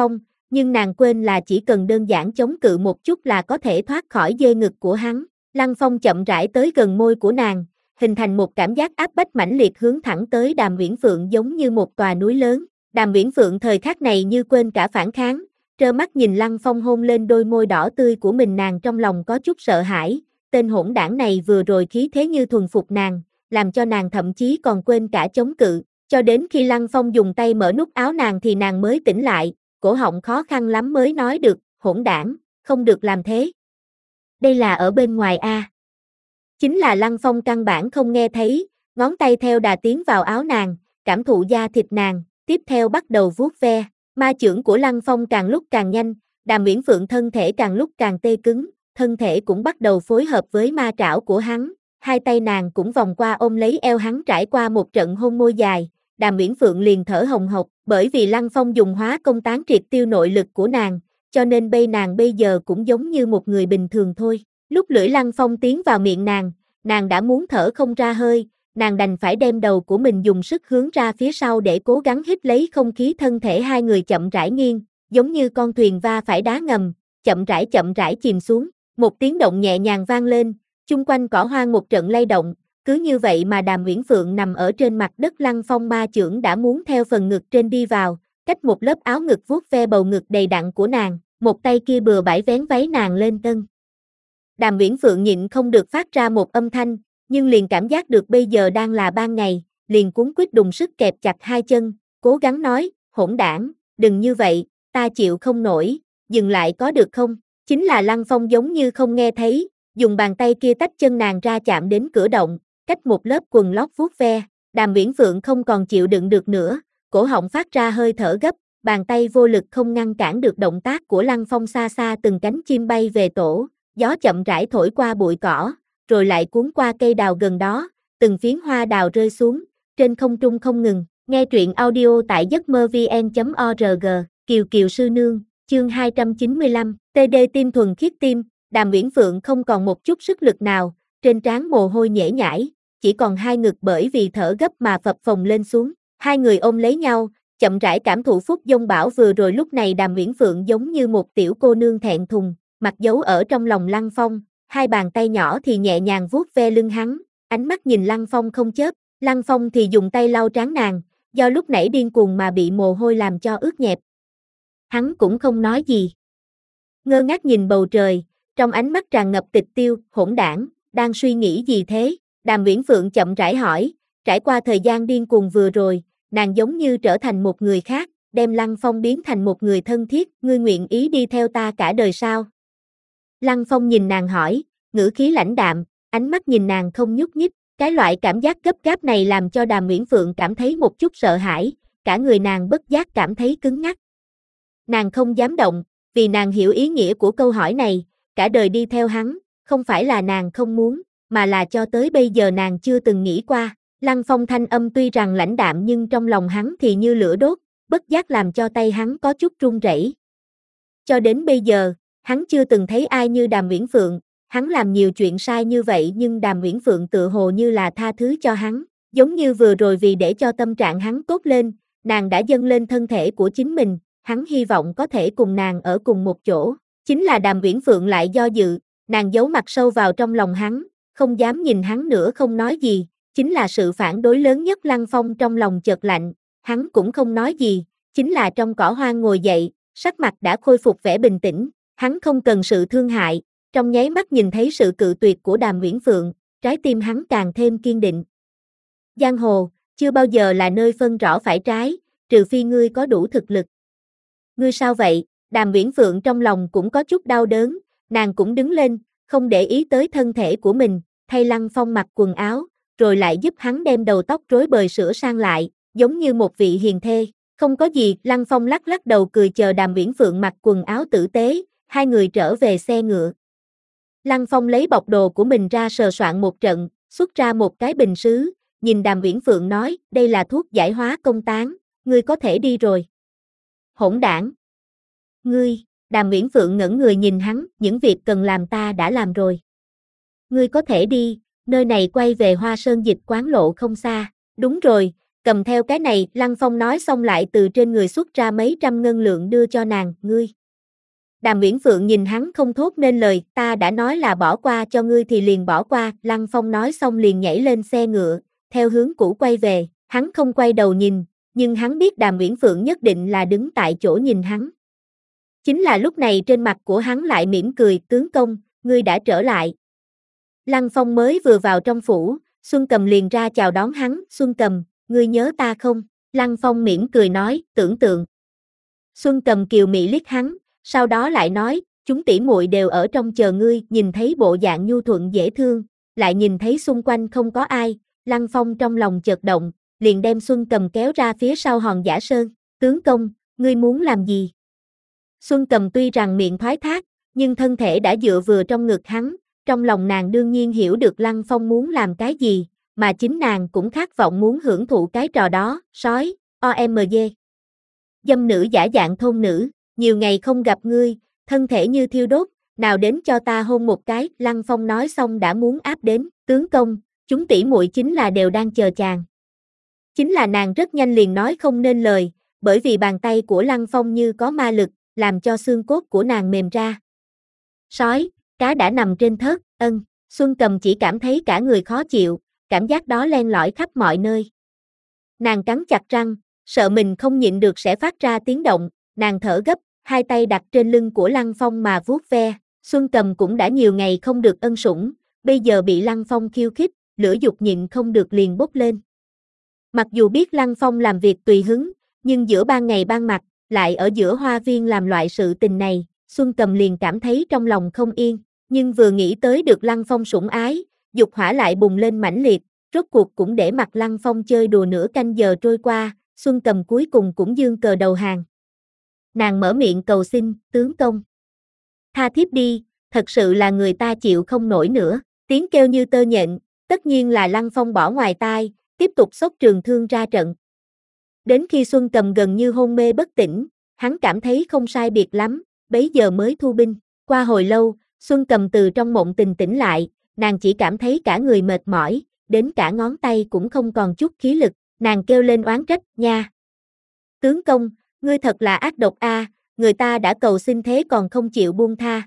nhưng nàng quên là chỉ cần đơn giản chống cự một chút là có thể thoát khỏi dê ngực của hắn. Lăng Phong chậm rãi tới gần môi của nàng, hình thành một cảm giác áp bách mãnh liệt hướng thẳng tới Đàm Uyển Phượng giống như một tòa núi lớn. Đàm Uyển Phượng thời khắc này như quên cả phản kháng, trơ mắt nhìn Lăng Phong hôn lên đôi môi đỏ tươi của mình, nàng trong lòng có chút sợ hãi, tên hỗn đảng này vừa rồi khí thế như thuần phục nàng, làm cho nàng thậm chí còn quên cả chống cự, cho đến khi Lăng Phong dùng tay mở nút áo nàng thì nàng mới tỉnh lại, cổ họng khó khăn lắm mới nói được, hỗn đảng, không được làm thế. Đây là ở bên ngoài a. Chính là Lăng Phong căn bản không nghe thấy, ngón tay theo đà tiến vào áo nàng, cảm thụ da thịt nàng, tiếp theo bắt đầu vuốt ve, ma chưởng của Lăng Phong càng lúc càng nhanh, Đàm Uyển Phượng thân thể càng lúc càng tê cứng, thân thể cũng bắt đầu phối hợp với ma trảo của hắn, hai tay nàng cũng vòng qua ôm lấy eo hắn, trải qua một trận hôn môi dài, Đàm Uyển Phượng liền thở hồng hộc, bởi vì Lăng Phong dùng hóa công tán triệt tiêu nội lực của nàng, cho nên bây nàng bây giờ cũng giống như một người bình thường thôi. Lúc lưỡi Lăng Phong tiến vào miệng nàng, nàng đã muốn thở không ra hơi, nàng đành phải đem đầu của mình dùng sức hướng ra phía sau để cố gắng hít lấy không khí, thân thể hai người chậm rãi nghiêng, giống như con thuyền va phải đá ngầm, chậm rãi chậm rãi chìm xuống, một tiếng động nhẹ nhàng vang lên, chung quanh cỏ hoang một trận lay động, cứ như vậy mà Đàm Uyển Phượng nằm ở trên mặt đất, Lăng Phong ma chưởng đã muốn theo phần ngực trên đi vào, cách một lớp áo ngực vuốt ve bầu ngực đầy đặn của nàng, một tay kia bừa bãi vén váy nàng lên tân. Đàm Uyển Phượng nhịn không được phát ra một âm thanh, nhưng liền cảm giác được bây giờ đang là ban ngày, liền cuống quýt đùng sức kẹp chặt hai chân, cố gắng nói, hỗn đảng, đừng như vậy, ta chịu không nổi, dừng lại có được không? Chính là Lăng Phong giống như không nghe thấy, dùng bàn tay kia tách chân nàng ra chạm đến cửa động, cách một lớp quần lót vuốt ve, Đàm Uyển Phượng không còn chịu đựng được nữa, cổ họng phát ra hơi thở gấp, bàn tay vô lực không ngăn cản được động tác của Lăng Phong, xa xa từng cánh chim bay về tổ, gió chậm rãi thổi qua bụi cỏ, rồi lại cuốn qua cây đào gần đó, từng phiến hoa đào rơi xuống, trên không trung không ngừng. Nghe truyện audio tại giấc mơ vn chấm org, Kiều Kiều sư nương, chương hai trăm chín mươi lăm, tê đê tim thuần khiết tim, Đàm Uyển Phượng không còn một chút sức lực nào, trên trán mồ hôi nhễ nhãi, chỉ còn hai ngực bởi vì thở gấp mà phập phồng lên xuống, hai người ôm lấy nhau, chậm rãi cảm thụ phút giông bão vừa rồi. Lúc này Đàm Uyển Phượng giống như một tiểu cô nương thẹn thùng, mặt giấu ở trong lòng Lăng Phong, hai bàn tay nhỏ thì nhẹ nhàng vuốt ve lưng hắn, ánh mắt nhìn Lăng Phong không chớp, Lăng Phong thì dùng tay lau trán nàng, do lúc nãy điên cuồng mà bị mồ hôi làm cho ướt nhẹp. Hắn cũng không nói gì. Ngơ ngác nhìn bầu trời, trong ánh mắt tràn ngập tịch tiêu, hỗn đảng, đang suy nghĩ gì thế? Đàm Uyển Phượng chậm rãi hỏi, trải qua thời gian điên cuồng vừa rồi, nàng giống như trở thành một người khác, đem Lăng Phong biến thành một người thân thiết, ngươi nguyện ý đi theo ta cả đời sao? Lăng Phong nhìn nàng hỏi, ngữ khí lãnh đạm, ánh mắt nhìn nàng không nhúc nhích, cái loại cảm giác gấp gáp này làm cho Đàm Uyển Phượng cảm thấy một chút sợ hãi, cả người nàng bất giác cảm thấy cứng ngắc. Nàng không dám động, vì nàng hiểu ý nghĩa của câu hỏi này, cả đời đi theo hắn, không phải là nàng không muốn, mà là cho tới bây giờ nàng chưa từng nghĩ qua. Lăng Phong thanh âm tuy rằng lãnh đạm nhưng trong lòng hắn thì như lửa đốt, bất giác làm cho tay hắn có chút run rẩy. Cho đến bây giờ, hắn chưa từng thấy ai như Đàm Uyển Phượng, hắn làm nhiều chuyện sai như vậy nhưng Đàm Uyển Phượng tự hồ như là tha thứ cho hắn, giống như vừa rồi vì để cho tâm trạng hắn tốt lên, nàng đã dâng lên thân thể của chính mình, hắn hy vọng có thể cùng nàng ở cùng một chỗ, chính là Đàm Uyển Phượng lại do dự, nàng giấu mặt sâu vào trong lòng hắn, không dám nhìn hắn nữa, không nói gì, chính là sự phản đối lớn nhất. Lăng Phong trong lòng chợt lạnh, hắn cũng không nói gì, chính là trong cỏ hoang ngồi dậy, sắc mặt đã khôi phục vẻ bình tĩnh, hắn không cần sự thương hại, trong nháy mắt nhìn thấy sự cự tuyệt của Đàm Uyển Phượng, trái tim hắn càng thêm kiên định. Giang hồ, chưa bao giờ là nơi phân rõ phải trái, trừ phi ngươi có đủ thực lực. Ngươi sao vậy? Đàm Uyển Phượng trong lòng cũng có chút đau đớn, nàng cũng đứng lên, không để ý tới thân thể của mình, thay Lăng Phong mặc quần áo, rồi lại giúp hắn đem đầu tóc rối bời sửa sang lại, giống như một vị hiền thê. Không có gì, Lăng Phong lắc lắc đầu cười chờ Đàm Uyển Phượng mặc quần áo tử tế, hai người trở về xe ngựa. Lăng Phong lấy bọc đồ của mình ra sờ soạn một trận, xuất ra một cái bình sứ, nhìn Đàm Uyển Phượng nói, đây là thuốc giải hóa công tán, ngươi có thể đi rồi. Hỗn đảng! Ngươi! Đàm Uyển Phượng ngẩn người nhìn hắn, những việc cần làm ta đã làm rồi. Ngươi có thể đi, nơi này quay về Hoa Sơn Dịch quán lộ không xa. Đúng rồi, cầm theo cái này, Lăng Phong nói xong lại từ trên người xuất ra mấy trăm ngân lượng đưa cho nàng, ngươi. Đàm Uyển Phượng nhìn hắn không thốt nên lời, ta đã nói là bỏ qua cho ngươi thì liền bỏ qua, Lăng Phong nói xong liền nhảy lên xe ngựa, theo hướng cũ quay về, hắn không quay đầu nhìn, nhưng hắn biết Đàm Uyển Phượng nhất định là đứng tại chỗ nhìn hắn. Chính là lúc này trên mặt của hắn lại mỉm cười, tướng công, ngươi đã trở lại. Lăng Phong mới vừa vào trong phủ, Xuân Cầm liền ra chào đón hắn, Xuân Cầm, ngươi nhớ ta không? Lăng Phong mỉm cười nói, tưởng tượng. Xuân Cầm kiều mị liếc hắn, sau đó lại nói, chúng tỷ muội đều ở trong chờ ngươi, nhìn thấy bộ dạng nhu thuận dễ thương, lại nhìn thấy xung quanh không có ai, Lăng Phong trong lòng chợt động, liền đem Xuân Cầm kéo ra phía sau Hòn Giả Sơn, tướng công, ngươi muốn làm gì? Xuân Cầm tuy rằng miệng thoái thác, nhưng thân thể đã dựa vừa trong ngực hắn, trong lòng nàng đương nhiên hiểu được Lăng Phong muốn làm cái gì, mà chính nàng cũng khát vọng muốn hưởng thụ cái trò đó, sói, o em giê. Dâm nữ giả dạng thôn nữ, nhiều ngày không gặp ngươi, thân thể như thiêu đốt, nào đến cho ta hôn một cái, Lăng Phong nói xong đã muốn áp đến, tướng công, chúng tỷ muội chính là đều đang chờ chàng. Chính là nàng rất nhanh liền nói không nên lời, bởi vì bàn tay của Lăng Phong như có ma lực, làm cho xương cốt của nàng mềm ra. Sói, cá đã nằm trên thớt, ân, Xuân Cầm chỉ cảm thấy cả người khó chịu, cảm giác đó len lỏi khắp mọi nơi. Nàng cắn chặt răng, sợ mình không nhịn được sẽ phát ra tiếng động, nàng thở gấp, hai tay đặt trên lưng của Lăng Phong mà vuốt ve, Xuân Cầm cũng đã nhiều ngày không được ân sủng, bây giờ bị Lăng Phong khiêu khích, lửa dục nhịn không được liền bốc lên. Mặc dù biết Lăng Phong làm việc tùy hứng, nhưng giữa ban ngày ban mặt, lại ở giữa hoa viên làm loại sự tình này, Xuân Cầm liền cảm thấy trong lòng không yên, nhưng vừa nghĩ tới được Lăng Phong sủng ái, dục hỏa lại bùng lên mãnh liệt, rốt cuộc cũng để mặc Lăng Phong chơi đùa nửa canh giờ trôi qua, Xuân Cầm cuối cùng cũng giương cờ đầu hàng. Nàng mở miệng cầu xin, tướng công. Tha thiếp đi, thật sự là người ta chịu không nổi nữa, tiếng kêu như tơ nhện, tất nhiên là Lăng Phong bỏ ngoài tai, tiếp tục xốc trường thương ra trận. Đến khi Xuân Cầm gần như hôn mê bất tỉnh, hắn cảm thấy không sai biệt lắm, bấy giờ mới thu binh. Qua hồi lâu, Xuân Cầm từ trong mộng tình tỉnh lại, nàng chỉ cảm thấy cả người mệt mỏi, đến cả ngón tay cũng không còn chút khí lực, nàng kêu lên oán trách, nha. Tướng công, ngươi thật là ác độc a, người ta đã cầu xin thế còn không chịu buông tha.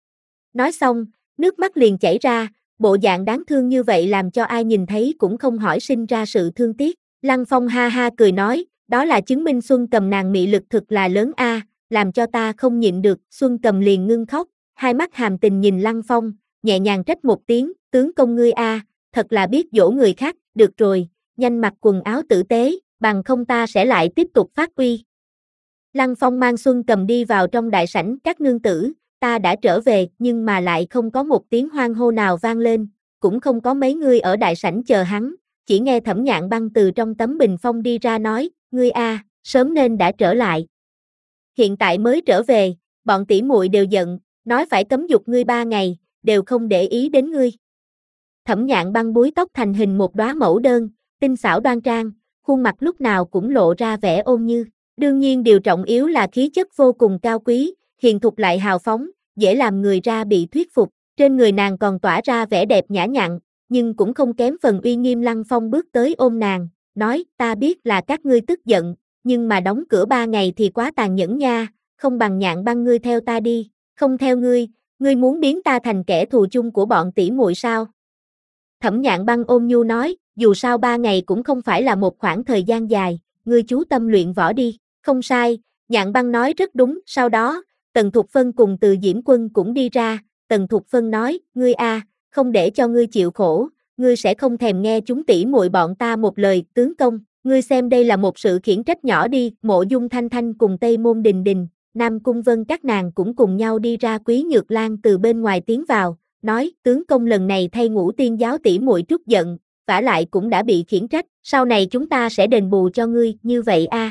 Nói xong, nước mắt liền chảy ra, bộ dạng đáng thương như vậy làm cho ai nhìn thấy cũng không hỏi sinh ra sự thương tiếc. Lăng Phong ha ha cười nói, đó là chứng minh Xuân Cầm nàng mị lực thực là lớn a, làm cho ta không nhịn được. Xuân Cầm liền ngưng khóc, hai mắt hàm tình nhìn Lăng Phong, nhẹ nhàng trách một tiếng, tướng công ngươi a, thật là biết dỗ người khác, được rồi, nhanh mặc quần áo tử tế, bằng không ta sẽ lại tiếp tục phát uy. Lăng Phong mang Xuân Cầm đi vào trong đại sảnh, các nương tử, ta đã trở về, nhưng mà lại không có một tiếng hoan hô nào vang lên, cũng không có mấy người ở đại sảnh chờ hắn, chỉ nghe Thẩm Nhạn Băng từ trong tấm bình phong đi ra nói, ngươi a, sớm nên đã trở lại. Hiện tại mới trở về, bọn tỷ muội đều giận, nói phải cấm dục ngươi ba ngày, đều không để ý đến ngươi. Thẩm Nhạn Băng búi tóc thành hình một đóa mẫu đơn, tinh xảo đoan trang, khuôn mặt lúc nào cũng lộ ra vẻ ôn như. Đương nhiên điều trọng yếu là khí chất vô cùng cao quý, hiền thục lại hào phóng, dễ làm người ra bị thuyết phục. Trên người nàng còn tỏa ra vẻ đẹp nhã nhặn, nhưng cũng không kém phần uy nghiêm. Lăng Phong bước tới ôm nàng, nói, ta biết là các ngươi tức giận, nhưng mà đóng cửa ba ngày thì quá tàn nhẫn nha, không bằng Nhạn Băng ngươi theo ta đi, không theo ngươi, ngươi muốn biến ta thành kẻ thù chung của bọn tỷ muội sao? Thẩm Nhạn Băng ôn nhu nói, dù sao ba ngày cũng không phải là một khoảng thời gian dài, ngươi chú tâm luyện võ đi. Không sai, Nhạn Băng nói rất đúng, sau đó, Tần Thục Phân cùng Từ Diễm Quân cũng đi ra, Tần Thục Phân nói, ngươi a, không để cho ngươi chịu khổ, ngươi sẽ không thèm nghe chúng tỷ muội bọn ta một lời, tướng công, ngươi xem đây là một sự khiển trách nhỏ đi. Mộ Dung Thanh Thanh cùng Tây Môn Đình Đình, Nam Cung Vân các nàng cũng cùng nhau đi ra. Quý Nhược Lan từ bên ngoài tiến vào, nói, tướng công lần này thay Ngũ Tiên giáo tỷ muội trút giận, vả lại cũng đã bị khiển trách, sau này chúng ta sẽ đền bù cho ngươi, như vậy a.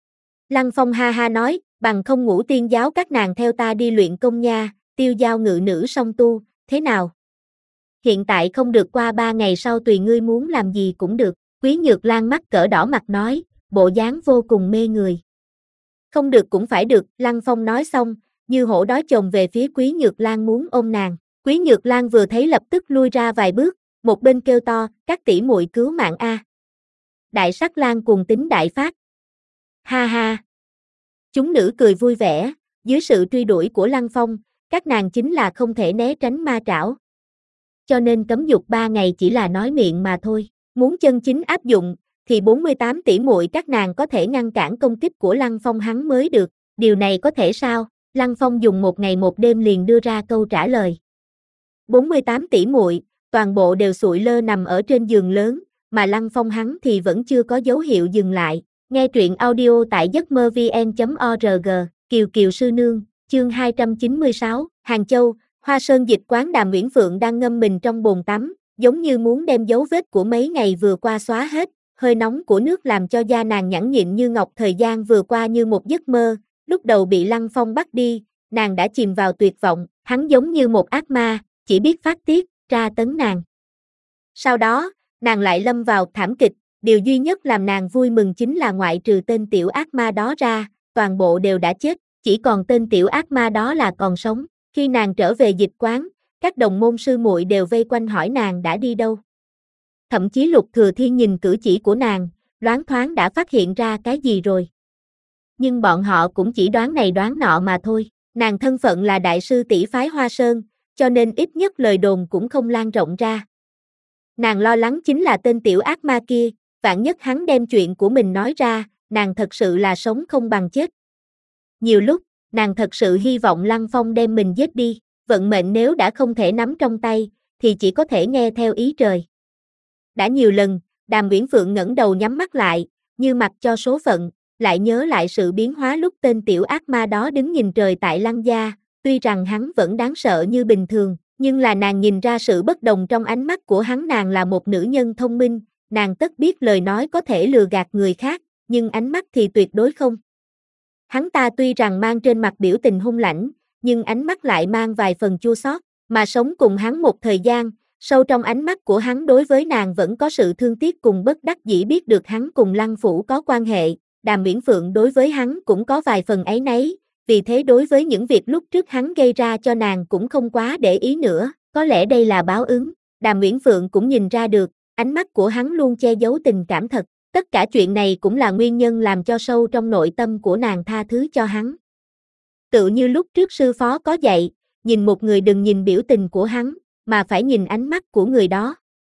Lăng Phong ha ha nói, bằng không Ngũ Tiên giáo các nàng theo ta đi luyện công nha, tiêu giao ngự nữ song tu, thế nào? Hiện tại không được, qua ba ngày sau tùy ngươi muốn làm gì cũng được. Quý Nhược Lan mắt cỡ đỏ mặt nói, bộ dáng vô cùng mê người. Không được cũng phải được, Lăng Phong nói xong, như hổ đói chồm về phía Quý Nhược Lan muốn ôm nàng. Quý Nhược Lan vừa thấy lập tức lui ra vài bước, một bên kêu to, các tỷ muội cứu mạng a. đại sắc lang cuồng tính đại phát. Ha ha. Chúng nữ cười vui vẻ, dưới sự truy đuổi của Lăng Phong, các nàng chính là không thể né tránh ma trảo. Cho nên cấm dục ba ngày chỉ là nói miệng mà thôi, muốn chân chính áp dụng, thì bốn mươi tám tỷ muội các nàng có thể ngăn cản công kích của Lăng Phong hắn mới được, điều này có thể sao? Lăng Phong dùng một ngày một đêm liền đưa ra câu trả lời. bốn mươi tám tỷ muội, toàn bộ đều sụi lơ nằm ở trên giường lớn, mà Lăng Phong hắn thì vẫn chưa có dấu hiệu dừng lại. Nghe truyện audio tại giấc mơ vn chấm org, Kiều Kiều Sư Nương, chương hai trăm chín mươi sáu, Hàng Châu, Hoa Sơn Dịch Quán. Đàm Uyển Phượng đang ngâm mình trong bồn tắm, giống như muốn đem dấu vết của mấy ngày vừa qua xóa hết, hơi nóng của nước làm cho da nàng nhẵn nhịn như ngọc. Thời gian vừa qua như một giấc mơ, lúc đầu bị Lăng Phong bắt đi, nàng đã chìm vào tuyệt vọng, hắn giống như một ác ma, chỉ biết phát tiết, tra tấn nàng. Sau đó, nàng lại lâm vào thảm kịch, điều duy nhất làm nàng vui mừng chính là ngoại trừ tên tiểu ác ma đó ra, toàn bộ đều đã chết, chỉ còn tên tiểu ác ma đó là còn sống. Khi nàng trở về dịch quán, các đồng môn sư muội đều vây quanh hỏi nàng đã đi đâu. Thậm chí Lục Thừa Thiên nhìn cử chỉ của nàng, loáng thoáng đã phát hiện ra cái gì rồi. Nhưng bọn họ cũng chỉ đoán này đoán nọ mà thôi, nàng thân phận là đại sư tỷ phái Hoa Sơn, cho nên ít nhất lời đồn cũng không lan rộng ra. Nàng lo lắng chính là tên tiểu ác ma kia, vạn nhất hắn đem chuyện của mình nói ra, nàng thật sự là sống không bằng chết. Nhiều lúc, nàng thật sự hy vọng Lăng Phong đem mình giết đi, vận mệnh nếu đã không thể nắm trong tay, thì chỉ có thể nghe theo ý trời. Đã nhiều lần, Đàm Uyển Phượng ngẩng đầu nhắm mắt lại, như mặc cho số phận, lại nhớ lại sự biến hóa lúc tên tiểu ác ma đó đứng nhìn trời tại Lăng gia, tuy rằng hắn vẫn đáng sợ như bình thường, nhưng là nàng nhìn ra sự bất đồng trong ánh mắt của hắn. Nàng là một nữ nhân thông minh, nàng tất biết lời nói có thể lừa gạt người khác, nhưng ánh mắt thì tuyệt đối không. Hắn ta tuy rằng mang trên mặt biểu tình hung lãnh, nhưng ánh mắt lại mang vài phần chua xót, mà sống cùng hắn một thời gian, sâu trong ánh mắt của hắn đối với nàng vẫn có sự thương tiếc cùng bất đắc dĩ. Biết được hắn cùng Lăng phủ có quan hệ, Đàm Uyển Phượng đối với hắn cũng có vài phần áy náy, vì thế đối với những việc lúc trước hắn gây ra cho nàng cũng không quá để ý nữa, có lẽ đây là báo ứng. Đàm Uyển Phượng cũng nhìn ra được, ánh mắt của hắn luôn che giấu tình cảm thật, tất cả chuyện này cũng là nguyên nhân làm cho sâu trong nội tâm của nàng tha thứ cho hắn. Tự như lúc trước sư phó có dạy, nhìn một người đừng nhìn biểu tình của hắn, mà phải nhìn ánh mắt của người đó.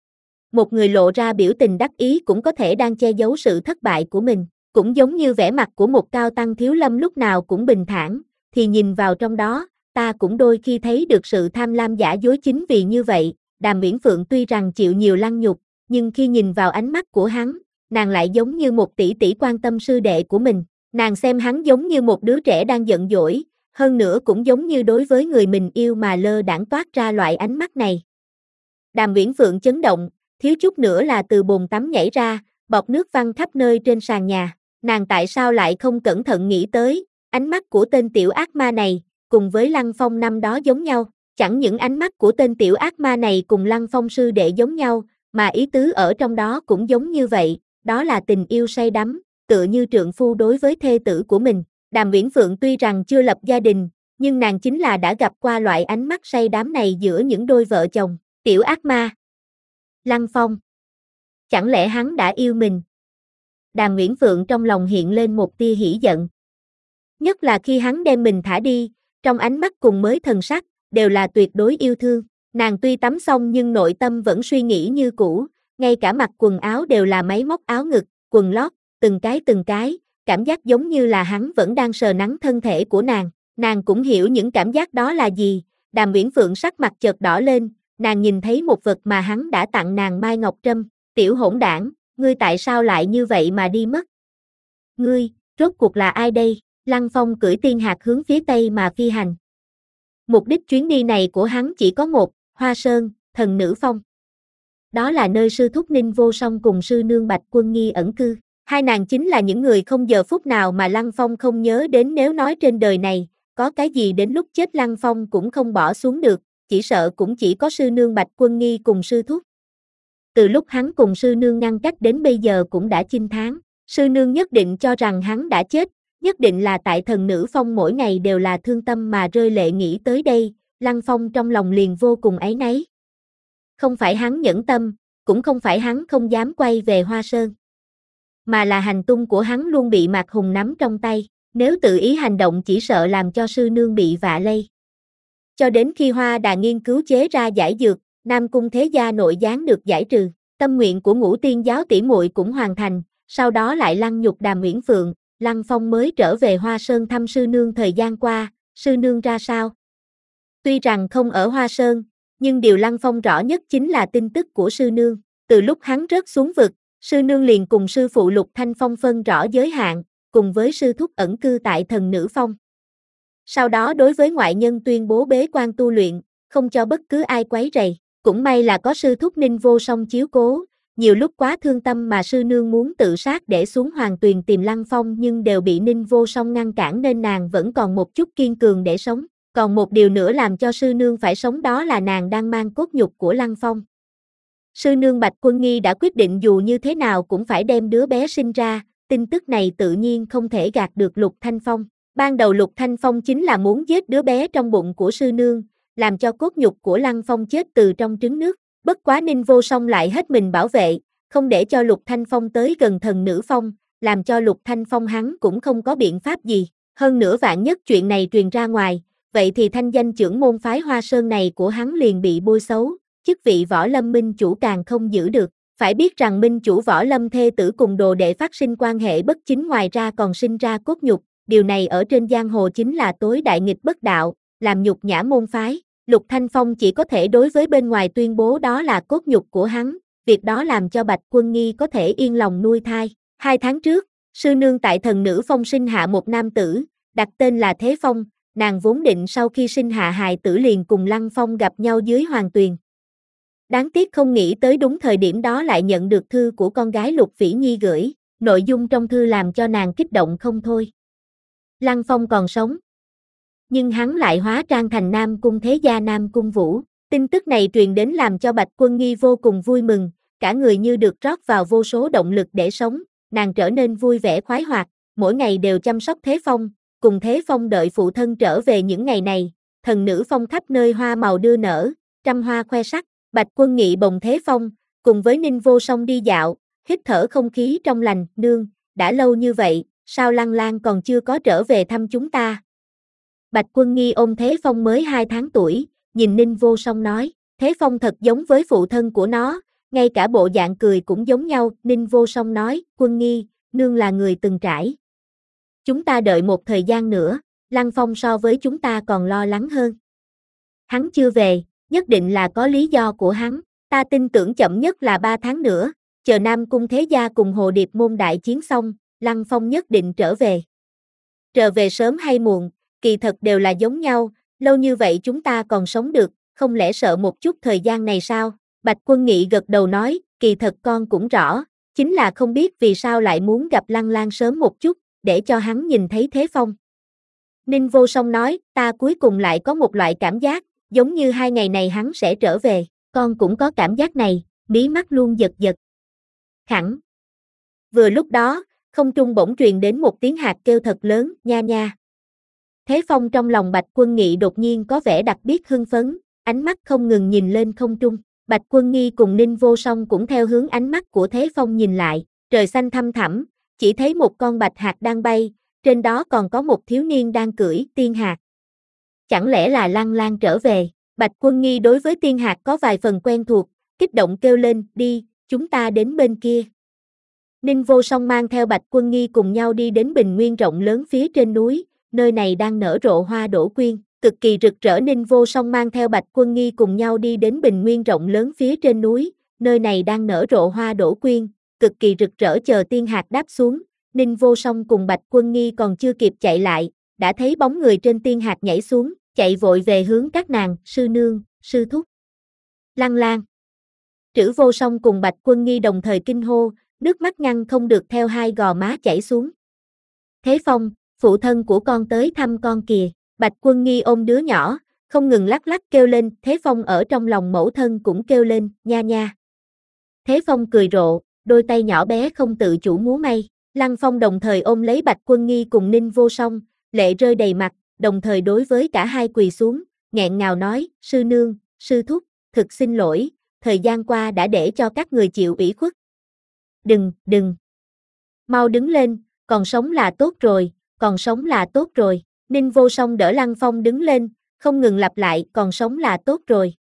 Một người lộ ra biểu tình đắc ý cũng có thể đang che giấu sự thất bại của mình, cũng giống như vẻ mặt của một cao tăng thiếu lâm lúc nào cũng bình thản, thì nhìn vào trong đó, ta cũng đôi khi thấy được sự tham lam giả dối. Chính vì như vậy, Đàm Uyển Phượng tuy rằng chịu nhiều lăng nhục, nhưng khi nhìn vào ánh mắt của hắn, nàng lại giống như một tỷ tỷ quan tâm sư đệ của mình, nàng xem hắn giống như một đứa trẻ đang giận dỗi, hơn nữa cũng giống như đối với người mình yêu mà lơ đãng toát ra loại ánh mắt này. Đàm Uyển Phượng chấn động, thiếu chút nữa là từ bồn tắm nhảy ra, bọt nước văng khắp nơi trên sàn nhà. Nàng tại sao lại không cẩn thận nghĩ tới, ánh mắt của tên tiểu ác ma này, cùng với Lăng Phong năm đó giống nhau, chẳng những ánh mắt của tên tiểu ác ma này cùng Lăng Phong sư đệ giống nhau, mà ý tứ ở trong đó cũng giống như vậy, đó là tình yêu say đắm, tựa như trượng phu đối với thê tử của mình. Đàm Uyển Phượng tuy rằng chưa lập gia đình, nhưng nàng chính là đã gặp qua loại ánh mắt say đắm này giữa những đôi vợ chồng. Tiểu ác ma, Lăng Phong, chẳng lẽ hắn đã yêu mình? Đàm Uyển Phượng trong lòng hiện lên một tia hỉ giận. Nhất là khi hắn đem mình thả đi, trong ánh mắt cùng mới thần sắc, đều là tuyệt đối yêu thương. Nàng tuy tắm xong nhưng nội tâm vẫn suy nghĩ như cũ, ngay cả mặc quần áo đều là máy móc áo ngực, quần lót, từng cái từng cái, cảm giác giống như là hắn vẫn đang sờ nắn thân thể của nàng. Nàng cũng hiểu những cảm giác đó là gì. Đàm Uyển Phượng sắc mặt chợt đỏ lên, nàng nhìn thấy một vật mà hắn đã tặng nàng Mai Ngọc Trâm. Tiểu hỗn đảng, ngươi tại sao lại như vậy mà đi mất? Ngươi, rốt cuộc là ai đây? Lăng Phong cưỡi tiên hạc hướng phía tây mà phi hành. Mục đích chuyến đi này của hắn chỉ có một, Hoa Sơn, Thần Nữ Phong. Đó là nơi sư thúc Ninh Vô Song cùng sư nương Bạch Quân Nghi ẩn cư. Hai nàng chính là những người không giờ phút nào mà Lăng Phong không nhớ đến. Nếu nói trên đời này, có cái gì đến lúc chết Lăng Phong cũng không bỏ xuống được, chỉ sợ cũng chỉ có sư nương Bạch Quân Nghi cùng sư thúc. Từ lúc hắn cùng sư nương ngăn cách đến bây giờ cũng đã chinh tháng, sư nương nhất định cho rằng hắn đã chết, nhất định là tại Thần Nữ Phong mỗi ngày đều là thương tâm mà rơi lệ. Nghĩ tới đây, Lăng Phong trong lòng liền vô cùng áy náy. Không phải hắn nhẫn tâm, cũng không phải hắn không dám quay về Hoa Sơn. mà là hành tung của hắn luôn bị Mạc Hùng nắm trong tay, nếu tự ý hành động chỉ sợ làm cho sư nương bị vạ lây. Cho đến khi Hoa Đà nghiên cứu chế ra giải dược, Nam Cung thế gia nội gián được giải trừ, tâm nguyện của Ngũ Tiên giáo tỷ muội cũng hoàn thành, sau đó lại lăng nhục Đàm Uyển Phượng, Lăng Phong mới trở về Hoa Sơn thăm sư nương thời gian qua, sư nương ra sao? Tuy rằng không ở Hoa Sơn, nhưng điều Lăng Phong rõ nhất chính là tin tức của sư nương, từ lúc hắn rớt xuống vực, sư nương liền cùng sư phụ Lục Thanh Phong phân rõ giới hạn, cùng với sư thúc ẩn cư tại Thần Nữ Phong. Sau đó đối với ngoại nhân tuyên bố bế quan tu luyện, không cho bất cứ ai quấy rầy, cũng may là có sư thúc Ninh Vô Song chiếu cố, nhiều lúc quá thương tâm mà sư nương muốn tự sát để xuống Hoàng Tuyền tìm Lăng Phong nhưng đều bị Ninh Vô Song ngăn cản nên nàng vẫn còn một chút kiên cường để sống, còn một điều nữa làm cho sư nương phải sống đó là nàng đang mang cốt nhục của Lăng Phong. Sư nương Bạch Quân Nghi đã quyết định dù như thế nào cũng phải đem đứa bé sinh ra, tin tức này tự nhiên không thể gạt được Lục Thanh Phong. Ban đầu Lục Thanh Phong chính là muốn giết đứa bé trong bụng của sư nương, làm cho cốt nhục của Lăng Phong chết từ trong trứng nước. Bất quá Ninh Vô Song lại hết mình bảo vệ, không để cho Lục Thanh Phong tới gần Thần Nữ Phong, làm cho Lục Thanh Phong hắn cũng không có biện pháp gì. Hơn nữa vạn nhất chuyện này truyền ra ngoài, vậy thì thanh danh trưởng môn phái Hoa Sơn này của hắn liền bị bôi xấu, chức vị Võ Lâm minh chủ càng không giữ được. Phải biết rằng minh chủ Võ Lâm thê tử cùng đồ đệ phát sinh quan hệ bất chính ngoài ra còn sinh ra cốt nhục, điều này ở trên giang hồ chính là tối đại nghịch bất đạo, làm nhục nhã môn phái. Lục Thanh Phong chỉ có thể đối với bên ngoài tuyên bố đó là cốt nhục của hắn, việc đó làm cho Bạch Quân Nghi có thể yên lòng nuôi thai. Hai tháng trước, sư nương tại Thần Nữ Phong sinh hạ một nam tử, đặt tên là Thế Phong, nàng vốn định sau khi sinh hạ hài tử liền cùng Lăng Phong gặp nhau dưới Hoàng Tuyền. Đáng tiếc không nghĩ tới đúng thời điểm đó lại nhận được thư của con gái Lục Phỉ Nhi gửi, nội dung trong thư làm cho nàng kích động không thôi. Lăng Phong còn sống, nhưng hắn lại hóa trang thành Nam Cung thế gia Nam Cung Vũ. Tin tức này truyền đến làm cho Bạch Quân Nghi vô cùng vui mừng, cả người như được rót vào vô số động lực để sống, nàng trở nên vui vẻ khoái hoạt, mỗi ngày đều chăm sóc Thế Phong, cùng Thế Phong đợi phụ thân trở về. Những ngày này, Thần Nữ Phong khắp nơi hoa màu đưa nở, trăm hoa khoe sắc. Bạch Quân Nghị bồng Thế Phong, cùng với Ninh Vô Song đi dạo, hít thở không khí trong lành. Nương, đã lâu như vậy, sao Lăng Lang còn chưa có trở về thăm chúng ta? Bạch Quân Nghi ôm Thế Phong mới hai tháng tuổi, nhìn Ninh Vô Song nói, Thế Phong thật giống với phụ thân của nó, ngay cả bộ dạng cười cũng giống nhau. Ninh Vô Song nói, Quân Nghi, nương là người từng trải. Chúng ta đợi một thời gian nữa, Lăng Phong so với chúng ta còn lo lắng hơn. Hắn chưa về, nhất định là có lý do của hắn, ta tin tưởng chậm nhất là ba tháng nữa, chờ Nam Cung thế gia cùng Hồ Điệp môn đại chiến xong, Lăng Phong nhất định trở về. Trở về sớm hay muộn, kỳ thật đều là giống nhau, lâu như vậy chúng ta còn sống được, không lẽ sợ một chút thời gian này sao? Bạch Quân Nghị gật đầu nói, kỳ thật con cũng rõ, chính là không biết vì sao lại muốn gặp Lăng Lang sớm một chút, để cho hắn nhìn thấy Thế Phong. Ninh Vô Song nói, ta cuối cùng lại có một loại cảm giác, giống như hai ngày này hắn sẽ trở về, con cũng có cảm giác này, mí mắt luôn giật giật. Khẳng. Vừa lúc đó, không trung bỗng truyền đến một tiếng hạt kêu thật lớn, nha nha. Thế Phong trong lòng Bạch Quân Nghị đột nhiên có vẻ đặc biệt hưng phấn, ánh mắt không ngừng nhìn lên không trung. Bạch Quân Nghi cùng Ninh Vô Song cũng theo hướng ánh mắt của Thế Phong nhìn lại, trời xanh thăm thẳm, chỉ thấy một con bạch hạc đang bay, trên đó còn có một thiếu niên đang cưỡi tiên hạc. Chẳng lẽ là Lăng Lang trở về? Bạch Quân Nghi đối với tiên hạc có vài phần quen thuộc, kích động kêu lên, đi, chúng ta đến bên kia. Ninh Vô Song mang theo Bạch Quân Nghi cùng nhau đi đến bình nguyên rộng lớn phía trên núi, nơi này đang nở rộ hoa đỗ quyên, cực kỳ rực rỡ. Ninh Vô Song mang theo Bạch Quân Nghi cùng nhau đi đến bình nguyên rộng lớn phía trên núi, nơi này đang nở rộ hoa đỗ quyên, cực kỳ rực rỡ. Chờ tiên hạc đáp xuống, Ninh Vô Song cùng Bạch Quân Nghi còn chưa kịp chạy lại, đã thấy bóng người trên tiên hạc nhảy xuống, chạy vội về hướng các nàng, sư nương, sư thúc. Lăng Lang. Trữ Vô Song cùng Bạch Quân Nghi đồng thời kinh hô, nước mắt ngăn không được theo hai gò má chảy xuống. Thế Phong, phụ thân của con tới thăm con kìa. Bạch Quân Nghi ôm đứa nhỏ, không ngừng lắc lắc kêu lên. Thế Phong ở trong lòng mẫu thân cũng kêu lên, nha nha. Thế Phong cười rộ, đôi tay nhỏ bé không tự chủ múa may. Lăng Phong đồng thời ôm lấy Bạch Quân Nghi cùng Ninh Vô Song, lệ rơi đầy mặt, đồng thời đối với cả hai quỳ xuống, nghẹn ngào nói, sư nương, sư thúc, thực xin lỗi, thời gian qua đã để cho các người chịu ủy khuất. Đừng, đừng. mau đứng lên, còn sống là tốt rồi, còn sống là tốt rồi. Ninh Vô Song đỡ Lăng Phong đứng lên, không ngừng lặp lại, còn sống là tốt rồi.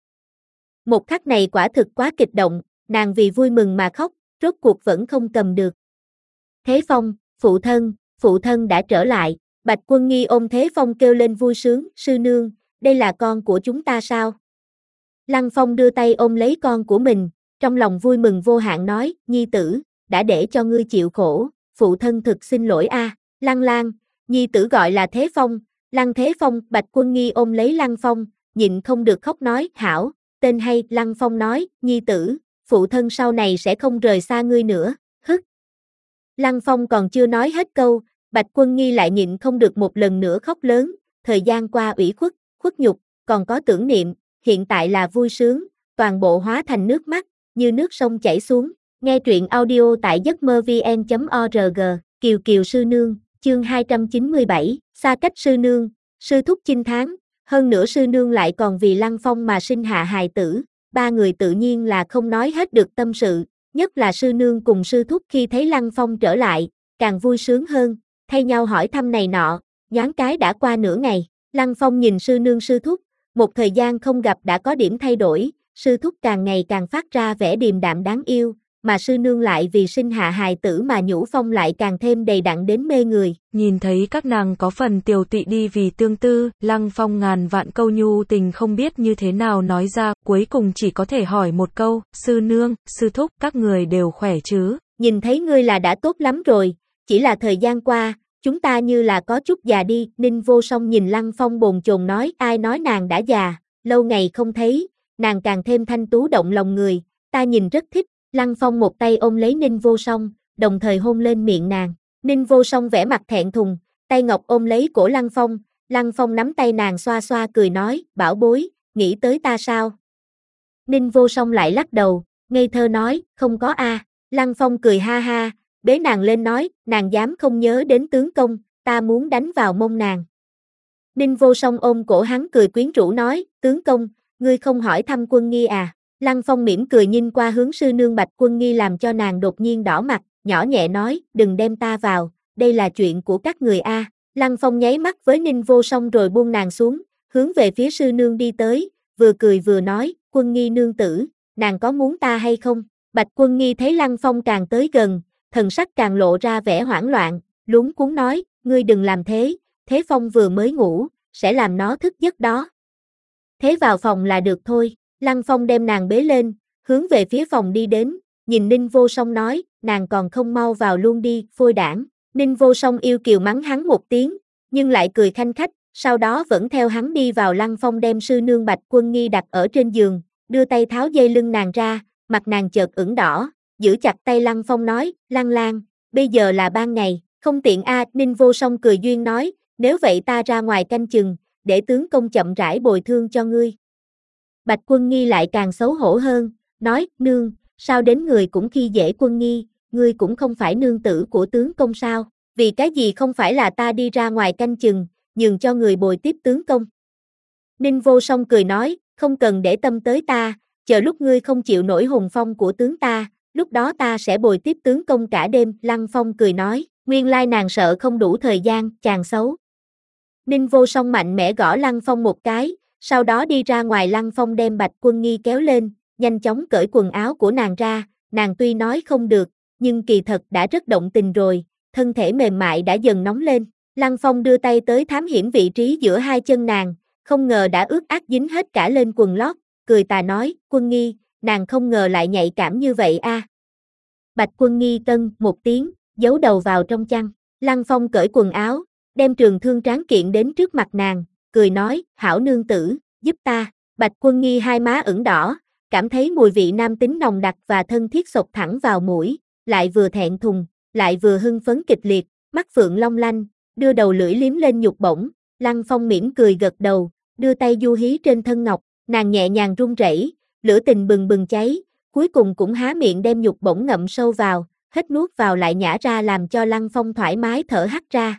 Một khắc này quả thực quá kích động, nàng vì vui mừng mà khóc, rốt cuộc vẫn không cầm được. Thế Phong, phụ thân, phụ thân đã trở lại. Bạch Quân Nghi ôm Thế Phong kêu lên vui sướng, sư nương, đây là con của chúng ta sao? Lăng Phong đưa tay ôm lấy con của mình, trong lòng vui mừng vô hạn nói, nhi tử, đã để cho ngươi chịu khổ, phụ thân thực xin lỗi a. À. Lăng Lang, nhi tử gọi là Thế Phong, Lăng Thế Phong, Bạch Quân Nghi ôm lấy Lăng Phong, nhịn không được khóc nói, hảo, tên hay. Lăng Phong nói, nhi tử, phụ thân sau này sẽ không rời xa ngươi nữa, hức. Lăng Phong còn chưa nói hết câu, Bạch Quân Nghi lại nhịn không được một lần nữa khóc lớn, thời gian qua ủy khuất, khuất nhục, còn có tưởng niệm, hiện tại là vui sướng, toàn bộ hóa thành nước mắt, như nước sông chảy xuống. Nghe truyện audio tại giấc mơ vn chấm org, Kiều Kiều sư nương, chương hai trăm chín mươi bảy, xa cách sư nương, sư thúc chinh tháng, hơn nữa sư nương lại còn vì Lăng Phong mà sinh hạ hài tử, ba người tự nhiên là không nói hết được tâm sự, nhất là sư nương cùng sư thúc khi thấy Lăng Phong trở lại, càng vui sướng hơn, thay nhau hỏi thăm này nọ, nhoáng cái đã qua nửa ngày, Lăng Phong nhìn sư nương sư thúc, một thời gian không gặp đã có điểm thay đổi, sư thúc càng ngày càng phát ra vẻ điềm đạm đáng yêu, mà sư nương lại vì sinh hạ hài tử mà nhũ phong lại càng thêm đầy đặn đến mê người. Nhìn thấy các nàng có phần tiều tụy đi vì tương tư, Lăng Phong ngàn vạn câu nhu tình không biết như thế nào nói ra, cuối cùng chỉ có thể hỏi một câu, sư nương, sư thúc, các người đều khỏe chứ? Nhìn thấy ngươi là đã tốt lắm rồi, chỉ là thời gian qua, chúng ta như là có chút già đi. Ninh Vô Song nhìn Lăng Phong bồn chồn nói, ai nói nàng đã già, lâu ngày không thấy, nàng càng thêm thanh tú động lòng người, ta nhìn rất thích. Lăng Phong một tay ôm lấy Ninh Vô Song, đồng thời hôn lên miệng nàng. Ninh Vô Song vẻ mặt thẹn thùng, tay ngọc ôm lấy cổ Lăng Phong, Lăng Phong nắm tay nàng xoa xoa cười nói, bảo bối, nghĩ tới ta sao? Ninh Vô Song lại lắc đầu, ngây thơ nói, không có a. À. Lăng Phong cười ha ha, bế nàng lên nói, nàng dám không nhớ đến tướng công, ta muốn đánh vào mông nàng. Ninh Vô Song ôm cổ hắn cười quyến rũ nói, tướng công, ngươi không hỏi thăm Quân Nghi à? Lăng Phong mỉm cười nhìn qua hướng sư nương Bạch Quân Nghi làm cho nàng đột nhiên đỏ mặt, nhỏ nhẹ nói, đừng đem ta vào, đây là chuyện của các người a. À. Lăng Phong nháy mắt với Ninh Vô Song rồi buông nàng xuống, hướng về phía sư nương đi tới, vừa cười vừa nói, Quân Nghi nương tử, nàng có muốn ta hay không? Bạch Quân Nghi thấy Lăng Phong càng tới gần, thần sắc càng lộ ra vẻ hoảng loạn, luống cuống nói, ngươi đừng làm thế, Thế Phong vừa mới ngủ, sẽ làm nó thức giấc đó. Thế vào phòng là được thôi. Lăng Phong đem nàng bế lên, hướng về phía phòng đi đến, nhìn Ninh Vô Song nói, nàng còn không mau vào luôn đi, phôi đảng. Ninh Vô Song yêu kiều mắng hắn một tiếng, nhưng lại cười khanh khách, sau đó vẫn theo hắn đi vào. Lăng Phong đem sư nương Bạch Quân Nghi đặt ở trên giường, đưa tay tháo dây lưng nàng ra, mặt nàng chợt ửng đỏ, giữ chặt tay Lăng Phong nói, Lăng Lang, bây giờ là ban ngày, không tiện a. À. Ninh Vô Song cười duyên nói, nếu vậy ta ra ngoài canh chừng, để tướng công chậm rãi bồi thương cho ngươi. Bạch Quân Nghi lại càng xấu hổ hơn, nói, nương, sao đến người cũng khi dễ Quân Nghi, ngươi cũng không phải nương tử của tướng công sao, vì cái gì không phải là ta đi ra ngoài canh chừng, nhường cho người bồi tiếp tướng công. Ninh Vô Song cười nói, không cần để tâm tới ta, chờ lúc ngươi không chịu nổi hùng phong của tướng ta, lúc đó ta sẽ bồi tiếp tướng công cả đêm. Lăng Phong cười nói, nguyên lai nàng sợ không đủ thời gian, chàng xấu. Ninh Vô Song mạnh mẽ gõ Lăng Phong một cái, sau đó đi ra ngoài. Lăng Phong đem Bạch Quân Nghi kéo lên, nhanh chóng cởi quần áo của nàng ra, nàng tuy nói không được, nhưng kỳ thật đã rất động tình rồi, thân thể mềm mại đã dần nóng lên. Lăng Phong đưa tay tới thám hiểm vị trí giữa hai chân nàng, không ngờ đã ướt át dính hết cả lên quần lót, cười tà nói, Quân Nghi, nàng không ngờ lại nhạy cảm như vậy a. À. Bạch Quân Nghi tân một tiếng, giấu đầu vào trong chăn. Lăng Phong cởi quần áo, đem trường thương tráng kiện đến trước mặt nàng, cười nói, hảo nương tử, giúp ta. Bạch Quân Nghi hai má ửng đỏ, cảm thấy mùi vị nam tính nồng đặc và thân thiết xộc thẳng vào mũi, lại vừa thẹn thùng, lại vừa hưng phấn kịch liệt, mắt phượng long lanh, đưa đầu lưỡi liếm lên nhục bổng. Lăng Phong mỉm cười gật đầu, đưa tay du hí trên thân ngọc, nàng nhẹ nhàng run rẩy, lửa tình bừng bừng cháy, cuối cùng cũng há miệng đem nhục bổng ngậm sâu vào, hết nuốt vào lại nhả ra làm cho Lăng Phong thoải mái thở hắt ra.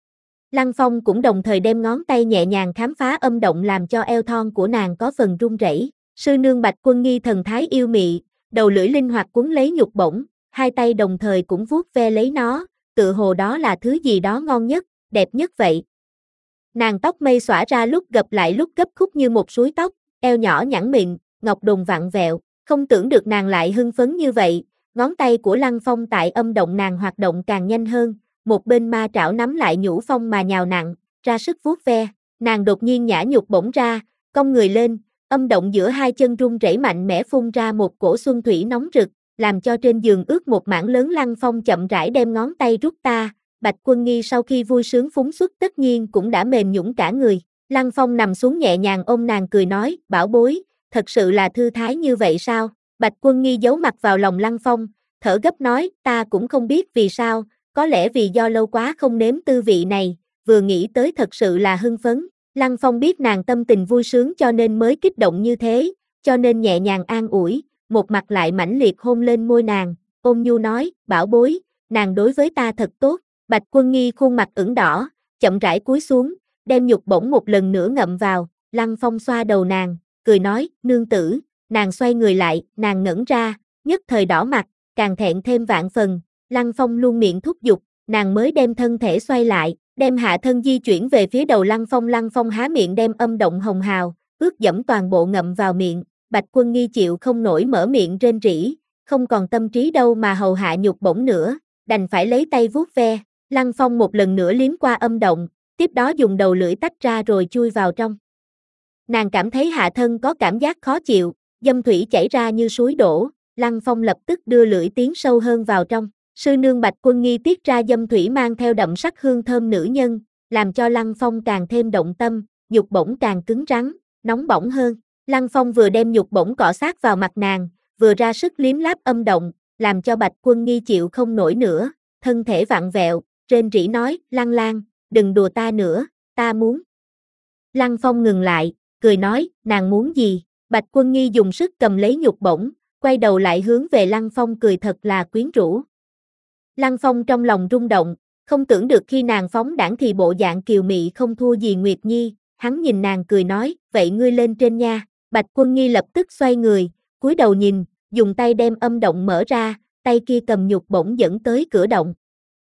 Lăng Phong cũng đồng thời đem ngón tay nhẹ nhàng khám phá âm động làm cho eo thon của nàng có phần run rẩy. Sư nương Bạch Quân Nghi thần thái yêu mị, đầu lưỡi linh hoạt quấn lấy nhục bổng, hai tay đồng thời cũng vuốt ve lấy nó, tự hồ đó là thứ gì đó ngon nhất, đẹp nhất vậy. Nàng tóc mây xõa ra lúc gập lại lúc gấp khúc như một suối tóc, eo nhỏ nhẵn mịn, ngọc đùng vặn vẹo, không tưởng được nàng lại hưng phấn như vậy, ngón tay của Lăng Phong tại âm động nàng hoạt động càng nhanh hơn, một bên ma trảo nắm lại nhũ phong mà nhào nặng, ra sức vuốt ve, nàng đột nhiên nhả nhục bổng ra, cong người lên, âm động giữa hai chân rung rẩy mạnh mẽ phun ra một cổ xuân thủy nóng rực, làm cho trên giường ướt một mảng lớn. Lăng Phong chậm rãi đem ngón tay rút ta, Bạch Quân Nghi sau khi vui sướng phúng xuất tất nhiên cũng đã mềm nhũn cả người. Lăng Phong nằm xuống nhẹ nhàng ôm nàng cười nói, bảo bối, thật sự là thư thái như vậy sao? Bạch Quân Nghi giấu mặt vào lòng Lăng Phong, thở gấp nói, ta cũng không biết vì sao, có lẽ vì do lâu quá không nếm tư vị này, vừa nghĩ tới thật sự là hưng phấn. Lăng Phong biết nàng tâm tình vui sướng cho nên mới kích động như thế, cho nên nhẹ nhàng an ủi, một mặt lại mãnh liệt hôn lên môi nàng, ôn nhu nói, bảo bối, nàng đối với ta thật tốt. Bạch Quân Nghi khuôn mặt ửng đỏ, chậm rãi cúi xuống, đem nhục bổng một lần nữa ngậm vào, Lăng Phong xoa đầu nàng, cười nói, nương tử, nàng xoay người lại, nàng ngẩn ra, nhất thời đỏ mặt, càng thẹn thêm vạn phần, Lăng Phong luôn miệng thúc giục, nàng mới đem thân thể xoay lại, đem hạ thân di chuyển về phía đầu Lăng Phong. Lăng Phong há miệng đem âm động hồng hào, ướt dẫm toàn bộ ngậm vào miệng, Bạch Quân Nghi chịu không nổi mở miệng rên rỉ, không còn tâm trí đâu mà hầu hạ nhục bổng nữa, đành phải lấy tay vuốt ve. Lăng Phong một lần nữa liếm qua âm động, tiếp đó dùng đầu lưỡi tách ra rồi chui vào trong. Nàng cảm thấy hạ thân có cảm giác khó chịu, dâm thủy chảy ra như suối đổ, Lăng Phong lập tức đưa lưỡi tiến sâu hơn vào trong. Sư nương Bạch Quân Nghi tiết ra dâm thủy mang theo đậm sắc hương thơm nữ nhân, làm cho Lăng Phong càng thêm động tâm, nhục bổng càng cứng rắn, nóng bỏng hơn. Lăng Phong vừa đem nhục bổng cọ sát vào mặt nàng, vừa ra sức liếm láp âm động, làm cho Bạch Quân Nghi chịu không nổi nữa, thân thể vặn vẹo, rên rỉ nói, Lăng Lang, đừng đùa ta nữa, ta muốn. Lăng Phong ngừng lại, cười nói, nàng muốn gì? Bạch Quân Nghi dùng sức cầm lấy nhục bổng, quay đầu lại hướng về Lăng Phong cười thật là quyến rũ. Lăng Phong trong lòng rung động, không tưởng được khi nàng phóng đãng thì bộ dạng kiều mị không thua gì Nguyệt Nhi, hắn nhìn nàng cười nói, vậy ngươi lên trên nha. Bạch Quân Nghi lập tức xoay người, cúi đầu nhìn, dùng tay đem âm động mở ra, tay kia cầm nhục bổng dẫn tới cửa động.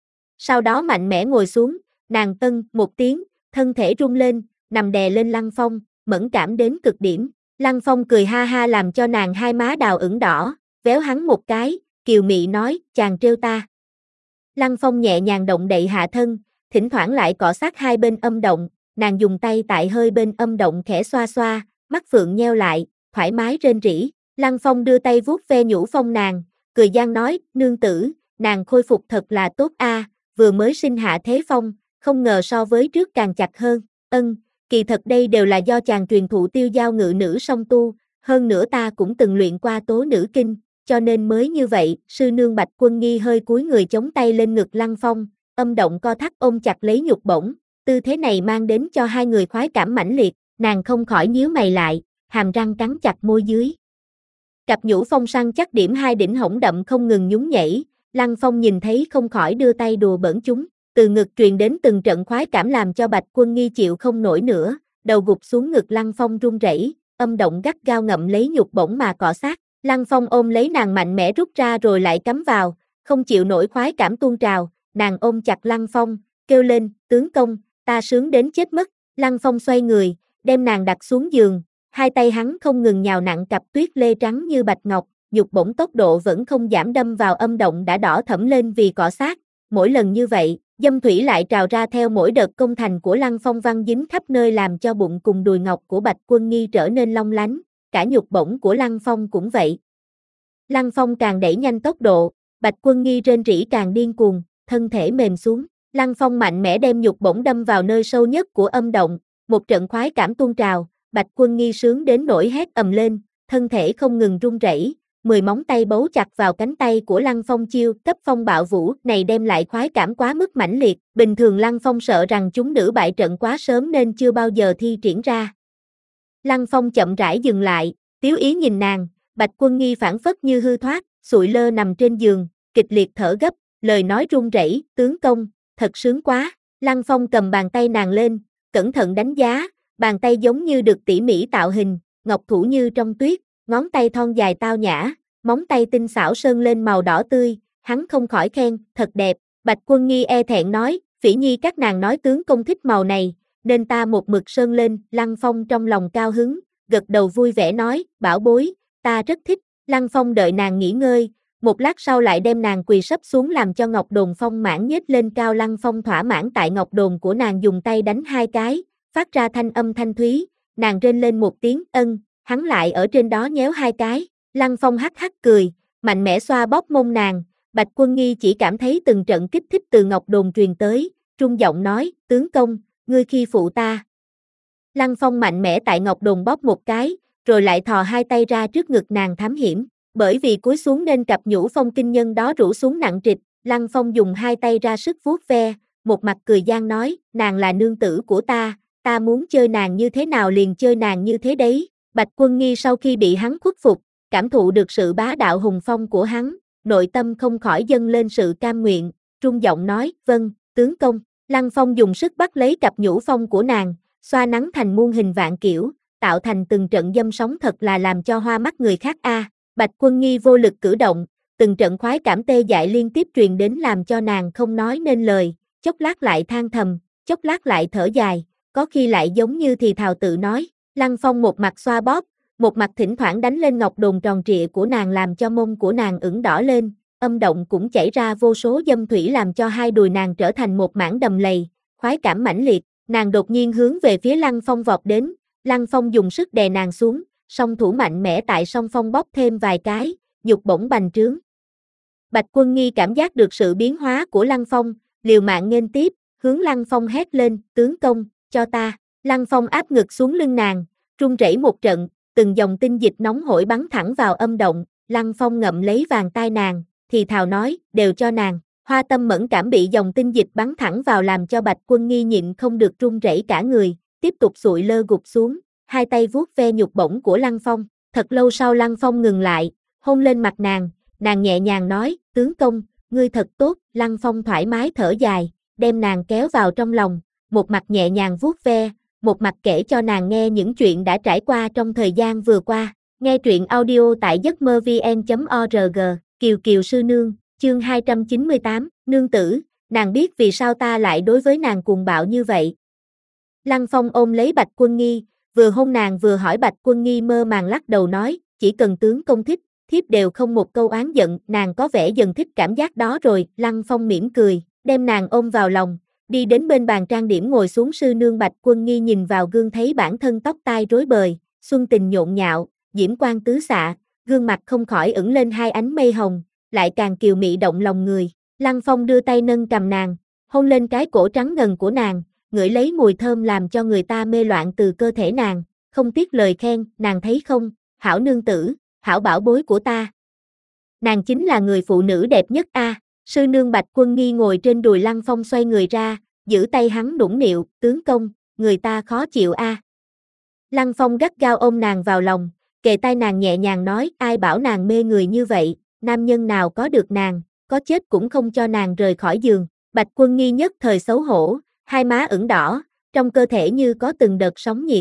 Sau đó mạnh mẽ ngồi xuống, nàng tân một tiếng, thân thể rung lên, nằm đè lên Lăng Phong, mẫn cảm đến cực điểm. Lăng Phong cười ha ha làm cho nàng hai má đào ửng đỏ, véo hắn một cái, kiều mị nói, chàng trêu ta. Lăng Phong nhẹ nhàng động đậy hạ thân, thỉnh thoảng lại cọ sát hai bên âm động, nàng dùng tay tại hơi bên âm động khẽ xoa xoa, mắt phượng nheo lại, thoải mái rên rỉ. Lăng Phong đưa tay vuốt ve nhũ phong nàng, cười gian nói, nương tử, nàng khôi phục thật là tốt a, vừa mới sinh hạ thế phong, không ngờ so với trước càng chặt hơn. Ân, kỳ thật đây đều là do chàng truyền thụ tiêu giao ngự nữ song tu, hơn nữa ta cũng từng luyện qua tố nữ kinh, cho nên mới như vậy. Sư nương Bạch Quân Nghi hơi cúi người chống tay lên ngực Lăng Phong, âm động co thắt ôm chặt lấy nhục bổng, tư thế này mang đến cho hai người khoái cảm mãnh liệt, nàng không khỏi nhíu mày lại, hàm răng cắn chặt môi dưới. Cặp nhũ phong săn chắc điểm hai đỉnh hổng đậm không ngừng nhún nhảy, Lăng Phong nhìn thấy không khỏi đưa tay đùa bỡn chúng, từ ngực truyền đến từng trận khoái cảm làm cho Bạch Quân Nghi chịu không nổi nữa, đầu gục xuống ngực Lăng Phong run rẩy, âm động gắt gao ngậm lấy nhục bổng mà cọ sát. Lăng Phong ôm lấy nàng mạnh mẽ rút ra rồi lại cắm vào, không chịu nổi khoái cảm tuôn trào, nàng ôm chặt Lăng Phong, kêu lên, tướng công, ta sướng đến chết mất. Lăng Phong xoay người, đem nàng đặt xuống giường, hai tay hắn không ngừng nhào nặng cặp tuyết lê trắng như bạch ngọc, nhục bổng tốc độ vẫn không giảm đâm vào âm động đã đỏ thẫm lên vì cọ sát. Mỗi lần như vậy, dâm thủy lại trào ra theo mỗi đợt công thành của Lăng Phong văng dính khắp nơi làm cho bụng cùng đùi ngọc của Bạch Quân Nghi trở nên long lánh, cả nhục bổng của Lăng Phong cũng vậy. Lăng Phong càng đẩy nhanh tốc độ, Bạch Quân Nghi rên rỉ càng điên cuồng, thân thể mềm xuống. Lăng Phong mạnh mẽ đem nhục bổng đâm vào nơi sâu nhất của âm động, một trận khoái cảm tuôn trào, Bạch Quân Nghi sướng đến nỗi hét ầm lên, thân thể không ngừng run rẩy, mười móng tay bấu chặt vào cánh tay của Lăng Phong chiêu cấp phong bạo vũ này đem lại khoái cảm quá mức mãnh liệt, bình thường Lăng Phong sợ rằng chúng nữ bại trận quá sớm nên chưa bao giờ thi triển ra. Lăng Phong chậm rãi dừng lại, tiếu ý nhìn nàng, Bạch Quân Nghi phảng phất như hư thoát, sụi lơ nằm trên giường, kịch liệt thở gấp, lời nói run rẩy, tướng công, thật sướng quá. Lăng Phong cầm bàn tay nàng lên, cẩn thận đánh giá, bàn tay giống như được tỉ mỉ tạo hình, ngọc thủ như trong tuyết, ngón tay thon dài tao nhã, móng tay tinh xảo sơn lên màu đỏ tươi, hắn không khỏi khen, thật đẹp. Bạch Quân Nghi e thẹn nói, Phỉ Nhi các nàng nói tướng công thích màu này, nên ta một mực sơn lên. Lăng Phong trong lòng cao hứng, gật đầu vui vẻ nói, bảo bối, ta rất thích. Lăng Phong đợi nàng nghỉ ngơi, một lát sau lại đem nàng quỳ sấp xuống làm cho Ngọc Đồn phong mãn nhếch lên cao. Lăng Phong thỏa mãn tại Ngọc Đồn của nàng dùng tay đánh hai cái, phát ra thanh âm thanh thúy, nàng rên lên một tiếng ân, hắn lại ở trên đó nhéo hai cái. Lăng Phong hắc hắc cười, mạnh mẽ xoa bóp mông nàng. Bạch Quân Nghi chỉ cảm thấy từng trận kích thích từ Ngọc Đồn truyền tới, trung giọng nói, tướng công, ngươi khi phụ ta. Lăng Phong mạnh mẽ tại Ngọc Đồn bóp một cái, rồi lại thò hai tay ra trước ngực nàng thám hiểm, bởi vì cúi xuống nên cặp nhũ phong kinh nhân đó rũ xuống nặng trịch. Lăng Phong dùng hai tay ra sức vuốt ve, một mặt cười gian nói, nàng là nương tử của ta, ta muốn chơi nàng như thế nào liền chơi nàng như thế đấy. Bạch Quân Nghi sau khi bị hắn khuất phục, cảm thụ được sự bá đạo hùng phong của hắn, nội tâm không khỏi dâng lên sự cam nguyện, trung giọng nói, vâng, tướng công. Lăng Phong dùng sức bắt lấy cặp nhũ phong của nàng, xoa nắn thành muôn hình vạn kiểu, tạo thành từng trận dâm sóng thật là làm cho hoa mắt người khác a. À. Bạch Quân Nghi vô lực cử động, từng trận khoái cảm tê dại liên tiếp truyền đến làm cho nàng không nói nên lời, chốc lát lại than thầm, chốc lát lại thở dài, có khi lại giống như thì thào tự nói. Lăng Phong một mặt xoa bóp, một mặt thỉnh thoảng đánh lên Ngọc Đồn tròn trịa của nàng làm cho mông của nàng ửng đỏ lên, âm động cũng chảy ra vô số dâm thủy làm cho hai đùi nàng trở thành một mảng đầm lầy, khoái cảm mãnh liệt. Nàng đột nhiên hướng về phía Lăng Phong vọt đến, Lăng Phong dùng sức đè nàng xuống, song thủ mạnh mẽ tại song phong bóp thêm vài cái, dục bổng bành trướng. Bạch Quân Nghi cảm giác được sự biến hóa của Lăng Phong, liều mạng nghênh tiếp, hướng Lăng Phong hét lên, tướng công, cho ta. Lăng Phong áp ngực xuống lưng nàng, run rẩy một trận, từng dòng tinh dịch nóng hổi bắn thẳng vào âm động. Lăng Phong ngậm lấy vàng tai nàng, thì thào nói, đều cho nàng. Hoa tâm mẫn cảm bị dòng tinh dịch bắn thẳng vào làm cho Bạch Quân Nghi nhịn không được run rẩy cả người, tiếp tục sụi lơ gục xuống, hai tay vuốt ve nhục bổng của Lăng Phong. Thật lâu sau Lăng Phong ngừng lại, hôn lên mặt nàng, nàng nhẹ nhàng nói, tướng công, ngươi thật tốt. Lăng Phong thoải mái thở dài, đem nàng kéo vào trong lòng, một mặt nhẹ nhàng vuốt ve, một mặt kể cho nàng nghe những chuyện đã trải qua trong thời gian vừa qua. Nghe truyện audio tại giấc mơ vn chấm org, Kiều Kiều sư nương, chương hai trăm chín mươi tám, nương tử, nàng biết vì sao ta lại đối với nàng cuồng bạo như vậy. Lăng Phong ôm lấy Bạch Quân Nghi, vừa hôn nàng vừa hỏi. Bạch Quân Nghi mơ màng lắc đầu nói, chỉ cần tướng công thích, thiếp đều không một câu oán giận. Nàng có vẻ dần thích cảm giác đó rồi. Lăng Phong mỉm cười, đem nàng ôm vào lòng, đi đến bên bàn trang điểm ngồi xuống. Sư nương. Bạch Quân Nghi nhìn vào gương thấy bản thân tóc tai rối bời, xuân tình nhộn nhạo, diễm quang tứ xạ, gương mặt không khỏi ửng lên hai ánh mây hồng, lại càng kiều mị động lòng người. Lăng Phong đưa tay nâng cầm nàng, hôn lên cái cổ trắng ngần của nàng, ngửi lấy mùi thơm làm cho người ta mê loạn từ cơ thể nàng, không tiếc lời khen, nàng thấy không, hảo nương tử, hảo bảo bối của ta. Nàng chính là người phụ nữ đẹp nhất a. À. Sư nương. Bạch Quân Nghi ngồi trên đùi Lăng Phong xoay người ra, giữ tay hắn nũng nịu, tướng công, người ta khó chịu a. À. Lăng Phong gắt gao ôm nàng vào lòng, kề tai nàng nhẹ nhàng nói, ai bảo nàng mê người như vậy, nam nhân nào có được nàng, có chết cũng không cho nàng rời khỏi giường. Bạch Quân Nghi nhất thời xấu hổ, hai má ửng đỏ, trong cơ thể như có từng đợt sóng nhiệt.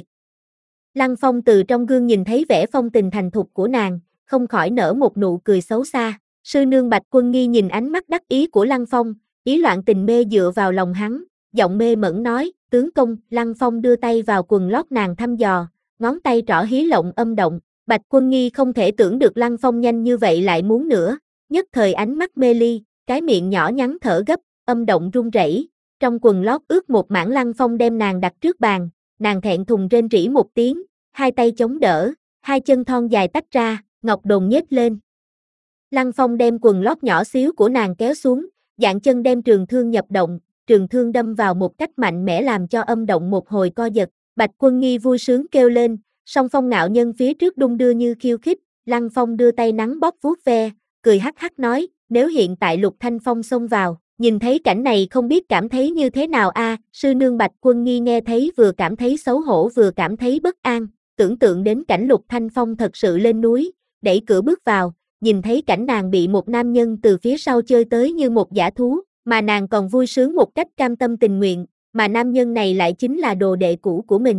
Lăng Phong từ trong gương nhìn thấy vẻ phong tình thành thục của nàng, không khỏi nở một nụ cười xấu xa. Sư nương. Bạch Quân Nghi nhìn ánh mắt đắc ý của Lăng Phong, ý loạn tình mê dựa vào lòng hắn, giọng mê mẩn nói, tướng công. Lăng Phong đưa tay vào quần lót nàng thăm dò, ngón tay trỏ hí lộng âm động. Bạch Quân Nghi không thể tưởng được Lăng Phong nhanh như vậy lại muốn nữa, nhất thời ánh mắt mê ly, cái miệng nhỏ nhắn thở gấp, âm động run rẩy. Trong quần lót ướt một mảng. Lăng Phong đem nàng đặt trước bàn, nàng thẹn thùng rên rỉ một tiếng, hai tay chống đỡ, hai chân thon dài tách ra, Ngọc Đồn nhếch lên. Lăng Phong đem quần lót nhỏ xíu của nàng kéo xuống, dạng chân đem trường thương nhập động, trường thương đâm vào một cách mạnh mẽ làm cho âm động một hồi co giật. Bạch Quân Nghi vui sướng kêu lên, song phong ngạo nhân phía trước đung đưa như khiêu khích. Lăng Phong đưa tay nắng bóp vuốt ve, cười hắc hắc nói, nếu hiện tại Lục Thanh Phong xông vào, nhìn thấy cảnh này không biết cảm thấy như thế nào a. À. Sư nương. Bạch Quân Nghi nghe thấy vừa cảm thấy xấu hổ vừa cảm thấy bất an, tưởng tượng đến cảnh Lục Thanh Phong thật sự lên núi, đẩy cửa bước vào, nhìn thấy cảnh nàng bị một nam nhân từ phía sau chơi tới như một dã thú, mà nàng còn vui sướng một cách cam tâm tình nguyện, mà nam nhân này lại chính là đồ đệ cũ của mình.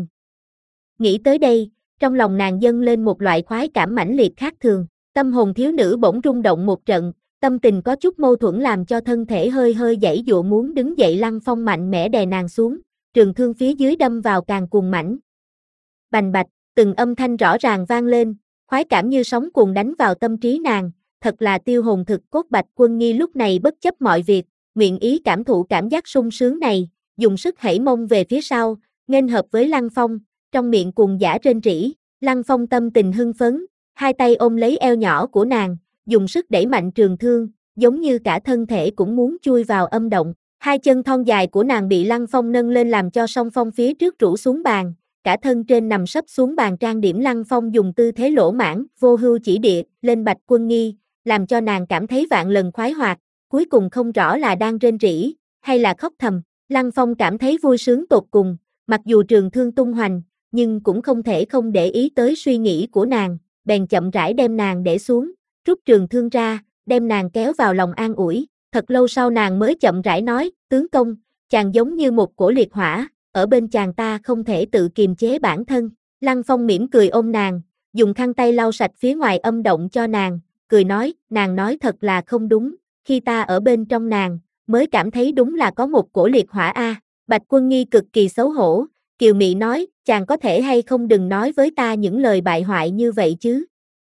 Nghĩ tới đây, trong lòng nàng dâng lên một loại khoái cảm mãnh liệt khác thường, tâm hồn thiếu nữ bỗng rung động một trận, tâm tình có chút mâu thuẫn làm cho thân thể hơi hơi giãy giụa muốn đứng dậy. Lăng Phong mạnh mẽ đè nàng xuống, trường thương phía dưới đâm vào càng cuồng mãnh. Bành bạch, từng âm thanh rõ ràng vang lên, khoái cảm như sóng cuồng đánh vào tâm trí nàng, thật là tiêu hồn thực cốt. Bạch Quân Nghi lúc này bất chấp mọi việc, nguyện ý cảm thụ cảm giác sung sướng này, dùng sức hẩy mông về phía sau, nghênh hợp với Lăng Phong, trong miệng cuồng dã rên rỉ. Lăng Phong tâm tình hưng phấn, hai tay ôm lấy eo nhỏ của nàng, dùng sức đẩy mạnh trường thương, giống như cả thân thể cũng muốn chui vào âm động. Hai chân thon dài của nàng bị Lăng Phong nâng lên làm cho song phong phía trước rũ xuống bàn, cả thân trên nằm sấp xuống bàn trang điểm. Lăng Phong dùng tư thế lỗ mãng, vô hưu chỉ địa, lên Bạch Quân Nghi, làm cho nàng cảm thấy vạn lần khoái hoạt, cuối cùng không rõ là đang rên rỉ, hay là khóc thầm. Lăng Phong cảm thấy vui sướng tột cùng, mặc dù trường thương tung hoành, nhưng cũng không thể không để ý tới suy nghĩ của nàng, bèn chậm rãi đem nàng để xuống, rút trường thương ra, đem nàng kéo vào lòng an ủi. Thật lâu sau nàng mới chậm rãi nói, tướng công, chàng giống như một cổ liệt hỏa, ở bên chàng ta không thể tự kiềm chế bản thân. Lăng Phong mỉm cười ôm nàng, dùng khăn tay lau sạch phía ngoài âm động cho nàng, cười nói, nàng nói thật là không đúng, khi ta ở bên trong nàng, mới cảm thấy đúng là có một cổ liệt hỏa a. Bạch Quân Nghi cực kỳ xấu hổ, kiều mị nói, chàng có thể hay không đừng nói với ta những lời bại hoại như vậy chứ.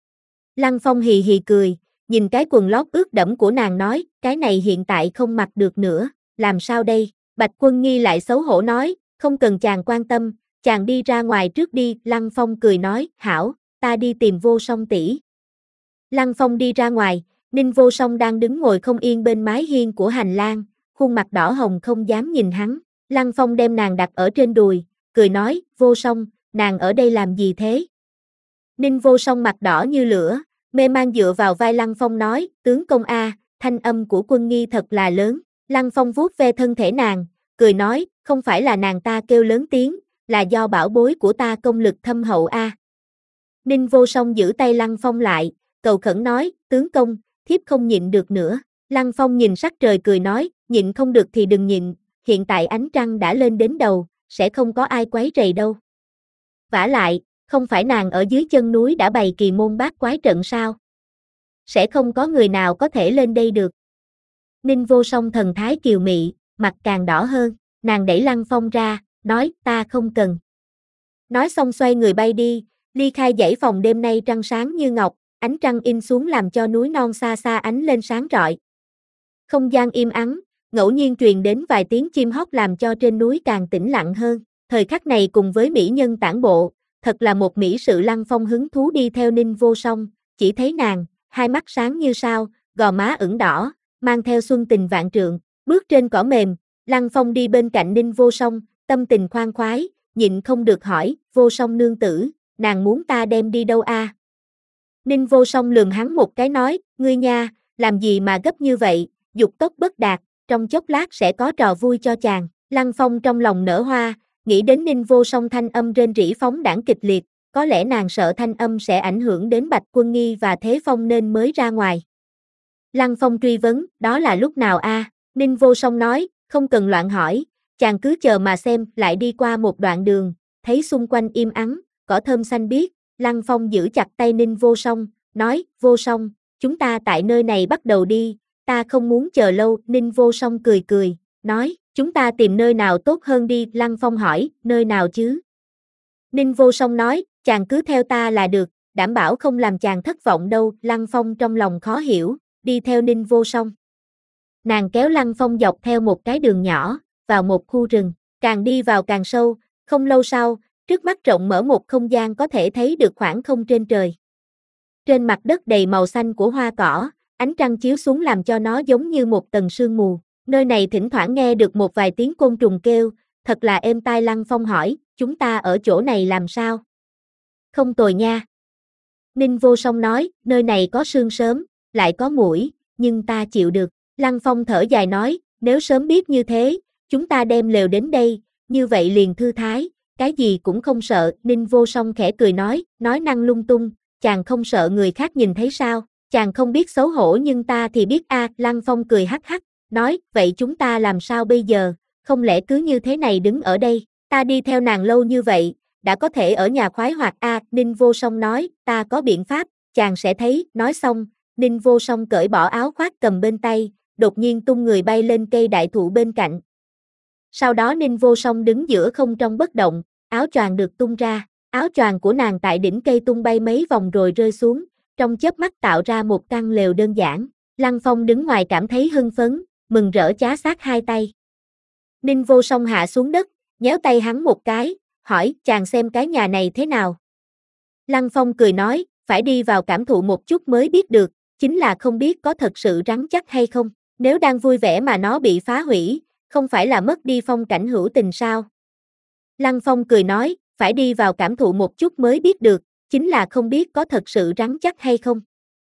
Lăng Phong hì hì cười, nhìn cái quần lót ướt đẫm của nàng nói, cái này hiện tại không mặc được nữa, làm sao đây? Bạch Quân Nghi lại xấu hổ nói, không cần chàng quan tâm, chàng đi ra ngoài trước đi. Lăng Phong cười nói, hảo, ta đi tìm Vô Song tỷ. Lăng Phong đi ra ngoài, Ninh Vô Song đang đứng ngồi không yên bên mái hiên của hành lang, khuôn mặt đỏ hồng không dám nhìn hắn. Lăng Phong đem nàng đặt ở trên đùi, cười nói, Vô Song, nàng ở đây làm gì thế? Ninh Vô Song mặt đỏ như lửa, mê man dựa vào vai Lăng Phong nói, tướng công a, thanh âm của Quân Nghi thật là lớn. Lăng Phong vuốt ve thân thể nàng, cười nói, không phải là nàng ta kêu lớn tiếng, là do bảo bối của ta công lực thâm hậu a. Ninh Vô Song giữ tay Lăng Phong lại, cầu khẩn nói, tướng công, thiếp không nhịn được nữa. Lăng Phong nhìn sắc trời cười nói, nhịn không được thì đừng nhịn, hiện tại ánh trăng đã lên đến đầu, sẽ không có ai quấy rầy đâu. Vả lại, không phải nàng ở dưới chân núi đã bày kỳ môn bát quái trận sao? Sẽ không có người nào có thể lên đây được. Ninh Vô Song thần thái kiều mị, mặt càng đỏ hơn, nàng đẩy Lăng Phong ra, nói, ta không cần. Nói xong xoay người bay đi, ly khai dãy phòng. Đêm nay trăng sáng như ngọc, ánh trăng in xuống làm cho núi non xa xa ánh lên sáng rọi. Không gian im ắng, ngẫu nhiên truyền đến vài tiếng chim hót làm cho trên núi càng tĩnh lặng hơn. Thời khắc này cùng với mỹ nhân tản bộ, thật là một mỹ sự. Lăng Phong hứng thú đi theo Ninh Vô Song, chỉ thấy nàng, hai mắt sáng như sao, gò má ửng đỏ, mang theo xuân tình vạn trượng, bước trên cỏ mềm. Lăng Phong đi bên cạnh Ninh Vô Song, tâm tình khoan khoái, nhịn không được hỏi, Vô Song nương tử, nàng muốn ta đem đi đâu a? Ninh Vô Song lườm hắn một cái nói, ngươi nha, làm gì mà gấp như vậy, dục tốc bất đạt, trong chốc lát sẽ có trò vui cho chàng. Lăng Phong trong lòng nở hoa, nghĩ đến Ninh Vô Song thanh âm rên rỉ phóng đãng kịch liệt, có lẽ nàng sợ thanh âm sẽ ảnh hưởng đến Bạch Quân Nghi và Thế Phong nên mới ra ngoài. Lăng Phong truy vấn, đó là lúc nào a? Ninh Vô Song nói, không cần loạn hỏi, chàng cứ chờ mà xem. Lại đi qua một đoạn đường, thấy xung quanh im ắng, cỏ thơm xanh biếc. Lăng Phong giữ chặt tay Ninh Vô Song, nói, Vô Song, chúng ta tại nơi này bắt đầu đi, ta không muốn chờ lâu. Ninh Vô Song cười cười, nói, chúng ta tìm nơi nào tốt hơn đi. Lăng Phong hỏi, nơi nào chứ? Ninh Vô Song nói, chàng cứ theo ta là được, đảm bảo không làm chàng thất vọng đâu. Lăng Phong trong lòng khó hiểu, đi theo Ninh Vô Song. Nàng kéo Lăng Phong dọc theo một cái đường nhỏ, vào một khu rừng, càng đi vào càng sâu, không lâu sau, trước mắt rộng mở một không gian có thể thấy được khoảng không trên trời. Trên mặt đất đầy màu xanh của hoa cỏ, ánh trăng chiếu xuống làm cho nó giống như một tầng sương mù. Nơi này thỉnh thoảng nghe được một vài tiếng côn trùng kêu, thật là êm tai. Lăng Phong hỏi, chúng ta ở chỗ này làm sao? Không tồi nha. Ninh Vô Song nói, nơi này có sương sớm, lại có muỗi, nhưng ta chịu được. Lăng Phong thở dài nói, nếu sớm biết như thế, chúng ta đem lều đến đây, như vậy liền thư thái, cái gì cũng không sợ. Ninh Vô Song khẽ cười nói, nói năng lung tung, chàng không sợ người khác nhìn thấy sao? Chàng không biết xấu hổ nhưng ta thì biết a. Lăng Phong cười hắc hắc, nói, vậy chúng ta làm sao bây giờ, không lẽ cứ như thế này đứng ở đây, ta đi theo nàng lâu như vậy, đã có thể ở nhà khoái hoạt a. Ninh Vô Song nói, ta có biện pháp, chàng sẽ thấy. Nói xong, Ninh Vô Song cởi bỏ áo khoác cầm bên tay, đột nhiên tung người bay lên cây đại thụ bên cạnh. Sau đó Ninh Vô Song đứng giữa không trong bất động, áo choàng được tung ra, áo choàng của nàng tại đỉnh cây tung bay mấy vòng rồi rơi xuống, trong chớp mắt tạo ra một căn lều đơn giản. Lăng Phong đứng ngoài cảm thấy hưng phấn, mừng rỡ chá sát hai tay. Ninh Vô Song hạ xuống đất, nhéo tay hắn một cái, hỏi, chàng xem cái nhà này thế nào? Lăng Phong cười nói, phải đi vào cảm thụ một chút mới biết được, chính là không biết có thật sự rắn chắc hay không. Nếu đang vui vẻ mà nó bị phá hủy, không phải là mất đi phong cảnh hữu tình sao? Lăng Phong cười nói, phải đi vào cảm thụ một chút mới biết được, chính là không biết có thật sự rắn chắc hay không.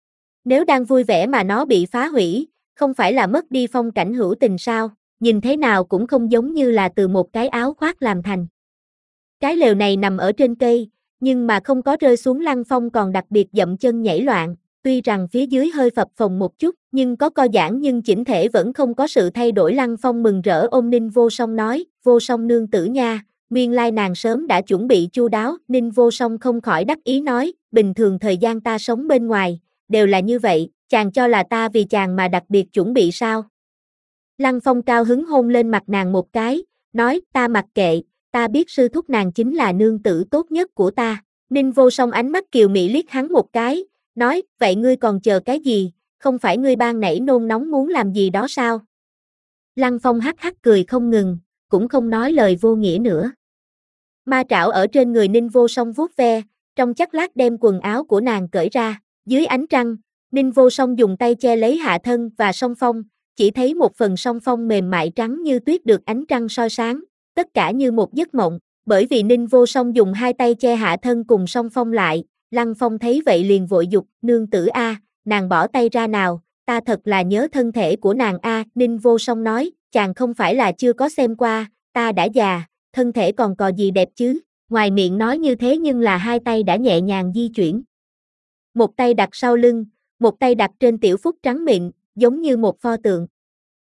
Nếu đang vui vẻ mà nó bị phá hủy, không phải là mất đi phong cảnh hữu tình sao? Nhìn thế nào cũng không giống như là từ một cái áo khoác làm thành. Cái lều này nằm ở trên cây, nhưng mà không có rơi xuống. Lăng Phong còn đặc biệt dậm chân nhảy loạn, tuy rằng phía dưới hơi phập phồng một chút, nhưng có co giãn nhưng chỉnh thể vẫn không có sự thay đổi. Lăng Phong mừng rỡ ôm Ninh Vô Song nói, Vô Song nương tử nha, nguyên lai nàng sớm đã chuẩn bị chu đáo. Ninh Vô Song không khỏi đắc ý nói, bình thường thời gian ta sống bên ngoài, đều là như vậy, chàng cho là ta vì chàng mà đặc biệt chuẩn bị sao? Lăng Phong cao hứng hôn lên mặt nàng một cái, nói, ta mặc kệ, ta biết sư thúc nàng chính là nương tử tốt nhất của ta. Ninh Vô Song ánh mắt kiều mị liếc hắn một cái, nói, vậy ngươi còn chờ cái gì, không phải ngươi ban nãy nôn nóng muốn làm gì đó sao? Lăng Phong hắc hắc cười không ngừng, cũng không nói lời vô nghĩa nữa. Ma trảo ở trên người Ninh Vô Song vuốt ve, trong chốc lát đem quần áo của nàng cởi ra, dưới ánh trăng, Ninh Vô Song dùng tay che lấy hạ thân và song phong, chỉ thấy một phần song phong mềm mại trắng như tuyết được ánh trăng soi sáng, tất cả như một giấc mộng, bởi vì Ninh Vô Song dùng hai tay che hạ thân cùng song phong lại, Lăng Phong thấy vậy liền vội dục, nương tử a, nàng bỏ tay ra nào, ta thật là nhớ thân thể của nàng a. Ninh Vô Song nói, chàng không phải là chưa có xem qua, ta đã già, thân thể còn có gì đẹp chứ, ngoài miệng nói như thế nhưng là hai tay đã nhẹ nhàng di chuyển. Một tay đặt sau lưng, một tay đặt trên tiểu phúc trắng mịn, giống như một pho tượng.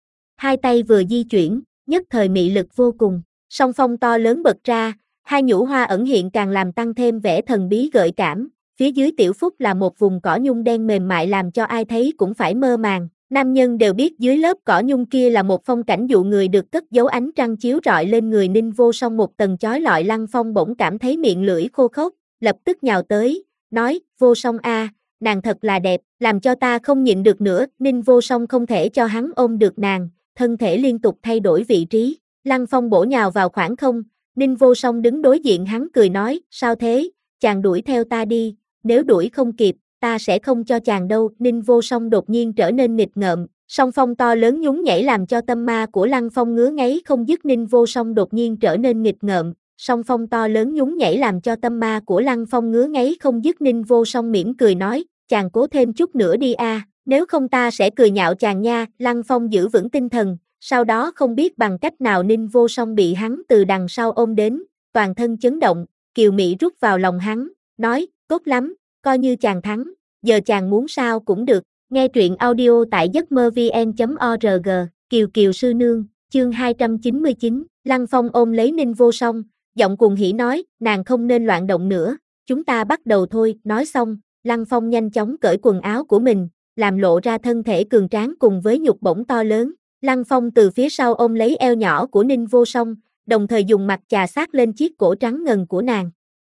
Hai tay vừa di chuyển, nhất thời mị lực vô cùng, song phong to lớn bật ra, hai nhũ hoa ẩn hiện càng làm tăng thêm vẻ thần bí gợi cảm, phía dưới tiểu phúc là một vùng cỏ nhung đen mềm mại làm cho ai thấy cũng phải mơ màng. Nam nhân đều biết dưới lớp cỏ nhung kia là một phong cảnh dụ người được cất giấu. Ánh trăng chiếu rọi lên người Ninh Vô Song một tầng chói lọi. Lăng Phong bỗng cảm thấy miệng lưỡi khô khốc, lập tức nhào tới, nói, Vô Song a, nàng thật là đẹp, làm cho ta không nhịn được nữa. Ninh Vô Song không thể cho hắn ôm được nàng, thân thể liên tục thay đổi vị trí. Lăng Phong bổ nhào vào khoảng không, Ninh Vô Song đứng đối diện hắn cười nói, sao thế, chàng đuổi theo ta đi, nếu đuổi không kịp, ta sẽ không cho chàng đâu. Ninh Vô Song đột nhiên trở nên nghịch ngợm, song phong to lớn nhún nhảy làm cho tâm ma của Lăng Phong ngứa ngáy không dứt. Ninh Vô Song đột nhiên trở nên nghịch ngợm, song phong to lớn nhún nhảy làm cho tâm ma của Lăng Phong ngứa ngáy không dứt. Ninh Vô Song mỉm cười nói, chàng cố thêm chút nữa đi a, nếu không ta sẽ cười nhạo chàng nha. Lăng Phong giữ vững tinh thần, sau đó không biết bằng cách nào Ninh Vô Song bị hắn từ đằng sau ôm đến, toàn thân chấn động, kiều mị rút vào lòng hắn, nói, tốt lắm, coi như chàng thắng, giờ chàng muốn sao cũng được. Nghe truyện audio tại giấc mơ vn chấm org, Kiều Kiều sư nương, chương hai trăm chín mươi chín, Lăng Phong ôm lấy Ninh Vô Song, giọng cuồng hỉ nói, nàng không nên loạn động nữa, chúng ta bắt đầu thôi. Nói xong, Lăng Phong nhanh chóng cởi quần áo của mình, làm lộ ra thân thể cường tráng cùng với nhục bổng to lớn. Lăng Phong từ phía sau ôm lấy eo nhỏ của Ninh Vô Song, đồng thời dùng mặt chà sát lên chiếc cổ trắng ngần của nàng.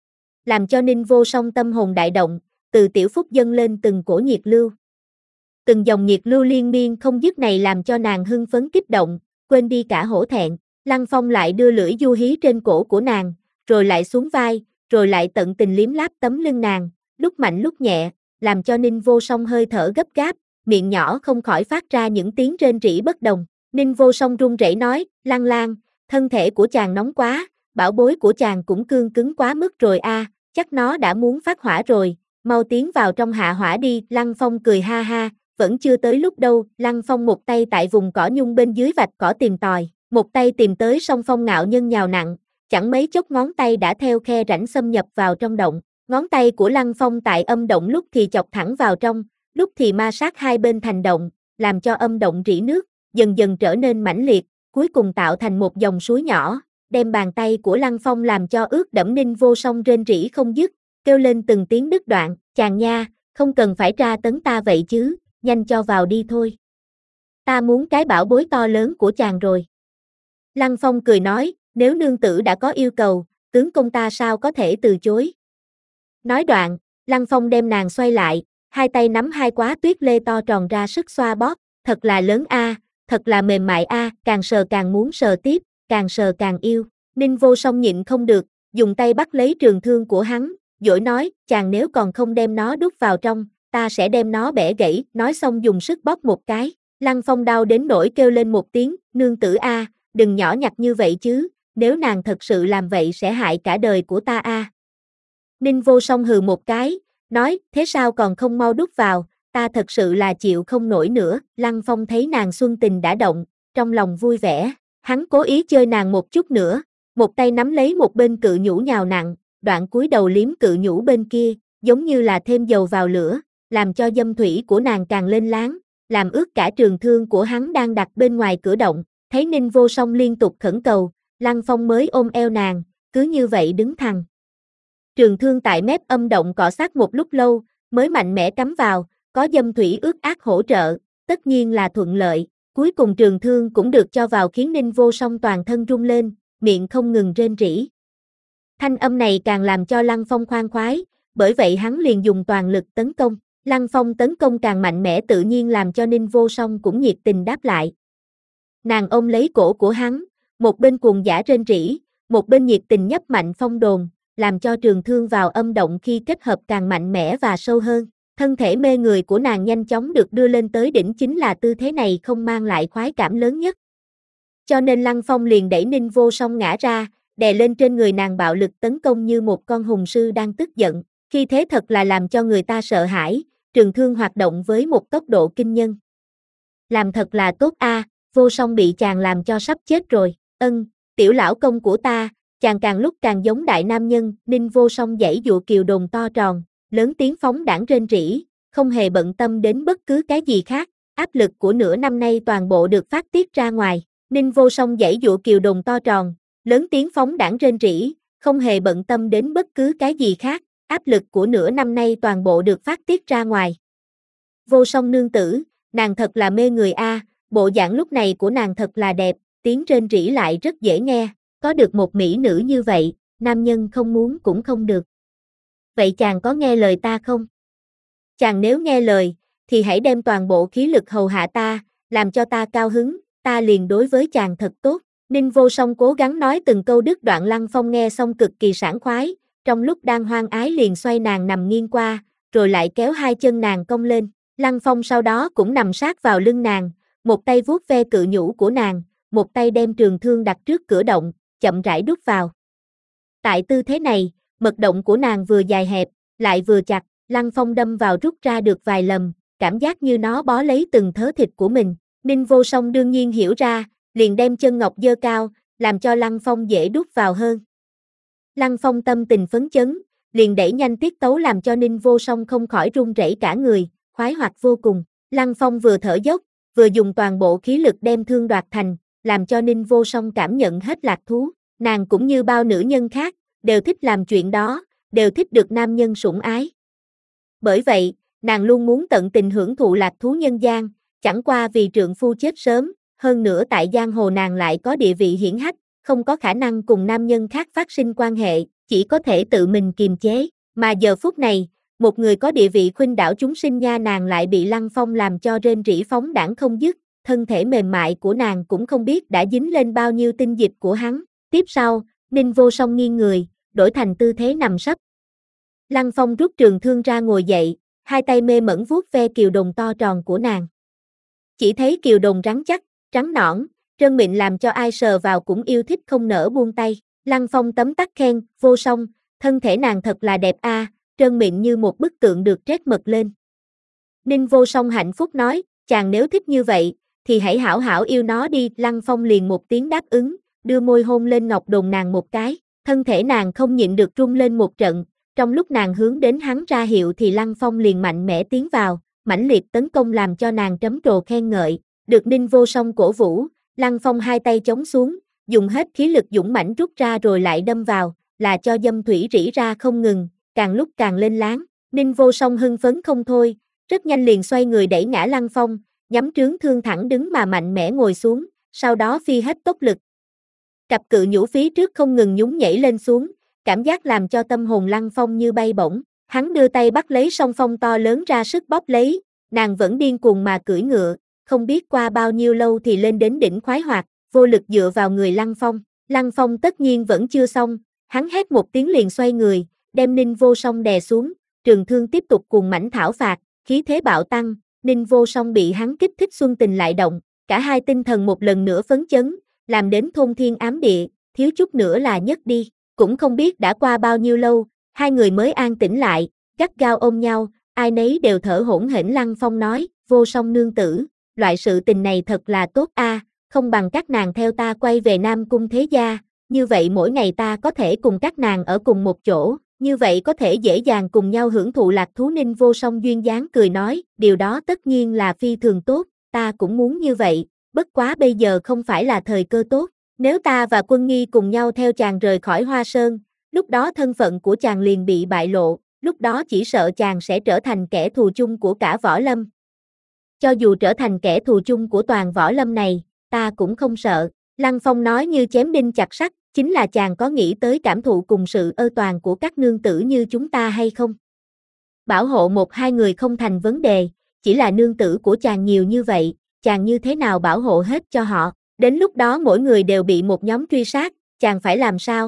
Làm cho Ninh Vô Song tâm hồn đại động, từ tiểu phúc dâng lên từng cổ nhiệt lưu. Từng dòng nhiệt lưu liên miên không dứt này làm cho nàng hưng phấn kích động, quên đi cả hổ thẹn. Lăng Phong lại đưa lưỡi du hí trên cổ của nàng, rồi lại xuống vai, rồi lại tận tình liếm láp tấm lưng nàng, lúc mạnh lúc nhẹ, làm cho Ninh Vô Song hơi thở gấp gáp, miệng nhỏ không khỏi phát ra những tiếng rên rỉ bất đồng. Ninh Vô Song run rẩy nói, Lăng Lang, thân thể của chàng nóng quá, bảo bối của chàng cũng cương cứng quá mức rồi a, chắc nó đã muốn phát hỏa rồi, mau tiến vào trong hạ hỏa đi. Lăng Phong cười ha ha, vẫn chưa tới lúc đâu. Lăng Phong một tay tại vùng cỏ nhung bên dưới vạch cỏ tìm tòi, một tay tìm tới song phong ngạo nhân nhào nặng, chẳng mấy chốc ngón tay đã theo khe rãnh xâm nhập vào trong động. Ngón tay của Lăng Phong tại âm động lúc thì chọc thẳng vào trong, lúc thì ma sát hai bên thành động, làm cho âm động rỉ nước, dần dần trở nên mãnh liệt, cuối cùng tạo thành một dòng suối nhỏ, đem bàn tay của Lăng Phong làm cho ướt đẫm. Ninh Vô Song rên rỉ không dứt, kêu lên từng tiếng đứt đoạn, chàng nha, không cần phải tra tấn ta vậy chứ, nhanh cho vào đi thôi. Ta muốn cái bảo bối to lớn của chàng rồi. Lăng Phong cười nói, nếu nương tử đã có yêu cầu, tướng công ta sao có thể từ chối. Nói đoạn, Lăng Phong đem nàng xoay lại, hai tay nắm hai quá tuyết lê to tròn ra sức xoa bóp, thật là lớn a, thật là mềm mại a, càng sờ càng muốn sờ tiếp, càng sờ càng yêu. Ninh Vô Song nhịn không được, dùng tay bắt lấy trường thương của hắn, dỗi nói, chàng nếu còn không đem nó đút vào trong, ta sẽ đem nó bẻ gãy, nói xong dùng sức bóp một cái. Lăng Phong đau đến nỗi kêu lên một tiếng, nương tử a, đừng nhỏ nhặt như vậy chứ, nếu nàng thật sự làm vậy sẽ hại cả đời của ta a. Ninh Vô Song hừ một cái, nói, thế sao còn không mau đút vào, ta thật sự là chịu không nổi nữa. Lăng Phong thấy nàng xuân tình đã động, trong lòng vui vẻ, hắn cố ý chơi nàng một chút nữa, một tay nắm lấy một bên cự nhũ nhào nặng, đoạn cúi đầu liếm cự nhũ bên kia, giống như là thêm dầu vào lửa, làm cho dâm thủy của nàng càng lên láng, làm ướt cả trường thương của hắn đang đặt bên ngoài cửa động. Thấy Ninh Vô Song liên tục khẩn cầu, Lăng Phong mới ôm eo nàng, cứ như vậy đứng thẳng. Trường thương tại mép âm động cọ sát một lúc lâu, mới mạnh mẽ cắm vào, có dâm thủy ướt át hỗ trợ, tất nhiên là thuận lợi. Cuối cùng trường thương cũng được cho vào khiến Ninh Vô Song toàn thân rung lên, miệng không ngừng rên rỉ. Thanh âm này càng làm cho Lăng Phong khoan khoái, bởi vậy hắn liền dùng toàn lực tấn công. Lăng Phong tấn công càng mạnh mẽ tự nhiên làm cho Ninh Vô Song cũng nhiệt tình đáp lại. Nàng ôm lấy cổ của hắn, một bên cuồng dã rên rỉ, một bên nhiệt tình nhấp mạnh phong đồn, làm cho trường thương vào âm động khi kết hợp càng mạnh mẽ và sâu hơn. Thân thể mê người của nàng nhanh chóng được đưa lên tới đỉnh, chính là tư thế này không mang lại khoái cảm lớn nhất. Cho nên Lăng Phong liền đẩy Ninh Vô Song ngã ra, đè lên trên người nàng bạo lực tấn công như một con hùng sư đang tức giận. Khi thế thật là làm cho người ta sợ hãi, trường thương hoạt động với một tốc độ kinh nhân. Làm thật là tốt a, Vô Song bị chàng làm cho sắp chết rồi. Ân, tiểu lão công của ta, chàng càng lúc càng giống đại nam nhân. Ninh Vô Song giãy dụa kiều đồn to tròn, lớn tiếng phóng đãng rên rỉ, không hề bận tâm đến bất cứ cái gì khác. Áp lực của nửa năm nay toàn bộ được phát tiết ra ngoài. Ninh Vô Song giãy dụa kiều đồn to tròn, lớn tiếng phóng đãng rên rỉ, không hề bận tâm đến bất cứ cái gì khác. Áp lực của nửa năm nay toàn bộ được phát tiết ra ngoài. Vô Song nương tử, nàng thật là mê người a, bộ dạng lúc này của nàng thật là đẹp, tiếng rên rỉ lại rất dễ nghe, có được một mỹ nữ như vậy, nam nhân không muốn cũng không được. Vậy chàng có nghe lời ta không? Chàng nếu nghe lời, thì hãy đem toàn bộ khí lực hầu hạ ta, làm cho ta cao hứng, ta liền đối với chàng thật tốt. Ninh Vô Song cố gắng nói từng câu đứt đoạn. Lăng Phong nghe xong cực kỳ sảng khoái, trong lúc đang hoang ái liền xoay nàng nằm nghiêng qua, rồi lại kéo hai chân nàng cong lên. Lăng Phong sau đó cũng nằm sát vào lưng nàng, một tay vuốt ve cự nhũ của nàng, một tay đem trường thương đặt trước cửa động, chậm rãi đút vào. Tại tư thế này, mật động của nàng vừa dài hẹp, lại vừa chặt, Lăng Phong đâm vào rút ra được vài lần, cảm giác như nó bó lấy từng thớ thịt của mình. Ninh Vô Song đương nhiên hiểu ra, liền đem chân ngọc giơ cao, làm cho Lăng Phong dễ đút vào hơn. Lăng Phong tâm tình phấn chấn, liền đẩy nhanh tiết tấu làm cho Ninh Vô Song không khỏi run rẩy cả người, khoái hoạt vô cùng. Lăng Phong vừa thở dốc, vừa dùng toàn bộ khí lực đem thương đoạt thành, làm cho Ninh Vô Song cảm nhận hết lạc thú. Nàng cũng như bao nữ nhân khác, đều thích làm chuyện đó, đều thích được nam nhân sủng ái. Bởi vậy, nàng luôn muốn tận tình hưởng thụ lạc thú nhân gian, chẳng qua vì trượng phu chết sớm, hơn nữa tại giang hồ nàng lại có địa vị hiển hách, không có khả năng cùng nam nhân khác phát sinh quan hệ, chỉ có thể tự mình kiềm chế. Mà giờ phút này, một người có địa vị khuynh đảo chúng sinh nha nàng lại bị Lăng Phong làm cho rên rỉ phóng đãng không dứt, thân thể mềm mại của nàng cũng không biết đã dính lên bao nhiêu tinh dịch của hắn. Tiếp sau, Ninh Vô Song nghiêng người, đổi thành tư thế nằm sấp. Lăng Phong rút trường thương ra ngồi dậy, hai tay mê mẩn vuốt ve kiều đồn to tròn của nàng. Chỉ thấy kiều đồn rắn chắc, trắng nõn, trơn mịn làm cho ai sờ vào cũng yêu thích không nỡ buông tay. Lăng Phong tấm tắc khen, Vô Song, thân thể nàng thật là đẹp a, trơn mịn như một bức tượng được trét mực lên. Ninh Vô Song hạnh phúc nói, chàng nếu thích như vậy, thì hãy hảo hảo yêu nó đi. Lăng Phong liền một tiếng đáp ứng, đưa môi hôn lên ngọc đồn nàng một cái, thân thể nàng không nhịn được rung lên một trận, trong lúc nàng hướng đến hắn ra hiệu thì Lăng Phong liền mạnh mẽ tiến vào, mãnh liệt tấn công làm cho nàng trấm trồ khen ngợi, được Ninh Vô Song cổ vũ, Lăng Phong hai tay chống xuống, dùng hết khí lực dũng mãnh rút ra rồi lại đâm vào, là cho dâm thủy rỉ ra không ngừng, càng lúc càng lên láng. Ninh Vô Song hưng phấn không thôi, rất nhanh liền xoay người đẩy ngã Lăng Phong, nhắm trướng thương thẳng đứng mà mạnh mẽ ngồi xuống, sau đó phi hết tốc lực. Cặp cự nhũ phía trước không ngừng nhún nhảy lên xuống, cảm giác làm cho tâm hồn Lăng Phong như bay bổng, hắn đưa tay bắt lấy song phong to lớn ra sức bóp lấy, nàng vẫn điên cuồng mà cưỡi ngựa, không biết qua bao nhiêu lâu thì lên đến đỉnh khoái hoạt, vô lực dựa vào người Lăng Phong. Lăng Phong tất nhiên vẫn chưa xong, hắn hét một tiếng liền xoay người, đem Ninh Vô Song đè xuống, trường thương tiếp tục cuồng mãnh thảo phạt, khí thế bạo tăng, Ninh Vô Song bị hắn kích thích xuân tình lại động, cả hai tinh thần một lần nữa phấn chấn, làm đến thôn thiên ám địa, thiếu chút nữa là nhấc đi, cũng không biết đã qua bao nhiêu lâu, hai người mới an tĩnh lại, gắt gao ôm nhau, ai nấy đều thở hổn hển. Lăng Phong nói, Vô Song nương tử, loại sự tình này thật là tốt a, không bằng các nàng theo ta quay về Nam Cung Thế Gia, như vậy mỗi ngày ta có thể cùng các nàng ở cùng một chỗ, như vậy có thể dễ dàng cùng nhau hưởng thụ lạc thú. Ninh Vô Song duyên dáng cười nói, điều đó tất nhiên là phi thường tốt, ta cũng muốn như vậy, bất quá bây giờ không phải là thời cơ tốt, nếu ta và Quân Nghi cùng nhau theo chàng rời khỏi Hoa Sơn, lúc đó thân phận của chàng liền bị bại lộ, lúc đó chỉ sợ chàng sẽ trở thành kẻ thù chung của cả Võ Lâm. Cho dù trở thành kẻ thù chung của toàn Võ Lâm này, ta cũng không sợ. Lăng Phong nói như chém đinh chặt sắt, chính là chàng có nghĩ tới cảm thụ cùng sự ơ toàn của các nương tử như chúng ta hay không? Bảo hộ một hai người không thành vấn đề, chỉ là nương tử của chàng nhiều như vậy, chàng như thế nào bảo hộ hết cho họ? Đến lúc đó mỗi người đều bị một nhóm truy sát, chàng phải làm sao?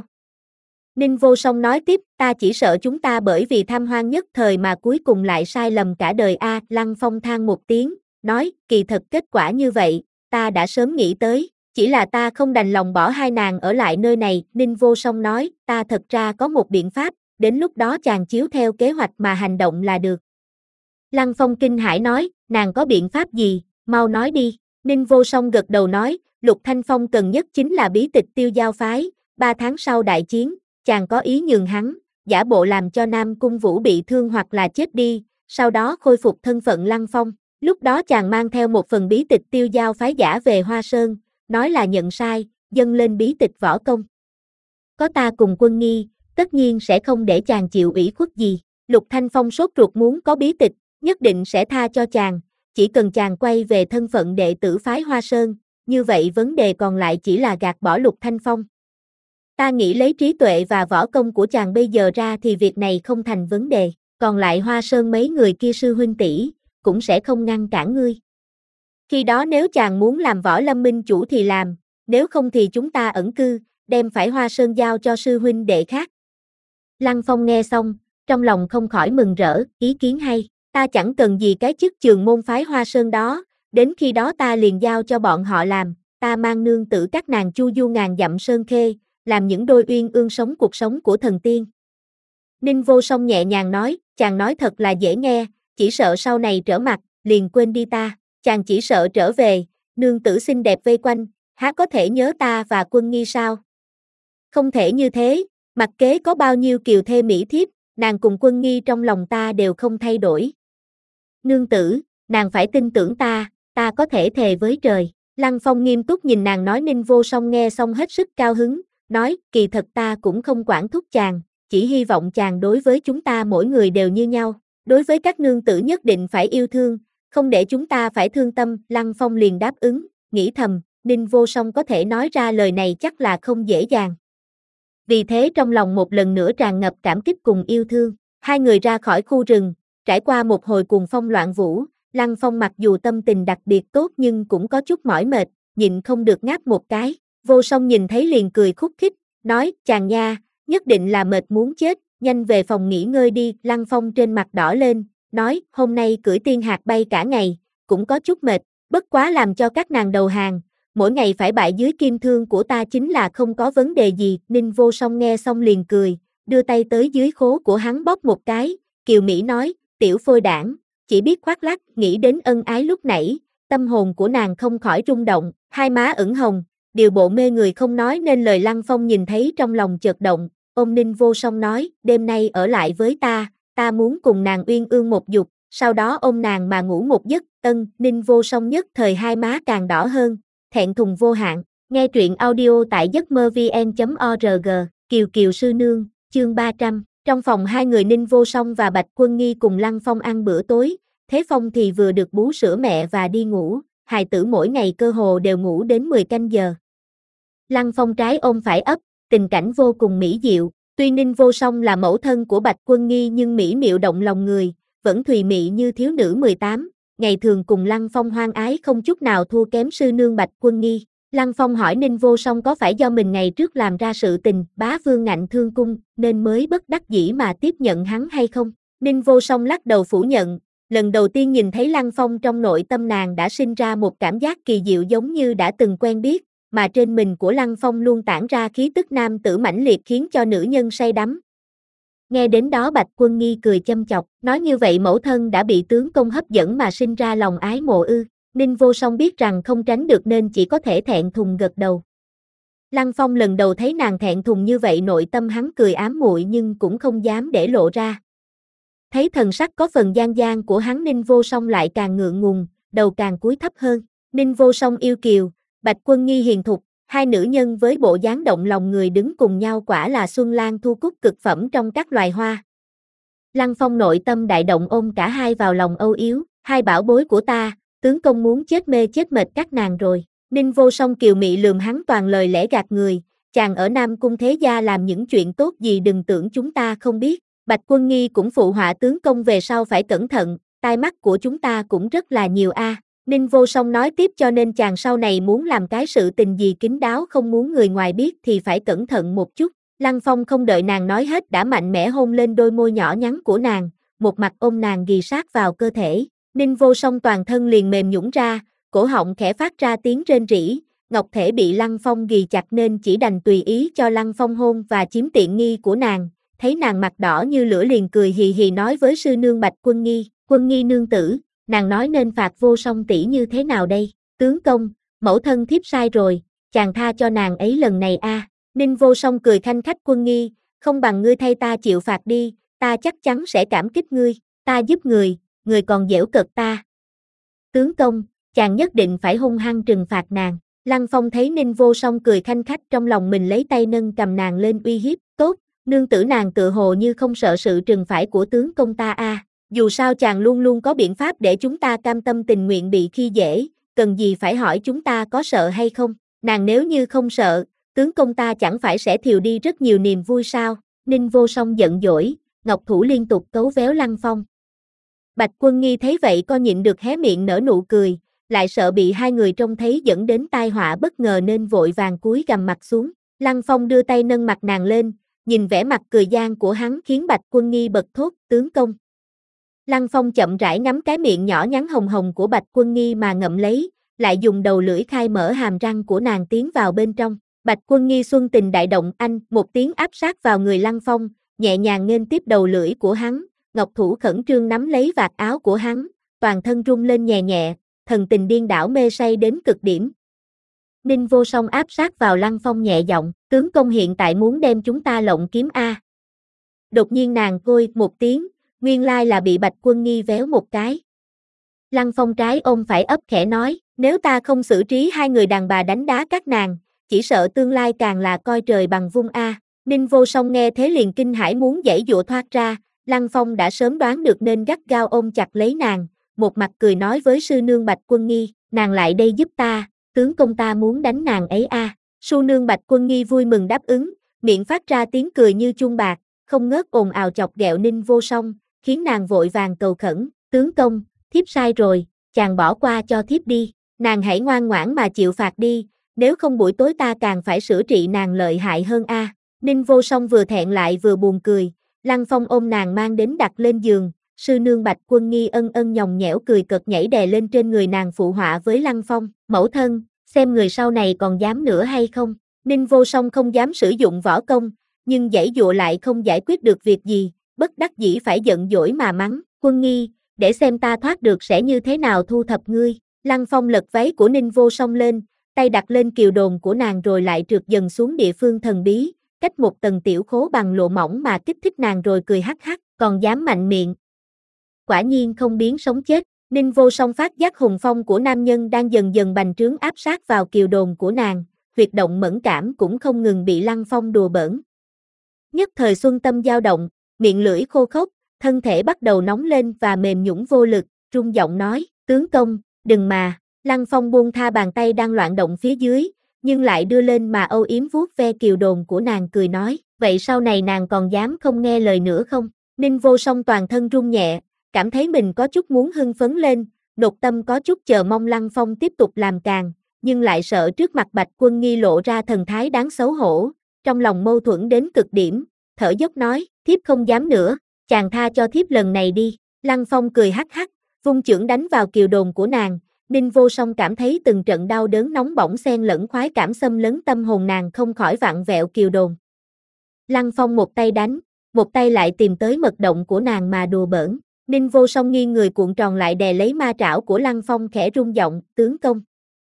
Ninh Vô Song nói tiếp, ta chỉ sợ chúng ta bởi vì tham hoang nhất thời mà cuối cùng lại sai lầm cả đời a. Lăng Phong than một tiếng, nói, kỳ thật kết quả như vậy, ta đã sớm nghĩ tới, chỉ là ta không đành lòng bỏ hai nàng ở lại nơi này. Ninh Vô Song nói, ta thật ra có một biện pháp, đến lúc đó chàng chiếu theo kế hoạch mà hành động là được. Lăng Phong kinh hãi nói, nàng có biện pháp gì, mau nói đi. Ninh Vô Song gật đầu nói, Lục Thanh Phong cần nhất chính là bí tịch Tiêu Giao phái, ba tháng sau đại chiến, chàng có ý nhường hắn, giả bộ làm cho Nam Cung Vũ bị thương hoặc là chết đi, sau đó khôi phục thân phận Lăng Phong, lúc đó chàng mang theo một phần bí tịch Tiêu Giao phái giả về Hoa Sơn, nói là nhận sai, dâng lên bí tịch võ công. Có ta cùng Quân Nghi, tất nhiên sẽ không để chàng chịu ủy khuất gì. Lục Thanh Phong sốt ruột muốn có bí tịch, nhất định sẽ tha cho chàng, chỉ cần chàng quay về thân phận đệ tử phái Hoa Sơn, như vậy vấn đề còn lại chỉ là gạt bỏ Lục Thanh Phong. Ta nghĩ lấy trí tuệ và võ công của chàng bây giờ ra thì việc này không thành vấn đề, còn lại Hoa Sơn mấy người kia sư huynh tỷ cũng sẽ không ngăn cản ngươi. Khi đó nếu chàng muốn làm Võ Lâm minh chủ thì làm, nếu không thì chúng ta ẩn cư, đem phải Hoa Sơn giao cho sư huynh đệ khác. Lăng Phong nghe xong, trong lòng không khỏi mừng rỡ, ý kiến hay, ta chẳng cần gì cái chức trường môn phái Hoa Sơn đó, đến khi đó ta liền giao cho bọn họ làm, ta mang nương tử các nàng chu du ngàn dặm sơn khê, làm những đôi uyên ương sống cuộc sống của thần tiên. Ninh Vô Song nhẹ nhàng nói, chàng nói thật là dễ nghe, chỉ sợ sau này trở mặt, liền quên đi ta, chàng chỉ sợ trở về, nương tử xinh đẹp vây quanh, há có thể nhớ ta và Quân Nghi sao? Không thể như thế, mặc kế có bao nhiêu kiều thê mỹ thiếp, nàng cùng Quân Nghi trong lòng ta đều không thay đổi. Nương tử, nàng phải tin tưởng ta, ta có thể thề với trời. Lăng Phong nghiêm túc nhìn nàng nói. Ninh Vô Song nghe xong hết sức cao hứng, nói, kỳ thật ta cũng không quản thúc chàng, chỉ hy vọng chàng đối với chúng ta mỗi người đều như nhau, đối với các nương tử nhất định phải yêu thương, không để chúng ta phải thương tâm. Lăng Phong liền đáp ứng, nghĩ thầm, Ninh Vô Song có thể nói ra lời này chắc là không dễ dàng. Vì thế trong lòng một lần nữa tràn ngập cảm kích cùng yêu thương, hai người ra khỏi khu rừng, trải qua một hồi cuồng phong loạn vũ, Lăng Phong mặc dù tâm tình đặc biệt tốt nhưng cũng có chút mỏi mệt, nhịn không được ngáp một cái. Vô Song nhìn thấy liền cười khúc khích, nói, chàng nha, nhất định là mệt muốn chết, nhanh về phòng nghỉ ngơi đi. Lăng Phong trên mặt đỏ lên, nói, hôm nay cưỡi tiên hạc bay cả ngày, cũng có chút mệt, bất quá làm cho các nàng đầu hàng, mỗi ngày phải bại dưới kim thương của ta chính là không có vấn đề gì. Ninh Vô Song nghe xong liền cười, đưa tay tới dưới khố của hắn bóp một cái, kiều Mỹ nói, tiểu phôi đảng, chỉ biết khoác lác, nghĩ đến ân ái lúc nãy, tâm hồn của nàng không khỏi rung động, hai má ửng hồng, điều bộ mê người không nói nên lời. Lăng Phong nhìn thấy trong lòng chợt động, ôm Ninh Vô Song nói, đêm nay ở lại với ta, ta muốn cùng nàng uyên ương một dục, sau đó ôm nàng mà ngủ một giấc. Ân. Ninh Vô Song nhất thời hai má càng đỏ hơn, thẹn thùng vô hạn. Nghe truyện audio tại giấc mơ vn chấm org, Kiều Kiều sư nương, chương ba trăm. Trong phòng hai người Ninh Vô Song và Bạch Quân Nghi cùng Lăng Phong ăn bữa tối, Thế Phong thì vừa được bú sữa mẹ và đi ngủ, hài tử mỗi ngày cơ hồ đều ngủ đến mười canh giờ. Lăng Phong trái ôm phải ấp, tình cảnh vô cùng mỹ diệu, tuy Ninh Vô Song là mẫu thân của Bạch Quân Nghi nhưng mỹ miệu động lòng người, vẫn thùy mị như thiếu nữ mười tám, ngày thường cùng Lăng Phong hoan ái không chút nào thua kém sư nương Bạch Quân Nghi. Lăng Phong hỏi Ninh Vô Song có phải do mình ngày trước làm ra sự tình bá vương ngạnh thương cung nên mới bất đắc dĩ mà tiếp nhận hắn hay không? Ninh Vô Song lắc đầu phủ nhận, lần đầu tiên nhìn thấy Lăng Phong trong nội tâm nàng đã sinh ra một cảm giác kỳ diệu giống như đã từng quen biết, mà trên mình của Lăng Phong luôn tản ra khí tức nam tử mãnh liệt khiến cho nữ nhân say đắm. Nghe đến đó Bạch Quân Nghi cười châm chọc, nói như vậy mẫu thân đã bị tướng công hấp dẫn mà sinh ra lòng ái mộ ư. Ninh Vô Song biết rằng không tránh được nên chỉ có thể thẹn thùng gật đầu. Lăng Phong lần đầu thấy nàng thẹn thùng như vậy nội tâm hắn cười ám muội nhưng cũng không dám để lộ ra. Thấy thần sắc có phần gian gian của hắn Ninh Vô Song lại càng ngượng ngùng, đầu càng cúi thấp hơn. Ninh Vô Song yêu kiều, Bạch Quân Nghi hiền thục, hai nữ nhân với bộ dáng động lòng người đứng cùng nhau quả là xuân lan thu cúc cực phẩm trong các loài hoa. Lăng Phong nội tâm đại động ôm cả hai vào lòng âu yếm, hai bảo bối của ta, tướng công muốn chết mê chết mệt các nàng rồi. Ninh Vô Song kiều mị lườm hắn toàn lời lẽ gạt người, chàng ở Nam Cung thế gia làm những chuyện tốt gì đừng tưởng chúng ta không biết. Bạch Quân Nghi cũng phụ họa tướng công về sau phải cẩn thận, tai mắt của chúng ta cũng rất là nhiều a. À. Ninh Vô Song nói tiếp cho nên chàng sau này muốn làm cái sự tình gì kín đáo không muốn người ngoài biết thì phải cẩn thận một chút. Lăng Phong không đợi nàng nói hết đã mạnh mẽ hôn lên đôi môi nhỏ nhắn của nàng, một mặt ôm nàng ghì sát vào cơ thể. Ninh Vô Song toàn thân liền mềm nhũn ra, cổ họng khẽ phát ra tiếng rên rỉ, ngọc thể bị Lăng Phong ghì chặt nên chỉ đành tùy ý cho Lăng Phong hôn và chiếm tiện nghi của nàng. Thấy nàng mặt đỏ như lửa liền cười hì hì nói với sư nương Bạch Quân Nghi, Quân Nghi nương tử, nàng nói nên phạt Vô Song tỷ như thế nào đây? Tướng công, mẫu thân thiếp sai rồi, chàng tha cho nàng ấy lần này a. À. Ninh Vô Song cười khanh khách Quân Nghi, không bằng ngươi thay ta chịu phạt đi, ta chắc chắn sẽ cảm kích ngươi, ta giúp người, người còn giễu cợt ta. Tướng công, chàng nhất định phải hung hăng trừng phạt nàng. Lăng Phong thấy Ninh Vô Song cười khanh khách trong lòng mình lấy tay nâng cầm nàng lên uy hiếp, tốt, nương tử nàng tự hồ như không sợ sự trừng phạt của tướng công ta a. À. Dù sao chàng luôn luôn có biện pháp để chúng ta cam tâm tình nguyện bị khi dễ, cần gì phải hỏi chúng ta có sợ hay không, nàng nếu như không sợ, tướng công ta chẳng phải sẽ thiều đi rất nhiều niềm vui sao? Ninh Vô Song giận dỗi, ngọc thủ liên tục cấu véo Lăng Phong. Bạch Quân Nghi thấy vậy co nhịn được hé miệng nở nụ cười, lại sợ bị hai người trông thấy dẫn đến tai họa bất ngờ nên vội vàng cúi gằm mặt xuống. Lăng Phong đưa tay nâng mặt nàng lên, nhìn vẻ mặt cười gian của hắn khiến Bạch Quân Nghi bật thốt, tướng công. Lăng Phong chậm rãi ngắm cái miệng nhỏ nhắn hồng hồng của Bạch Quân Nghi mà ngậm lấy, lại dùng đầu lưỡi khai mở hàm răng của nàng tiến vào bên trong. Bạch Quân Nghi xuân tình đại động anh, một tiếng áp sát vào người Lăng Phong, nhẹ nhàng nghênh tiếp đầu lưỡi của hắn, ngọc thủ khẩn trương nắm lấy vạt áo của hắn, toàn thân rung lên nhẹ nhẹ, thần tình điên đảo mê say đến cực điểm. Ninh Vô Song áp sát vào Lăng Phong nhẹ giọng, tướng công hiện tại muốn đem chúng ta lộng kiếm a. Đột nhiên nàng côi một tiếng, nguyên lai là bị Bạch Quân Nghi véo một cái. Lăng Phong trái ôm phải ấp khẽ nói, nếu ta không xử trí hai người đàn bà đánh đá các nàng, chỉ sợ tương lai càng là coi trời bằng vung a. Ninh Vô Song nghe thế liền kinh hãi muốn giãy giụa thoát ra, Lăng Phong đã sớm đoán được nên gắt gao ôm chặt lấy nàng, một mặt cười nói với sư nương Bạch Quân Nghi, nàng lại đây giúp ta, tướng công ta muốn đánh nàng ấy a. À. Sư nương Bạch Quân Nghi vui mừng đáp ứng, miệng phát ra tiếng cười như chuông bạc, không ngớt ồn ào chọc ghẹo Ninh Vô Song, khiến nàng vội vàng cầu khẩn, tướng công, thiếp sai rồi, chàng bỏ qua cho thiếp đi, nàng hãy ngoan ngoãn mà chịu phạt đi, nếu không buổi tối ta càng phải sửa trị nàng lợi hại hơn a. À. Ninh Vô Song vừa thẹn lại vừa buồn cười, Lăng Phong ôm nàng mang đến đặt lên giường, sư nương Bạch Quân Nghi ân ân nhòng nhẽo cười cợt nhảy đè lên trên người nàng phụ họa với Lăng Phong, mẫu thân, xem người sau này còn dám nữa hay không. Ninh Vô Song không dám sử dụng võ công, nhưng giãy dụa lại không giải quyết được việc gì, bất đắc dĩ phải giận dỗi mà mắng, Quân Nghi, để xem ta thoát được sẽ như thế nào thu thập ngươi. Lăng Phong lật váy của Ninh Vô Song lên, tay đặt lên kiều đồn của nàng rồi lại trượt dần xuống địa phương thần bí, cách một tầng tiểu khố bằng lụa mỏng mà kích thích nàng rồi cười hắc hắc, còn dám mạnh miệng. Quả nhiên không biến sống chết, Ninh Vô Song phát giác hùng phong của nam nhân đang dần dần bành trướng áp sát vào kiều đồn của nàng, huyệt động mẫn cảm cũng không ngừng bị Lăng Phong đùa bỡn. Nhất thời xuân tâm dao động, miệng lưỡi khô khốc, thân thể bắt đầu nóng lên và mềm nhũn vô lực, rung giọng nói, tướng công, đừng mà. Lăng Phong buông tha bàn tay đang loạn động phía dưới, nhưng lại đưa lên mà âu yếm vuốt ve kiều đồn của nàng cười nói, vậy sau này nàng còn dám không nghe lời nữa không? Ninh Vô Song toàn thân run nhẹ, cảm thấy mình có chút muốn hưng phấn lên, nội tâm có chút chờ mong Lăng Phong tiếp tục làm càng, nhưng lại sợ trước mặt Bạch Quân Nghi lộ ra thần thái đáng xấu hổ, trong lòng mâu thuẫn đến cực điểm, thở dốc nói, thiếp không dám nữa, chàng tha cho thiếp lần này đi. Lăng Phong cười hắc hắc, vung chưởng đánh vào kiều đồn của nàng. Ninh Vô Song cảm thấy từng trận đau đớn nóng bỏng xen lẫn khoái cảm xâm lấn tâm hồn nàng không khỏi vặn vẹo kiều đồn. Lăng Phong một tay đánh, một tay lại tìm tới mật động của nàng mà đùa bỡn. Ninh Vô Song nghiêng người cuộn tròn lại đè lấy ma trảo của Lăng Phong khẽ rung giọng, tướng công.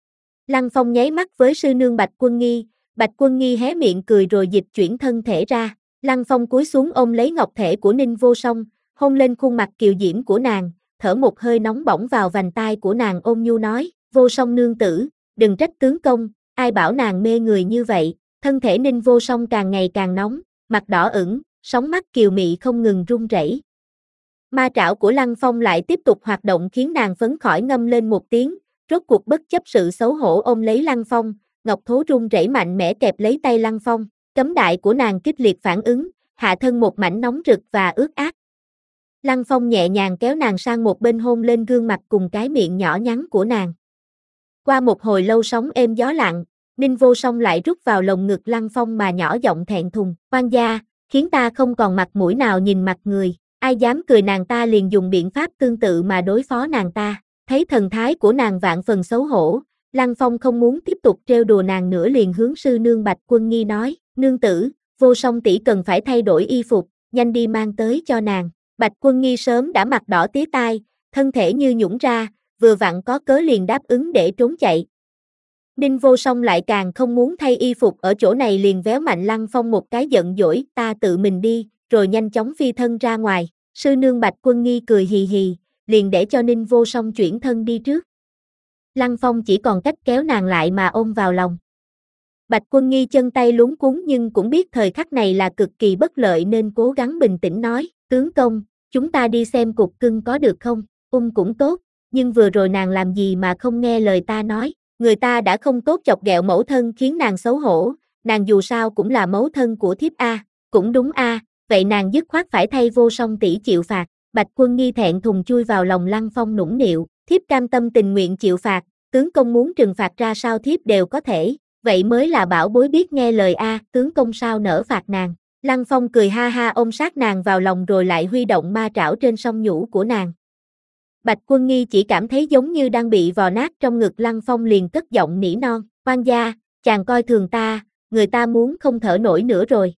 Lăng Phong nháy mắt với sư nương Bạch Quân Nghi, Bạch Quân Nghi hé miệng cười rồi dịch chuyển thân thể ra. Lăng Phong cúi xuống ôm lấy ngọc thể của Ninh Vô Song, hôn lên khuôn mặt kiều diễm của nàng, thở một hơi nóng bỏng vào vành tai của nàng ôm nhu nói, Vô Song nương tử, đừng trách tướng công, ai bảo nàng mê người như vậy. Thân thể Ninh Vô Song càng ngày càng nóng, mặt đỏ ửng, sóng mắt kiều mị không ngừng run rẩy. Ma trảo của Lăng Phong lại tiếp tục hoạt động khiến nàng phấn khởi ngâm lên một tiếng, rốt cuộc bất chấp sự xấu hổ ôm lấy Lăng Phong, ngọc thố run rẩy mạnh mẽ kẹp lấy tay Lăng Phong, cấm đại của nàng kịch liệt phản ứng, hạ thân một mảnh nóng rực và ướt át. Lăng Phong nhẹ nhàng kéo nàng sang một bên hôn lên gương mặt cùng cái miệng nhỏ nhắn của nàng. Qua một hồi lâu sóng êm gió lặng, Ninh Vô Song lại rút vào lồng ngực Lăng Phong mà nhỏ giọng thẹn thùng, oan gia, khiến ta không còn mặt mũi nào nhìn mặt người, ai dám cười nàng ta liền dùng biện pháp tương tự mà đối phó nàng ta. Thấy thần thái của nàng vạn phần xấu hổ, Lăng Phong không muốn tiếp tục trêu đùa nàng nữa liền hướng sư nương Bạch Quân Nghi nói, nương tử, Vô Song tỷ cần phải thay đổi y phục, nhanh đi mang tới cho nàng. Bạch Quân Nghi sớm đã mặt đỏ tía tai, thân thể như nhũn ra, vừa vặn có cớ liền đáp ứng để trốn chạy. Ninh Vô Song lại càng không muốn thay y phục ở chỗ này liền véo mạnh Lăng Phong một cái giận dỗi, ta tự mình đi, rồi nhanh chóng phi thân ra ngoài. Sư nương Bạch Quân Nghi cười hì hì, liền để cho Ninh Vô Song chuyển thân đi trước. Lăng Phong chỉ còn cách kéo nàng lại mà ôm vào lòng. Bạch Quân Nghi chân tay luống cuống nhưng cũng biết thời khắc này là cực kỳ bất lợi nên cố gắng bình tĩnh nói, tướng công, chúng ta đi xem cục cưng có được không, ung cũng tốt, nhưng vừa rồi nàng làm gì mà không nghe lời ta nói, người ta đã không tốt chọc ghẹo mẫu thân khiến nàng xấu hổ, nàng dù sao cũng là mẫu thân của thiếp a, cũng đúng a, vậy nàng dứt khoát phải thay Vô Song tỷ chịu phạt. Bạch Quân Nghi thẹn thùng chui vào lòng Lăng Phong nũng nịu, thiếp cam tâm tình nguyện chịu phạt, tướng công muốn trừng phạt ra sao thiếp đều có thể, vậy mới là bảo bối biết nghe lời a, tướng công sao nỡ phạt nàng. Lăng Phong cười ha ha ôm sát nàng vào lòng rồi lại huy động ma trảo trên song nhũ của nàng. Bạch Quân Nghi chỉ cảm thấy giống như đang bị vò nát trong ngực Lăng Phong liền cất giọng nỉ non, oan gia, chàng coi thường ta, người ta muốn không thở nổi nữa rồi.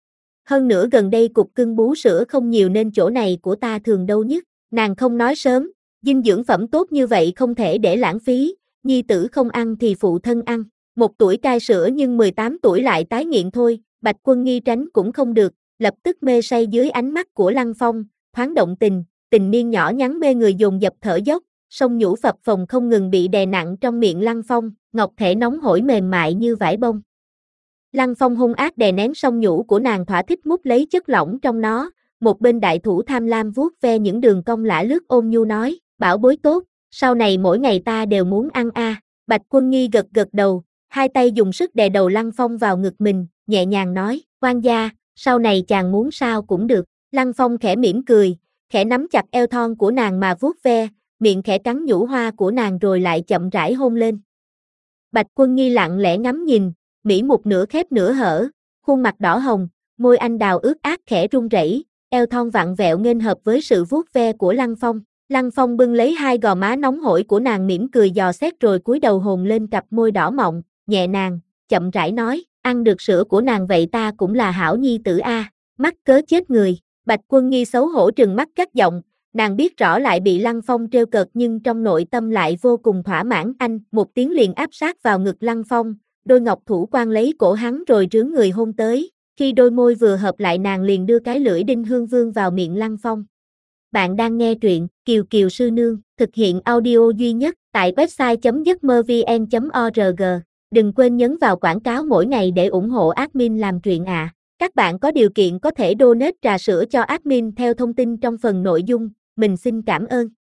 Hơn nữa gần đây cục cưng bú sữa không nhiều nên chỗ này của ta thường đâu nhất, nàng không nói sớm, dinh dưỡng phẩm tốt như vậy không thể để lãng phí, nhi tử không ăn thì phụ thân ăn, một tuổi cai sữa nhưng mười tám tuổi lại tái nghiện thôi. Bạch Quân Nghi tránh cũng không được, lập tức mê say dưới ánh mắt của Lăng Phong, thoáng động tình, tình niên nhỏ nhắn mê người dồn dập thở dốc, song nhũ phập phồng không ngừng bị đè nặng trong miệng Lăng Phong, ngọc thể nóng hổi mềm mại như vải bông. Lăng Phong hung ác đè nén song nhũ của nàng thỏa thích mút lấy chất lỏng trong nó, một bên đại thủ tham lam vuốt ve những đường cong lả lướt ôm nhu nói, bảo bối tốt, sau này mỗi ngày ta đều muốn ăn a. Bạch Quân Nghi gật gật đầu, hai tay dùng sức đè đầu Lăng Phong vào ngực mình, nhẹ nhàng nói, oan gia, sau này chàng muốn sao cũng được. Lăng Phong khẽ mỉm cười, khẽ nắm chặt eo thon của nàng mà vuốt ve, miệng khẽ cắn nhũ hoa của nàng rồi lại chậm rãi hôn lên. Bạch Quân Nghi lặng lẽ ngắm nhìn, mỹ một nửa khép nửa hở, khuôn mặt đỏ hồng, môi anh đào ướt át khẽ run rẩy, eo thon vặn vẹo nghênh hợp với sự vuốt ve của Lăng Phong. Lăng Phong bưng lấy hai gò má nóng hổi của nàng mỉm cười dò xét rồi cúi đầu hôn lên cặp môi đỏ mọng, nhẹ nàng, chậm rãi nói, ăn được sữa của nàng vậy ta cũng là hảo nhi tử a, mắc cớ chết người. Bạch Quân Nghi xấu hổ trừng mắt cắt giọng, nàng biết rõ lại bị Lăng Phong trêu cợt nhưng trong nội tâm lại vô cùng thỏa mãn. Anh, một tiếng liền áp sát vào ngực Lăng Phong, đôi ngọc thủ quan lấy cổ hắn rồi rướn người hôn tới, khi đôi môi vừa hợp lại nàng liền đưa cái lưỡi đinh hương vương vào miệng Lăng Phong. Bạn đang nghe truyện Kiều Kiều Sư Nương, thực hiện audio duy nhất tại website chấm giấc mơ vn chấm org. Đừng quên nhấn vào quảng cáo mỗi ngày để ủng hộ admin làm truyện ạ. À. Các bạn có điều kiện có thể donate trà sữa cho admin theo thông tin trong phần nội dung, mình xin cảm ơn.